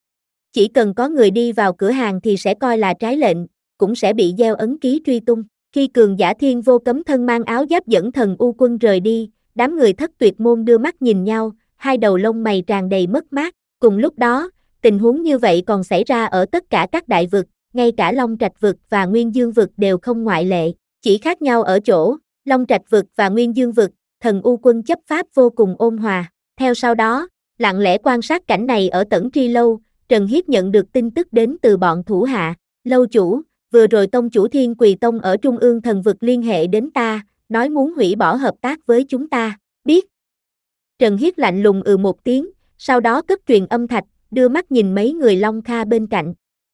Chỉ cần có người đi vào cửa hàng thì sẽ coi là trái lệnh, cũng sẽ bị gieo ấn ký truy tung. Khi cường giả Thiên Vô Cấm thân mang áo giáp dẫn thần u quân rời đi, đám người Thất Tuyệt môn đưa mắt nhìn nhau, hai đầu lông mày tràn đầy mất mát. Cùng lúc đó, tình huống như vậy còn xảy ra ở tất cả các đại vực, ngay cả Long Trạch vực và Nguyên Dương vực đều không ngoại lệ. Chỉ khác nhau ở chỗ, Long Trạch vực và Nguyên Dương vực, thần u quân chấp pháp vô cùng ôn hòa. Theo sau đó, lặng lẽ quan sát cảnh này ở Tẩn Tri Lâu, Trần Hiết nhận được tin tức đến từ bọn thủ hạ. Lâu chủ, vừa rồi tông chủ Thiên Quỳ Tông ở Trung ương thần vực liên hệ đến ta, nói muốn hủy bỏ hợp tác với chúng ta. Biết. Trần Hiết lạnh lùng ừ một tiếng, sau đó cất truyền âm thạch, đưa mắt nhìn mấy người Long Kha bên cạnh.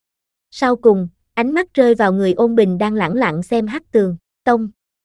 Sau cùng, ánh mắt rơi vào người Ôn Bình đang lẳng lặng xem Hắc Tường Tông.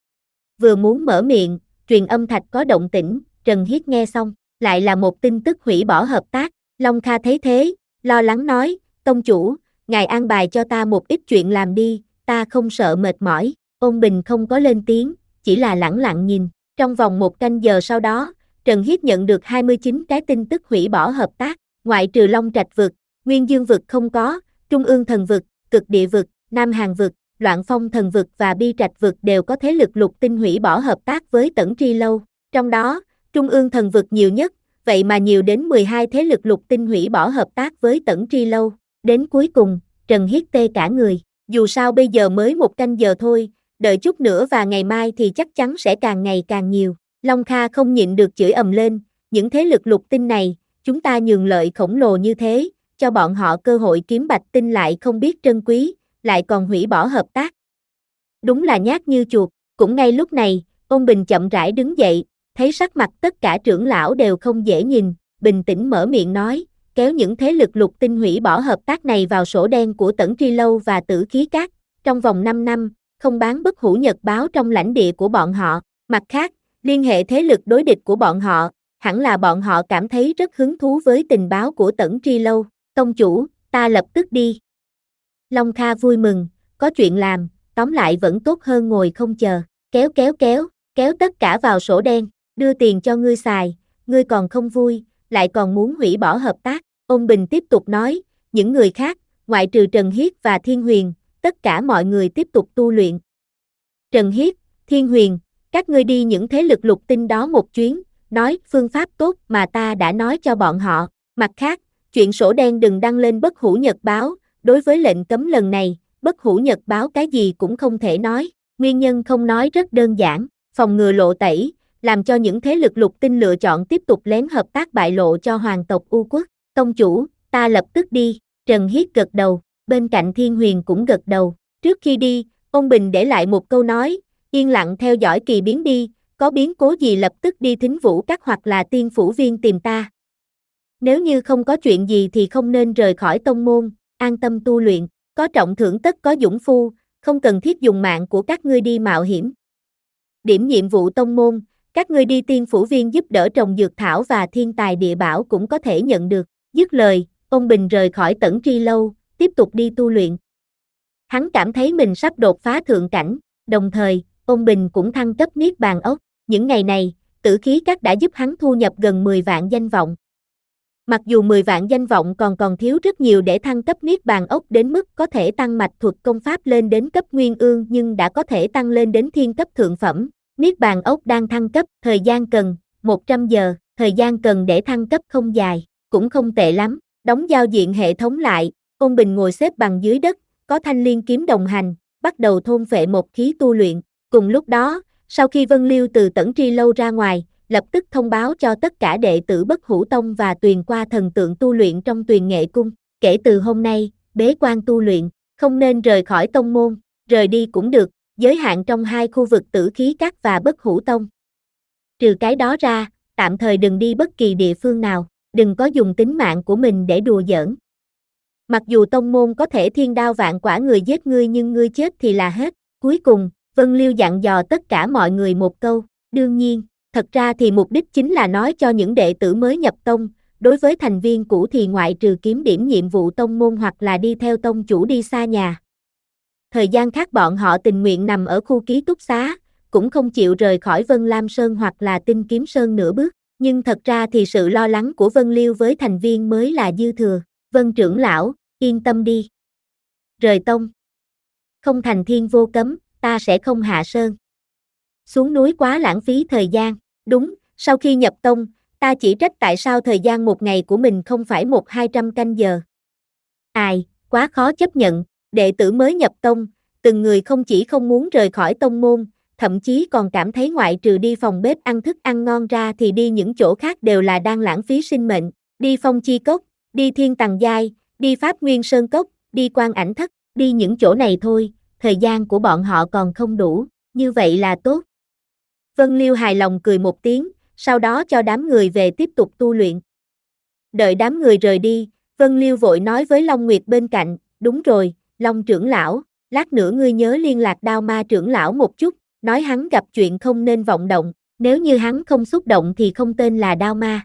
Vừa muốn mở miệng, truyền âm thạch có động tĩnh, Trần Hiết nghe xong, lại là một tin tức hủy bỏ hợp tác. Long Kha thấy thế, lo lắng nói, tông chủ, ngài an bài cho ta một ít chuyện làm đi, ta không sợ mệt mỏi. Ôn Bình không có lên tiếng, chỉ là lẳng lặng nhìn. Trong vòng một canh giờ sau đó, Trần Hiết nhận được hai mươi chín cái tin tức hủy bỏ hợp tác, ngoại trừ Long Trạch vực, Nguyên Dương vực không có, Trung ương thần vực, Cực Địa vực, Nam Hàn vực, Loạn Phong thần vực và Bi Trạch vực đều có thế lực lục tinh hủy bỏ hợp tác với Tẩn Tri Lâu. Trong đó, Trung ương thần vực nhiều nhất, vậy mà nhiều đến mười hai thế lực lục tinh hủy bỏ hợp tác với Tẩn Tri Lâu. Đến cuối cùng, Trần Hiết tê cả người, dù sao bây giờ mới một canh giờ thôi, đợi chút nữa và ngày mai thì chắc chắn sẽ càng ngày càng nhiều. Long Kha không nhịn được chửi ầm lên, những thế lực lục tinh này, chúng ta nhường lợi khổng lồ như thế, cho bọn họ cơ hội kiếm bạch tinh lại không biết trân quý, lại còn hủy bỏ hợp tác. Đúng là nhát như chuột. Cũng ngay lúc này, Ôn Bình chậm rãi đứng dậy, thấy sắc mặt tất cả trưởng lão đều không dễ nhìn, bình tĩnh mở miệng nói, kéo những thế lực lục tinh hủy bỏ hợp tác này vào sổ đen của Tẩn Tri Lâu và Tử Khí Các, trong vòng năm năm, không bán bất hủ nhật báo trong lãnh địa của bọn họ. Mặt khác, liên hệ thế lực đối địch của bọn họ, hẳn là bọn họ cảm thấy rất hứng thú với tình báo của Tẩn Tri Lâu. Tông chủ, ta lập tức đi. Long Kha vui mừng, có chuyện làm, tóm lại vẫn tốt hơn ngồi không chờ. Kéo kéo kéo, kéo tất cả vào sổ đen, đưa tiền cho ngươi xài, ngươi còn không vui, lại còn muốn hủy bỏ hợp tác. Ôn Bình tiếp tục nói, những người khác, ngoại trừ Trần Hiết và Thiên Huyền, tất cả mọi người tiếp tục tu luyện. Trần Hiết, Thiên Huyền, các ngươi đi những thế lực lục tinh đó một chuyến, nói phương pháp tốt mà ta đã nói cho bọn họ. Mặt khác, chuyện sổ đen đừng đăng lên bất hủ nhật báo, đối với lệnh cấm lần này, bất hủ nhật báo cái gì cũng không thể nói. Nguyên nhân không nói rất đơn giản, phòng ngừa lộ tẩy, làm cho những thế lực lục tinh lựa chọn tiếp tục lén hợp tác bại lộ cho hoàng tộc U Quốc. Tông chủ, ta lập tức đi. Trần Hiết gật đầu, bên cạnh Thiên Huyền cũng gật đầu. Trước khi đi, Ôn Bình để lại một câu nói, yên lặng theo dõi kỳ biến đi, có biến cố gì lập tức đi Thính Vũ Các hoặc là Tiên Phủ Viên tìm ta. Nếu như không có chuyện gì thì không nên rời khỏi tông môn, an tâm tu luyện, có trọng thưởng tất có dũng phu, không cần thiết dùng mạng của các ngươi đi mạo hiểm. Điểm nhiệm vụ tông môn, các ngươi đi Tiên Phủ Viên giúp đỡ trồng dược thảo và thiên tài địa bảo cũng có thể nhận được. Dứt lời, Ôn Bình rời khỏi Tẩn Tri Lâu, tiếp tục đi tu luyện. Hắn cảm thấy mình sắp đột phá thượng cảnh, đồng thời, Ôn Bình cũng thăng cấp Niết Bàn Ốc. Những ngày này, Tử Khí Các đã giúp hắn thu nhập gần mười vạn danh vọng. Mặc dù mười vạn danh vọng còn còn thiếu rất nhiều để thăng cấp Niết Bàn Ốc đến mức có thể tăng mạch thuật công pháp lên đến cấp Nguyên Ương nhưng đã có thể tăng lên đến thiên cấp thượng phẩm. Niết Bàn Ốc đang thăng cấp, thời gian cần, một trăm giờ, thời gian cần để thăng cấp không dài, cũng không tệ lắm. Đóng giao diện hệ thống lại, Ôn Bình ngồi xếp bằng dưới đất, có thanh liên kiếm đồng hành, bắt đầu thôn phệ một khí tu luyện. Cùng lúc đó, sau khi Vân Liêu từ Tẩn Tri Lâu ra ngoài, lập tức thông báo cho tất cả đệ tử Bất Hủ Tông và Tuyền qua thần tượng tu luyện trong Tuyền Nghệ Cung. Kể từ hôm nay, bế quan tu luyện, không nên rời khỏi tông môn, rời đi cũng được, giới hạn trong hai khu vực Tử Khí Các và Bất Hủ Tông. Trừ cái đó ra, tạm thời đừng đi bất kỳ địa phương nào. đừng có dùng tính mạng của mình để đùa giỡn. Mặc dù tông môn có thể thiên đao vạn quả người giết ngươi nhưng ngươi chết thì là hết. Cuối cùng, Vân Liêu dặn dò tất cả mọi người một câu, đương nhiên, thật ra thì mục đích chính là nói cho những đệ tử mới nhập tông, đối với thành viên cũ thì ngoại trừ kiếm điểm nhiệm vụ tông môn hoặc là đi theo tông chủ đi xa nhà. Thời gian khác bọn họ tình nguyện nằm ở khu ký túc xá, cũng không chịu rời khỏi Vân Lam Sơn hoặc là Tinh Kiếm Sơn nửa bước, nhưng thật ra thì sự lo lắng của Vân Liêu với thành viên mới là dư thừa. Vân trưởng lão, yên tâm đi. Rời tông. Không thành thiên vô cấm, ta sẽ không hạ sơn. Xuống núi quá lãng phí thời gian. Đúng, sau khi nhập tông, ta chỉ trách tại sao thời gian một ngày của mình không phải một hai trăm canh giờ. Ai, quá khó chấp nhận, đệ tử mới nhập tông, từng người không chỉ không muốn rời khỏi tông môn, thậm chí còn cảm thấy ngoại trừ đi phòng bếp ăn thức ăn ngon ra thì đi những chỗ khác đều là đang lãng phí sinh mệnh, đi Phong Chi Cốc, đi Thiên Tằng Giai, đi Pháp Nguyên Sơn Cốc, đi Quan Ảnh Thất, đi những chỗ này thôi, thời gian của bọn họ còn không đủ, như vậy là tốt. Vân Liêu hài lòng cười một tiếng, sau đó cho đám người về tiếp tục tu luyện. Đợi đám người rời đi, Vân Liêu vội nói với Long Nguyệt bên cạnh, đúng rồi, Long trưởng lão, lát nữa ngươi nhớ liên lạc Đao Ma trưởng lão một chút, nói hắn gặp chuyện không nên vọng động, nếu như hắn không xúc động thì không tên là Đao Ma.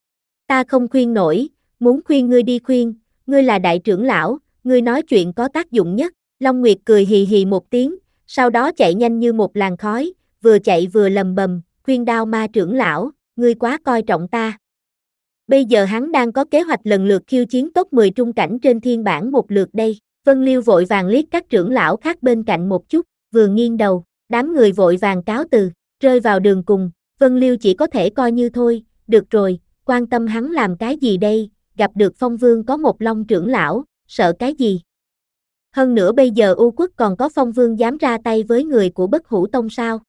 Ta không khuyên nổi, muốn khuyên ngươi đi khuyên, ngươi là đại trưởng lão, ngươi nói chuyện có tác dụng nhất. Long Nguyệt cười hì hì một tiếng, sau đó chạy nhanh như một làn khói, vừa chạy vừa lầm bầm, khuyên Đao Ma trưởng lão, ngươi quá coi trọng ta. Bây giờ hắn đang có kế hoạch lần lượt khiêu chiến top mười trung cảnh trên thiên bảng một lượt đây. Vân Liêu vội vàng liếc các trưởng lão khác bên cạnh một chút, vừa nghiêng đầu, đám người vội vàng cáo từ, rơi vào đường cùng, Vân Liêu chỉ có thể coi như thôi, được rồi, quan tâm hắn làm cái gì đây, gặp được Phong Vương có một Long trưởng lão, sợ cái gì. Hơn nữa bây giờ U Quốc còn có Phong Vương dám ra tay với người của Bất Hủ Tông sao?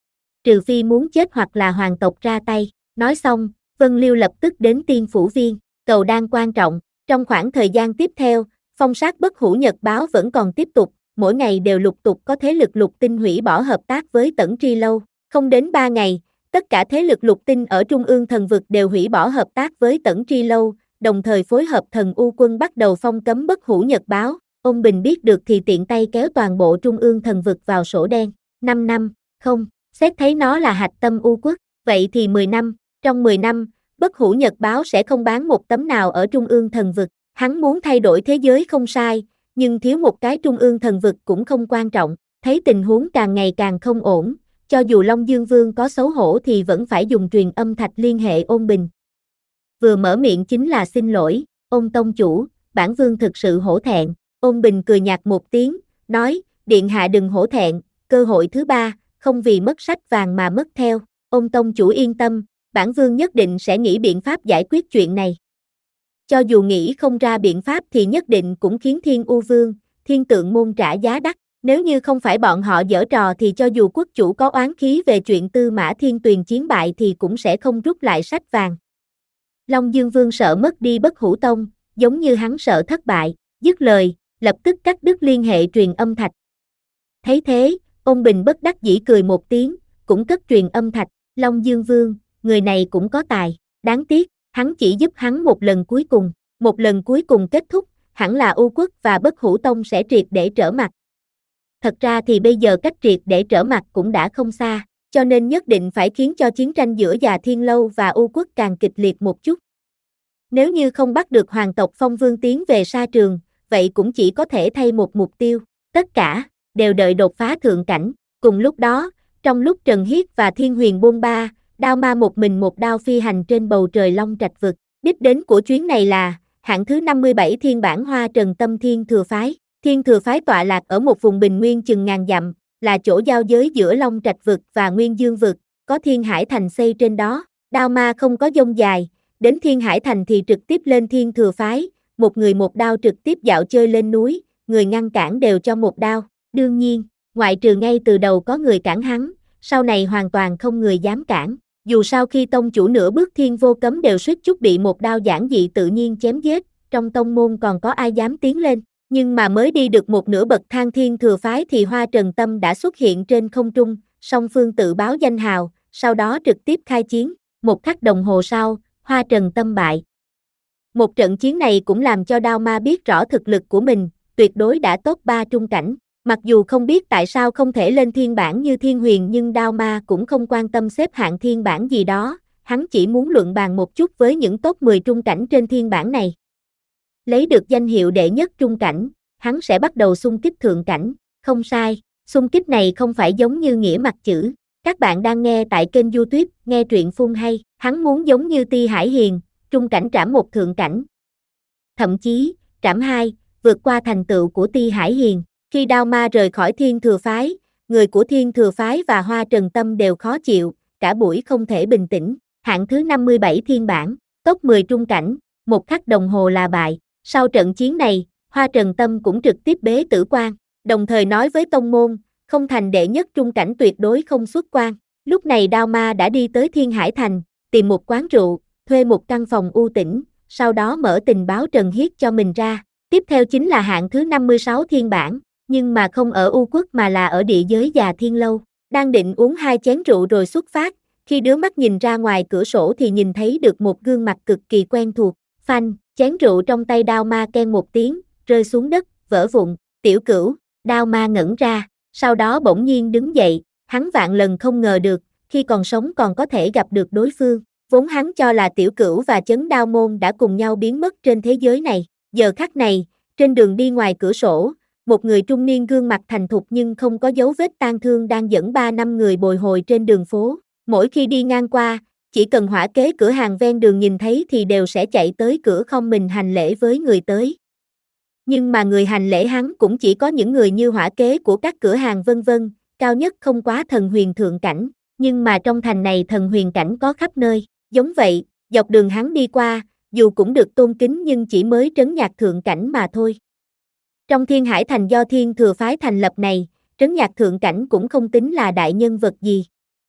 Trừ phi muốn chết hoặc là hoàng tộc ra tay, nói xong, Vân Liêu lập tức đến Tiên Phủ Viên, cầu đan quan trọng, trong khoảng thời gian tiếp theo, phong sát Bất Hủ Nhật báo vẫn còn tiếp tục, mỗi ngày đều lục tục có thế lực lục tinh hủy bỏ hợp tác với Tẩn Tri Lâu, không đến ba ngày, tất cả thế lực lục tinh ở Trung ương Thần Vực đều hủy bỏ hợp tác với Tẩn Tri Lâu, đồng thời phối hợp Thần U Quân bắt đầu phong cấm Bất Hủ Nhật báo, ông Bình biết được thì tiện tay kéo toàn bộ Trung ương Thần Vực vào sổ đen, năm năm, không, xét thấy nó là hạch tâm U Quốc, vậy thì mười năm, trong mười năm, Bất Hủ Nhật báo sẽ không bán một tấm nào ở Trung ương Thần Vực, hắn muốn thay đổi thế giới không sai, nhưng thiếu một cái Trung ương Thần Vực cũng không quan trọng, thấy tình huống càng ngày càng không ổn, cho dù Long Dương Vương có xấu hổ thì vẫn phải dùng truyền âm thạch liên hệ Ôn Bình. Vừa mở miệng chính là xin lỗi, Ôn tông chủ, bản vương thực sự hổ thẹn, Ôn Bình cười nhạt một tiếng, nói, điện hạ đừng hổ thẹn, cơ hội thứ ba, không vì mất sách vàng mà mất theo, Ôn tông chủ yên tâm, bản vương nhất định sẽ nghĩ biện pháp giải quyết chuyện này. Cho dù nghĩ không ra biện pháp thì nhất định cũng khiến Thiên U Vương, Thiên Tượng Môn trả giá đắt, nếu như không phải bọn họ giở trò thì cho dù quốc chủ có oán khí về chuyện Tư Mã Thiên Tuyền chiến bại thì cũng sẽ không rút lại sách vàng. Long Dương Vương sợ mất đi Bất Hủ Tông, giống như hắn sợ thất bại, dứt lời, lập tức cắt đứt liên hệ truyền âm thạch. Thấy thế, Ôn Bình bất đắc dĩ cười một tiếng, cũng cất truyền âm thạch, Long Dương Vương, người này cũng có tài, đáng tiếc, hắn chỉ giúp hắn một lần cuối cùng, một lần cuối cùng kết thúc, hẳn là U Quốc và Bất Hủ Tông sẽ triệt để trở mặt. Thật ra thì bây giờ cách triệt để trở mặt cũng đã không xa, cho nên nhất định phải khiến cho chiến tranh giữa Già Thiên Lâu và U Quốc càng kịch liệt một chút. Nếu như không bắt được hoàng tộc Phong Vương tiến về sa trường, vậy cũng chỉ có thể thay một mục tiêu, tất cả đều đợi đột phá thượng cảnh. Cùng lúc đó, trong lúc Trần Hiết và Thiên Huyền bôn ba, Đao Ma một mình một đao phi hành trên bầu trời Long Trạch Vực, đích đến của chuyến này là hạng thứ năm mươi bảy thiên bản Hoa Trần Tâm Thiên Thừa Phái. Thiên Thừa Phái tọa lạc ở một vùng bình nguyên chừng ngàn dặm, là chỗ giao giới giữa Long Trạch Vực và Nguyên Dương Vực, có Thiên Hải Thành xây trên đó. Đao Ma không có dông dài, đến Thiên Hải Thành thì trực tiếp lên Thiên Thừa Phái, một người một đao trực tiếp dạo chơi lên núi, người ngăn cản đều cho một đao. Đương nhiên, ngoại trừ ngay từ đầu có người cản hắn, sau này hoàn toàn không người dám cản. Dù sao khi tông chủ nửa bước thiên vô cấm đều suýt chút bị một đao giản dị tự nhiên chém giết, trong tông môn còn có ai dám tiến lên. Nhưng mà mới đi được một nửa bậc thang Thiên Thừa Phái thì Hoa Trần Tâm đã xuất hiện trên không trung, song phương tự báo danh hào, sau đó trực tiếp khai chiến. Một khắc đồng hồ sau, Hoa Trần Tâm bại. Một trận chiến này cũng làm cho Đao Ma biết rõ thực lực của mình, tuyệt đối đã top ba trung cảnh. Mặc dù không biết tại sao không thể lên thiên bảng như Thiên Huyền nhưng Đao Ma cũng không quan tâm xếp hạng thiên bảng gì đó, hắn chỉ muốn luận bàn một chút với những top mười trung cảnh trên thiên bảng này. Lấy được danh hiệu đệ nhất trung cảnh, hắn sẽ bắt đầu xung kích thượng cảnh, không sai, xung kích này không phải giống như nghĩa mặt chữ. Các bạn đang nghe tại kênh YouTube, nghe truyện phun hay, hắn muốn giống như Ti Hải Hiền, trung cảnh trảm một thượng cảnh. Thậm chí, trảm hai, vượt qua thành tựu của Ti Hải Hiền. Khi Đao Ma rời khỏi Thiên Thừa Phái, người của Thiên Thừa Phái và Hoa Trần Tâm đều khó chịu, cả buổi không thể bình tĩnh. Hạng thứ năm mươi bảy thiên bảng, top mười trung cảnh, một khắc đồng hồ là bại. Sau trận chiến này, Hoa Trần Tâm cũng trực tiếp bế tử quan, đồng thời nói với tông môn, không thành đệ nhất trung cảnh tuyệt đối không xuất quan. Lúc này Đao Ma đã đi tới Thiên Hải Thành, tìm một quán rượu, thuê một căn phòng u tĩnh, sau đó mở tình báo Trần Hiết cho mình ra. Tiếp theo chính là hạng thứ năm mươi sáu thiên bảng, nhưng mà không ở U Quốc mà là ở địa giới Già Thiên Lâu. Đang định uống hai chén rượu rồi xuất phát, khi đứa mắt nhìn ra ngoài cửa sổ thì nhìn thấy được một gương mặt cực kỳ quen thuộc. Phanh, chén rượu trong tay Đao Ma keng một tiếng, rơi xuống đất, vỡ vụn. Tiểu Cửu, Đao Ma ngẩn ra, sau đó bỗng nhiên đứng dậy, hắn vạn lần không ngờ được, khi còn sống còn có thể gặp được đối phương. Vốn hắn cho là Tiểu Cửu và Chấn Đao Môn đã cùng nhau biến mất trên thế giới này. Giờ khắc này, trên đường đi ngoài cửa sổ, một người trung niên gương mặt thành thục nhưng không có dấu vết tang thương đang dẫn ba năm người bồi hồi trên đường phố. Mỗi khi đi ngang qua, chỉ cần hỏa kế cửa hàng ven đường nhìn thấy thì đều sẽ chạy tới cửa không mình hành lễ với người tới. Nhưng mà người hành lễ hắn cũng chỉ có những người như hỏa kế của các cửa hàng vân vân, cao nhất không quá thần huyền thượng cảnh, nhưng mà trong thành này thần huyền cảnh có khắp nơi. Giống vậy, dọc đường hắn đi qua, dù cũng được tôn kính nhưng chỉ mới trấn nhạc thượng cảnh mà thôi. Trong Thiên Hải Thành do Thiên Thừa Phái thành lập này, trấn nhạc thượng cảnh cũng không tính là đại nhân vật gì.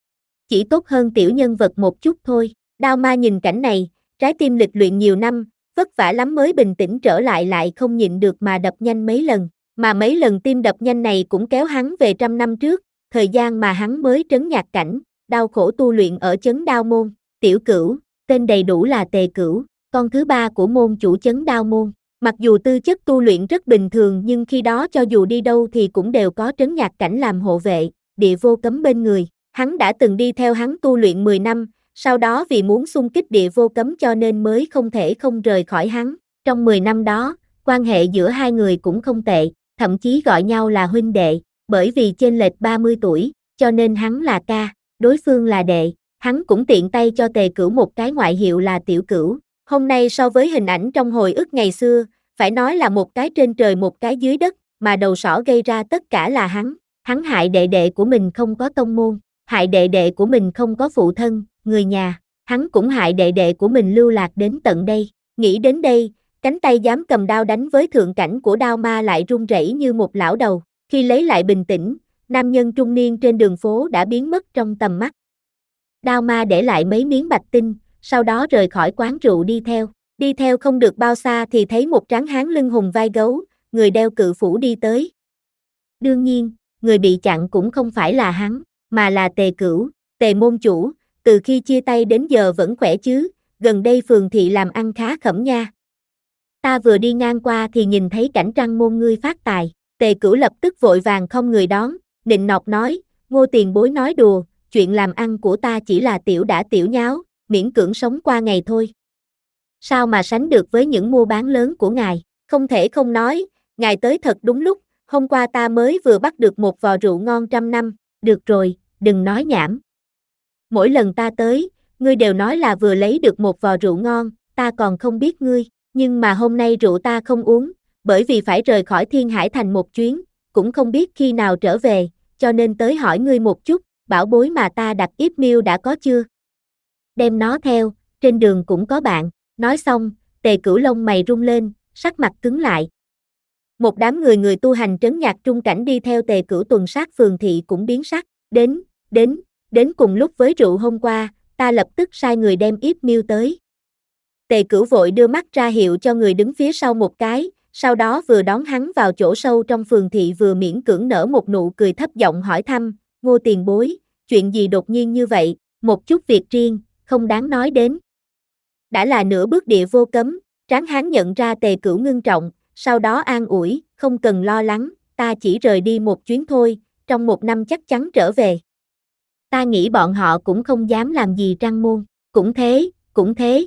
Chỉ tốt hơn tiểu nhân vật một chút thôi. Đao Ma nhìn cảnh này, trái tim lịch luyện nhiều năm, vất vả lắm mới bình tĩnh trở lại lại không nhịn được mà đập nhanh mấy lần. Mà mấy lần tim đập nhanh này cũng kéo hắn về trăm năm trước, thời gian mà hắn mới trấn nhạc cảnh, đau khổ tu luyện ở Chấn Đao Môn. Tiểu Cửu, tên đầy đủ là Tề Cửu, con thứ ba của môn chủ Chấn Đao Môn. Mặc dù tư chất tu luyện rất bình thường nhưng khi đó cho dù đi đâu thì cũng đều có trấn nhạc cảnh làm hộ vệ, địa vô cấm bên người. Hắn đã từng đi theo hắn tu luyện mười năm, sau đó vì muốn xung kích địa vô cấm cho nên mới không thể không rời khỏi hắn. Trong mười năm đó, quan hệ giữa hai người cũng không tệ, thậm chí gọi nhau là huynh đệ, bởi vì chênh lệch ba mươi tuổi, cho nên hắn là ca, đối phương là đệ. Hắn cũng tiện tay cho Tề Cửu một cái ngoại hiệu là Tiểu Cửu. Hôm nay so với hình ảnh trong hồi ức ngày xưa, phải nói là một cái trên trời một cái dưới đất, mà đầu sỏ gây ra tất cả là hắn. Hắn hại đệ đệ của mình không có tông môn, hại đệ đệ của mình không có phụ thân, người nhà. Hắn cũng hại đệ đệ của mình lưu lạc đến tận đây. Nghĩ đến đây, cánh tay dám cầm đao đánh với thượng cảnh của Đao Ma lại run rẩy như một lão đầu. Khi lấy lại bình tĩnh, nam nhân trung niên trên đường phố đã biến mất trong tầm mắt. Đao Ma để lại mấy miếng bạch tinh, sau đó rời khỏi quán rượu đi theo. Đi theo không được bao xa thì thấy một tráng hán lưng hùng vai gấu, người đeo cự phủ đi tới. Đương nhiên, người bị chặn cũng không phải là hắn, mà là Tề Cửu, Tề môn chủ, từ khi chia tay đến giờ vẫn khỏe chứ, gần đây phường thị làm ăn khá khẩm nha. Ta vừa đi ngang qua thì nhìn thấy cảnh trăng môn ngươi phát tài. Tề Cửu lập tức vội vàng không người đón, nịnh nọt nói, Ngô tiền bối nói đùa, chuyện làm ăn của ta chỉ là tiểu đã tiểu nháo, miễn cưỡng sống qua ngày thôi. Sao mà sánh được với những mua bán lớn của ngài, không thể không nói, ngài tới thật đúng lúc, hôm qua ta mới vừa bắt được một vò rượu ngon trăm năm, được rồi, đừng nói nhảm. Mỗi lần ta tới, ngươi đều nói là vừa lấy được một vò rượu ngon, ta còn không biết ngươi, nhưng mà hôm nay rượu ta không uống, bởi vì phải rời khỏi Thiên Hải Thành một chuyến, cũng không biết khi nào trở về, cho nên tới hỏi ngươi một chút, bảo bối mà ta đặt yếp miêu đã có chưa? Đem nó theo, trên đường cũng có bạn. Nói xong, Tề Cửu lông mày rung lên, sắc mặt cứng lại. Một đám người người tu hành trấn nhạc trung cảnh đi theo Tề Cửu tuần sát phường thị cũng biến sắc. Đến, đến, đến cùng lúc với rượu hôm qua, ta lập tức sai người đem yếp miêu tới. Tề Cửu vội đưa mắt ra hiệu cho người đứng phía sau một cái, sau đó vừa đón hắn vào chỗ sâu trong phường thị vừa miễn cưỡng nở một nụ cười thấp giọng hỏi thăm, Ngô tiền bối, chuyện gì đột nhiên như vậy, một chút việc riêng, không đáng nói đến. Đã là nửa bước địa vô cấm, Tráng Hán nhận ra Tề Cửu ngưng trọng, sau đó an ủi, không cần lo lắng, ta chỉ rời đi một chuyến thôi, trong một năm chắc chắn trở về. Ta nghĩ bọn họ cũng không dám làm gì Trăng Môn, cũng thế, cũng thế.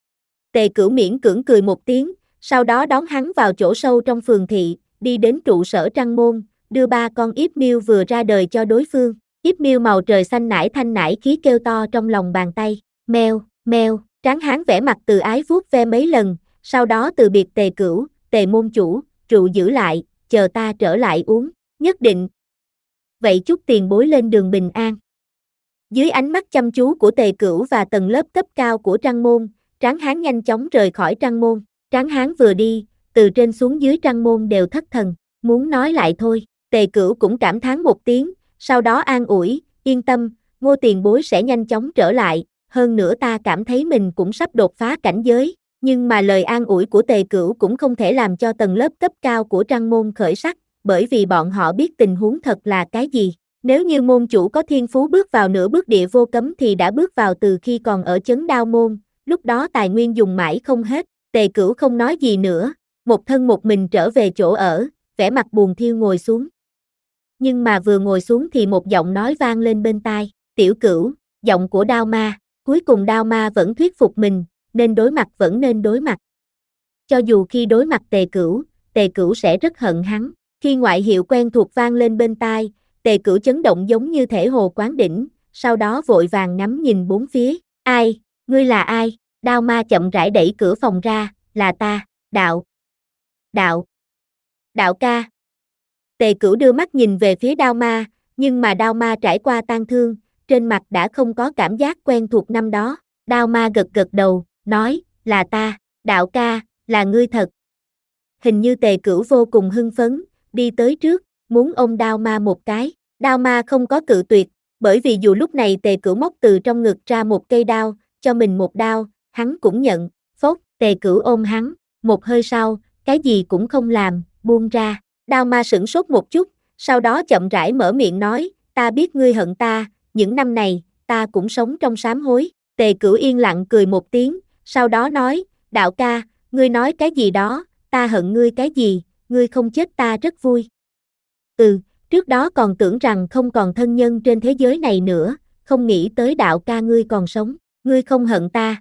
Tề Cửu miễn cưỡng cười một tiếng, sau đó đón hắn vào chỗ sâu trong phường thị, đi đến trụ sở Trăng Môn, đưa ba con yếp miêu vừa ra đời cho đối phương. Yếp miêu màu trời xanh nải thanh nải khí kêu to trong lòng bàn tay, meo, meo, Tráng Hán vẻ mặt từ ái vuốt ve mấy lần, sau đó từ biệt Tề Cửu, Tề môn chủ, rượu giữ lại, chờ ta trở lại uống, nhất định. Vậy chúc tiền bối lên đường bình an. Dưới ánh mắt chăm chú của Tề Cửu và tầng lớp cấp cao của Trăng Môn, Tráng Hán nhanh chóng rời khỏi Trăng Môn. Tráng Hán vừa đi, từ trên xuống dưới Trăng Môn đều thất thần, muốn nói lại thôi. Tề Cửu cũng cảm thán một tiếng, sau đó an ủi, yên tâm, Ngô tiền bối sẽ nhanh chóng trở lại, hơn nữa ta cảm thấy mình cũng sắp đột phá cảnh giới. Nhưng mà lời an ủi của Tề Cửu cũng không thể làm cho tầng lớp cấp cao của Trăng Môn khởi sắc, bởi vì bọn họ biết tình huống thật là cái gì. Nếu như môn chủ có thiên phú bước vào nửa bước địa vô cấm thì đã bước vào từ khi còn ở Chấn Đao Môn, lúc đó tài nguyên dùng mãi không hết. Tề Cửu không nói gì nữa, một thân một mình trở về chỗ ở, vẻ mặt buồn thiêu ngồi xuống. Nhưng mà vừa ngồi xuống thì một giọng nói vang lên bên tai, Tiểu Cửu, giọng của Đao Ma, cuối cùng Đao Ma vẫn thuyết phục mình, nên đối mặt vẫn nên đối mặt. Cho dù khi đối mặt Tề Cửu, Tề Cửu sẽ rất hận hắn. Khi ngoại hiệu quen thuộc vang lên bên tai, Tề Cửu chấn động giống như thể hồ quán đỉnh, sau đó vội vàng ngắm nhìn bốn phía. Ai, ngươi là ai? Đao Ma chậm rãi đẩy cửa phòng ra, là ta, Đạo. Đạo. Đạo ca. Tề Cửu đưa mắt nhìn về phía Đao Ma, nhưng mà Đao Ma trải qua tang thương, trên mặt đã không có cảm giác quen thuộc năm đó. Đao Ma gật gật đầu, nói, là ta, Đạo ca, là ngươi thật. Hình như Tề Cửu vô cùng hưng phấn, đi tới trước, muốn ôm Đao Ma một cái. Đao Ma không có cự tuyệt, bởi vì dù lúc này Tề Cửu móc từ trong ngực ra một cây đao, cho mình một đao, hắn cũng nhận, phốt, Tề Cửu ôm hắn, một hơi sau, cái gì cũng không làm, buông ra. Đao Ma sửng sốt một chút, sau đó chậm rãi mở miệng nói, ta biết ngươi hận ta, những năm này, ta cũng sống trong sám hối. Tề Cửu yên lặng cười một tiếng, sau đó nói, Đạo ca, ngươi nói cái gì đó, ta hận ngươi cái gì, ngươi không chết ta rất vui. Ừ, trước đó còn tưởng rằng không còn thân nhân trên thế giới này nữa, không nghĩ tới Đạo ca ngươi còn sống, ngươi không hận ta.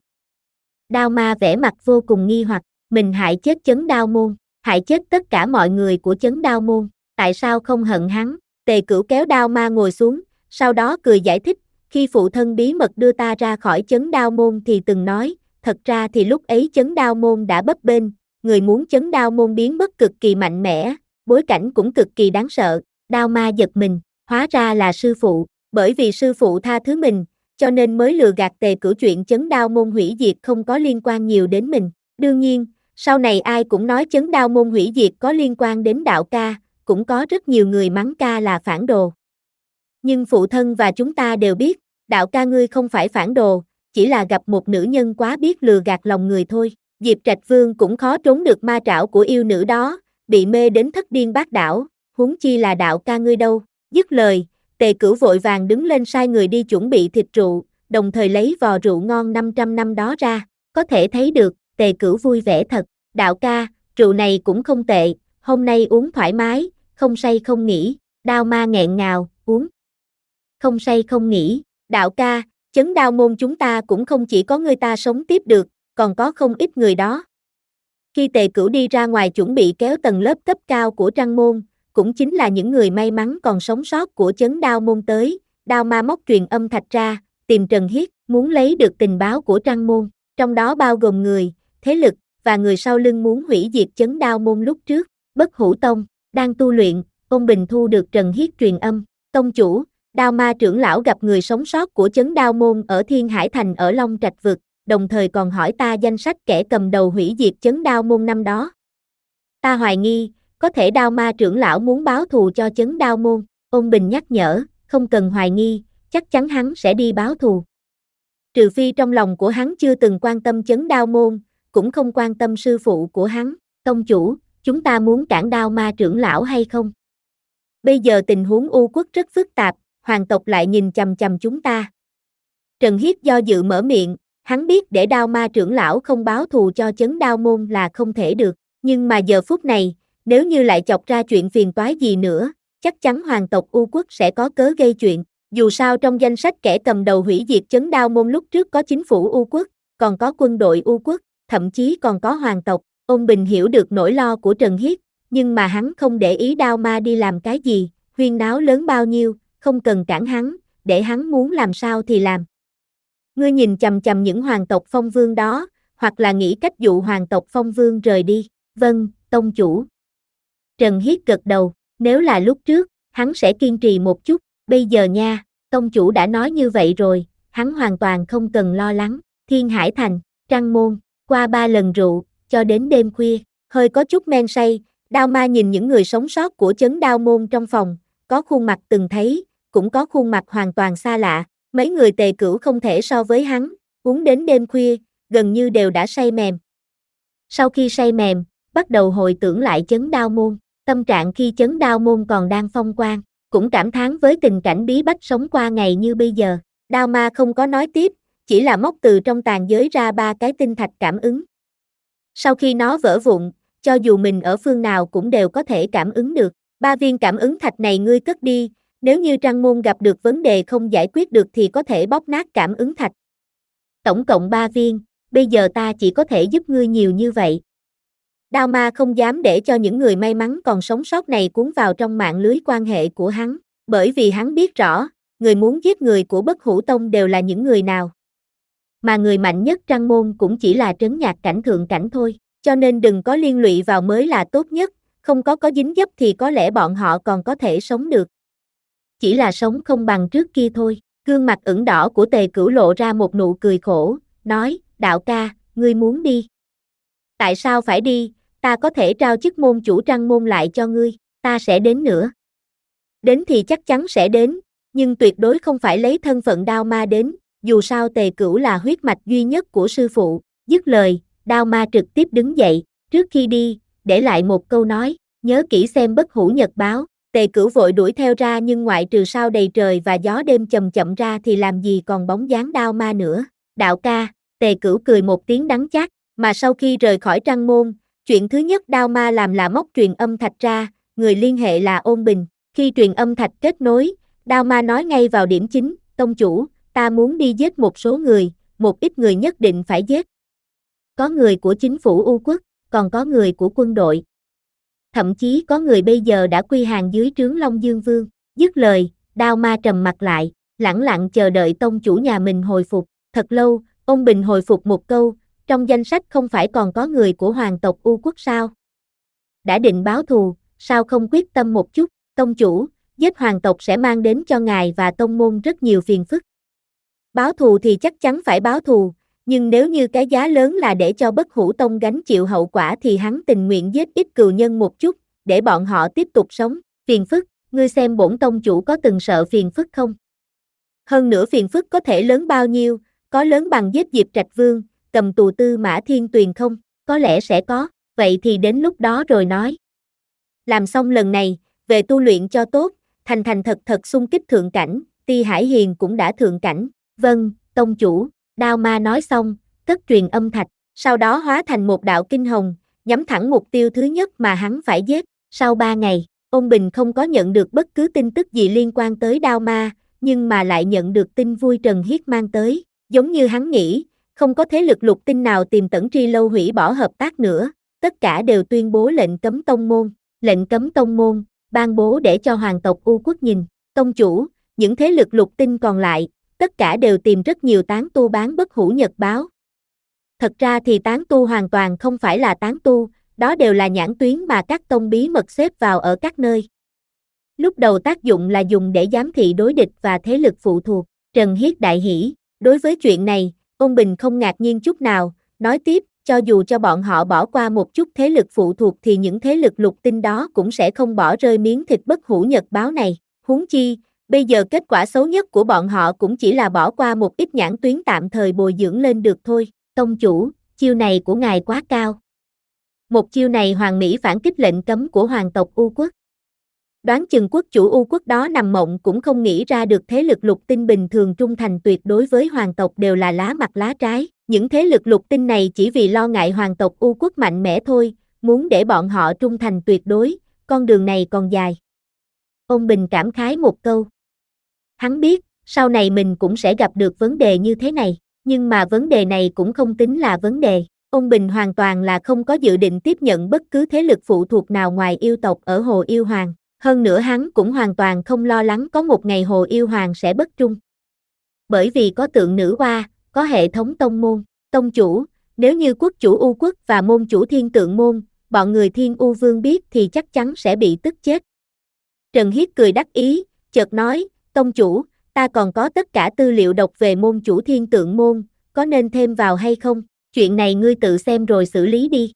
Đao Ma vẻ mặt vô cùng nghi hoặc, mình hại chết Chấn Đao Môn, hại chết tất cả mọi người của Chấn Đao Môn, tại sao không hận hắn? Tề Cửu kéo Đao Ma ngồi xuống, sau đó cười giải thích, khi phụ thân bí mật đưa ta ra khỏi Chấn Đao Môn thì từng nói, thật ra thì lúc ấy Chấn Đao Môn đã bấp bênh, người muốn Chấn Đao Môn biến mất cực kỳ mạnh mẽ, bối cảnh cũng cực kỳ đáng sợ. Đao Ma giật mình, hóa ra là sư phụ, bởi vì sư phụ tha thứ mình, cho nên mới lừa gạt Tề Cửu chuyện Chấn Đao Môn hủy diệt không có liên quan nhiều đến mình. Đương nhiên, sau này ai cũng nói Chấn Đao Môn hủy diệt có liên quan đến Đạo ca, cũng có rất nhiều người mắng ca là phản đồ. Nhưng phụ thân và chúng ta đều biết, Đạo ca ngươi không phải phản đồ, chỉ là gặp một nữ nhân quá biết lừa gạt lòng người thôi. Diệp Trạch Vương cũng khó trốn được ma trảo của yêu nữ đó, bị mê đến thất điên bát đảo, huống chi là Đạo ca ngươi đâu. Dứt lời, Tề Cửu vội vàng đứng lên sai người đi chuẩn bị thịt rượu, đồng thời lấy vò rượu ngon năm trăm năm đó ra, có thể thấy được, Tề Cửu vui vẻ thật. Đạo ca, rượu này cũng không tệ, hôm nay uống thoải mái, không say không nghỉ. Đao Ma nghẹn ngào, uống. Không say không nghỉ, Đạo ca, Chấn Đao Môn chúng ta cũng không chỉ có người ta sống tiếp được, còn có không ít người đó. Khi Tề Cửu đi ra ngoài chuẩn bị kéo tầng lớp cấp cao của Trăng Môn, cũng chính là những người may mắn còn sống sót của Chấn Đao Môn tới, Đao Ma móc truyền âm thạch ra, tìm Trần Hiết, muốn lấy được tình báo của Trăng Môn, trong đó bao gồm người, thế lực, và người sau lưng muốn hủy diệt Chấn Đao Môn lúc trước. Bất Hủ Tông, đang tu luyện, Ôn Bình thu được Trần Hiết truyền âm, tông chủ, Đao Ma trưởng lão gặp người sống sót của Chấn Đao Môn ở Thiên Hải Thành ở Long Trạch Vực, đồng thời còn hỏi ta danh sách kẻ cầm đầu hủy diệt Chấn Đao Môn năm đó. Ta hoài nghi, có thể Đao Ma trưởng lão muốn báo thù cho Chấn Đao Môn. Ôn Bình nhắc nhở, không cần hoài nghi, chắc chắn hắn sẽ đi báo thù. Trừ phi trong lòng của hắn chưa từng quan tâm Chấn Đao Môn, cũng không quan tâm sư phụ của hắn. Tông chủ, chúng ta muốn cản Đao Ma trưởng lão hay không? Bây giờ tình huống U quốc rất phức tạp, hoàng tộc lại nhìn chằm chằm chúng ta. Trần Hiết do dự mở miệng, Hắn biết để Đao Ma trưởng lão không báo thù cho Chấn Đao môn là không thể được, nhưng mà giờ phút này, nếu như lại chọc ra chuyện phiền toái gì nữa, chắc chắn hoàng tộc U Quốc sẽ có cớ gây chuyện. Dù sao trong danh sách kẻ cầm đầu hủy diệt Chấn Đao môn lúc trước có chính phủ U Quốc, còn có quân đội U Quốc, thậm chí còn có hoàng tộc. Ôn Bình hiểu được nỗi lo của Trần Hiết, nhưng mà hắn không để ý Đao Ma đi làm cái gì, huyên náo lớn bao nhiêu, không cần cản hắn, để hắn muốn làm sao thì làm. Ngươi nhìn chằm chằm những hoàng tộc phong vương đó, hoặc là nghĩ cách dụ hoàng tộc phong vương rời đi. Vâng, tông chủ. Trần Hiết gật đầu, nếu là lúc trước, hắn sẽ kiên trì một chút, bây giờ nha, tông chủ đã nói như vậy rồi, hắn hoàn toàn không cần lo lắng. Thiên Hải Thành, Trăng Môn, qua ba lần rượu, cho đến đêm khuya, hơi có chút men say, Đao Ma nhìn những người sống sót của Chấn Đao môn trong phòng, có khuôn mặt từng thấy, cũng có khuôn mặt hoàn toàn xa lạ, mấy người Tề Cửu không thể so với hắn, uống đến đêm khuya, gần như đều đã say mềm. Sau khi say mềm, bắt đầu hồi tưởng lại Chấn Đao môn, tâm trạng khi Chấn Đao môn còn đang phong quang, cũng cảm thán với tình cảnh bí bách sống qua ngày như bây giờ. Đao Ma không có nói tiếp, chỉ là móc từ trong tàn giới ra ba cái tinh thạch cảm ứng. Sau khi nó vỡ vụn, cho dù mình ở phương nào cũng đều có thể cảm ứng được. Ba viên cảm ứng thạch này ngươi cất đi, nếu như Trăng Môn gặp được vấn đề không giải quyết được thì có thể bóp nát cảm ứng thạch. Tổng cộng ba viên, bây giờ ta chỉ có thể giúp ngươi nhiều như vậy. Đao Ma không dám để cho những người may mắn còn sống sót này cuốn vào trong mạng lưới quan hệ của hắn, bởi vì hắn biết rõ, người muốn giết người của Bất Hủ Tông đều là những người nào. Mà người mạnh nhất Trăng Môn cũng chỉ là trấn nhạc cảnh thượng cảnh thôi, cho nên đừng có liên lụy vào mới là tốt nhất, không có có dính dấp thì có lẽ bọn họ còn có thể sống được. Chỉ là sống không bằng trước kia thôi. Gương mặt ửng đỏ của Tề Cửu lộ ra một nụ cười khổ, nói, đạo ca, ngươi muốn đi. Tại sao phải đi, ta có thể trao chức môn chủ Trăng Môn lại cho ngươi, ta sẽ đến nữa. Đến thì chắc chắn sẽ đến, nhưng tuyệt đối không phải lấy thân phận Đao Ma đến, dù sao Tề Cửu là huyết mạch duy nhất của sư phụ. Dứt lời, Đao Ma trực tiếp đứng dậy, trước khi đi, để lại một câu nói, nhớ kỹ xem Bất Hủ Nhật báo. Tề Cửu vội đuổi theo ra nhưng ngoại trừ sao đầy trời và gió đêm chậm chậm ra thì làm gì còn bóng dáng Đao Ma nữa. Đạo ca, Tề Cửu cười một tiếng đắng chát, mà sau khi rời khỏi Trăng Môn, chuyện thứ nhất Đao Ma làm là móc truyền âm thạch ra, người liên hệ là Ôn Bình. Khi truyền âm thạch kết nối, Đao Ma nói ngay vào điểm chính, tông chủ, ta muốn đi giết một số người, một ít người nhất định phải giết. Có người của chính phủ U Quốc, còn có người của quân đội. Thậm chí có người bây giờ đã quy hàng dưới trướng Long Dương Vương. Dứt lời, Đao Ma trầm mặt lại, lẳng lặng chờ đợi tông chủ nhà mình hồi phục. Thật lâu, Ôn Bình hồi phục một câu, trong danh sách không phải còn có người của hoàng tộc U Quốc sao? Đã định báo thù, sao không quyết tâm một chút, tông chủ, giết hoàng tộc sẽ mang đến cho ngài và tông môn rất nhiều phiền phức. Báo thù thì chắc chắn phải báo thù, nhưng nếu như cái giá lớn là để cho Bất Hủ Tông gánh chịu hậu quả thì hắn tình nguyện giết ít cừu nhân một chút, để bọn họ tiếp tục sống. Phiền phức, ngươi xem bổn tông chủ có từng sợ phiền phức không? Hơn nữa phiền phức có thể lớn bao nhiêu, có lớn bằng giết Diệp Trạch Vương, cầm tù Tư Mã Thiên Tuyền không? Có lẽ sẽ có, vậy thì đến lúc đó rồi nói. Làm xong lần này, về tu luyện cho tốt, thành thành thật thật xung kích thượng cảnh, Ti Hải Hiền cũng đã thượng cảnh. Vâng, tông chủ. Đao Ma nói xong, cất truyền âm thạch, sau đó hóa thành một đạo kinh hồng, nhắm thẳng mục tiêu thứ nhất mà hắn phải giết. Sau ba ngày, Ôn Bình không có nhận được bất cứ tin tức gì liên quan tới Đao Ma, nhưng mà lại nhận được tin vui Trần Hiết mang tới. Giống như hắn nghĩ, không có thế lực lục tinh nào tìm Tẩn Tri Lâu hủy bỏ hợp tác nữa, tất cả đều tuyên bố lệnh cấm tông môn. Lệnh cấm tông môn, ban bố để cho hoàng tộc U Quốc nhìn. Tông chủ, những thế lực lục tinh còn lại, tất cả đều tìm rất nhiều tán tu bán Bất Hủ Nhật báo. Thật ra thì tán tu hoàn toàn không phải là tán tu, đó đều là nhãn tuyến mà các tông bí mật xếp vào ở các nơi. Lúc đầu tác dụng là dùng để giám thị đối địch và thế lực phụ thuộc. Trần Hiết đại hỉ, đối với chuyện này, Ôn Bình không ngạc nhiên chút nào, nói tiếp, cho dù cho bọn họ bỏ qua một chút thế lực phụ thuộc thì những thế lực lục tinh đó cũng sẽ không bỏ rơi miếng thịt Bất Hủ Nhật báo này. Huống chi, bây giờ kết quả xấu nhất của bọn họ cũng chỉ là bỏ qua một ít nhãn tuyến tạm thời bồi dưỡng lên được thôi. Tông chủ, chiêu này của ngài quá cao. Một chiêu này hoàn mỹ phản kích lệnh cấm của hoàng tộc U Quốc. Đoán chừng quốc chủ U quốc đó nằm mộng cũng không nghĩ ra được thế lực lục tinh bình thường trung thành tuyệt đối với hoàng tộc đều là lá mặt lá trái. Những thế lực lục tinh này chỉ vì lo ngại hoàng tộc U quốc mạnh mẽ thôi, muốn để bọn họ trung thành tuyệt đối, con đường này còn dài. Ôn Bình cảm khái một câu. Hắn biết, sau này mình cũng sẽ gặp được vấn đề như thế này, nhưng mà vấn đề này cũng không tính là vấn đề. Ôn Bình hoàn toàn là không có dự định tiếp nhận bất cứ thế lực phụ thuộc nào ngoài yêu tộc ở Hồ Yêu Hoàng. Hơn nữa hắn cũng hoàn toàn không lo lắng có một ngày Hồ Yêu Hoàng sẽ bất trung. Bởi vì có tượng nữ hoa, có hệ thống tông môn, tông chủ, nếu như quốc chủ U quốc và môn chủ Thiên Tượng môn, bọn người Thiên U Vương biết thì chắc chắn sẽ bị tức chết. Trần Hiết cười đắc ý, chợt nói, tông chủ, ta còn có tất cả tư liệu đọc về môn chủ Thiên Tượng môn, có nên thêm vào hay không? Chuyện này ngươi tự xem rồi xử lý đi.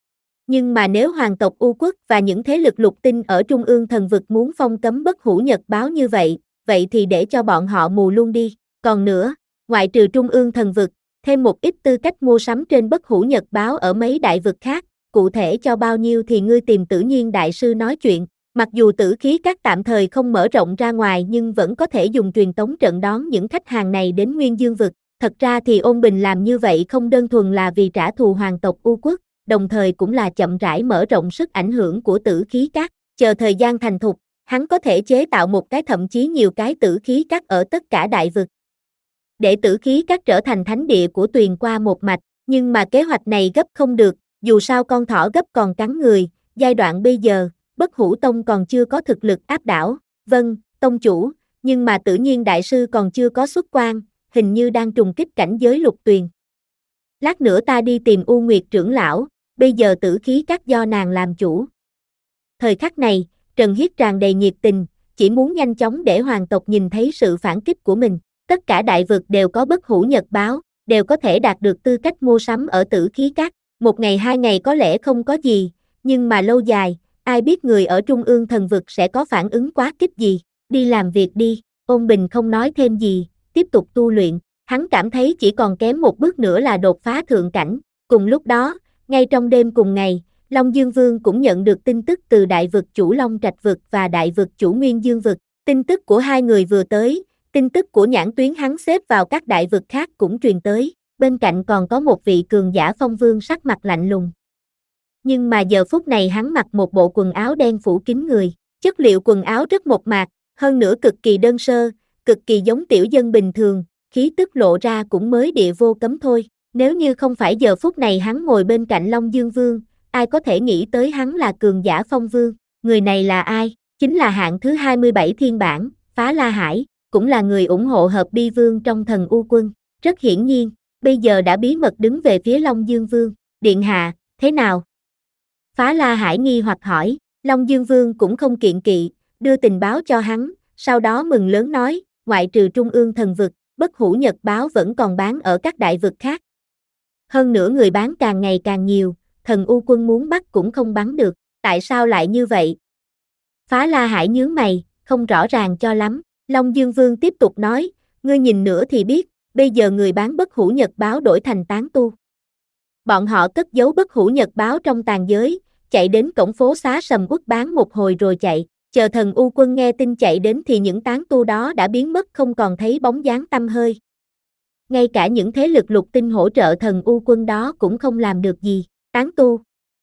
Nhưng mà nếu hoàng tộc U quốc và những thế lực lục tinh ở Trung ương thần vực muốn phong cấm bất hủ nhật báo như vậy, vậy thì để cho bọn họ mù luôn đi. Còn nữa, ngoại trừ Trung ương thần vực, thêm một ít tư cách mua sắm trên bất hủ nhật báo ở mấy đại vực khác, cụ thể cho bao nhiêu thì ngươi tìm Tử Nhiên đại sư nói chuyện. Mặc dù tử khí các tạm thời không mở rộng ra ngoài nhưng vẫn có thể dùng truyền tống trận đón những khách hàng này đến Nguyên Dương vực. Thật ra thì Ôn Bình làm như vậy không đơn thuần là vì trả thù hoàng tộc U quốc, đồng thời cũng là chậm rãi mở rộng sức ảnh hưởng của tử khí các. Chờ thời gian thành thục, hắn có thể chế tạo một cái thậm chí nhiều cái tử khí các ở tất cả đại vực. Để tử khí các trở thành thánh địa của Tuyền qua một mạch, nhưng mà kế hoạch này gấp không được, dù sao con thỏ gấp còn cắn người, giai đoạn bây giờ, Bất Hủ Tông còn chưa có thực lực áp đảo. Vâng, tông chủ, nhưng mà Tử Nhiên đại sư còn chưa có xuất quan, hình như đang trùng kích cảnh giới lục tuyền. Lát nữa ta đi tìm U Nguyệt trưởng lão, bây giờ tử khí các do nàng làm chủ. Thời khắc này, Trần Hiết tràn đầy nhiệt tình, chỉ muốn nhanh chóng để hoàng tộc nhìn thấy sự phản kích của mình. Tất cả đại vực đều có bất hủ nhật báo, đều có thể đạt được tư cách mua sắm ở tử khí các. Một ngày hai ngày có lẽ không có gì, nhưng mà lâu dài, ai biết người ở Trung ương thần vực sẽ có phản ứng quá kích gì. Đi làm việc đi, Ôn Bình không nói thêm gì, tiếp tục tu luyện. Hắn cảm thấy chỉ còn kém một bước nữa là đột phá thượng cảnh. Cùng lúc đó, ngay trong đêm cùng ngày, Long Dương Vương cũng nhận được tin tức từ đại vực chủ Long Trạch vực và đại vực chủ Nguyên Dương vực. Tin tức của hai người vừa tới, tin tức của nhãn tuyến hắn xếp vào các đại vực khác cũng truyền tới. Bên cạnh còn có một vị cường giả phong vương sắc mặt lạnh lùng. Nhưng mà giờ phút này hắn mặc một bộ quần áo đen phủ kín người. Chất liệu quần áo rất mộc mạc, hơn nữa cực kỳ đơn sơ, cực kỳ giống tiểu dân bình thường, khí tức lộ ra cũng mới địa vô cấm thôi. Nếu như không phải giờ phút này hắn ngồi bên cạnh Long Dương Vương, ai có thể nghĩ tới hắn là cường giả phong vương. Người này là ai? Chính là hạng thứ hai mươi bảy thiên bản, Phá La Hải, cũng là người ủng hộ Hợp Bi Vương trong Thần U Quân. Rất hiển nhiên, bây giờ đã bí mật đứng về phía Long Dương Vương. Điện hạ, thế nào? Phá La Hải nghi hoặc hỏi. Long Dương Vương cũng không kiện kỵ, đưa tình báo cho hắn, sau đó mừng lớn nói, ngoại trừ Trung ương thần vực, bất hủ nhật báo vẫn còn bán ở các đại vực khác. Hơn nữa người bán càng ngày càng nhiều, Thần U Quân muốn bắt cũng không bắn được, tại sao lại như vậy? Phá La Hải nhướng mày, không rõ ràng cho lắm. Long Dương Vương tiếp tục nói, ngươi nhìn nữa thì biết, bây giờ người bán bất hủ nhật báo đổi thành tán tu. Bọn họ cất giấu bất hủ nhật báo trong tàn giới, chạy đến cổng phố xá sầm uất bán một hồi rồi chạy. Chờ Thần U Quân nghe tin chạy đến thì những tán tu đó đã biến mất không còn thấy bóng dáng tăm hơi. Ngay cả những thế lực lục tinh hỗ trợ Thần U Quân đó cũng không làm được gì. Tán tu.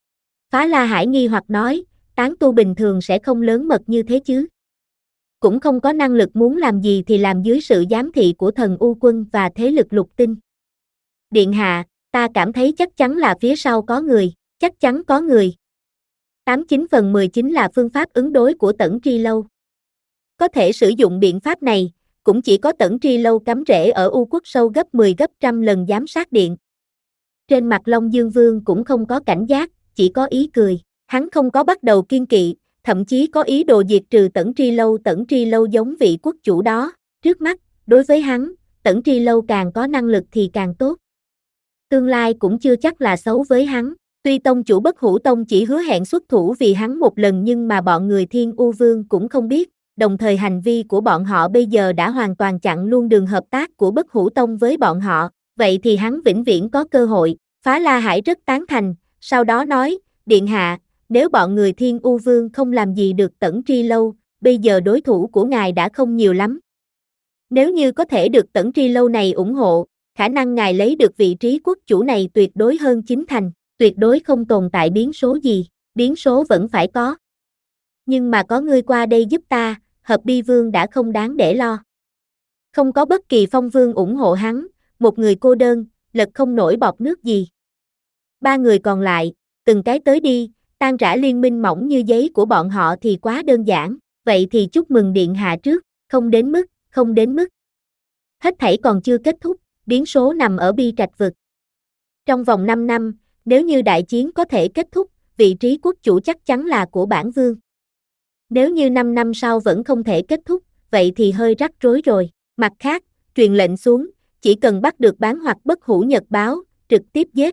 Phá La Hải nghi hoặc nói, tán tu bình thường sẽ không lớn mật như thế chứ. Cũng không có năng lực muốn làm gì thì làm dưới sự giám thị của Thần U Quân và thế lực lục tinh. Điện hạ, ta cảm thấy chắc chắn là phía sau có người, chắc chắn có người. tám chín phần mười chính là phương pháp ứng đối của Tẩn Tri Lâu. Có thể sử dụng biện pháp này, cũng chỉ có Tẩn Tri Lâu cắm rễ ở U quốc sâu gấp mười gấp trăm lần giám sát điện. Trên mặt Long Dương Vương cũng không có cảnh giác, chỉ có ý cười. Hắn không có bắt đầu kiên kỵ, thậm chí có ý đồ diệt trừ Tẩn Tri Lâu. Tẩn Tri Lâu giống vị quốc chủ đó. Trước mắt, đối với hắn, Tẩn Tri Lâu càng có năng lực thì càng tốt. Tương lai cũng chưa chắc là xấu với hắn. Tuy tông chủ Bất Hủ Tông chỉ hứa hẹn xuất thủ vì hắn một lần nhưng mà bọn người Thiên U Vương cũng không biết, đồng thời hành vi của bọn họ bây giờ đã hoàn toàn chặn luôn đường hợp tác của Bất Hủ Tông với bọn họ, vậy thì hắn vĩnh viễn có cơ hội. Phá La Hải rất tán thành, sau đó nói, điện hạ, nếu bọn người Thiên U Vương không làm gì được Tẩn Tri Lâu, bây giờ đối thủ của ngài đã không nhiều lắm. Nếu như có thể được Tẩn Tri Lâu này ủng hộ, khả năng ngài lấy được vị trí quốc chủ này tuyệt đối hơn chín thành, tuyệt đối không tồn tại biến số gì, biến số vẫn phải có. Nhưng mà có ngươi qua đây giúp ta, Hợp Bi Vương đã không đáng để lo. Không có bất kỳ phong vương ủng hộ hắn, một người cô đơn, lật không nổi bọt nước gì. Ba người còn lại, từng cái tới đi, tan rã liên minh mỏng như giấy của bọn họ thì quá đơn giản, vậy thì chúc mừng điện hạ trước, không đến mức, không đến mức. Hết thảy còn chưa kết thúc, biến số nằm ở Bi Trạch vực. Trong vòng năm năm, nếu như đại chiến có thể kết thúc, vị trí quốc chủ chắc chắn là của bản vương. Nếu như năm năm sau vẫn không thể kết thúc, vậy thì hơi rắc rối rồi. Mặt khác, truyền lệnh xuống, chỉ cần bắt được bán hoặc bất hủ nhật báo, trực tiếp giết.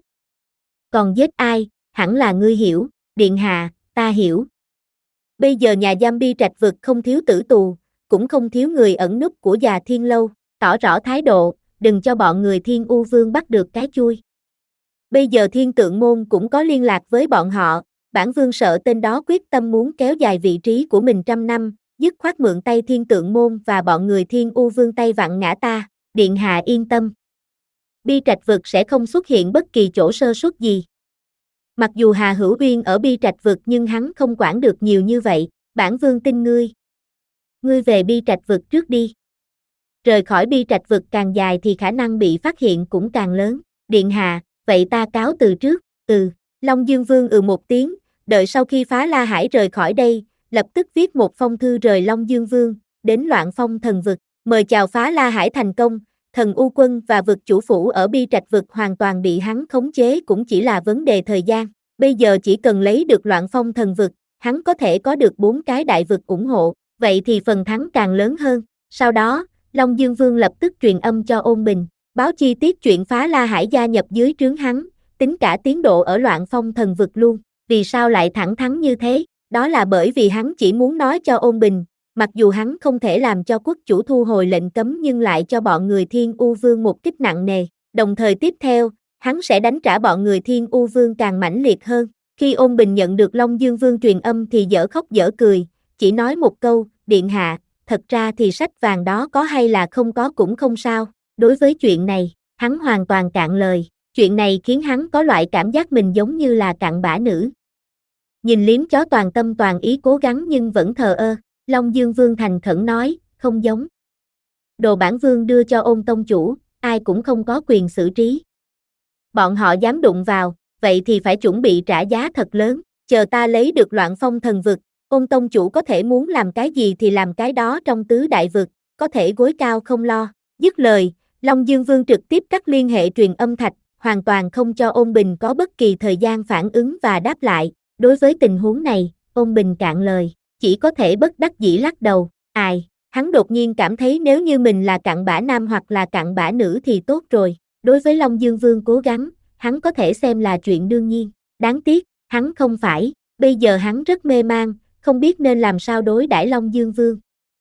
Còn giết ai, hẳn là ngươi hiểu, điện hạ, ta hiểu. Bây giờ nhà giam Bi Trạch vực không thiếu tử tù, cũng không thiếu người ẩn núp của già Thiên Lâu, tỏ rõ thái độ, đừng cho bọn người Thiên U Vương bắt được cái chui. Bây giờ Thiên Tượng Môn cũng có liên lạc với bọn họ, bản vương sợ tên đó quyết tâm muốn kéo dài vị trí của mình trăm năm, dứt khoát mượn tay Thiên Tượng Môn và bọn người Thiên U Vương tay vặn ngã ta, điện hạ yên tâm. Bi Trạch vực sẽ không xuất hiện bất kỳ chỗ sơ suất gì. Mặc dù Hà Hữu Uyên ở Bi Trạch vực nhưng hắn không quản được nhiều như vậy, bản vương tin ngươi. Ngươi về Bi Trạch vực trước đi. Rời khỏi Bi Trạch vực càng dài thì khả năng bị phát hiện cũng càng lớn, điện hạ, vậy ta cáo từ trước, ừ, Long Dương Vương ừ một tiếng, đợi sau khi Phá La Hải rời khỏi đây, lập tức viết một phong thư rời Long Dương Vương, đến Loạn Phong thần vực, mời chào Phá La Hải thành công, thần U Quân và vực chủ phủ ở Bi Trạch vực hoàn toàn bị hắn khống chế cũng chỉ là vấn đề thời gian, bây giờ chỉ cần lấy được Loạn Phong thần vực, hắn có thể có được bốn cái đại vực ủng hộ, vậy thì phần thắng càng lớn hơn, sau đó, Long Dương Vương lập tức truyền âm cho Ôn Bình, báo chi tiết chuyện Phá La Hải gia nhập dưới trướng hắn, tính cả tiến độ ở Loạn Phong thần vực luôn, vì sao lại thẳng thắn như thế, đó là bởi vì hắn chỉ muốn nói cho Ôn Bình, mặc dù hắn không thể làm cho quốc chủ thu hồi lệnh cấm nhưng lại cho bọn người Thiên U Vương một kích nặng nề, đồng thời tiếp theo, hắn sẽ đánh trả bọn người Thiên U Vương càng mãnh liệt hơn. Khi Ôn Bình nhận được Long Dương Vương truyền âm thì dở khóc dở cười, chỉ nói một câu, điện hạ, thật ra thì sách vàng đó có hay là không có cũng không sao, đối với chuyện này, hắn hoàn toàn cạn lời, chuyện này khiến hắn có loại cảm giác mình giống như là cặn bã nữ. Nhìn liếm chó toàn tâm toàn ý cố gắng nhưng vẫn thờ ơ, Long Dương Vương thành khẩn nói, không giống. Đồ bản vương đưa cho Ôn tông chủ, ai cũng không có quyền xử trí. Bọn họ dám đụng vào, vậy thì phải chuẩn bị trả giá thật lớn, chờ ta lấy được Loạn Phong thần vực, Ôn tông chủ có thể muốn làm cái gì thì làm cái đó trong tứ đại vực, có thể gối cao không lo. Dứt lời, Long Dương Vương trực tiếp cắt liên hệ truyền âm thạch, hoàn toàn không cho Ôn Bình có bất kỳ thời gian phản ứng và đáp lại. Đối với tình huống này, Ôn Bình cạn lời, chỉ có thể bất đắc dĩ lắc đầu, ai, hắn đột nhiên cảm thấy nếu như mình là cặn bã nam hoặc là cặn bã nữ thì tốt rồi. Đối với Long Dương Vương cố gắng, hắn có thể xem là chuyện đương nhiên, đáng tiếc, hắn không phải, bây giờ hắn rất mê man, không biết nên làm sao đối đãi Long Dương Vương.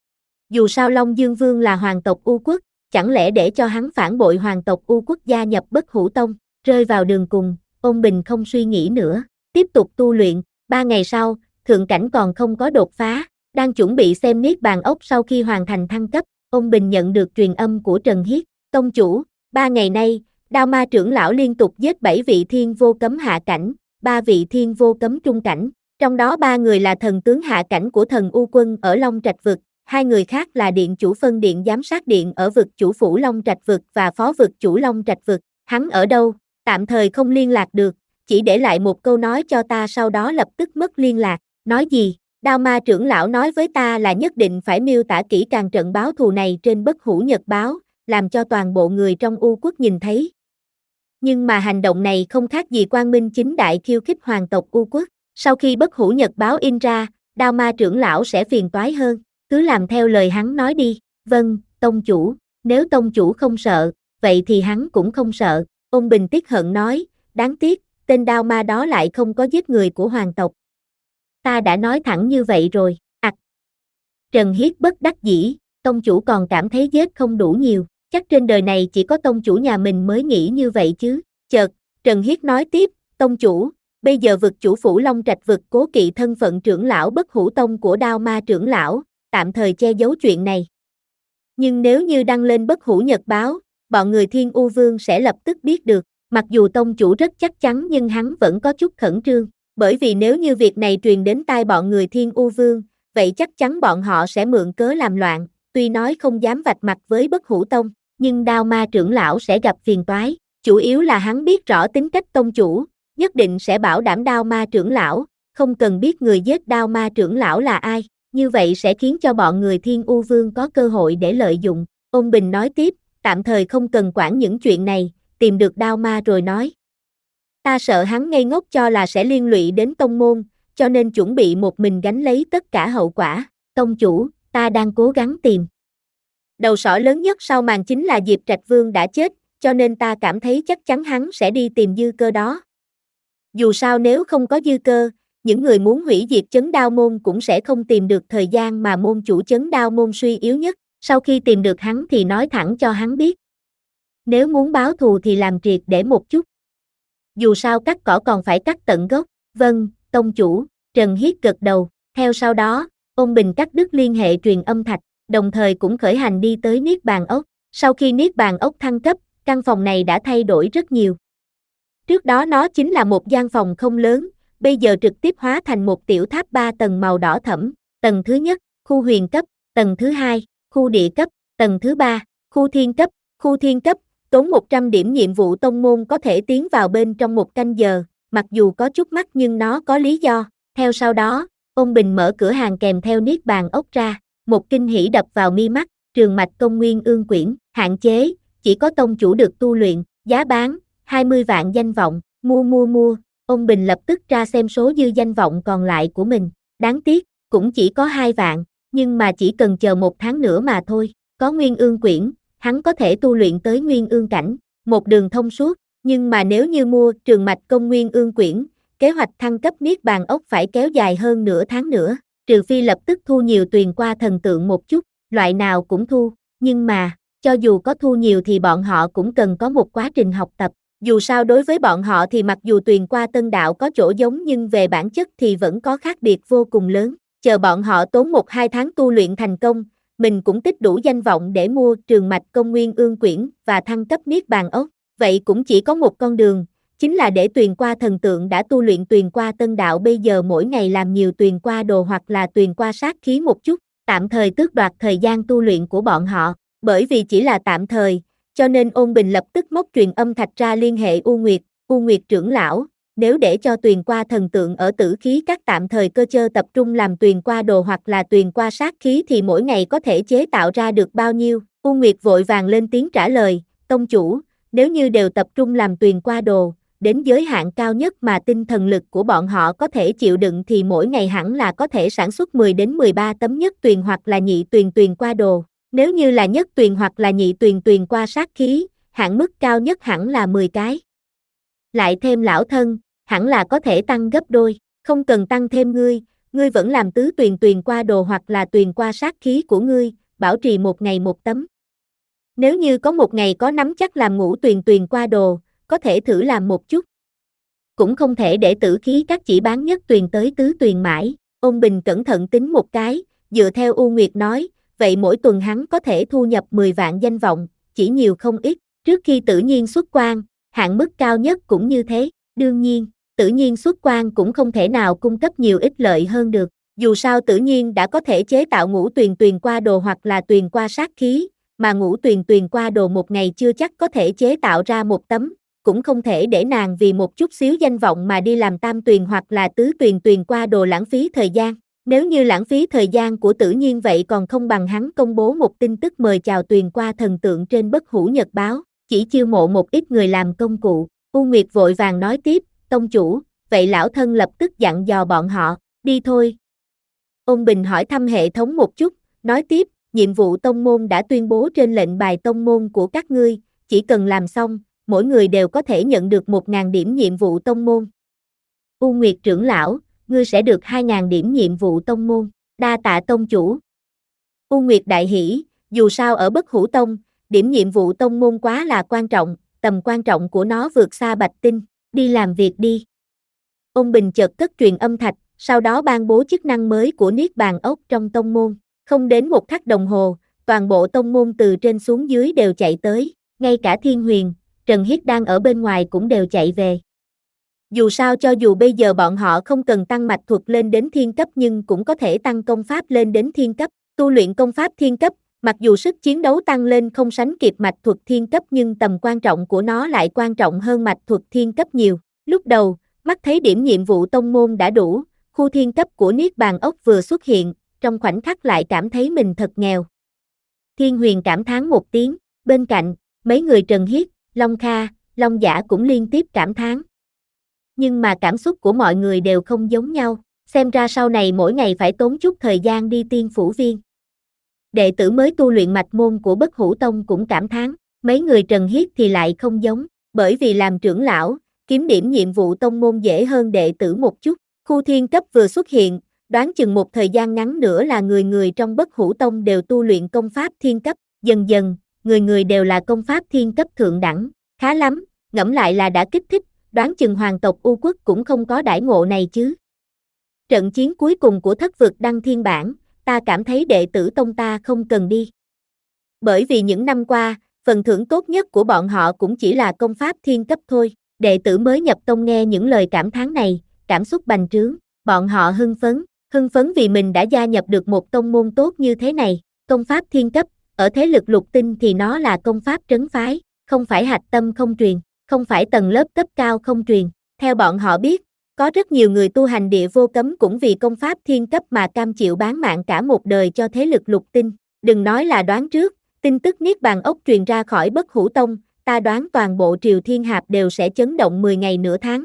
Dù sao Long Dương Vương là hoàng tộc U Quốc, chẳng lẽ để cho hắn phản bội hoàng tộc U Quốc gia nhập Bất Hủ Tông, rơi vào đường cùng, Ôn Bình không suy nghĩ nữa, tiếp tục tu luyện, ba ngày sau, thượng cảnh còn không có đột phá, đang chuẩn bị xem Niết Bàn ốc sau khi hoàn thành thăng cấp, Ôn Bình nhận được truyền âm của Trần Hiết, tông chủ, ba ngày nay, Đao Ma trưởng lão liên tục giết bảy vị thiên vô cấm hạ cảnh, ba vị thiên vô cấm trung cảnh, trong đó ba người là thần tướng hạ cảnh của thần U Quân ở Long Trạch vực, hai người khác là điện chủ phân điện giám sát điện ở vực chủ phủ Long Trạch vực và phó vực chủ Long Trạch vực, hắn ở đâu, tạm thời không liên lạc được, chỉ để lại một câu nói cho ta sau đó lập tức mất liên lạc, nói gì, Đao Ma trưởng lão nói với ta là nhất định phải miêu tả kỹ càng trận báo thù này trên Bất Hủ Nhật báo, làm cho toàn bộ người trong U Quốc nhìn thấy. Nhưng mà hành động này không khác gì quang minh chính đại khiêu khích hoàng tộc U Quốc, sau khi Bất Hủ Nhật báo in ra, Đao Ma trưởng lão sẽ phiền toái hơn, cứ làm theo lời hắn nói đi, vâng, tông chủ, nếu tông chủ không sợ, vậy thì hắn cũng không sợ, Ôn Bình tiếc hận nói, đáng tiếc, tên Đao Ma đó lại không có giết người của hoàng tộc. Ta đã nói thẳng như vậy rồi, ặc. À. Trần Hiết bất đắc dĩ, tông chủ còn cảm thấy giết không đủ nhiều, chắc trên đời này chỉ có tông chủ nhà mình mới nghĩ như vậy chứ, chợt, Trần Hiết nói tiếp, tông chủ, Bây giờ vực chủ phủ Long Trạch vực cố kỵ thân phận trưởng lão Bất Hủ Tông của Đao Ma trưởng lão, tạm thời che giấu chuyện này. Nhưng nếu như đăng lên Bất Hủ Nhật báo, bọn người Thiên U Vương sẽ lập tức biết được. Mặc dù tông chủ rất chắc chắn nhưng hắn vẫn có chút khẩn trương, bởi vì nếu như việc này truyền đến tai bọn người Thiên U Vương, vậy chắc chắn bọn họ sẽ mượn cớ làm loạn, tuy nói không dám vạch mặt với Bất Hủ Tông, nhưng Đao Ma trưởng lão sẽ gặp phiền toái, chủ yếu là hắn biết rõ tính cách tông chủ, nhất định sẽ bảo đảm Đao Ma trưởng lão, không cần biết người giết Đao Ma trưởng lão là ai, như vậy sẽ khiến cho bọn người Thiên U Vương có cơ hội để lợi dụng. Ôn Bình nói tiếp, tạm thời không cần quản những chuyện này, tìm được Đao Ma rồi nói. Ta sợ hắn ngây ngốc cho là sẽ liên lụy đến tông môn, cho nên chuẩn bị một mình gánh lấy tất cả hậu quả. Tông chủ, ta đang cố gắng tìm. Đầu sỏ lớn nhất sau màn chính là Diệp Trạch Vương đã chết, cho nên ta cảm thấy chắc chắn hắn sẽ đi tìm dư cơ đó. Dù sao nếu không có dư cơ, những người muốn hủy diệt Chấn Đao môn cũng sẽ không tìm được thời gian mà môn chủ Chấn Đao môn suy yếu nhất, sau khi tìm được hắn thì nói thẳng cho hắn biết. Nếu muốn báo thù thì làm triệt để một chút. Dù sao cắt cỏ còn phải cắt tận gốc. Vâng, tông chủ, Trần Hiết gật đầu, theo sau đó, Ôn Bình cắt đứt liên hệ truyền âm thạch, đồng thời cũng khởi hành đi tới Niết Bàn ốc. Sau khi Niết Bàn ốc thăng cấp, căn phòng này đã thay đổi rất nhiều. Trước đó nó chính là một gian phòng không lớn, bây giờ trực tiếp hóa thành một tiểu tháp ba tầng màu đỏ thẫm. Tầng thứ nhất, khu huyền cấp, tầng thứ hai, khu địa cấp, tầng thứ ba, khu thiên cấp. Khu thiên cấp, tốn một trăm điểm nhiệm vụ tông môn có thể tiến vào bên trong một canh giờ, mặc dù có chút mắc nhưng nó có lý do. Theo sau đó, Ôn Bình mở cửa hàng kèm theo Niết Bàn ốc ra, một kinh hỉ đập vào mi mắt, Trường Mạch Công Nguyên Ương Quyển, hạn chế, chỉ có tông chủ được tu luyện, giá bán, hai mươi vạn danh vọng, mua mua mua. Ôn Bình lập tức ra xem số dư danh vọng còn lại của mình, đáng tiếc, cũng chỉ có hai vạn, nhưng mà chỉ cần chờ một tháng nữa mà thôi, có Nguyên Ương Quyển, hắn có thể tu luyện tới Nguyên Ương cảnh, một đường thông suốt, nhưng mà nếu như mua Trường Mạch Công Nguyên Ương Quyển, kế hoạch thăng cấp Niết Bàn ốc phải kéo dài hơn nửa tháng nữa, trừ phi lập tức thu nhiều tuyền qua thần tượng một chút, loại nào cũng thu, nhưng mà, cho dù có thu nhiều thì bọn họ cũng cần có một quá trình học tập, dù sao đối với bọn họ thì mặc dù tuyền qua tân đạo có chỗ giống nhưng về bản chất thì vẫn có khác biệt vô cùng lớn, chờ bọn họ tốn một hai tháng tu luyện thành công, mình cũng tích đủ danh vọng để mua Trường Mạch Công Nguyên Ương Quyển và thăng cấp Niết Bàn ốc, vậy cũng chỉ có một con đường, chính là để tuyền qua thần tượng đã tu luyện tuyền qua tân đạo bây giờ mỗi ngày làm nhiều tuyền qua đồ hoặc là tuyền qua sát khí một chút, tạm thời tước đoạt thời gian tu luyện của bọn họ, bởi vì chỉ là tạm thời, cho nên Ôn Bình lập tức móc truyền âm thạch ra liên hệ U Nguyệt, U Nguyệt trưởng lão, nếu để cho tuyền qua thần tượng ở tử khí các tạm thời cơ chơ tập trung làm tuyền qua đồ hoặc là tuyền qua sát khí thì mỗi ngày có thể chế tạo ra được bao nhiêu, U Nguyệt vội vàng lên tiếng trả lời, tông chủ, nếu như đều tập trung làm tuyền qua đồ, đến giới hạn cao nhất mà tinh thần lực của bọn họ có thể chịu đựng thì mỗi ngày hẳn là có thể sản xuất mười đến mười ba tấm nhất tuyền hoặc là nhị tuyền tuyền qua đồ. Nếu như là nhất tuyền hoặc là nhị tuyền tuyền qua sát khí, hạn mức cao nhất hẳn là mười cái. Lại thêm lão thân, hẳn là có thể tăng gấp đôi, không cần tăng thêm ngươi, ngươi vẫn làm tứ tuyền tuyền qua đồ hoặc là tuyền qua sát khí của ngươi, bảo trì một ngày một tấm. Nếu như có một ngày có nắm chắc làm ngũ tuyền tuyền qua đồ, có thể thử làm một chút. Cũng không thể để tử khí các chỉ bán nhất tuyền tới tứ tuyền mãi, Ôn Bình cẩn thận tính một cái, dựa theo U Nguyệt nói, vậy mỗi tuần hắn có thể thu nhập mười vạn danh vọng, chỉ nhiều không ít, trước khi tự nhiên xuất quan, hạn mức cao nhất cũng như thế, đương nhiên, tự nhiên xuất quan cũng không thể nào cung cấp nhiều ích lợi hơn được, dù sao tự nhiên đã có thể chế tạo ngũ tuyền tuyền qua đồ hoặc là tuyền qua sát khí, mà ngũ tuyền tuyền qua đồ một ngày chưa chắc có thể chế tạo ra một tấm, cũng không thể để nàng vì một chút xíu danh vọng mà đi làm tam tuyền hoặc là tứ tuyền tuyền qua đồ lãng phí thời gian. Nếu như lãng phí thời gian của tự nhiên vậy còn không bằng hắn công bố một tin tức mời chào tuyền qua thần tượng trên Bất Hủ Nhật báo, chỉ chiêu mộ một ít người làm công cụ. U Nguyệt vội vàng nói tiếp, tông chủ, vậy lão thân lập tức dặn dò bọn họ, đi thôi. Ôn Bình hỏi thăm hệ thống một chút, nói tiếp, nhiệm vụ tông môn đã tuyên bố trên lệnh bài tông môn của các ngươi, chỉ cần làm xong, mỗi người đều có thể nhận được một nghìn điểm nhiệm vụ tông môn. U Nguyệt trưởng lão, ngươi sẽ được hai nghìn điểm nhiệm vụ tông môn, đa tạ tông chủ. U Nguyệt đại hỉ, dù sao ở Bất Hủ Tông, điểm nhiệm vụ tông môn quá là quan trọng, tầm quan trọng của nó vượt xa Bạch Tinh, đi làm việc đi. Ôn Bình chợt cất truyền âm thạch, sau đó ban bố chức năng mới của Niết Bàn ốc trong tông môn. Không đến một khắc đồng hồ, toàn bộ tông môn từ trên xuống dưới đều chạy tới, ngay cả Thiên Huyền, Trần Hiết đang ở bên ngoài cũng đều chạy về. Dù sao cho dù bây giờ bọn họ không cần tăng mạch thuật lên đến thiên cấp nhưng cũng có thể tăng công pháp lên đến thiên cấp. Tu luyện công pháp thiên cấp, mặc dù sức chiến đấu tăng lên không sánh kịp mạch thuật thiên cấp nhưng tầm quan trọng của nó lại quan trọng hơn mạch thuật thiên cấp nhiều. Lúc đầu, mắt thấy điểm nhiệm vụ tông môn đã đủ, khu thiên cấp của Niết Bàn ốc vừa xuất hiện, trong khoảnh khắc lại cảm thấy mình thật nghèo. Thiên Huyền cảm thán một tiếng, bên cạnh, mấy người Trần Hiết, Long Kha, Long Giả cũng liên tiếp cảm thán. Nhưng mà cảm xúc của mọi người đều không giống nhau, xem ra sau này mỗi ngày phải tốn chút thời gian đi tiên phủ viên. Đệ tử mới tu luyện mạch môn của Bất Hủ Tông cũng cảm thán, mấy người Trần Hiết thì lại không giống, bởi vì làm trưởng lão, kiếm điểm nhiệm vụ tông môn dễ hơn đệ tử một chút. Khu thiên cấp vừa xuất hiện, đoán chừng một thời gian ngắn nữa là người người trong Bất Hủ Tông đều tu luyện công pháp thiên cấp, dần dần, người người đều là công pháp thiên cấp thượng đẳng, khá lắm, ngẫm lại là đã kích thích, đoán chừng hoàng tộc U Quốc cũng không có đãi ngộ này chứ. Trận chiến cuối cùng của thất vực đăng thiên bản, ta cảm thấy đệ tử tông ta không cần đi. Bởi vì những năm qua, phần thưởng tốt nhất của bọn họ cũng chỉ là công pháp thiên cấp thôi. Đệ tử mới nhập tông nghe những lời cảm thán này, cảm xúc bành trướng, bọn họ hưng phấn, hưng phấn vì mình đã gia nhập được một tông môn tốt như thế này. Công pháp thiên cấp, ở thế lực lục tinh thì nó là công pháp trấn phái, không phải hạch tâm không truyền, không phải tầng lớp cấp cao không truyền. Theo bọn họ biết, có rất nhiều người tu hành địa vô cấm cũng vì công pháp thiên cấp mà cam chịu bán mạng cả một đời cho thế lực lục tinh. Đừng nói là đoán trước, tin tức Niết Bàn ốc truyền ra khỏi Bất Hủ Tông, ta đoán toàn bộ Triều Thiên Hạp đều sẽ chấn động mười ngày nửa tháng.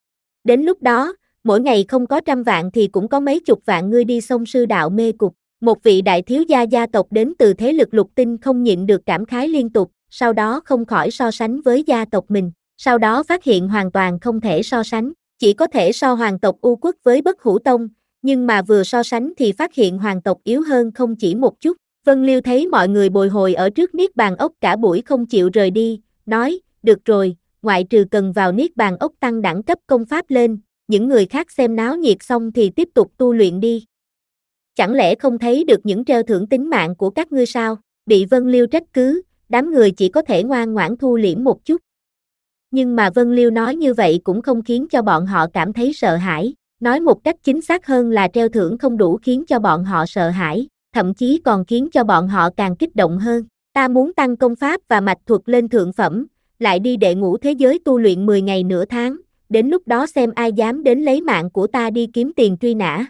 Đến lúc đó, mỗi ngày không có trăm vạn thì cũng có mấy chục vạn ngươi đi sông sư đạo mê cục. Một vị đại thiếu gia gia tộc đến từ thế lực lục tinh không nhịn được cảm khái liên tục, sau đó không khỏi so sánh với gia tộc mình, sau đó phát hiện hoàn toàn không thể so sánh, chỉ có thể so hoàng tộc U Quốc với Bất Hủ Tông, nhưng mà vừa so sánh thì phát hiện hoàng tộc yếu hơn không chỉ một chút. Vân Liêu thấy mọi người bồi hồi ở trước Niết Bàn ốc cả buổi không chịu rời đi, nói, được rồi, ngoại trừ cần vào Niết Bàn ốc tăng đẳng cấp công pháp lên, những người khác xem náo nhiệt xong thì tiếp tục tu luyện đi. Chẳng lẽ không thấy được những treo thưởng tính mạng của các ngươi sao? Bị Vân Liêu trách cứ, đám người chỉ có thể ngoan ngoãn thu liễm một chút. Nhưng mà Vân Liêu nói như vậy cũng không khiến cho bọn họ cảm thấy sợ hãi, nói một cách chính xác hơn là treo thưởng không đủ khiến cho bọn họ sợ hãi, thậm chí còn khiến cho bọn họ càng kích động hơn. Ta muốn tăng công pháp và mạch thuật lên thượng phẩm, lại đi đệ ngũ thế giới tu luyện mười ngày nửa tháng, đến lúc đó xem ai dám đến lấy mạng của ta đi kiếm tiền truy nã.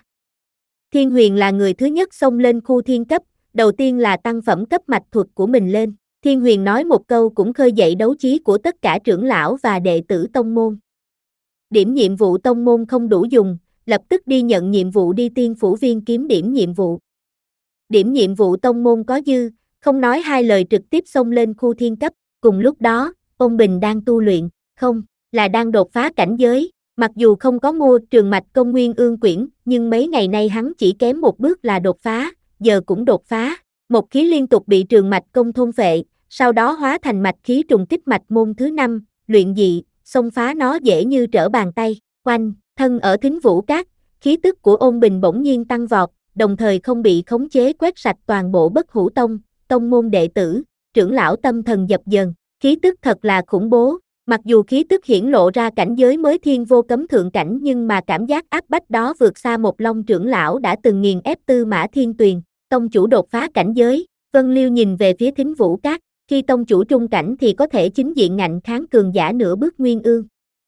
Thiên Huyền là người thứ nhất xông lên khu thiên cấp, đầu tiên là tăng phẩm cấp mạch thuật của mình lên. Thiên Huyền nói một câu cũng khơi dậy đấu trí của tất cả trưởng lão và đệ tử tông môn. Điểm nhiệm vụ tông môn không đủ dùng, lập tức đi nhận nhiệm vụ đi tiên phủ viên kiếm điểm nhiệm vụ. Điểm nhiệm vụ tông môn có dư, không nói hai lời trực tiếp xông lên khu thiên cấp. Cùng lúc đó, Ôn Bình đang tu luyện, không, là đang đột phá cảnh giới. Mặc dù không có mua trường mạch công nguyên ương quyển, nhưng mấy ngày nay hắn chỉ kém một bước là đột phá, giờ cũng đột phá. Một khí liên tục bị trường mạch công thôn phệ, sau đó hóa thành mạch khí trùng kích mạch môn thứ năm, luyện dị, xông phá nó dễ như trở bàn tay. Oanh, thân ở Thính Vũ Cát, khí tức của Ôn Bình bỗng nhiên tăng vọt, đồng thời không bị khống chế quét sạch toàn bộ Bất Hủ Tông, tông môn đệ tử, trưởng lão tâm thần dập dần, khí tức thật là khủng bố. Mặc dù khí tức hiển lộ ra cảnh giới mới thiên vô cấm thượng cảnh nhưng mà cảm giác áp bách đó vượt xa một Long trưởng lão đã từng nghiền ép Tư Mã Thiên Tuyền. Tông chủ đột phá cảnh giới, Vân Liêu nhìn về phía Thính Vũ Cát, khi tông chủ trung cảnh thì có thể chính diện ngạnh kháng cường giả nửa bước nguyên ương.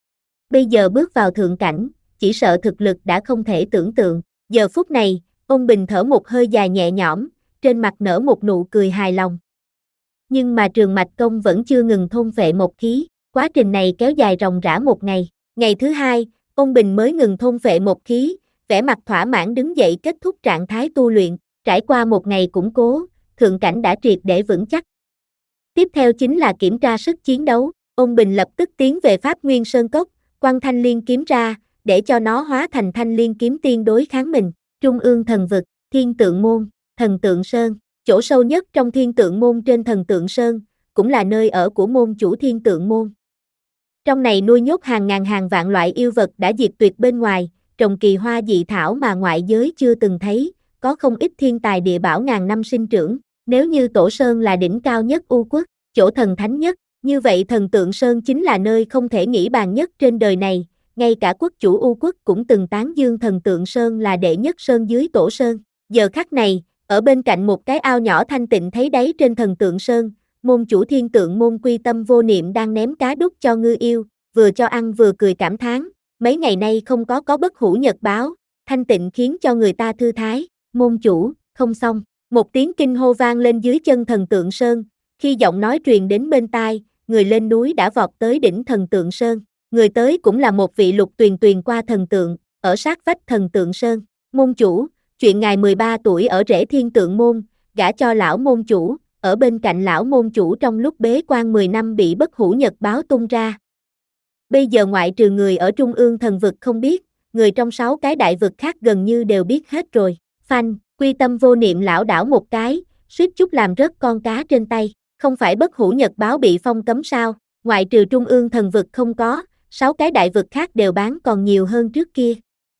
Bây giờ bước vào thượng cảnh, chỉ sợ thực lực đã không thể tưởng tượng. Giờ phút này, Ôn Bình thở một hơi dài nhẹ nhõm, trên mặt nở một nụ cười hài lòng. Nhưng mà trường mạch công vẫn chưa ngừng thôn phệ một khí, quá trình này kéo dài ròng rã một ngày. Ngày thứ hai, Ôn Bình mới ngừng thôn phệ một khí, vẻ mặt thỏa mãn đứng dậy kết thúc trạng thái tu luyện, trải qua một ngày củng cố, thượng cảnh đã triệt để vững chắc. Tiếp theo chính là kiểm tra sức chiến đấu, Ôn Bình lập tức tiến về Pháp Nguyên Sơn Cốc, quăng thanh liên kiếm ra, để cho nó hóa thành thanh liên kiếm tiên đối kháng mình. Trung ương thần vực, Thiên Tượng Môn, Thần Tượng Sơn, chỗ sâu nhất trong Thiên Tượng Môn trên Thần Tượng Sơn, cũng là nơi ở của môn chủ Thiên Tượng Môn. Trong này nuôi nhốt hàng ngàn hàng vạn loại yêu vật đã diệt tuyệt bên ngoài, trồng kỳ hoa dị thảo mà ngoại giới chưa từng thấy, có không ít thiên tài địa bảo ngàn năm sinh trưởng. Nếu như Tổ Sơn là đỉnh cao nhất U Quốc, chỗ thần thánh nhất, như vậy Thần Tượng Sơn chính là nơi không thể nghĩ bàn nhất trên đời này. Ngay cả quốc chủ U Quốc cũng từng tán dương Thần Tượng Sơn là đệ nhất sơn dưới Tổ Sơn. Giờ khắc này, ở bên cạnh một cái ao nhỏ thanh tịnh thấy đáy trên Thần Tượng Sơn, môn chủ Thiên Tượng môn Quy Tâm Vô Niệm đang ném cá đút cho ngư yêu, vừa cho ăn vừa cười cảm thán. Mấy ngày nay không có có bất hủ nhật báo, thanh tịnh khiến cho người ta thư thái. Môn chủ, không xong. Một tiếng kinh hô vang lên dưới chân Thần Tượng Sơn, khi giọng nói truyền đến bên tai, người lên núi đã vọt tới đỉnh Thần Tượng Sơn. Người tới cũng là một vị lục tuyền tuyền qua thần tượng, ở sát vách Thần Tượng Sơn. Môn chủ, chuyện ngài mười ba tuổi ở rễ Thiên Tượng môn, gả cho lão môn chủ, ở bên cạnh lão môn chủ trong lúc bế quan mười năm bị bất hủ nhật báo tung ra. Bây giờ ngoại trừ người ở Trung ương thần vực không biết, người trong sáu cái đại vực khác gần như đều biết hết rồi. Phanh, Quy Tâm Vô Niệm lão đảo một cái, suýt chút làm rớt con cá trên tay. Không phải bất hủ nhật báo bị phong cấm sao? Ngoại trừ Trung ương thần vực không có, sáu cái đại vực khác đều bán còn nhiều hơn trước kia.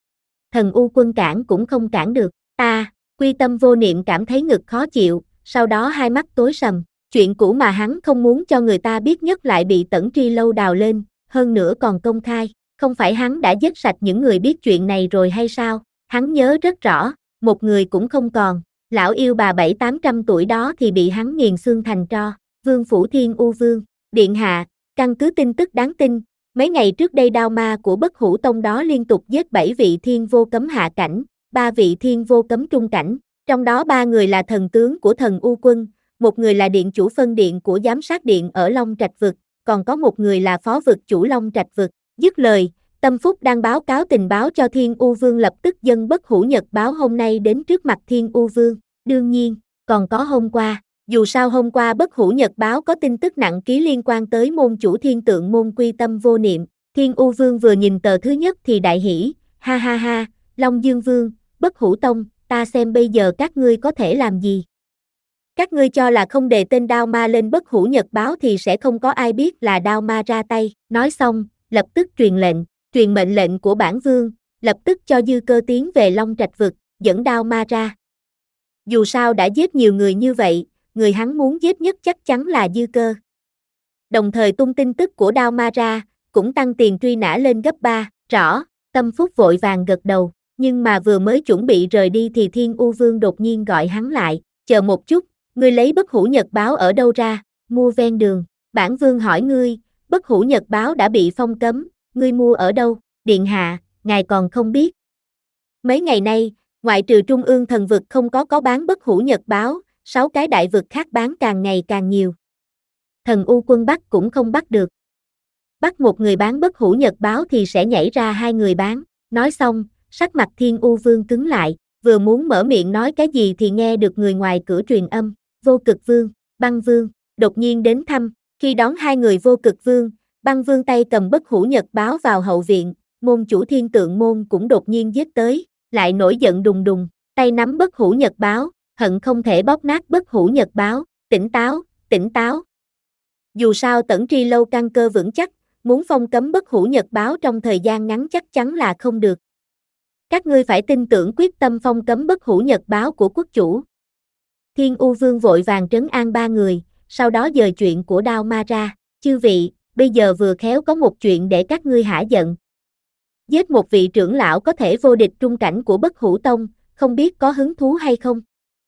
Thần U quân cản cũng không cản được. Ta, Quy Tâm Vô Niệm cảm thấy ngực khó chịu, sau đó hai mắt tối sầm. Chuyện cũ mà hắn không muốn cho người ta biết nhất lại bị Tẩn Tri Lâu đào lên, hơn nữa còn công khai. Không phải hắn đã giết sạch những người biết chuyện này rồi hay sao? Hắn nhớ rất rõ, một người cũng không còn. Lão yêu bà bảy tám trăm tuổi đó thì bị hắn nghiền xương thành tro. Vương Phủ Thiên U Vương, điện hạ, căn cứ tin tức đáng tin, mấy ngày trước đây đao ma của bất hủ tông đó liên tục giết bảy vị thiên vô cấm hạ cảnh, ba vị thiên vô cấm trung cảnh, trong đó ba người là thần tướng của thần U quân, một người là điện chủ phân điện của giám sát điện ở Long Trạch vực, còn có một người là phó vực chủ Long Trạch vực. Dứt lời, Tâm Phúc đang báo cáo tình báo cho Thiên U Vương lập tức dâng bất hủ nhật báo hôm nay đến trước mặt Thiên U Vương. Đương nhiên, còn có hôm qua, dù sao hôm qua bất hủ nhật báo có tin tức nặng ký liên quan tới môn chủ Thiên Tượng môn Quy Tâm Vô Niệm. Thiên U Vương vừa nhìn tờ thứ nhất thì đại hỉ, ha ha ha, Long Dương Vương, bất hủ tông, ta xem bây giờ các ngươi có thể làm gì. Các ngươi cho là không đề tên đao ma lên bất hủ nhật báo thì sẽ không có ai biết là đao ma ra tay. Nói xong, lập tức truyền lệnh, truyền mệnh lệnh của bản vương, lập tức cho Dư Cơ tiến về Long Trạch vực, dẫn đao ma ra. Dù sao đã giết nhiều người như vậy, người hắn muốn giết nhất chắc chắn là Dư Cơ. Đồng thời tung tin tức của đao ma ra, cũng tăng tiền truy nã lên gấp ba, rõ. Tâm Phúc vội vàng gật đầu, nhưng mà vừa mới chuẩn bị rời đi thì Thiên U Vương đột nhiên gọi hắn lại, chờ một chút, ngươi lấy bất hủ nhật báo ở đâu ra? Mua ven đường. Bản vương hỏi ngươi, bất hủ nhật báo đã bị phong cấm, ngươi mua ở đâu? Điện hạ, ngài còn không biết. Mấy ngày nay, ngoại trừ Trung ương thần vực không có có bán bất hủ nhật báo, sáu cái đại vực khác bán càng ngày càng nhiều. Thần U quân bắt cũng không bắt được. Bắt một người bán bất hủ nhật báo thì sẽ nhảy ra hai người bán. Nói xong, sắc mặt Thiên U Vương cứng lại, vừa muốn mở miệng nói cái gì thì nghe được người ngoài cửa truyền âm. Vô Cực Vương, Băng Vương, đột nhiên đến thăm, khi đón hai người Vô Cực Vương, Băng Vương tay cầm bất hủ nhật báo vào hậu viện, môn chủ Thiên Tượng môn cũng đột nhiên giết tới, lại nổi giận đùng đùng, tay nắm bất hủ nhật báo, hận không thể bóp nát bất hủ nhật báo, tỉnh táo, tỉnh táo. Dù sao Tẩn Tri Lâu căn cơ vững chắc, muốn phong cấm bất hủ nhật báo trong thời gian ngắn chắc chắn là không được. Các ngươi phải tin tưởng quyết tâm phong cấm bất hủ nhật báo của quốc chủ. Thiên U Vương vội vàng trấn an ba người, sau đó dời chuyện của đao ma ra. Chư vị, bây giờ vừa khéo có một chuyện để các ngươi hả giận. Giết một vị trưởng lão có thể vô địch trung cảnh của bất hủ tông, không biết có hứng thú hay không?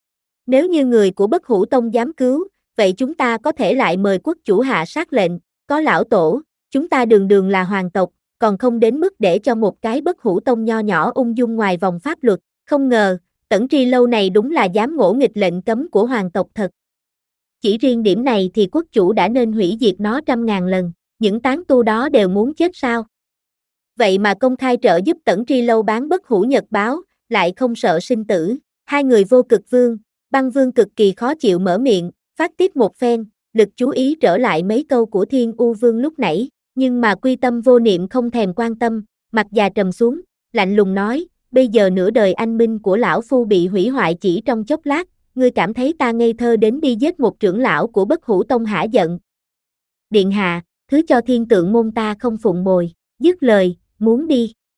Nếu như người của bất hủ tông dám cứu, vậy chúng ta có thể lại mời quốc chủ hạ sát lệnh, có lão tổ, chúng ta đường đường là hoàng tộc, còn không đến mức để cho một cái bất hủ tông nho nhỏ ung dung ngoài vòng pháp luật. Không ngờ, Tẩn Tri Lâu này đúng là dám ngỗ nghịch lệnh cấm của hoàng tộc thật. Chỉ riêng điểm này thì quốc chủ đã nên hủy diệt nó trăm ngàn lần, những tán tu đó đều muốn chết sao? Vậy mà công khai trợ giúp Tẩn Tri Lâu bán bất hủ nhật báo, lại không sợ sinh tử. Hai người Vô Cực Vương, Băng Vương cực kỳ khó chịu mở miệng, phát tiết một phen, lực chú ý trở lại mấy câu của Thiên U Vương lúc nãy, nhưng mà Quy Tâm Vô Niệm không thèm quan tâm, mặt già trầm xuống, lạnh lùng nói, bây giờ nửa đời anh minh của lão phu bị hủy hoại chỉ trong chốc lát, ngươi cảm thấy ta ngây thơ đến đi giết một trưởng lão của bất hủ tông hả giận? Điện hạ, cứ cho thiên tượng môn ta không phụng bồi, dứt lời, muốn đi.